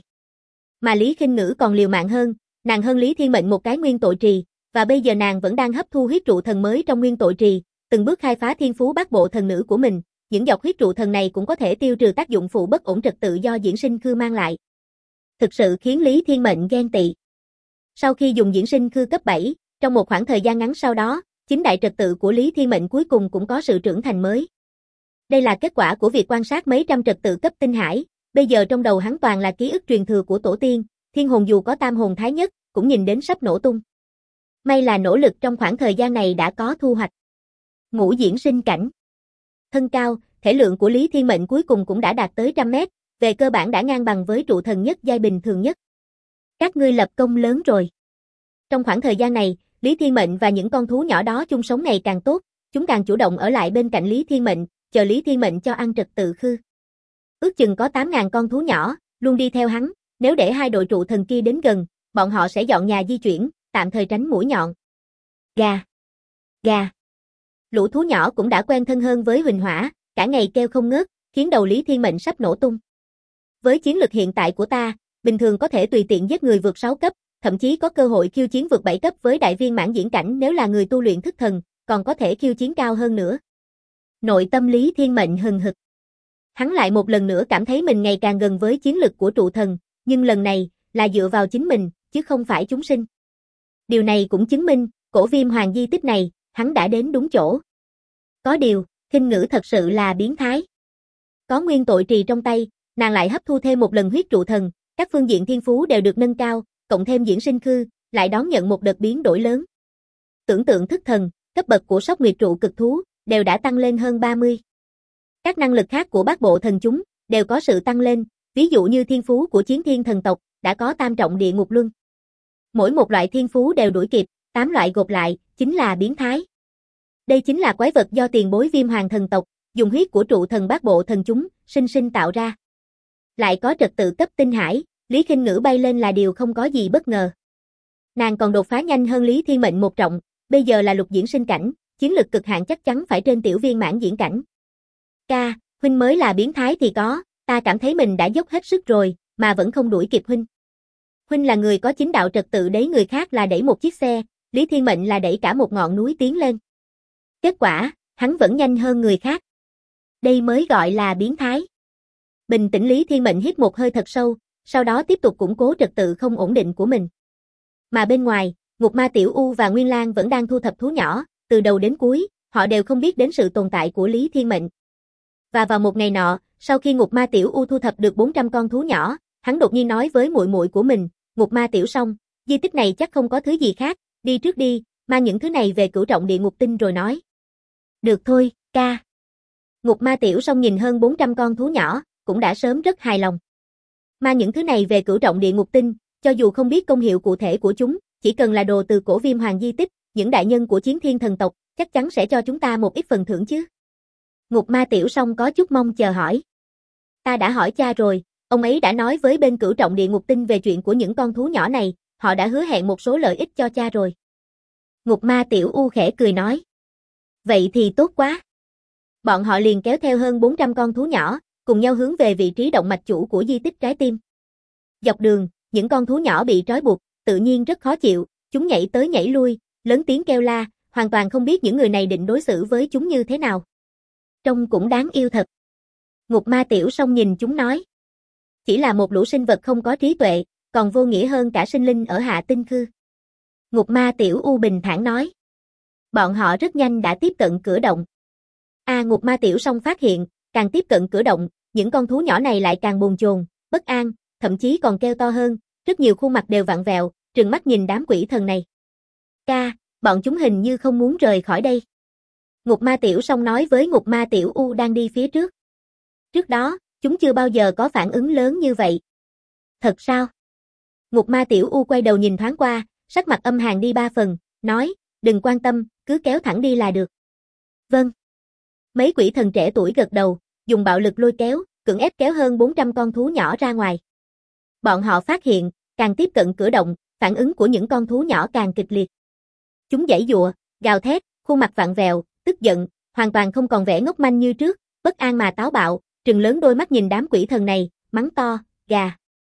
Mà Lý Khinh Ngữ còn liều mạng hơn, nàng hơn Lý Thiên Mệnh một cái nguyên tội trì, và bây giờ nàng vẫn đang hấp thu huyết trụ thần mới trong nguyên tội trì, từng bước khai phá thiên phú bát bộ thần nữ của mình, những giọt huyết trụ thần này cũng có thể tiêu trừ tác dụng phụ bất ổn trật tự do diễn sinh khư mang lại. Thực sự khiến Lý Thiên Mệnh ghen tị. Sau khi dùng diễn sinh khư cấp 7, trong một khoảng thời gian ngắn sau đó, chính đại trật tự của Lý Thiên Mệnh cuối cùng cũng có sự trưởng thành mới. Đây là kết quả của việc quan sát mấy trăm trật tự cấp tinh hải, bây giờ trong đầu hắn toàn là ký ức truyền thừa của tổ tiên, thiên hồn dù có tam hồn thái nhất, cũng nhìn đến sắp nổ tung. May là nỗ lực trong khoảng thời gian này đã có thu hoạch. Ngũ diễn sinh cảnh. Thân cao, thể lượng của Lý Thiên Mệnh cuối cùng cũng đã đạt tới 100 mét, về cơ bản đã ngang bằng với trụ thần nhất giai bình thường nhất. Các ngươi lập công lớn rồi. Trong khoảng thời gian này, Lý Thiên Mệnh và những con thú nhỏ đó chung sống ngày càng tốt, chúng càng chủ động ở lại bên cạnh Lý Thiên Mệnh, chờ Lý Thiên Mệnh cho ăn trật tự khư. Ước chừng có 8.000 con thú nhỏ, luôn đi theo hắn, nếu để hai đội trụ thần kia đến gần, bọn họ sẽ dọn nhà di chuyển, tạm thời tránh mũi nhọn. Gà! Gà! Lũ thú nhỏ cũng đã quen thân hơn với Huỳnh Hỏa, cả ngày kêu không ngớt, khiến đầu Lý Thiên Mệnh sắp nổ tung. Với chiến lực hiện tại của ta, bình thường có thể tùy tiện giết người vượt 6 cấp, thậm chí có cơ hội khiêu chiến vượt 7 cấp với đại viên mãn diễn cảnh nếu là người tu luyện thức thần, còn có thể khiêu chiến cao hơn nữa. Nội tâm Lý Thiên Mệnh hừng hực. Hắn lại một lần nữa cảm thấy mình ngày càng gần với chiến lực của trụ thần, nhưng lần này là dựa vào chính mình, chứ không phải chúng sinh. Điều này cũng chứng minh, cổ Viêm Hoàng di tích này, hắn đã đến đúng chỗ. Có điều, Khinh Ngữ thật sự là biến thái. Có nguyên tội trì trong tay, nàng lại hấp thu thêm một lần huyết trụ thần, các phương diện thiên phú đều được nâng cao, cộng thêm diễn sinh khư, lại đón nhận một đợt biến đổi lớn. Tưởng tượng thức thần, cấp bậc của sóc nguyệt trụ cực thú, đều đã tăng lên hơn 30. Các năng lực khác của bát bộ thần chúng, đều có sự tăng lên, ví dụ như thiên phú của chiến thiên thần tộc, đã có tam trọng địa ngục luân. Mỗi một loại thiên phú đều đuổi kịp, 8 loại gộp lại, chính là biến thái. Đây chính là quái vật do tiền bối Viêm Hoàng thần tộc, dùng huyết của trụ thần bát bộ thần chúng, sinh sinh tạo ra. Lại có trật tự cấp tinh hải, Lý Khinh Ngữ bay lên là điều không có gì bất ngờ. Nàng còn đột phá nhanh hơn Lý Thiên Mệnh một trọng, bây giờ là lục diễn sinh cảnh, chiến lực cực hạn chắc chắn phải trên tiểu viên mãn diễn cảnh. Ca, huynh mới là biến thái thì có, ta cảm thấy mình đã dốc hết sức rồi, mà vẫn không đuổi kịp huynh. Huynh là người có chính đạo trật tự đấy, người khác là đẩy một chiếc xe, Lý Thiên Mệnh là đẩy cả một ngọn núi tiến lên. Kết quả, hắn vẫn nhanh hơn người khác. Đây mới gọi là biến thái. Bình tĩnh Lý Thiên Mệnh hít một hơi thật sâu, sau đó tiếp tục củng cố trật tự không ổn định của mình. Mà bên ngoài, Ngục Ma Tiểu U và Nguyên Lang vẫn đang thu thập thú nhỏ, từ đầu đến cuối, họ đều không biết đến sự tồn tại của Lý Thiên Mệnh. Và vào một ngày nọ, sau khi Ngục Ma Tiểu U thu thập được 400 con thú nhỏ, hắn đột nhiên nói với muội muội của mình, Ngục Ma Tiểu Song, di tích này chắc không có thứ gì khác, đi trước đi, mang những thứ này về cửu trọng địa ngục tinh rồi nói. Được thôi, ca. Ngục Ma Tiểu Song nhìn hơn 400 con thú nhỏ, cũng đã sớm rất hài lòng. Mang những thứ này về cửu trọng địa ngục tinh, cho dù không biết công hiệu cụ thể của chúng, chỉ cần là đồ từ cổ Viêm Hoàng di tích, những đại nhân của chiến thiên thần tộc, chắc chắn sẽ cho chúng ta một ít phần thưởng chứ. Ngục Ma Tiểu Song có chút mong chờ hỏi. Ta đã hỏi cha rồi, ông ấy đã nói với bên cửu trọng địa ngục tinh về chuyện của những con thú nhỏ này, họ đã hứa hẹn một số lợi ích cho cha rồi. Ngục Ma Tiểu U khẽ cười nói. Vậy thì tốt quá. Bọn họ liền kéo theo hơn 400 con thú nhỏ, cùng nhau hướng về vị trí động mạch chủ của di tích trái tim. Dọc đường, những con thú nhỏ bị trói buộc, tự nhiên rất khó chịu, chúng nhảy tới nhảy lui, lớn tiếng kêu la, hoàn toàn không biết những người này định đối xử với chúng như thế nào. Trông cũng đáng yêu thật. Ngục Ma Tiểu Song nhìn chúng nói. Chỉ là một lũ sinh vật không có trí tuệ, còn vô nghĩa hơn cả sinh linh ở Hạ Tinh Khư. Ngục Ma Tiểu U bình thản nói. Bọn họ rất nhanh đã tiếp cận cửa động. Ngục Ma Tiểu Song phát hiện, càng tiếp cận cửa động, những con thú nhỏ này lại càng bồn chồn, bất an, thậm chí còn kêu to hơn, rất nhiều khuôn mặt đều vặn vẹo, trừng mắt nhìn đám quỷ thần này. Ca, bọn chúng hình như không muốn rời khỏi đây. Ngục Ma Tiểu Song nói với Ngục Ma Tiểu U đang đi phía trước. Trước đó, chúng chưa bao giờ có phản ứng lớn như vậy. Thật sao? Ngục Ma Tiểu U quay đầu nhìn thoáng qua, sắc mặt âm hàn đi 3 phần, nói, đừng quan tâm, cứ kéo thẳng đi là được. Vâng. Mấy quỷ thần trẻ tuổi gật đầu, dùng bạo lực lôi kéo, cưỡng ép kéo hơn 400 con thú nhỏ ra ngoài. Bọn họ phát hiện, càng tiếp cận cửa động, phản ứng của những con thú nhỏ càng kịch liệt. Chúng giãy giụa, gào thét, khuôn mặt vặn vẹo, tức giận, hoàn toàn không còn vẻ ngốc manh như trước, bất an mà táo bạo, trừng lớn đôi mắt nhìn đám quỷ thần này, mắng to, gà.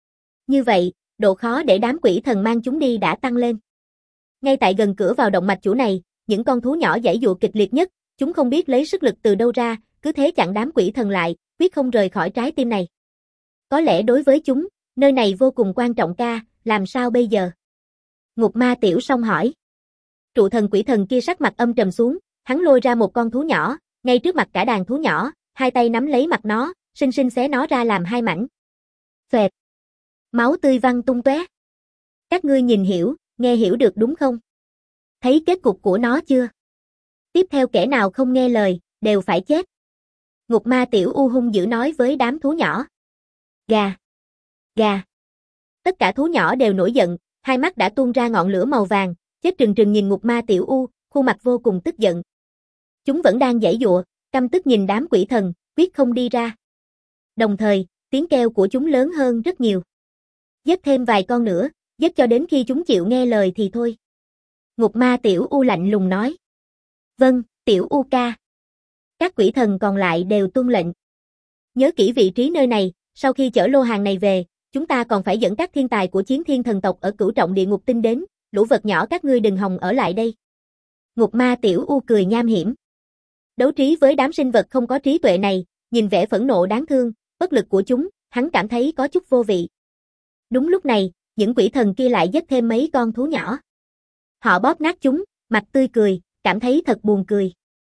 Như vậy, độ khó để đám quỷ thần mang chúng đi đã tăng lên. Ngay tại gần cửa vào động mạch chủ này, những con thú nhỏ giãy giụa kịch liệt nhất, chúng không biết lấy sức lực từ đâu ra, cứ thế chặn đám quỷ thần lại, quyết không rời khỏi trái tim này. Có lẽ đối với chúng, nơi này vô cùng quan trọng ca, làm sao bây giờ? Ngục Ma Tiểu Song hỏi. Trụ thần quỷ thần kia sắc mặt âm trầm xuống, hắn lôi ra một con thú nhỏ, ngay trước mặt cả đàn thú nhỏ, hai tay nắm lấy mặt nó, sinh sinh xé nó ra làm hai mảnh. Xoẹt. Máu tươi văng tung tóe. Các ngươi nhìn hiểu, nghe hiểu được đúng không? Thấy kết cục của nó chưa? Tiếp theo kẻ nào không nghe lời, đều phải chết. Ngục ma tiểu u hung dữ nói với đám thú nhỏ. Gà! Gà! Tất cả thú nhỏ đều nổi giận, hai mắt đã tuôn ra ngọn lửa màu vàng, chết trừng trừng nhìn ngục ma tiểu u, khuôn mặt vô cùng tức giận. Chúng vẫn đang giãy giụa, căm tức nhìn đám quỷ thần, quyết không đi ra. Đồng thời, tiếng kêu của chúng lớn hơn rất nhiều. Giết thêm vài con nữa, giết cho đến khi chúng chịu nghe lời thì thôi. Ngục ma tiểu u lạnh lùng nói. Vâng, tiểu u ca. Các quỷ thần còn lại đều tuân lệnh. Nhớ kỹ vị trí nơi này, sau khi chở lô hàng này về, chúng ta còn phải dẫn các thiên tài của chiến thiên thần tộc ở cửu trọng địa ngục tinh đến, lũ vật nhỏ các ngươi đừng hòng ở lại đây. Ngục ma tiểu u cười nham hiểm. Đấu trí với đám sinh vật không có trí tuệ này, nhìn vẻ phẫn nộ đáng thương, bất lực của chúng, hắn cảm thấy có chút vô vị. Đúng lúc này, những quỷ thần kia lại giết thêm mấy con thú nhỏ. Họ bóp nát chúng, mặt tươi cười, cảm thấy thật buồn cười.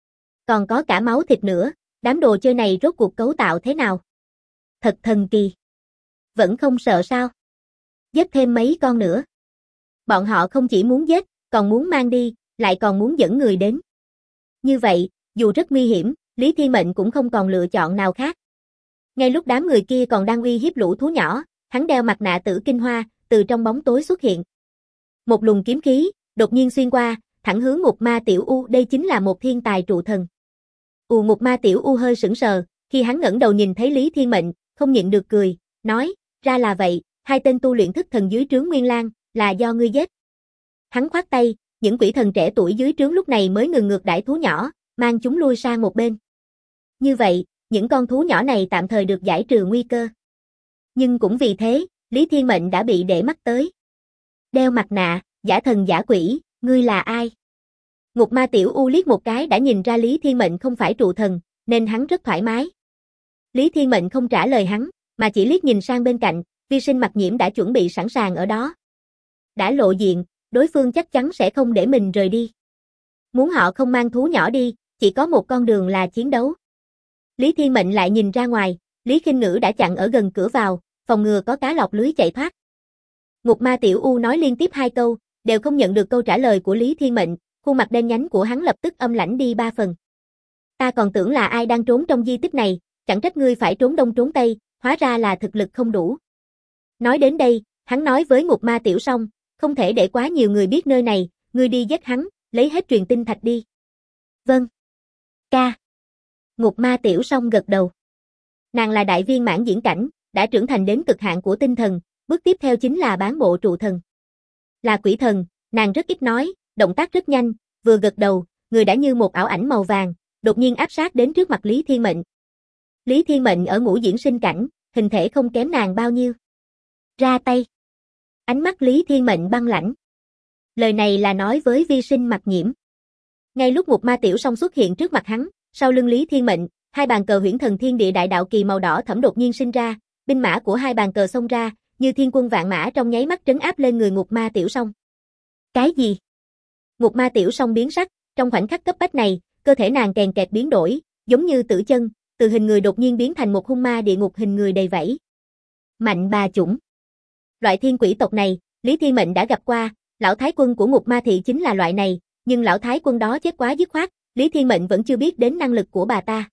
Còn có cả máu thịt nữa, đám đồ chơi này rốt cuộc cấu tạo thế nào? Thật thần kỳ. Vẫn không sợ sao? Giết thêm mấy con nữa. Bọn họ không chỉ muốn giết, còn muốn mang đi, lại còn muốn dẫn người đến. Như vậy, dù rất nguy hiểm, Lý Thiên Mệnh cũng không còn lựa chọn nào khác. Ngay lúc đám người kia còn đang uy hiếp lũ thú nhỏ, hắn đeo mặt nạ tử kinh hoa, từ trong bóng tối xuất hiện. Một luồng kiếm khí, đột nhiên xuyên qua, thẳng hướng ngục ma tiểu u, đây chính là một thiên tài trụ thần. Ngục ma tiểu u hơi sững sờ, khi hắn ngẩng đầu nhìn thấy Lý Thiên Mệnh, không nhịn được cười, nói, ra là vậy, hai tên tu luyện thức thần dưới trướng Nguyên Lang, là do ngươi giết. Hắn khoát tay, những quỷ thần trẻ tuổi dưới trướng lúc này mới ngừng ngược đãi thú nhỏ, mang chúng lui sang một bên. Như vậy, những con thú nhỏ này tạm thời được giải trừ nguy cơ. Nhưng cũng vì thế, Lý Thiên Mệnh đã bị để mắt tới. Đeo mặt nạ, giả thần giả quỷ, ngươi là ai? Ngục ma tiểu u liếc một cái đã nhìn ra Lý Thiên Mệnh không phải trụ thần, nên hắn rất thoải mái. Lý Thiên Mệnh không trả lời hắn, mà chỉ liếc nhìn sang bên cạnh, Vi Sinh Mặc Nhiễm đã chuẩn bị sẵn sàng ở đó. Đã lộ diện, đối phương chắc chắn sẽ không để mình rời đi. Muốn họ không mang thú nhỏ đi, chỉ có một con đường là chiến đấu. Lý Thiên Mệnh lại nhìn ra ngoài, Lý Khinh Ngữ đã chặn ở gần cửa vào, phòng ngừa có cá lọt lưới chạy thoát. Ngục ma tiểu u nói liên tiếp hai câu, đều không nhận được câu trả lời của Lý Thiên Mệnh, khuôn mặt đen nhánh của hắn lập tức âm lãnh đi ba phần. Ta còn tưởng là ai đang trốn trong di tích này, chẳng trách ngươi phải trốn đông trốn tây, hóa ra là thực lực không đủ. Nói đến đây, hắn nói với ngục ma tiểu song, không thể để quá nhiều người biết nơi này, ngươi đi giết hắn, lấy hết truyền tinh thạch đi. Vâng. Ca. Ngục ma tiểu song gật đầu. Nàng là đại viên mãn diễn cảnh, đã trưởng thành đến cực hạn của tinh thần, bước tiếp theo chính là bán bộ trụ thần. Là quỷ thần, nàng rất ít nói, động tác rất nhanh, vừa gật đầu, người đã như một ảo ảnh màu vàng, đột nhiên áp sát đến trước mặt Lý Thiên Mệnh. Lý Thiên Mệnh ở ngũ diễn sinh cảnh, hình thể không kém nàng bao nhiêu. Ra tay. Ánh mắt Lý Thiên Mệnh băng lãnh. Lời này là nói với Vi Sinh Mặc Nhiễm. Ngay lúc ngục ma tiểu song xuất hiện trước mặt hắn, sau lưng Lý Thiên Mệnh, hai bàn cờ huyễn thần thiên địa đại đạo kỳ màu đỏ thẫm đột nhiên sinh ra, binh mã của hai bàn cờ xông ra, như thiên quân vạn mã trong nháy mắt trấn áp lên người ngục ma tiểu song. Cái gì? Ngục ma tiểu song biến sắc, trong khoảnh khắc cấp bách này, cơ thể nàng kèn kẹt biến đổi, giống như tử chân, từ hình người đột nhiên biến thành một hung ma địa ngục hình người đầy vẫy. Mạnh bà chủng. Loại thiên quỷ tộc này, Lý Thiên Mệnh đã gặp qua, lão thái quân của ngục ma thị chính là loại này, nhưng lão thái quân đó chết quá dứt khoát, Lý Thiên Mệnh vẫn chưa biết đến năng lực của bà ta.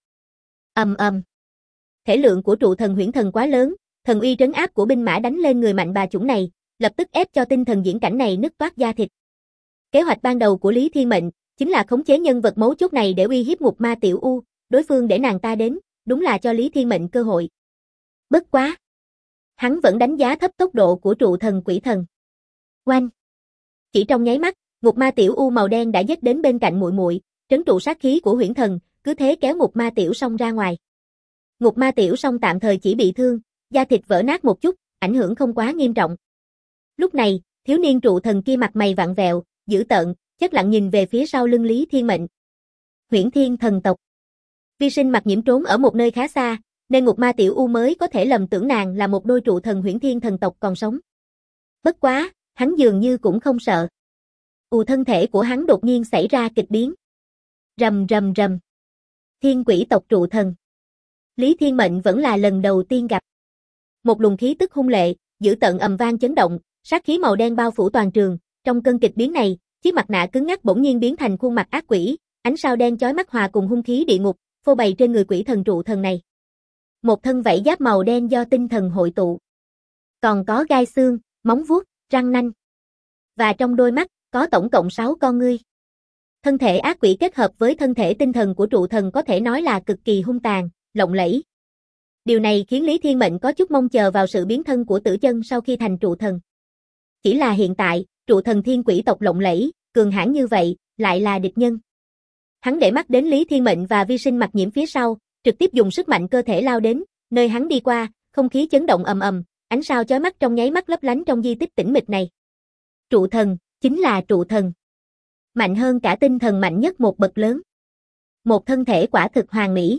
Thể lượng của trụ thần huyễn thần quá lớn, thần uy trấn áp của binh mã đánh lên người mạnh bà chủng này, lập tức ép cho tinh thần diễn cảnh này nứt toát da thịt. Kế hoạch ban đầu của Lý Thiên Mệnh chính là khống chế nhân vật mấu chốt này để uy hiếp ngục ma tiểu u, đối phương để nàng ta đến, đúng là cho Lý Thiên Mệnh cơ hội. Bất quá, hắn vẫn đánh giá thấp tốc độ của trụ thần quỷ thần. Oanh! Chỉ trong nháy mắt, ngục ma tiểu u màu đen đã giết đến bên cạnh muội muội, trấn trụ sát khí của huyễn thần, cứ thế kéo ngục ma tiểu song ra ngoài. Ngục ma tiểu song tạm thời chỉ bị thương, da thịt vỡ nát một chút, ảnh hưởng không quá nghiêm trọng. Lúc này, thiếu niên trụ thần kia mặt mày vặn vẹo, dữ tợn, chất lặng nhìn về phía sau lưng Lý Thiên Mệnh. Huyễn Thiên thần tộc. Vi Sinh Mặc Nhiễm trốn ở một nơi khá xa, nên ngục ma tiểu u mới có thể lầm tưởng nàng là một đôi trụ thần Huyễn Thiên thần tộc còn sống. Bất quá, hắn dường như cũng không sợ. Thân thể của hắn đột nhiên xảy ra kịch biến. Rầm rầm rầm. Thiên quỷ tộc trụ thần. Lý Thiên Mệnh vẫn là lần đầu tiên gặp. Một luồng khí tức hung lệ, dữ tợn ầm vang chấn động, sát khí màu đen bao phủ toàn trường, trong cơn kịch biến này, chiếc mặt nạ cứng ngắc bỗng nhiên biến thành khuôn mặt ác quỷ, ánh sao đen chói mắt hòa cùng hung khí địa ngục, phô bày trên người quỷ thần trụ thần này. Một thân vảy giáp màu đen do tinh thần hội tụ. Còn có gai xương, móng vuốt, răng nanh. Và trong đôi mắt, có tổng cộng 6 con ngươi. Thân thể ác quỷ kết hợp với thân thể tinh thần của trụ thần có thể nói là cực kỳ hung tàn, lộng lẫy. Điều này khiến Lý Thiên Mệnh có chút mong chờ vào sự biến thân của Tử Chân sau khi thành trụ thần. Chỉ là hiện tại, trụ thần thiên quỷ tộc lộng lẫy, cường hãn như vậy, lại là địch nhân. Hắn để mắt đến Lý Thiên Mệnh và Vi Sinh Mặc Nhiễm phía sau, trực tiếp dùng sức mạnh cơ thể lao đến, nơi hắn đi qua, không khí chấn động ầm ầm, ánh sao chói mắt trong nháy mắt lấp lánh trong di tích tĩnh mịch này. Trụ thần, chính là trụ thần. Mạnh hơn cả tinh thần mạnh nhất một bậc lớn. Một thân thể quả thực hoàn mỹ.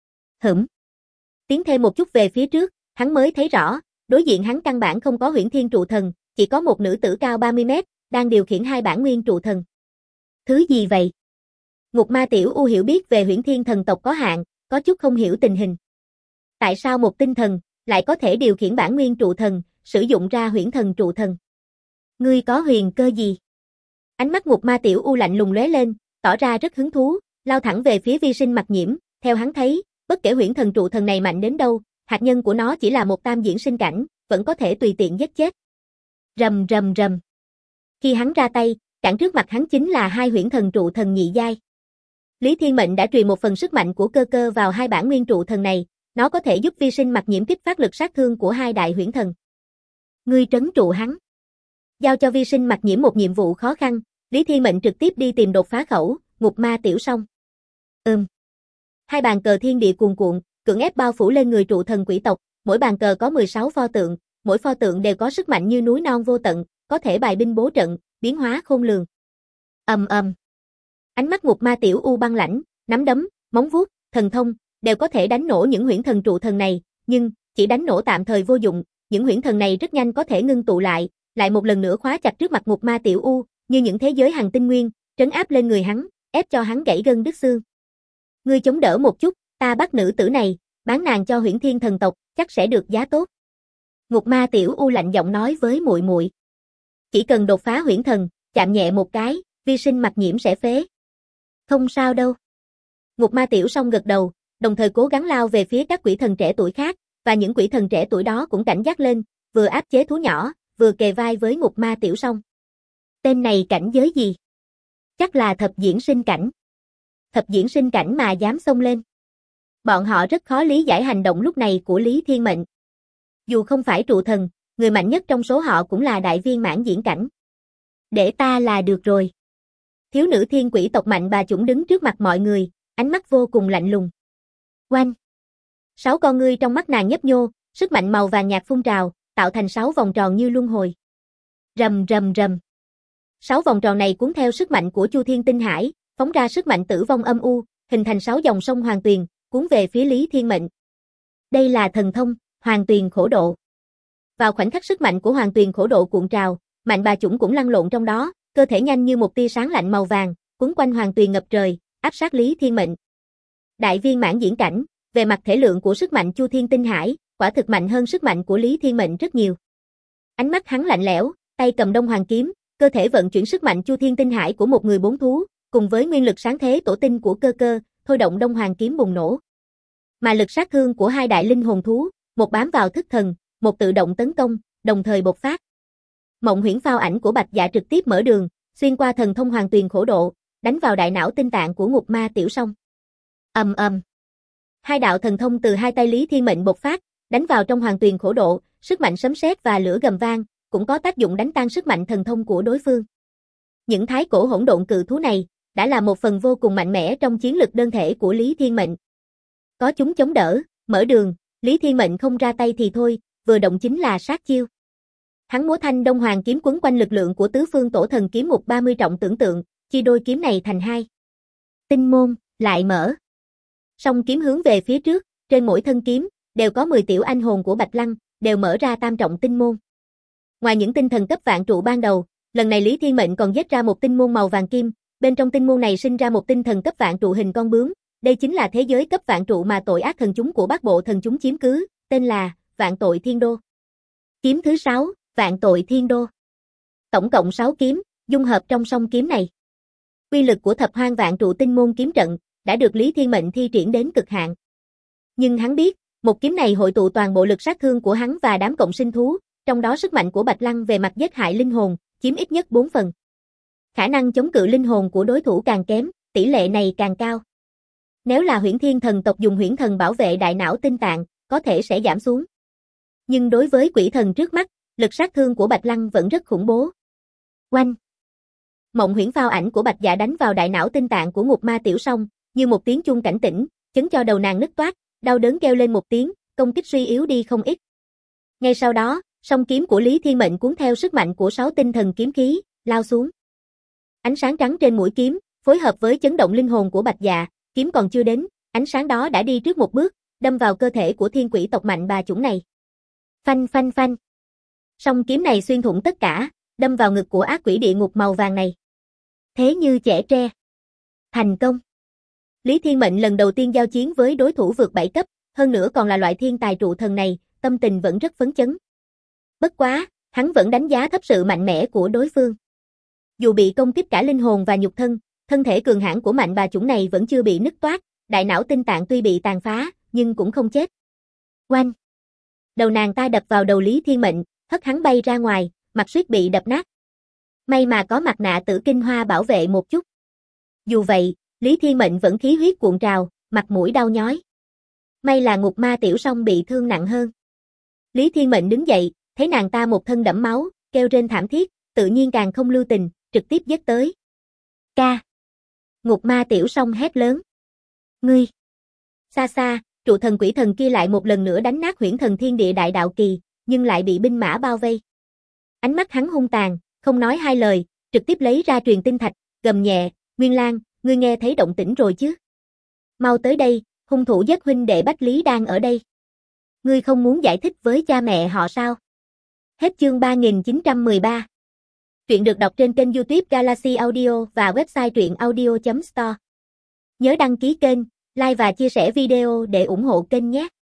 Tiến thêm một chút về phía trước, hắn mới thấy rõ, đối diện hắn căn bản không có Huyễn Thiên trụ thần, chỉ có một nữ tử cao 30 mét, đang điều khiển 2 bản nguyên trụ thần. Thứ gì vậy? Ngục Ma Tiểu U hiểu biết về Huyễn Thiên thần tộc có hạn, có chút không hiểu tình hình. Tại sao một tinh thần lại có thể điều khiển bản nguyên trụ thần, sử dụng ra Huyễn Thần trụ thần? Ngươi có huyền cơ gì? Ánh mắt Ngục Ma Tiểu U lạnh lùng lóe lên, tỏ ra rất hứng thú, lao thẳng về phía Vi Sinh Mặc Nhiễm, theo hắn thấy, bất kể Huyễn Thần trụ thần này mạnh đến đâu, hạt nhân của nó chỉ là một tam diễn sinh cảnh, vẫn có thể tùy tiện giết chết. Rầm rầm rầm. Khi hắn ra tay, cản trước mặt hắn chính là 2 Huyễn Thần trụ thần nhị giai. Lý Thiên Mệnh đã truyền một phần sức mạnh của cơ cơ vào 2 bản nguyên trụ thần này, nó có thể giúp Vi Sinh Mặc Nhiễm kích phát lực sát thương của 2 đại huyễn thần. Ngươi trấn trụ hắn. Giao cho Vi Sinh Mặc Nhiễm một nhiệm vụ khó khăn, Lý Thiên Mệnh trực tiếp đi tìm đột phá khẩu, Ngục Ma Tiểu Song. 2 bàn cờ thiên địa cuồn cuộn, cưỡng ép bao phủ lên người trụ thần quỷ tộc, mỗi bàn cờ có 16 pho tượng, mỗi pho tượng đều có sức mạnh như núi non vô tận, có thể bài binh bố trận, biến hóa khôn lường. Ánh mắt Ngục Ma Tiểu U băng lãnh, nắm đấm, móng vuốt, thần thông đều có thể đánh nổ những huyễn thần trụ thần này, nhưng chỉ đánh nổ tạm thời vô dụng, những huyễn thần này rất nhanh có thể ngưng tụ lại một lần nữa khóa chặt trước mặt Ngục Ma Tiểu U, như những thế giới hằng tinh nguyên, trấn áp lên người hắn, ép cho hắn gãy gân đứt xương. Ngươi chống đỡ một chút, ta bắt nữ tử này, bán nàng cho Huyễn Thiên thần tộc, chắc sẽ được giá tốt. Ngục Ma Tiểu U lạnh giọng nói với muội muội. Chỉ cần đột phá huyễn thần, chạm nhẹ một cái, Vi Sinh Mặc Nhiễm sẽ phế. Không sao đâu. Ngục Ma Tiểu Song gật đầu, đồng thời cố gắng lao về phía các quỷ thần trẻ tuổi khác, và những quỷ thần trẻ tuổi đó cũng cảnh giác lên, vừa áp chế thú nhỏ, vừa kề vai với Ngục Ma Tiểu Song. Tên này cảnh giới gì? Chắc là thập diễn sinh cảnh. Thập diễn sinh cảnh mà dám xông lên. Bọn họ rất khó lý giải hành động lúc này của Lý Thiên Mệnh. Dù không phải trụ thần, người mạnh nhất trong số họ cũng là đại viên mãn diễn cảnh. Để ta là được rồi. Thiếu nữ thiên quỷ tộc mạnh bà chủng đứng trước mặt mọi người, ánh mắt vô cùng lạnh lùng. Oanh! 6 con ngươi trong mắt nàng nhấp nhô, sức mạnh màu vàng nhạt phun trào, tạo thành 6 vòng tròn như luân hồi. Rầm rầm rầm. 6 vòng tròn này cuốn theo sức mạnh của Chu Thiên Tinh Hải, phóng ra sức mạnh tử vong âm u, hình thành 6 dòng sông Hoàng Tuyền, cuốn về phía Lý Thiên Mệnh. Đây là thần thông, Hoàng Tuyền Khổ Độ. Vào khoảnh khắc sức mạnh của Hoàng Tuyền Khổ Độ cuộn trào, mạnh bà chủng cũng lăn lộn trong đó, cơ thể nhanh như một tia sáng lạnh màu vàng, cuốn quanh Hoàng Tuyền ngập trời, áp sát Lý Thiên Mệnh. Đại viên mãn diễn cảnh, về mặt thể lượng của sức mạnh Chu Thiên Tinh Hải, quả thực mạnh hơn sức mạnh của Lý Thiên Mệnh rất nhiều. Ánh mắt hắn lạnh lẽo, tay cầm Đông Hoàng kiếm, cơ thể vận chuyển sức mạnh Chu Thiên Tinh Hải của một người 4 thú, cùng với nguyên lực sáng thế tổ tinh của cơ cơ, thôi động Đông Hoàng kiếm bùng nổ. Mà lực sát thương của 2 đại linh hồn thú, một bám vào thức thần, một tự động tấn công, đồng thời bộc phát. Mộng huyễn phao ảnh của Bạch Dạ trực tiếp mở đường, xuyên qua thần thông Hoàng Tuyền Khổ Độ, đánh vào đại não tinh tạng của Ngục Ma Tiểu Song. 2 đạo thần thông từ 2 tay Lý Thiên Mệnh bộc phát, đánh vào trong Hoàng Tuyền Khổ Độ, sức mạnh sấm sét và lửa gầm vang, cũng có tác dụng đánh tan sức mạnh thần thông của đối phương. Những thái cổ hỗn độn cự thú này đã là một phần vô cùng mạnh mẽ trong chiến lực đơn thể của Lý Thiên Mệnh. Có chúng chống đỡ, mở đường, Lý Thiên Mệnh không ra tay thì thôi, vừa động chính là sát chiêu. Hắn múa thanh Đông Hoàng kiếm quấn quanh lực lượng của tứ phương tổ thần kiếm mục 30 trọng tưởng tượng, chia đôi kiếm này thành 2. Tinh môn, lại mở. Song kiếm hướng về phía trước, trên mỗi thân kiếm, đều có 10 tiểu anh hồn của Bạch Lăng, đều mở ra tam trọng tinh môn. Ngoài những tinh thần cấp vạn trụ ban đầu, lần này Lý Thiên Mệnh còn giết ra một tinh môn màu vàng kim, bên trong tinh môn này sinh ra một tinh thần cấp vạn trụ hình con bướm, đây chính là thế giới cấp vạn trụ mà tội ác thần chúng của Bát Bộ thần chúng chiếm cứ, tên là Vạn Tội Thiên Đô. Kiếm thứ 6, Vạn Tội Thiên Đô. Tổng cộng 6 kiếm, dung hợp trong song kiếm này. Uy lực của Thập Hoang Vạn Trụ Tinh Môn kiếm trận đã được Lý Thiên Mệnh thi triển đến cực hạn. Nhưng hắn biết, một kiếm này hội tụ toàn bộ lực sát thương của hắn và đám cộng sinh thú, trong đó sức mạnh của Bạch Lăng về mặt giết hại linh hồn chiếm ít nhất 4 phần. Khả năng chống cự linh hồn của đối thủ càng kém, tỷ lệ này càng cao. Nếu là Huyễn Thiên thần tộc dùng huyễn thần bảo vệ đại não tinh tạng, có thể sẽ giảm xuống. Nhưng đối với quỷ thần trước mắt, lực sát thương của Bạch Lăng vẫn rất khủng bố. Oanh! Mộng huyễn phao ảnh của Bạch Dạ đánh vào đại não tinh tạng của Ngục Ma Tiểu Song, như một tiếng chuông cảnh tỉnh, chấn cho đầu nàng nứt toác, đau đớn kêu lên một tiếng, công kích suy yếu đi không ít. Ngay sau đó, song kiếm của Lý Thiên Mệnh cuốn theo sức mạnh của 6 tinh thần kiếm khí, lao xuống. Ánh sáng trắng trên mũi kiếm, phối hợp với chấn động linh hồn của Bạch Dạ, kiếm còn chưa đến, ánh sáng đó đã đi trước một bước, đâm vào cơ thể của thiên quỷ tộc mạnh bà chủng này. Phanh phanh phanh. Song kiếm này xuyên thủng tất cả, đâm vào ngực của ác quỷ địa ngục màu vàng này. Thế như chẻ tre. Thành công. Lý Thiên Mệnh lần đầu tiên giao chiến với đối thủ vượt 7 cấp, hơn nữa còn là loại thiên tài trụ thần này, tâm tình vẫn rất phấn chấn. Bất quá, hắn vẫn đánh giá thấp sự mạnh mẽ của đối phương. Dù bị công kích cả linh hồn và nhục thân, thân thể cường hãn của mạnh bà chủng này vẫn chưa bị nứt toác, đại não tinh tạng tuy bị tàn phá, nhưng cũng không chết. Oanh! Đầu nàng ta đập vào đầu Lý Thiên Mệnh, hất hắn bay ra ngoài, mặt suýt bị đập nát. May mà có mặt nạ tử kinh hoa bảo vệ một chút. Dù vậy, Lý Thiên Mệnh vẫn khí huyết cuộn trào, mặt mũi đau nhói. May là Ngục Ma Tiểu Song bị thương nặng hơn. Lý Thiên Mệnh đứng dậy, thấy nàng ta một thân đẫm máu, kêu rên thảm thiết, tự nhiên càng không lưu tình, trực tiếp giết tới. Ca! Ngục Ma Tiểu Song hét lớn. Ngươi! Xa xa, trụ thần quỷ thần kia lại một lần nữa đánh nát Huyễn Thần Thiên Địa Đại Đạo Kỳ, nhưng lại bị binh mã bao vây. Ánh mắt hắn hung tàn, không nói hai lời, trực tiếp lấy ra truyền tinh thạch, gầm nhẹ, Nguyên Lang, ngươi nghe thấy động tĩnh rồi chứ? Mau tới đây, hung thủ giết huynh đệ Bách Lý đang ở đây. Ngươi không muốn giải thích với cha mẹ họ sao? Hết chương 3913. Truyện được đọc trên kênh YouTube Galaxy Audio và website truyệnaudio.store. Nhớ đăng ký kênh, like và chia sẻ video để ủng hộ kênh nhé.